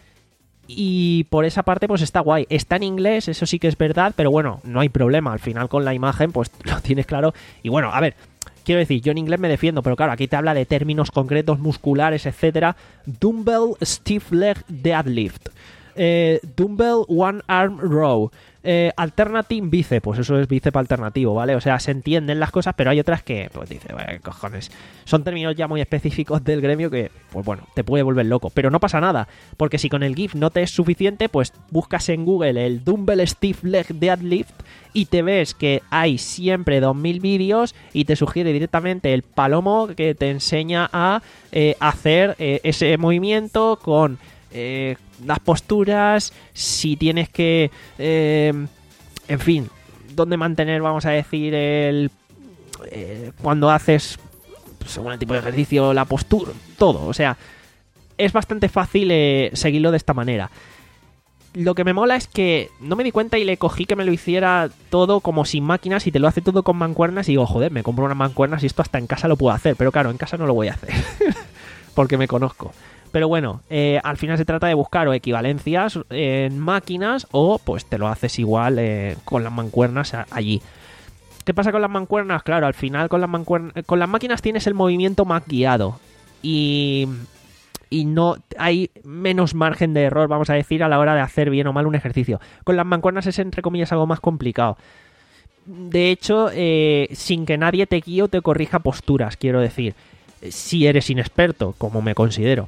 Y por esa parte pues está guay. Está en inglés, eso sí que es verdad, pero bueno, no hay problema. Al final con la imagen pues lo tienes claro. Y bueno, a ver, quiero decir, yo en inglés me defiendo, pero claro, aquí te habla de términos concretos, musculares, etcétera. Dumbbell Stiff Leg Deadlift. Eh, Dumbbell One Arm Row. Eh, alternative bíceps, pues eso es bíceps alternativo, ¿vale? O sea, se entienden las cosas, pero hay otras que, pues dice, "Bueno, cojones". Son términos ya muy específicos del gremio que, pues bueno, te puede volver loco. Pero no pasa nada, porque si con el GIF no te es suficiente, pues buscas en Google el Dumbbell Stiff Leg Deadlift y te ves que hay siempre dos mil vídeos y te sugiere directamente el palomo que te enseña a eh, hacer eh, ese movimiento con... Eh, las posturas, si tienes que eh, en fin, dónde mantener, vamos a decir, el eh, cuando haces según el tipo de ejercicio, la postura, todo, o sea, es bastante fácil eh, seguirlo de esta manera. Lo que me mola es que no me di cuenta y le cogí que me lo hiciera todo como sin máquinas y te lo hace todo con mancuernas y digo, joder, me compro unas mancuernas y esto hasta en casa lo puedo hacer, pero claro, en casa no lo voy a hacer porque me conozco. Pero bueno, eh, al final se trata de buscar o equivalencias en máquinas o pues te lo haces igual eh, con las mancuernas a- allí. ¿Qué pasa con las mancuernas? Claro, al final con las mancuernas, con las máquinas tienes el movimiento más guiado y, y no hay menos margen de error, vamos a decir, a la hora de hacer bien o mal un ejercicio. Con las mancuernas es entre comillas algo más complicado. De hecho, eh, sin que nadie te guíe o te corrija posturas, quiero decir, si eres inexperto, como me considero.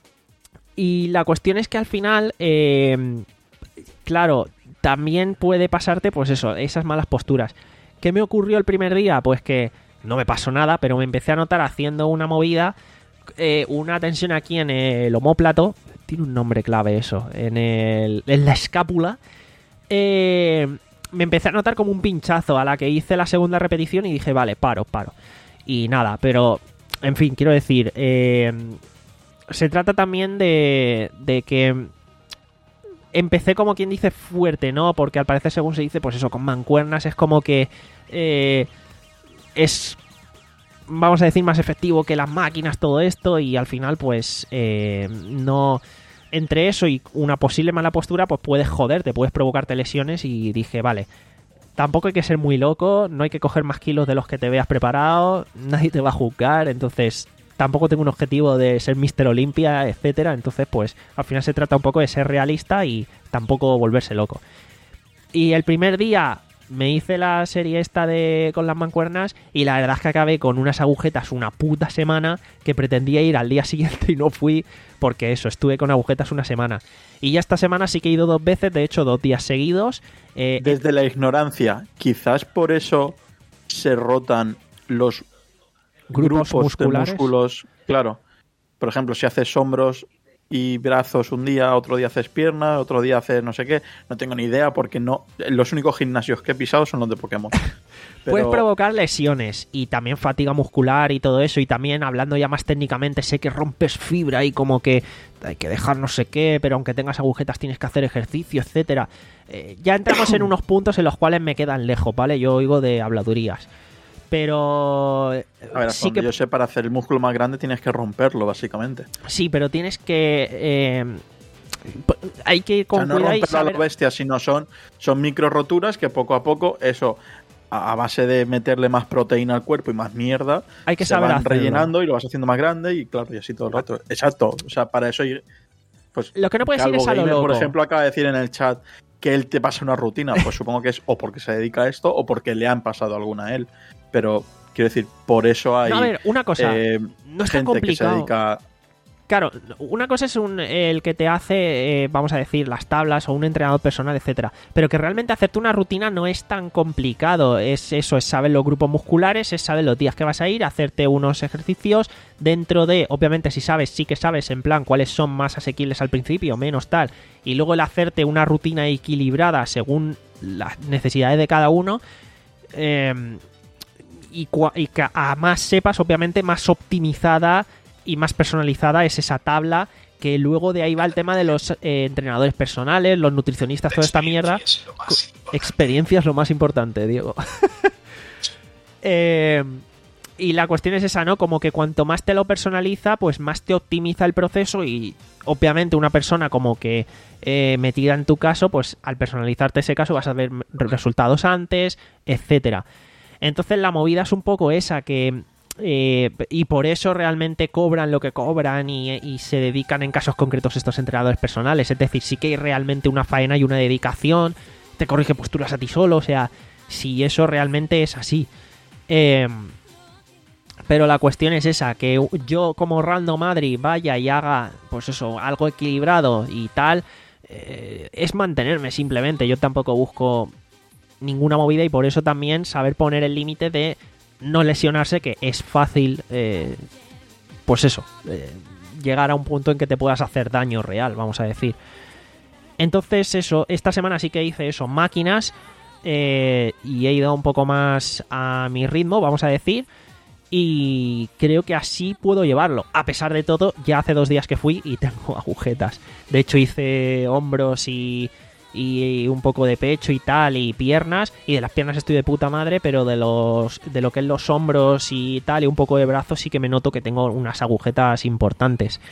Y la cuestión es que al final, eh, claro, también puede pasarte, pues eso, esas malas posturas. ¿Qué me ocurrió el primer día? Pues que no me pasó nada, pero me empecé a notar haciendo una movida, eh, una tensión aquí en el omóplato, tiene un nombre clave eso, en, el, en la escápula. Eh, me empecé a notar como un pinchazo a la que hice la segunda repetición y dije, vale, paro, paro. Y nada, pero, en fin, quiero decir... Eh, se trata también de, de que empecé como quien dice fuerte, ¿no? Porque al parecer, según se dice, pues eso, con mancuernas es como que eh, es, vamos a decir, más efectivo que las máquinas, todo esto, y al final, pues, eh, no... Entre eso y una posible mala postura, pues puedes joderte, puedes provocarte lesiones, y dije, vale, tampoco hay que ser muy loco, no hay que coger más kilos de los que te veas preparado, nadie te va a juzgar, entonces... tampoco tengo un objetivo de ser míster Olimpia, etcétera. Entonces, pues, al final se trata un poco de ser realista y tampoco volverse loco. Y el primer día me hice la serie esta de con las mancuernas y la verdad es que acabé con unas agujetas una puta semana que pretendía ir al día siguiente y no fui porque eso, estuve con agujetas una semana. Y ya esta semana sí que he ido dos veces, de hecho dos días seguidos. Eh, Desde la ignorancia, quizás por eso se rotan los Grupos grupos musculares. de músculos. Claro, por ejemplo, si haces hombros y brazos un día, otro día haces piernas, otro día haces no sé qué, no tengo ni idea porque no, los únicos gimnasios que he pisado son los de Pokémon. Pero Puedes provocar lesiones y también fatiga muscular y todo eso, y también hablando ya más técnicamente sé que rompes fibra y como que hay que dejar no sé qué, pero aunque tengas agujetas tienes que hacer ejercicio, etcétera. Eh, ya entramos en unos puntos en los cuales me quedan lejos, ¿vale? Yo oigo de habladurías. Pero a ver, sí que que yo sé, para hacer el músculo más grande tienes que romperlo, básicamente. sí, pero tienes que eh, hay que ir O con sea, no cuidado y romperlo a saber... la bestia, sino son, son micro roturas que poco a poco, eso, a, a base de meterle más proteína al cuerpo y más mierda, Hay que se saber van hacerlo. rellenando y lo vas haciendo más grande y claro, y así todo el rato. Exacto, o sea, para eso ir... Pues, Lo que no puedes ir Calvo es a lo Gamer, por loco. ejemplo, acaba de decir en el chat que él te pasa una rutina. Pues supongo que es o porque se dedica a esto o porque le han pasado alguna a él. Pero quiero decir, por eso hay No, a ver, una cosa, eh, no es tan gente que se complicado. dedica... Claro, una cosa es un, el que te hace, eh, vamos a decir, las tablas o un entrenador personal, etcétera. Pero que realmente hacerte una rutina no es tan complicado. Es eso, es saber los grupos musculares, es saber los días que vas a ir, hacerte unos ejercicios dentro de, obviamente, si sabes, sí que sabes en plan cuáles son más asequibles al principio, menos tal. Y luego el hacerte una rutina equilibrada según las necesidades de cada uno. Eh, y, cua- y que a más sepas, obviamente, más optimizada y más personalizada es esa tabla, que luego de ahí va el tema de los eh, entrenadores personales, los nutricionistas, toda esta mierda. Experiencia es lo más importante, Diego. eh, y la cuestión es esa, ¿no? Como que cuanto más te lo personaliza, pues más te optimiza el proceso y obviamente una persona como que eh, metida en tu caso, pues al personalizarte ese caso vas a ver resultados antes, etcétera. Entonces la movida es un poco esa, que eh, y por eso realmente cobran lo que cobran y, y se dedican en casos concretos estos entrenadores personales. Es decir, sí que hay realmente una faena y una dedicación, te corrige posturas a ti solo, o sea, si eso realmente es así. Eh, pero la cuestión es esa, que yo como Random Madrid vaya y haga, pues eso, algo equilibrado y tal, eh, es mantenerme simplemente. Yo tampoco busco ninguna movida y por eso también saber poner el límite de no lesionarse, que es fácil, eh, pues eso, eh, llegar a un punto en que te puedas hacer daño real, vamos a decir. Entonces eso, esta semana sí que hice eso, máquinas, eh, y he ido un poco más a mi ritmo, vamos a decir, y creo que así puedo llevarlo. A pesar de todo, ya hace dos días que fui y tengo agujetas. De hecho hice hombros y... y un poco de pecho y tal, y piernas, y de las piernas estoy de puta madre, pero de los de lo que es los hombros y tal, y un poco de brazos sí que me noto que tengo unas agujetas importantes.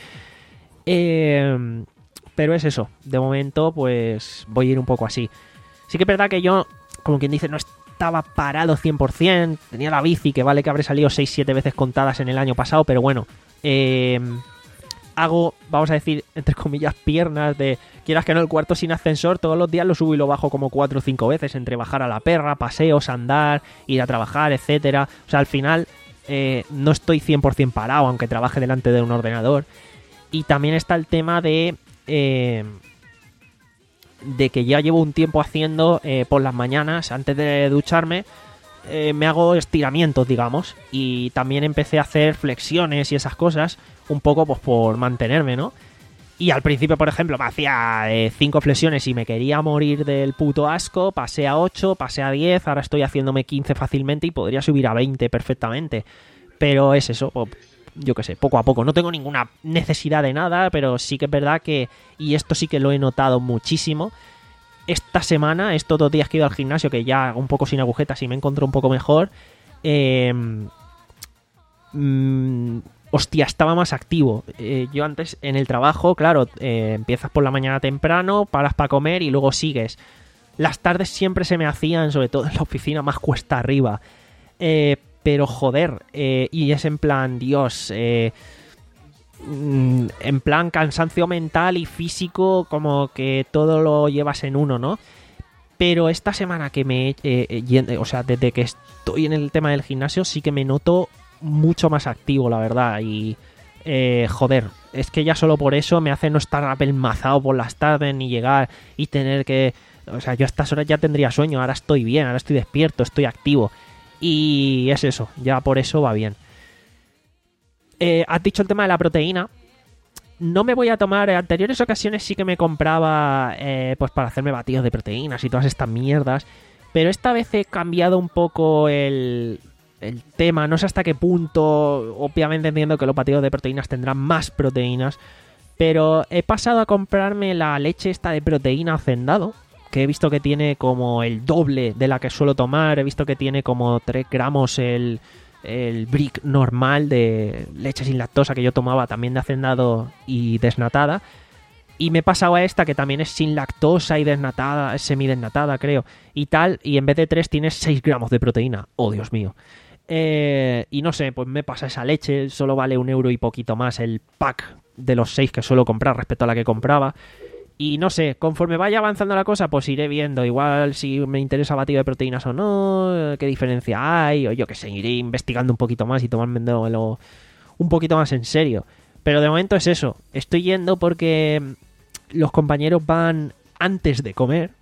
Eh, pero es eso, de momento pues voy a ir un poco así. Sí que es verdad que yo, como quien dice, no estaba parado cien por ciento, tenía la bici, que vale que habré salido seis siete veces contadas en el año pasado, pero bueno, eh... hago, vamos a decir, entre comillas, piernas de, quieras que no, el cuarto sin ascensor, todos los días lo subo y lo bajo como cuatro o cinco veces, entre bajar a la perra, paseos, andar, ir a trabajar, etcétera. O sea, al final eh, no estoy cien por ciento parado, aunque trabaje delante de un ordenador. Y también está el tema de eh, de que ya llevo un tiempo haciendo eh, por las mañanas, antes de ducharme, eh, me hago estiramientos, digamos, y también empecé a hacer flexiones y esas cosas, un poco pues por mantenerme, ¿no? Y al principio, por ejemplo, me hacía cinco eh, flexiones y me quería morir del puto asco, pasé a ocho, pasé a diez, ahora estoy haciéndome quince fácilmente y podría subir a veinte perfectamente. Pero es eso, pues, yo qué sé, poco a poco. No tengo ninguna necesidad de nada, pero sí que es verdad que, y esto sí que lo he notado muchísimo, esta semana, estos dos días que he ido al gimnasio, que ya un poco sin agujetas y me encontré un poco mejor, eh, mmm, hostia, estaba más activo. Eh, yo antes en el trabajo, claro, eh, empiezas por la mañana temprano, paras para comer y luego sigues. Las tardes siempre se me hacían, sobre todo en la oficina, más cuesta arriba. Eh, pero joder, eh, y es en plan, Dios, eh, mm, en plan cansancio mental y físico, como que todo lo llevas en uno, ¿no? Pero esta semana que me... Eh, eh, yendo- o sea, desde que estoy en el tema del gimnasio, sí que me noto mucho más activo, la verdad. Y, eh, joder, es que ya solo por eso me hace no estar apelmazado por las tardes, ni llegar y tener que... O sea, yo a estas horas ya tendría sueño, ahora estoy bien, ahora estoy despierto, estoy activo. Y es eso, ya por eso va bien. Eh, has dicho el tema de la proteína. No me voy a tomar, en anteriores ocasiones sí que me compraba eh, pues para hacerme batidos de proteínas y todas estas mierdas, pero esta vez he cambiado un poco el, el tema, no sé hasta qué punto, obviamente entiendo que los batidos de proteínas tendrán más proteínas, pero he pasado a comprarme la leche esta de proteína Hacendado, que he visto que tiene como el doble de la que suelo tomar, he visto que tiene como tres gramos el... el brick normal de leche sin lactosa que yo tomaba, también de hacendado y desnatada, y me he pasado a esta que también es sin lactosa y desnatada, es semidesnatada creo, y tal, y en vez de tres tienes seis gramos de proteína. Oh, Dios mío. Eh, y no sé, pues me pasa esa leche, solo vale un euro y poquito más el pack de los seis que suelo comprar respecto a la que compraba. Y no sé, conforme vaya avanzando la cosa, pues iré viendo igual si me interesa batido de proteínas o no, qué diferencia hay, o yo qué sé, iré investigando un poquito más y tomármelo un poquito más en serio. Pero de momento es eso, estoy yendo porque los compañeros van antes de comer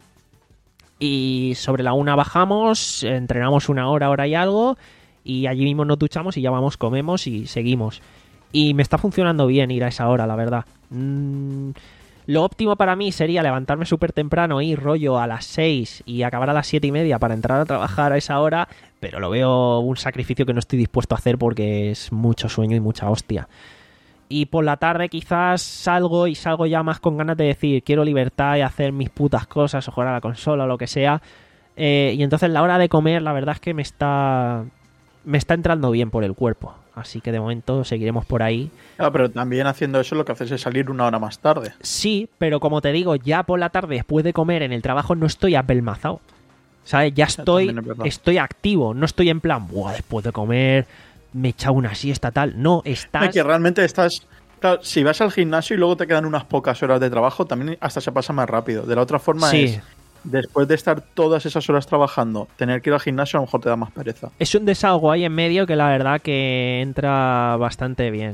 y sobre la una bajamos, entrenamos una hora, hora y algo, y allí mismo nos duchamos y ya vamos, comemos y seguimos. Y me está funcionando bien ir a esa hora, la verdad. Mm... Lo óptimo para mí sería levantarme súper temprano, ir rollo a las seis y acabar a las siete y media para entrar a trabajar a esa hora, pero lo veo un sacrificio que no estoy dispuesto a hacer porque es mucho sueño y mucha hostia. Y por la tarde quizás salgo y salgo ya más con ganas de decir quiero libertad y hacer mis putas cosas o jugar a la consola o lo que sea. Eh, y entonces la hora de comer la verdad es que me está, me está entrando bien por el cuerpo. Así que de momento seguiremos por ahí. Ah, pero también haciendo eso lo que haces es salir una hora más tarde. Sí, pero como te digo, ya por la tarde, después de comer en el trabajo, no estoy apelmazado. ¿Sabes? Ya estoy, También es verdad. estoy activo. No estoy en plan, buah, después de comer me he echado una siesta tal. No, estás... Es que realmente estás... Claro, si vas al gimnasio y luego te quedan unas pocas horas de trabajo, también hasta se pasa más rápido. De la otra forma Sí. es... Después de estar todas esas horas trabajando, tener que ir al gimnasio a lo mejor te da más pereza. Es un desahogo ahí en medio que la verdad que entra bastante bien.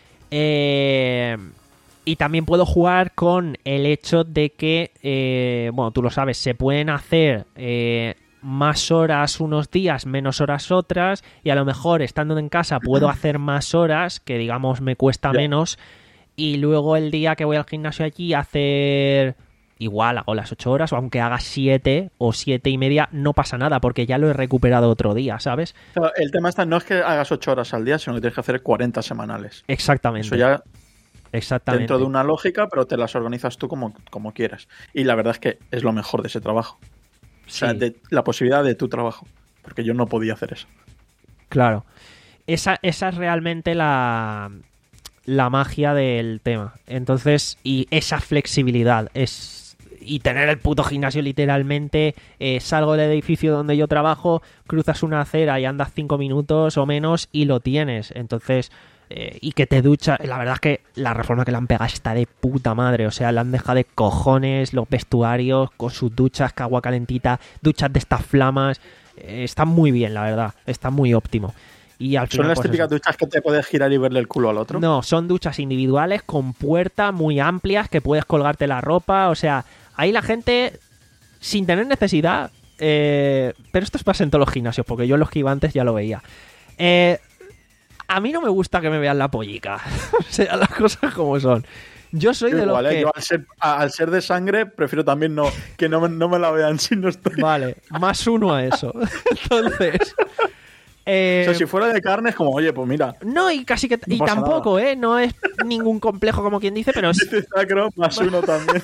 Eh, y también puedo jugar con el hecho de que, eh, bueno, tú lo sabes, se pueden hacer eh, más horas unos días, menos horas otras, y a lo mejor estando en casa puedo hacer más horas, que digamos me cuesta Ya. menos, y luego el día que voy al gimnasio allí hacer... Igual hago las ocho horas, o aunque haga siete o siete y media, no pasa nada, porque ya lo he recuperado otro día, ¿sabes? Claro, el tema está no es que hagas ocho horas al día, sino que tienes que hacer cuarenta semanales. Exactamente. Eso ya Exactamente. dentro de una lógica, pero te las organizas tú como, como quieras. Y la verdad es que es lo mejor de ese trabajo. O sea, Sí, de, la posibilidad de tu trabajo. Porque yo no podía hacer eso. claro. Esa, esa es realmente la, la magia del tema. Entonces, y esa flexibilidad es... Y tener el puto gimnasio literalmente, eh, salgo del edificio donde yo trabajo, cruzas una acera y andas cinco minutos o menos y lo tienes. Entonces, eh, y que te duchas. La verdad es que la reforma que le han pegado está de puta madre. O sea, le han dejado de cojones los vestuarios con sus duchas, que agua calentita, duchas de estas flamas. Eh, está muy bien, la verdad. Está muy óptimo. Y al ¿Son final, las pues típicas eso. duchas que te puedes girar y verle el culo al otro? No, son duchas individuales con puertas muy amplias que puedes colgarte la ropa. O sea, ahí la gente, sin tener necesidad, eh, pero esto pasa en todos los gimnasios, porque yo en los que iba antes ya lo veía. Eh, a mí no me gusta que me vean la pollica. O sea, las cosas como son. Yo soy de los Igual, ¿eh? que... Yo al ser, a- al ser de sangre, prefiero también no que no me, no me la vean si no estoy. Vale, más uno a eso. Entonces... eh, O sea, si fuera de carne es como, oye, pues mira, No, y casi que... No y pasa tampoco, ¿eh? No es ningún complejo como quien dice, pero es... dice sacro, más uno también.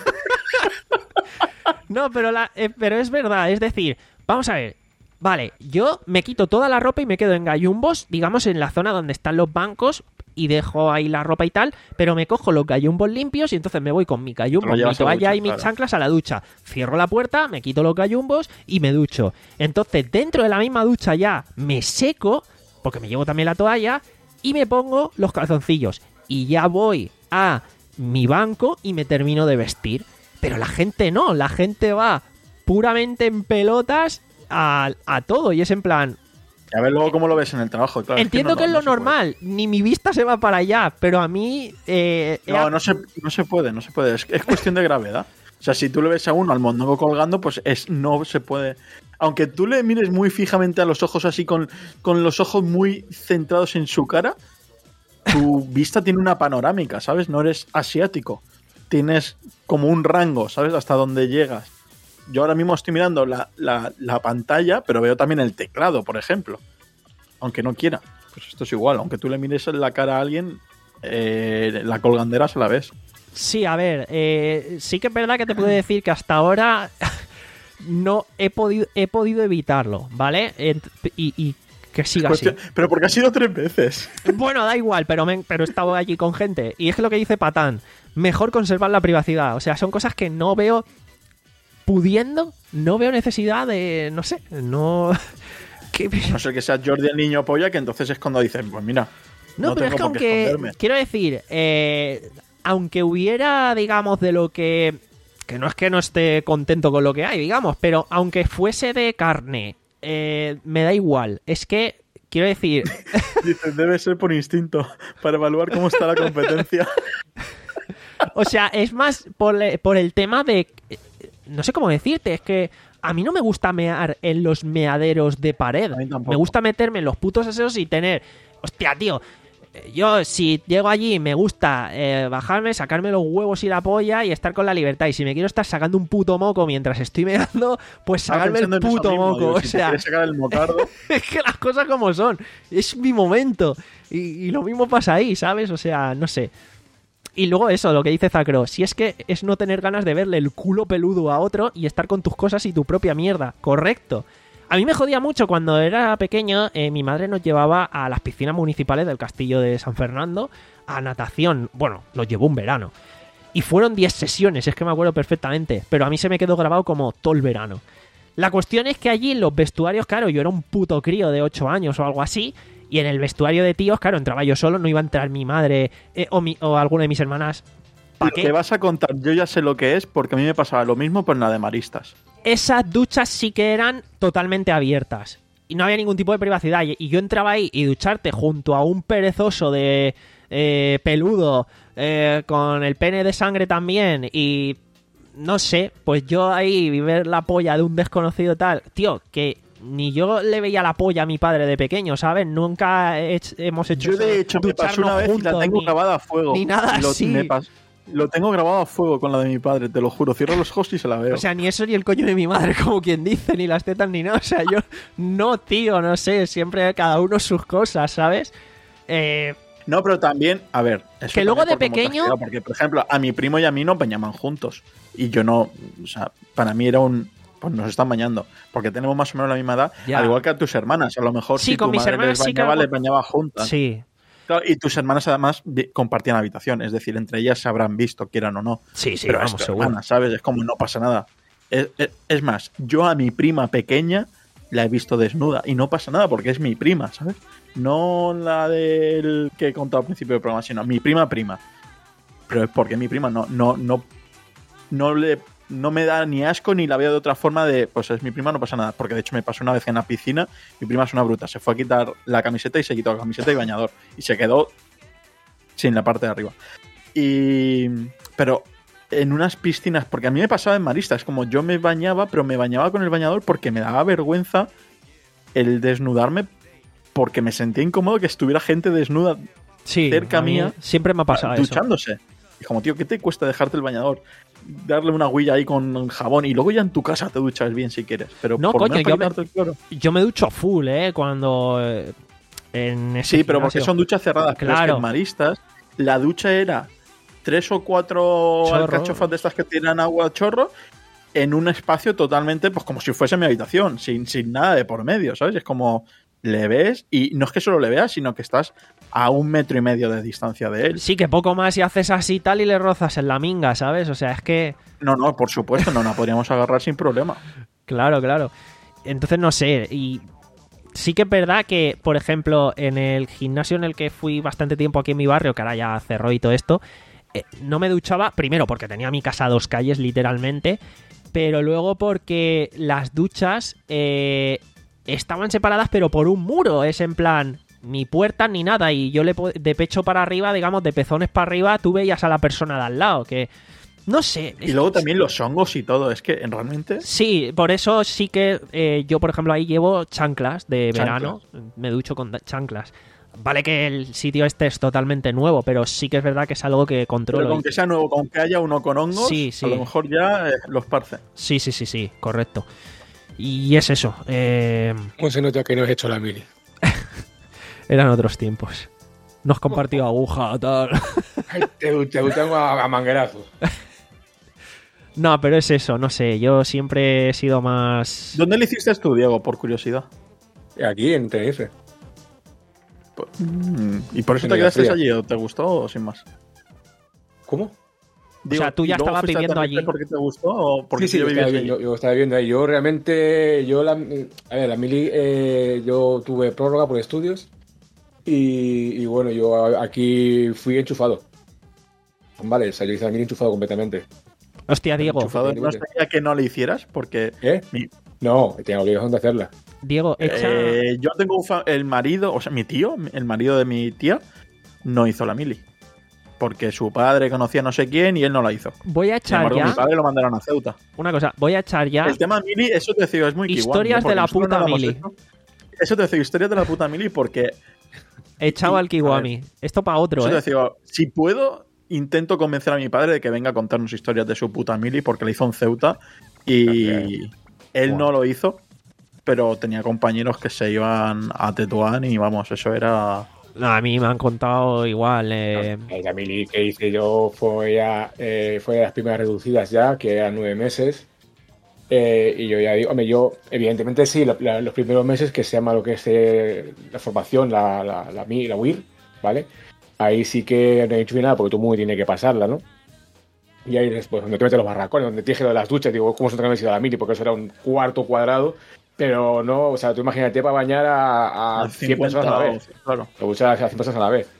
No, pero, la, eh, pero es verdad, es decir, vamos a ver, vale, yo me quito toda la ropa y me quedo en gallumbos, digamos en la zona donde están los bancos y dejo ahí la ropa y tal, pero me cojo los gallumbos limpios y entonces me voy con mi Te gallumbo, lo mi llevas a la toalla ducha, y mis claro. chanclas a la ducha, cierro la puerta, me quito los gallumbos y me ducho. Entonces dentro de la misma ducha ya me seco, porque me llevo también la toalla, y me pongo los calzoncillos. Y ya voy a mi banco y me termino de vestir. Pero la gente no, la gente va puramente en pelotas a, a todo. Y es en plan... A ver luego cómo lo ves en el trabajo. Claro, entiendo es que, que, no, es no, lo no se normal, ni mi vista se va para allá, pero a mí... Eh, No, he- no se, no se puede, no se puede. Es, es cuestión de gravedad. O sea, si tú le ves a uno al mondongo colgando, pues es no se puede. Aunque tú le mires muy fijamente a los ojos, así con, con los ojos muy centrados en su cara, tu vista tiene una panorámica, ¿sabes? No eres asiático. Tienes como un rango, ¿sabes? Hasta dónde llegas. Yo ahora mismo estoy mirando la, la, la pantalla, pero veo también el teclado, por ejemplo. Aunque no quiera. Pues esto es igual. Aunque tú le mires en la cara a alguien, eh, la colgandera se la ves. Sí, a ver, eh, sí que es verdad que te puedo decir que hasta ahora no he podido, he podido evitarlo, ¿vale? Ent- y, y que siga así. Cuestión- Pero porque ha sido tres veces. Bueno, da igual, pero, me, pero he estado allí con gente. Y es que lo que dice Patán, mejor conservar la privacidad. O sea, son cosas que no veo pudiendo, no veo necesidad de, no sé, no... que- No sé que sea Jordi el niño polla, que entonces es cuando dicen, pues mira, No, no, pero es tengo que por qué aunque, esconderme. quiero decir, eh, aunque hubiera, digamos, de lo que... Que no es que no esté contento con lo que hay, digamos, pero aunque fuese de carne, eh, me da igual. Es que, quiero decir... Dices, debe ser por instinto, para evaluar cómo está la competencia. O sea, es más por, le- por el tema de... No sé cómo decirte, es que a mí no me gusta mear en los meaderos de pared. A mí tampoco. Me gusta meterme en los putos aseos y tener... Hostia, tío, eh, yo si llego allí me gusta eh, bajarme, sacarme los huevos y la polla y estar con la libertad. Y si me quiero estar sacando un puto moco mientras estoy meando, pues Estaba sacarme el pensando en eso puto mismo, moco. digo, O si te sea, quieres sacar el mocardo. es que las cosas como son. Es mi momento. Y, y lo mismo pasa ahí, ¿sabes? O sea, no sé. Y luego eso, lo que dice Zacro, si es que es no tener ganas de verle el culo peludo a otro y estar con tus cosas y tu propia mierda. Correcto. A mí me jodía mucho cuando era pequeño, eh, mi madre nos llevaba a las piscinas municipales del Castillo de San Fernando a natación. Bueno, nos llevó un verano. Y fueron diez sesiones, es que me acuerdo perfectamente. Pero a mí se me quedó grabado como todo el verano. La cuestión es que allí en los vestuarios, claro, yo era un puto crío de ocho años o algo así. Y en el vestuario de tíos, claro, entraba yo solo, no iba a entrar mi madre eh, o, mi, o alguna de mis hermanas. ¿Para Lo qué? que vas a contar, yo ya sé lo que es, porque a mí me pasaba lo mismo, pero en la de maristas. Esas duchas sí que eran totalmente abiertas. Y no había ningún tipo de privacidad. Y, y yo entraba ahí y ducharte junto a un perezoso de eh, peludo, eh, con el pene de sangre también. Y no sé, pues yo ahí ver la polla de un desconocido tal. Tío, que ni yo le veía la polla a mi padre de pequeño, ¿sabes? Nunca he hecho- hemos hecho Yo de eso, hecho me pasó ducharnos una vez y la juntos, tengo ni- grabada a fuego. ni nada lo, así. me pas- lo tengo grabado a fuego con la de mi padre, te lo juro. Cierro los ojos y se la veo. O sea, ni eso ni el coño de mi madre, como quien dice, ni las tetas ni nada. O sea, yo, no, tío, no sé, siempre cada uno sus cosas, ¿sabes? Eh, no, pero también, a ver. eso Que luego también de por cómo te has pequeño- criado, porque, por ejemplo, a mi primo y a mí nos bañaban juntos. Y yo no. O sea, para mí era un. Pues nos están bañando. Porque tenemos más o menos la misma edad. Ya. Al igual que a tus hermanas. A lo mejor Sí, si con tu mis madre hermanas les sí que bañaba, algo- les bañaba juntas. sí, Claro, y tus hermanas además vi- compartían habitación. Es decir, entre ellas se habrán visto, quieran o no. sí, sí, pero vamos, es tu seguro. hermana, ¿sabes? Es como no pasa nada. Es, es- es más, yo a mi prima pequeña la he visto desnuda y no pasa nada porque es mi prima, ¿sabes? No la del que he contado al principio del programa, sino mi prima prima. Pero es porque mi prima no, no, no, no le no me da ni asco ni la veo de otra forma de, pues es mi prima, no pasa nada. Porque de hecho me pasó una vez en la piscina, mi prima es una bruta, se fue a quitar la camiseta y se quitó la camiseta y bañador. Y se quedó sin la parte de arriba. Y pero en unas piscinas, porque a mí me pasaba en maristas, como yo me bañaba, pero me bañaba con el bañador porque me daba vergüenza el desnudarme, porque me sentía incómodo que estuviera gente desnuda Sí, cerca a mí mía, siempre me ha pasado eso. duchándose. Y como, tío, ¿qué te cuesta dejarte el bañador? Darle una huilla ahí con jabón y luego ya en tu casa te duchas bien si quieres. Pero No, por lo coño, menos para yo me- quitarte el cloro. Yo me ducho a full, ¿eh? Cuando... eh, en ese Sí, pero porque gimnasio. son duchas cerradas. Pero es que Claro. en maristas la ducha era tres o cuatro Chorro. alcachofas de estas que tiran agua a chorro en un espacio totalmente, pues como si fuese mi habitación, sin, sin nada de por medio, ¿sabes? Es como le ves y no es que solo le veas, sino que estás a un metro y medio de distancia de él. Sí, que poco más y haces así tal y le rozas en la minga, ¿sabes? O sea, es que... No, no, por supuesto, no la podríamos agarrar sin problema. Claro, claro. Entonces no sé, y sí que es verdad que, por ejemplo, en el gimnasio en el que fui bastante tiempo aquí en mi barrio, que ahora ya cerró y todo esto, eh, no me duchaba, primero porque tenía mi casa a dos calles, literalmente, pero luego porque las duchas eh, estaban separadas, pero por un muro. Es en plan, ni puertas ni nada, y yo le po- de pecho para arriba, digamos, de pezones para arriba, tú veías a la persona de al lado, que... No sé. Y luego también los hongos y todo. Es que realmente. Sí, por eso sí que eh, yo, por ejemplo, ahí llevo chanclas de Chanclas. verano. Me ducho con da- chanclas. Vale que el sitio este es totalmente nuevo, pero sí que es verdad que es algo que controlo. Pero con que sea nuevo, con que haya uno con hongos, Sí, sí. a lo mejor ya eh, los parce. Sí, sí, sí, sí, correcto. Y es eso. eh, ¿Cómo se nota que no has hecho la mili? eran otros tiempos. No has compartido aguja, tal. Ay, te, te gustan a, a manguerazos. No, pero es eso, no sé. Yo siempre he sido más... ¿Dónde le hiciste tú, Diego, por curiosidad? Aquí en Tenerife. Mm, ¿Y por eso En te la quedaste fría. allí o te gustó o sin más? ¿Cómo? Digo, sea, tú ya ¿y luego estabas fuiste a viviendo Tenerife allí? ¿Porque te gustó o porque Sí, sí, ya yo estaba, vivías bien- allí? yo, yo estaba viendo ahí. Yo realmente, yo la, a ver, la mili, eh, yo tuve prórroga por estudios y, y bueno, yo a- aquí fui enchufado. Vale, o sea, yo hice la mili enchufado completamente. Hostia, Diego. Enchufado, no sabía que no le hicieras porque ¿Eh? mi- No, tengo obligación de hacerla. Diego, echa... eh, yo tengo un fa- el marido, o sea, mi tío, el marido de mi tía, no hizo la mili. Porque su padre conocía a no sé quién y él no la hizo. Voy a Sin echar embargo, mi ya... padre lo mandaron a Ceuta. Una cosa, voy a echar ya... El tema mili, eso te decía, es muy Historias kiwami, ¿eh? de la Porque nosotros puta no lo hemos mili. hecho. Eso te decía, historias de la puta mili porque He echado y- al Kiwami. Esto para otro, eso te ¿eh? decía, si puedo, intento convencer a mi padre de que venga a contarnos historias de su puta mili porque la hizo en Ceuta y él Wow. no lo hizo, pero tenía compañeros que se iban a Tetuán y vamos, eso era... No, a mí me han contado igual. Eh... La mili que hice yo fue, ya, eh, fue de las primeras reducidas ya, que eran nueve meses. Eh, y yo ya digo, hombre, yo, evidentemente sí, la- la- los primeros meses que se llama lo que es eh, la formación, la, la, la, mi- la W I R, ¿vale? Ahí sí que no he hecho nada porque todo el mundo tiene que pasarla, ¿no? Y ahí después, donde te metes los barracones, donde te dije lo de las duchas, digo, ¿cómo se te ha ido a la mili? Porque eso era un cuarto cuadrado, pero no, o sea, tú imagínate para bañar a, a cien personas a la vez. Claro. Lo usas a cien personas a la vez.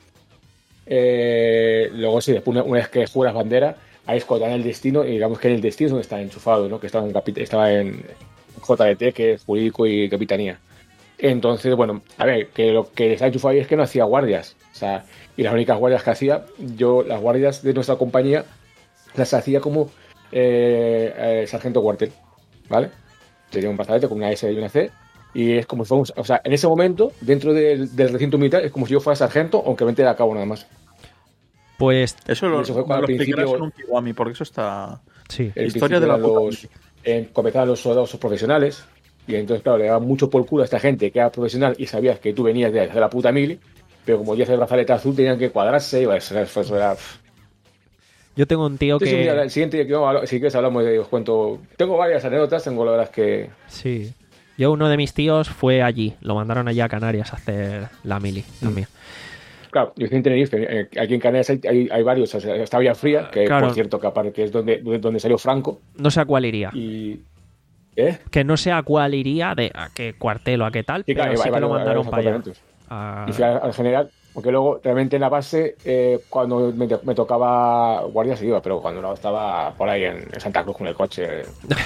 Eh, luego sí, después una, una vez que juras bandera, ahí es cuando dan el destino, y digamos que en el destino es donde está enchufado, ¿no? Que estaba en, capit- estaba en J D T, que es jurídico y capitanía. Entonces, bueno, a ver, que lo que está enchufado ahí es que no hacía guardias. O sea, y las únicas guardias que hacía, yo, las guardias de nuestra compañía, las hacía como eh, eh, sargento cuartel, ¿vale? Tenía un brazalete con una S y una C. Y es como si fuera un- o sea, en ese momento, dentro del, del recinto militar, es como si yo fuera sargento, aunque me entere a cabo nada más. Pues Eso lo, Eso fue me cuando lo al explicarás principio- en un kiwami, porque eso está... sí. El Historia de la principio puta los, eh, comenzaban los soldados profesionales. Y entonces, claro, le daban mucho por culo a esta gente que era profesional y sabías que tú venías de, de la puta mili. Pero como ya el brazalete azul, tenían que cuadrarse. Y bueno, eso, eso- eso era. Yo tengo un tío Entonces, mira, que... el siguiente, que vamos a hablar- si quieres, hablamos de. Os cuento. Tengo varias anécdotas, tengo la verdad es que. Sí. Yo, uno de mis tíos fue allí. Lo mandaron allá a Canarias a hacer la mili también. Claro, yo estoy en Tenerife, eh, aquí en Canarias hay, hay, hay varios, o sea, está Villafría, que Claro. por cierto, que aparte que es donde, donde salió Franco, No sé a cuál iría. y... ¿Eh? Que no sé a cuál iría, de a qué cuartel o a qué tal, Sí, pero claro, sí hay que lo varios- mandaron varios para allá. apartamentos. A- Y fui al, al general, porque luego realmente en la base, eh, cuando me, me tocaba guardia se iba, pero cuando no estaba por ahí en, en Santa Cruz con el coche...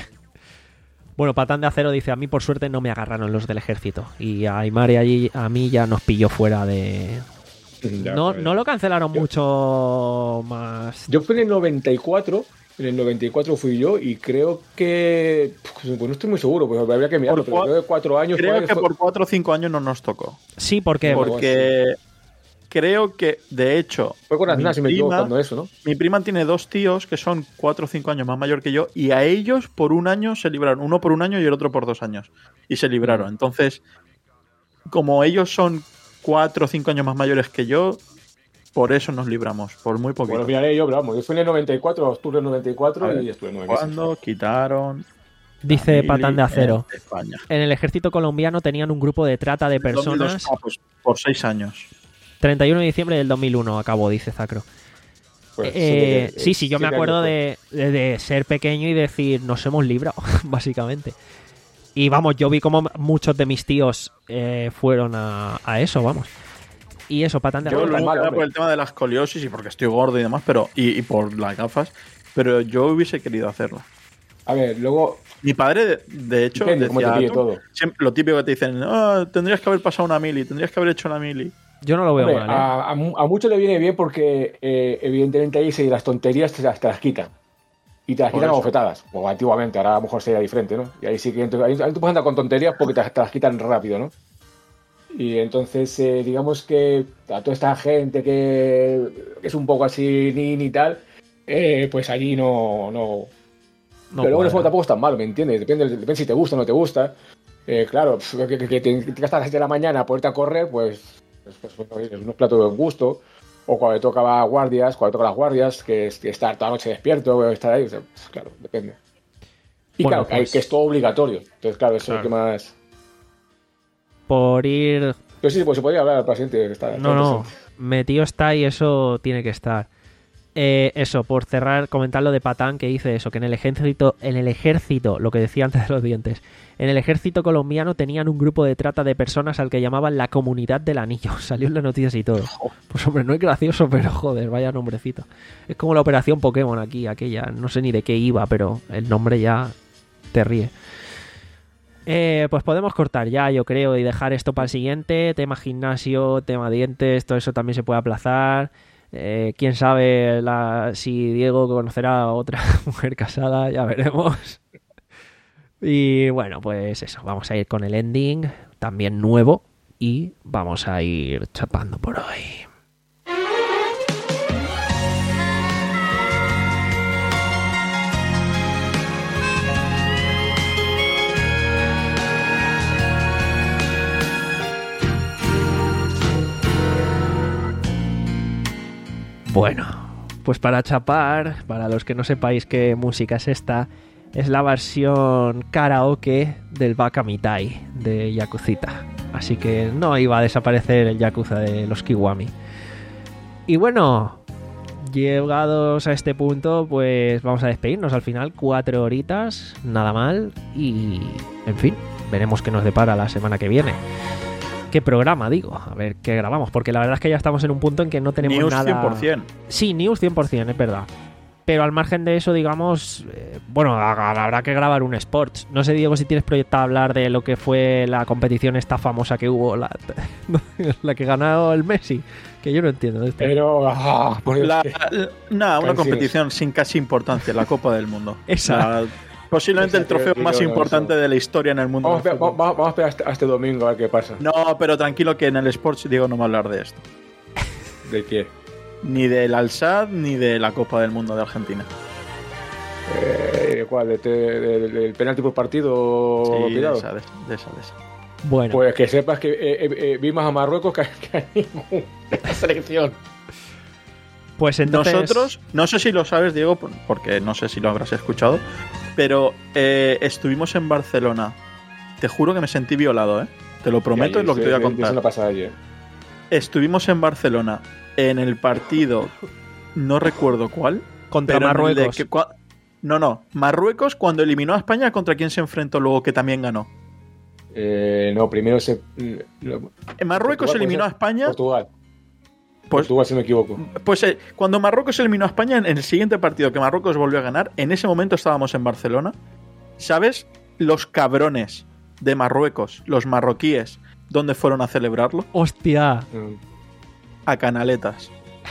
Bueno, Patán de Acero dice, a mí por suerte no me agarraron los del ejército. Y a Aymar y allí, a mí ya nos pilló fuera de... Ya, No, pues, no lo cancelaron Yo- mucho más... Yo fui en el noventa y cuatro, en el noventa y cuatro fui yo, y creo que... Pues no estoy muy seguro, pues habría que mirarlo, Por pero cua- creo que cuatro años... Creo fue- que fue- por cuatro o cinco años no nos tocó. Sí, porque... Por- Porque creo que, de hecho, Fue con mi Aznar, si me equivoco, prima- cuando eso, ¿no? mi prima tiene dos tíos que son cuatro o cinco años más mayor que yo y a ellos por un año se libraron. Uno por un año y el otro por dos años. Y se libraron. Entonces, como ellos son cuatro o cinco años más mayores que yo, por eso nos libramos. Por muy poquito. Bueno, miraré yo, pero vamos, yo fui en el noventa y cuatro, octubre del noventa y cuatro, A ver, y estuve nueve meses. ¿Cuándo quitaron? Dice la Patán de mili Acero. en España. En el ejército colombiano tenían un grupo de trata de dos mil dos, personas. ah, pues por seis años. treinta y uno de diciembre del dos mil uno acabó, dice Zacro. Pues, Eh, siete- sí, sí, yo me siete acuerdo años de, de- de ser pequeño y decir, nos hemos librado, básicamente. Y vamos, yo vi como muchos de mis tíos eh, fueron a, a eso, vamos. Y eso, Patán de Yo Arroz. lo normal, era hombre. por el tema de la escoliosis y porque estoy gordo y demás, pero y, y por las gafas, pero yo hubiese querido hacerla. A ver, luego, Mi padre, de, de hecho, Depende cómo te decía pille algo, todo. siempre- lo típico que te dicen, "Ah, tendrías que haber pasado una mili, tendrías que haber hecho una mili". Yo no lo veo hombre, mal, ¿eh? a, a mu- a muchos le viene bien porque eh, evidentemente ahí se, las tonterías te las, te las quitan. Y te las Por quitan a eso. bofetadas. O antiguamente, ahora a lo mejor sería diferente, ¿no? Y ahí sí que entonces, ahí, ahí tú puedes andar con tonterías porque te, te las quitan rápido, ¿no? Y entonces, eh, digamos que a toda esta gente que, que es un poco así ni ni tal, eh, pues allí no. no No pero luego el cuadra. juego tampoco es tan malo, ¿me entiendes? Depende, depende si te gusta o no te gusta. Eh, claro, pf, que, que, que te que te gastas a las siete de la mañana a ponerte a correr, pues, pues, pues, pues, oye, es unos platos de buen gusto. O cuando le toca guardias, cuando toca las guardias, que, es, que estar toda la noche despierto, o estar ahí, o sea, pues, claro, depende. Y Bueno, claro, que hay- pues- que es todo obligatorio. Entonces, claro, eso es lo que más. Por ir... Pero sí, pues se podría hablar al paciente. Está, está No, no, interesante. metido está y eso tiene que estar. Eh, eso, por cerrar, comentar lo de Patán que dice eso, que en el ejército, en el ejército, lo que decía antes de los dientes, en el ejército colombiano tenían un grupo de trata de personas al que llamaban la comunidad del anillo. Salió en las noticias y todo. Pues hombre, no es gracioso, pero joder, vaya nombrecito. Es como la operación Pokémon aquí, aquella, no sé ni de qué iba, pero el nombre ya te ríe. Eh, pues podemos cortar ya, yo creo, y dejar esto para el siguiente. Tema gimnasio, tema dientes, todo eso también se puede aplazar. Eh, quién sabe la, si Diego conocerá a otra mujer casada, ya veremos. Y bueno, pues eso, vamos a ir con el ending, también nuevo, y vamos a ir chapando por hoy. Bueno, pues para chapar, para los que no sepáis qué música es esta, es la versión karaoke del Baka Mitai de Yakuzita. Así que no iba a desaparecer el Yakuza de los Kiwami. Y bueno, llegados a este punto, pues vamos a despedirnos. Al final, cuatro horitas, nada mal. Y, en fin, veremos qué nos depara la semana que viene. ¿Qué programa, digo? A ver qué grabamos, porque la verdad es que ya estamos en un punto en que no tenemos News nada... cien por ciento. Sí, News cien por ciento, es verdad. Pero al margen de eso, digamos, eh, bueno, ha- habrá que grabar un Sports. No sé, Diego, si tienes proyectado hablar de lo que fue la competición esta famosa que hubo, la, la que ganó el Messi, que yo no entiendo de esto. Pero. ah, por Dios, La- que- la- Nada, una Canciones. competición sin casi importancia, la Copa del Mundo. Esa. La- posiblemente el Esa, trofeo tío, más tío, importante eso. de la historia en el mundo. Vamos, a del esperar, fútbol. vamos, vamos a esperar hasta, hasta este domingo a ver qué pasa. No, pero tranquilo que en el Sports Diego no va a hablar de esto. ¿De qué? Ni del Al-Sadd ni de la Copa del Mundo de Argentina. Eh, ¿Cuál? ¿De, de- de- ¿Del penalti por partido? Sí, de tirado? esa, de esa, de esa, de esa. Bueno, Pues que sepas que eh, eh, eh, vi más a Marruecos que a, que a ninguna selección. pues entonces... Nosotros, no sé si lo sabes, Diego, por- porque no sé si lo habrás escuchado, pero eh, estuvimos en Barcelona. Te juro que me sentí violado, ¿eh? Te lo prometo, es lo que te voy a Eso contar. no pasa ayer. Estuvimos en Barcelona en el partido, no recuerdo cuál. Contra pero en el de Marruecos. que cua- no, no, Marruecos cuando eliminó a España, ¿contra quién se enfrentó luego que también ganó? Eh, no, primero se. lo- En Marruecos Portugal, eliminó a puede ser. España. Portugal. Pues, Portugal, si no me equivoco. pues eh, cuando Marruecos eliminó a España, en el siguiente partido que Marruecos volvió a ganar, en ese momento estábamos en Barcelona. ¿Sabes? Los cabrones de Marruecos, los marroquíes, ¿dónde fueron a celebrarlo? ¡Hostia! Mm. A Canaletas.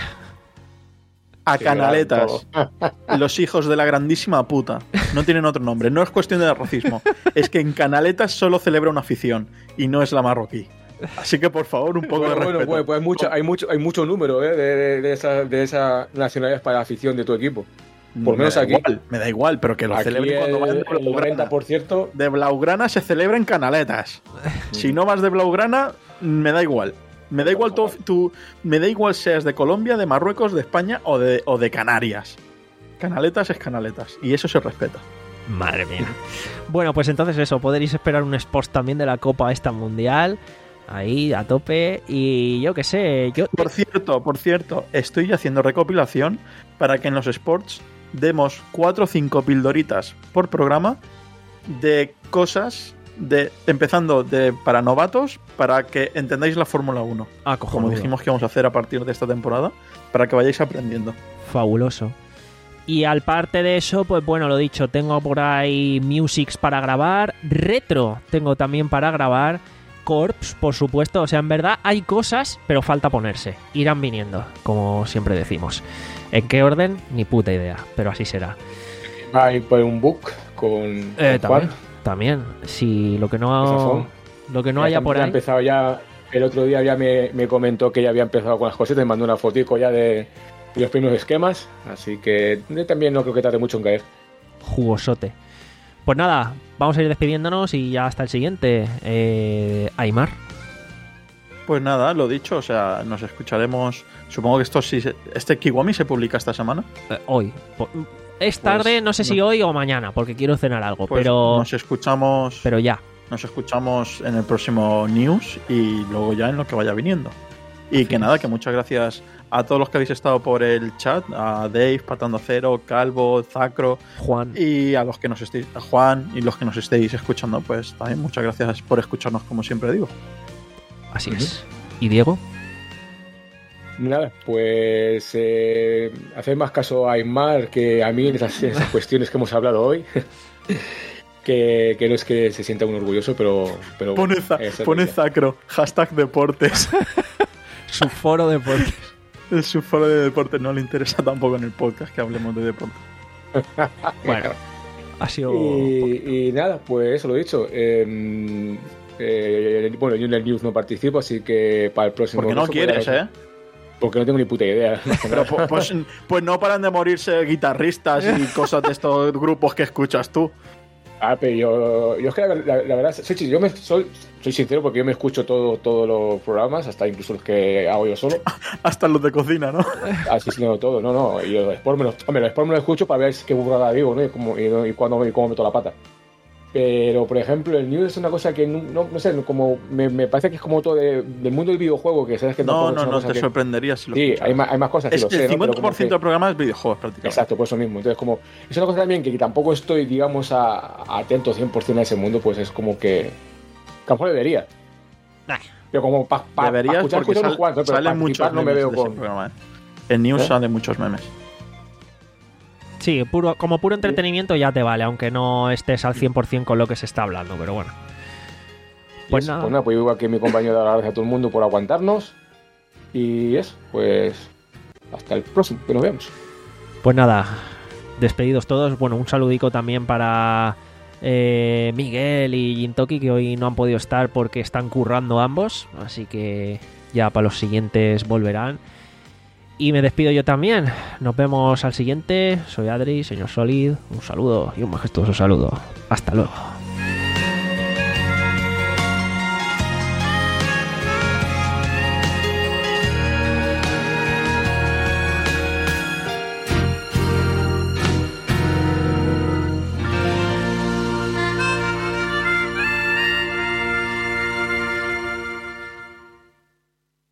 A Sí, Canaletas. claro, Los hijos de la grandísima puta. No tienen otro nombre. No es cuestión de racismo. Es que en Canaletas solo celebra una afición y no es la marroquí. Así que por favor, un poco Bueno, de bueno, respeto. pues, pues mucho, hay mucho, hay mucho número ¿eh? de, de, de esa, de esa nacionalidades para la afición de tu equipo. Por Me menos da aquí. igual, me da igual, pero que lo Aquí celebren el, cuando vayan de el Blaugrana. noventa por ciento. De Blaugrana se celebra en Canaletas. Si no vas de Blaugrana, me da igual. Me da igual tu, tu- me da igual seas de Colombia, de Marruecos, de España o de, o de Canarias. Canaletas es Canaletas. Y eso se respeta. Madre mía. Bueno, pues entonces eso, podréis esperar un Sports también de la Copa esta mundial. Ahí, a tope. Y yo qué sé, yo... Por cierto, por cierto, estoy haciendo recopilación para que en los sports demos cuatro o cinco pildoritas por programa de cosas de empezando de para novatos para que entendáis la Fórmula uno. Ah, Como cojonudo. dijimos que vamos a hacer a partir de esta temporada, para que vayáis aprendiendo. Fabuloso. Y al parte de eso, pues bueno, lo dicho, tengo por ahí musics para grabar, retro tengo también para grabar, corps, por supuesto. O sea, en verdad hay cosas, pero falta ponerse. Irán viniendo, como siempre decimos. ¿En qué orden? Ni puta idea, pero así será. Hay por un book con, Eh, con Juan. también, también. Si lo que no, Sazón. lo que no Ya haya también por ha ahí... empezado ya, el otro día ya me, me comentó que ya había empezado con las cositas, me mandó una fotico ya de, de los primeros esquemas, así que yo también no creo que tarde mucho en caer. Jugosote. Pues nada, vamos a ir despidiéndonos y ya hasta el siguiente. Eh, Aymar. Pues nada, lo dicho, o sea, nos escucharemos. Supongo que esto sí. se- Este Kiwami se publica esta semana. Eh, hoy. Po- Es tarde, Pues, no sé si no. hoy o mañana, porque quiero cenar algo, Pues pero, nos escuchamos. pero ya. Nos escuchamos en el próximo news y luego ya en lo que vaya viniendo. Y que nada, que muchas gracias a todos los que habéis estado por el chat, a Dave, Patando Cero, Calvo, Zacro Juan. y a los que nos estéis, a Juan y los que nos estéis escuchando, pues también muchas gracias por escucharnos, como siempre digo. Así es. ¿Y Diego? Nada, pues eh, hacer más caso a Aymar que a mí en esas, esas cuestiones que hemos hablado hoy. que, que no es que se sienta un orgulloso, pero... pero Pone, bueno, za- esa es pone la idea. Zacro, hashtag deportes. Su foro de deportes. Es su foro de deportes, no le interesa tampoco en el podcast que hablemos de deporte. Bueno, ha sido... Y, y nada, pues eso lo he dicho. Eh, eh, bueno, yo en el news no participo, así que para el próximo... Porque no curso, quieres, pues, ¿eh? Porque no tengo ni puta idea. Pero pu- pues, pues no paran de morirse guitarristas y cosas de estos grupos que escuchas tú. Ah, pero yo, yo es que la, la- la verdad, soy, yo me, soy, soy sincero porque yo me escucho todo, todos los programas, hasta incluso los que hago yo solo. Hasta los de cocina, ¿no? Así sí, no, todo, no, no. Y los Sport me los, hombre, los Sport me los escucho para ver qué burrada digo, ¿no? Y, cómo, y, y cuándo y cómo meto la pata. Pero, por ejemplo, el news es una cosa que no, no, no sé, como me, me parece que es como todo de- del mundo del videojuego, que sabes que No, tampoco es no, una no, cosa te que- sorprendería si lo Sí, escucharas. hay más, hay más cosas, sí Es lo que sé, el ¿no? Pero cincuenta como por ciento que- del programa es videojuegos prácticamente. Exacto, por eso mismo. Entonces, como es una cosa también que tampoco estoy, digamos, a, atento cien por ciento a ese mundo, pues es como que. Que a lo mejor debería. Nah. Pero como para pa, pa Deberías escuchar, porque escuchar unos sal- cuantos, pero salen muchos participar no me memes veo de ese con. programa, ¿eh? En News ¿Eh? salen muchos memes. Sí, puro, como puro entretenimiento ya te vale, aunque no estés al cien por ciento con lo que se está hablando, pero bueno. Pues Pues nada. Pues nada, pues igual que mi compañero, dar las gracias a todo el mundo por aguantarnos. Y eso, pues. Hasta el próximo, que nos veamos. Pues nada, despedidos todos. Bueno, un saludico también para eh, Miguel y Jintoki, que hoy no han podido estar porque están currando ambos. Así que ya para los siguientes volverán. Y me despido yo también. Nos vemos al siguiente. Soy Adri, señor Solid. Un saludo y un majestuoso saludo. Hasta luego.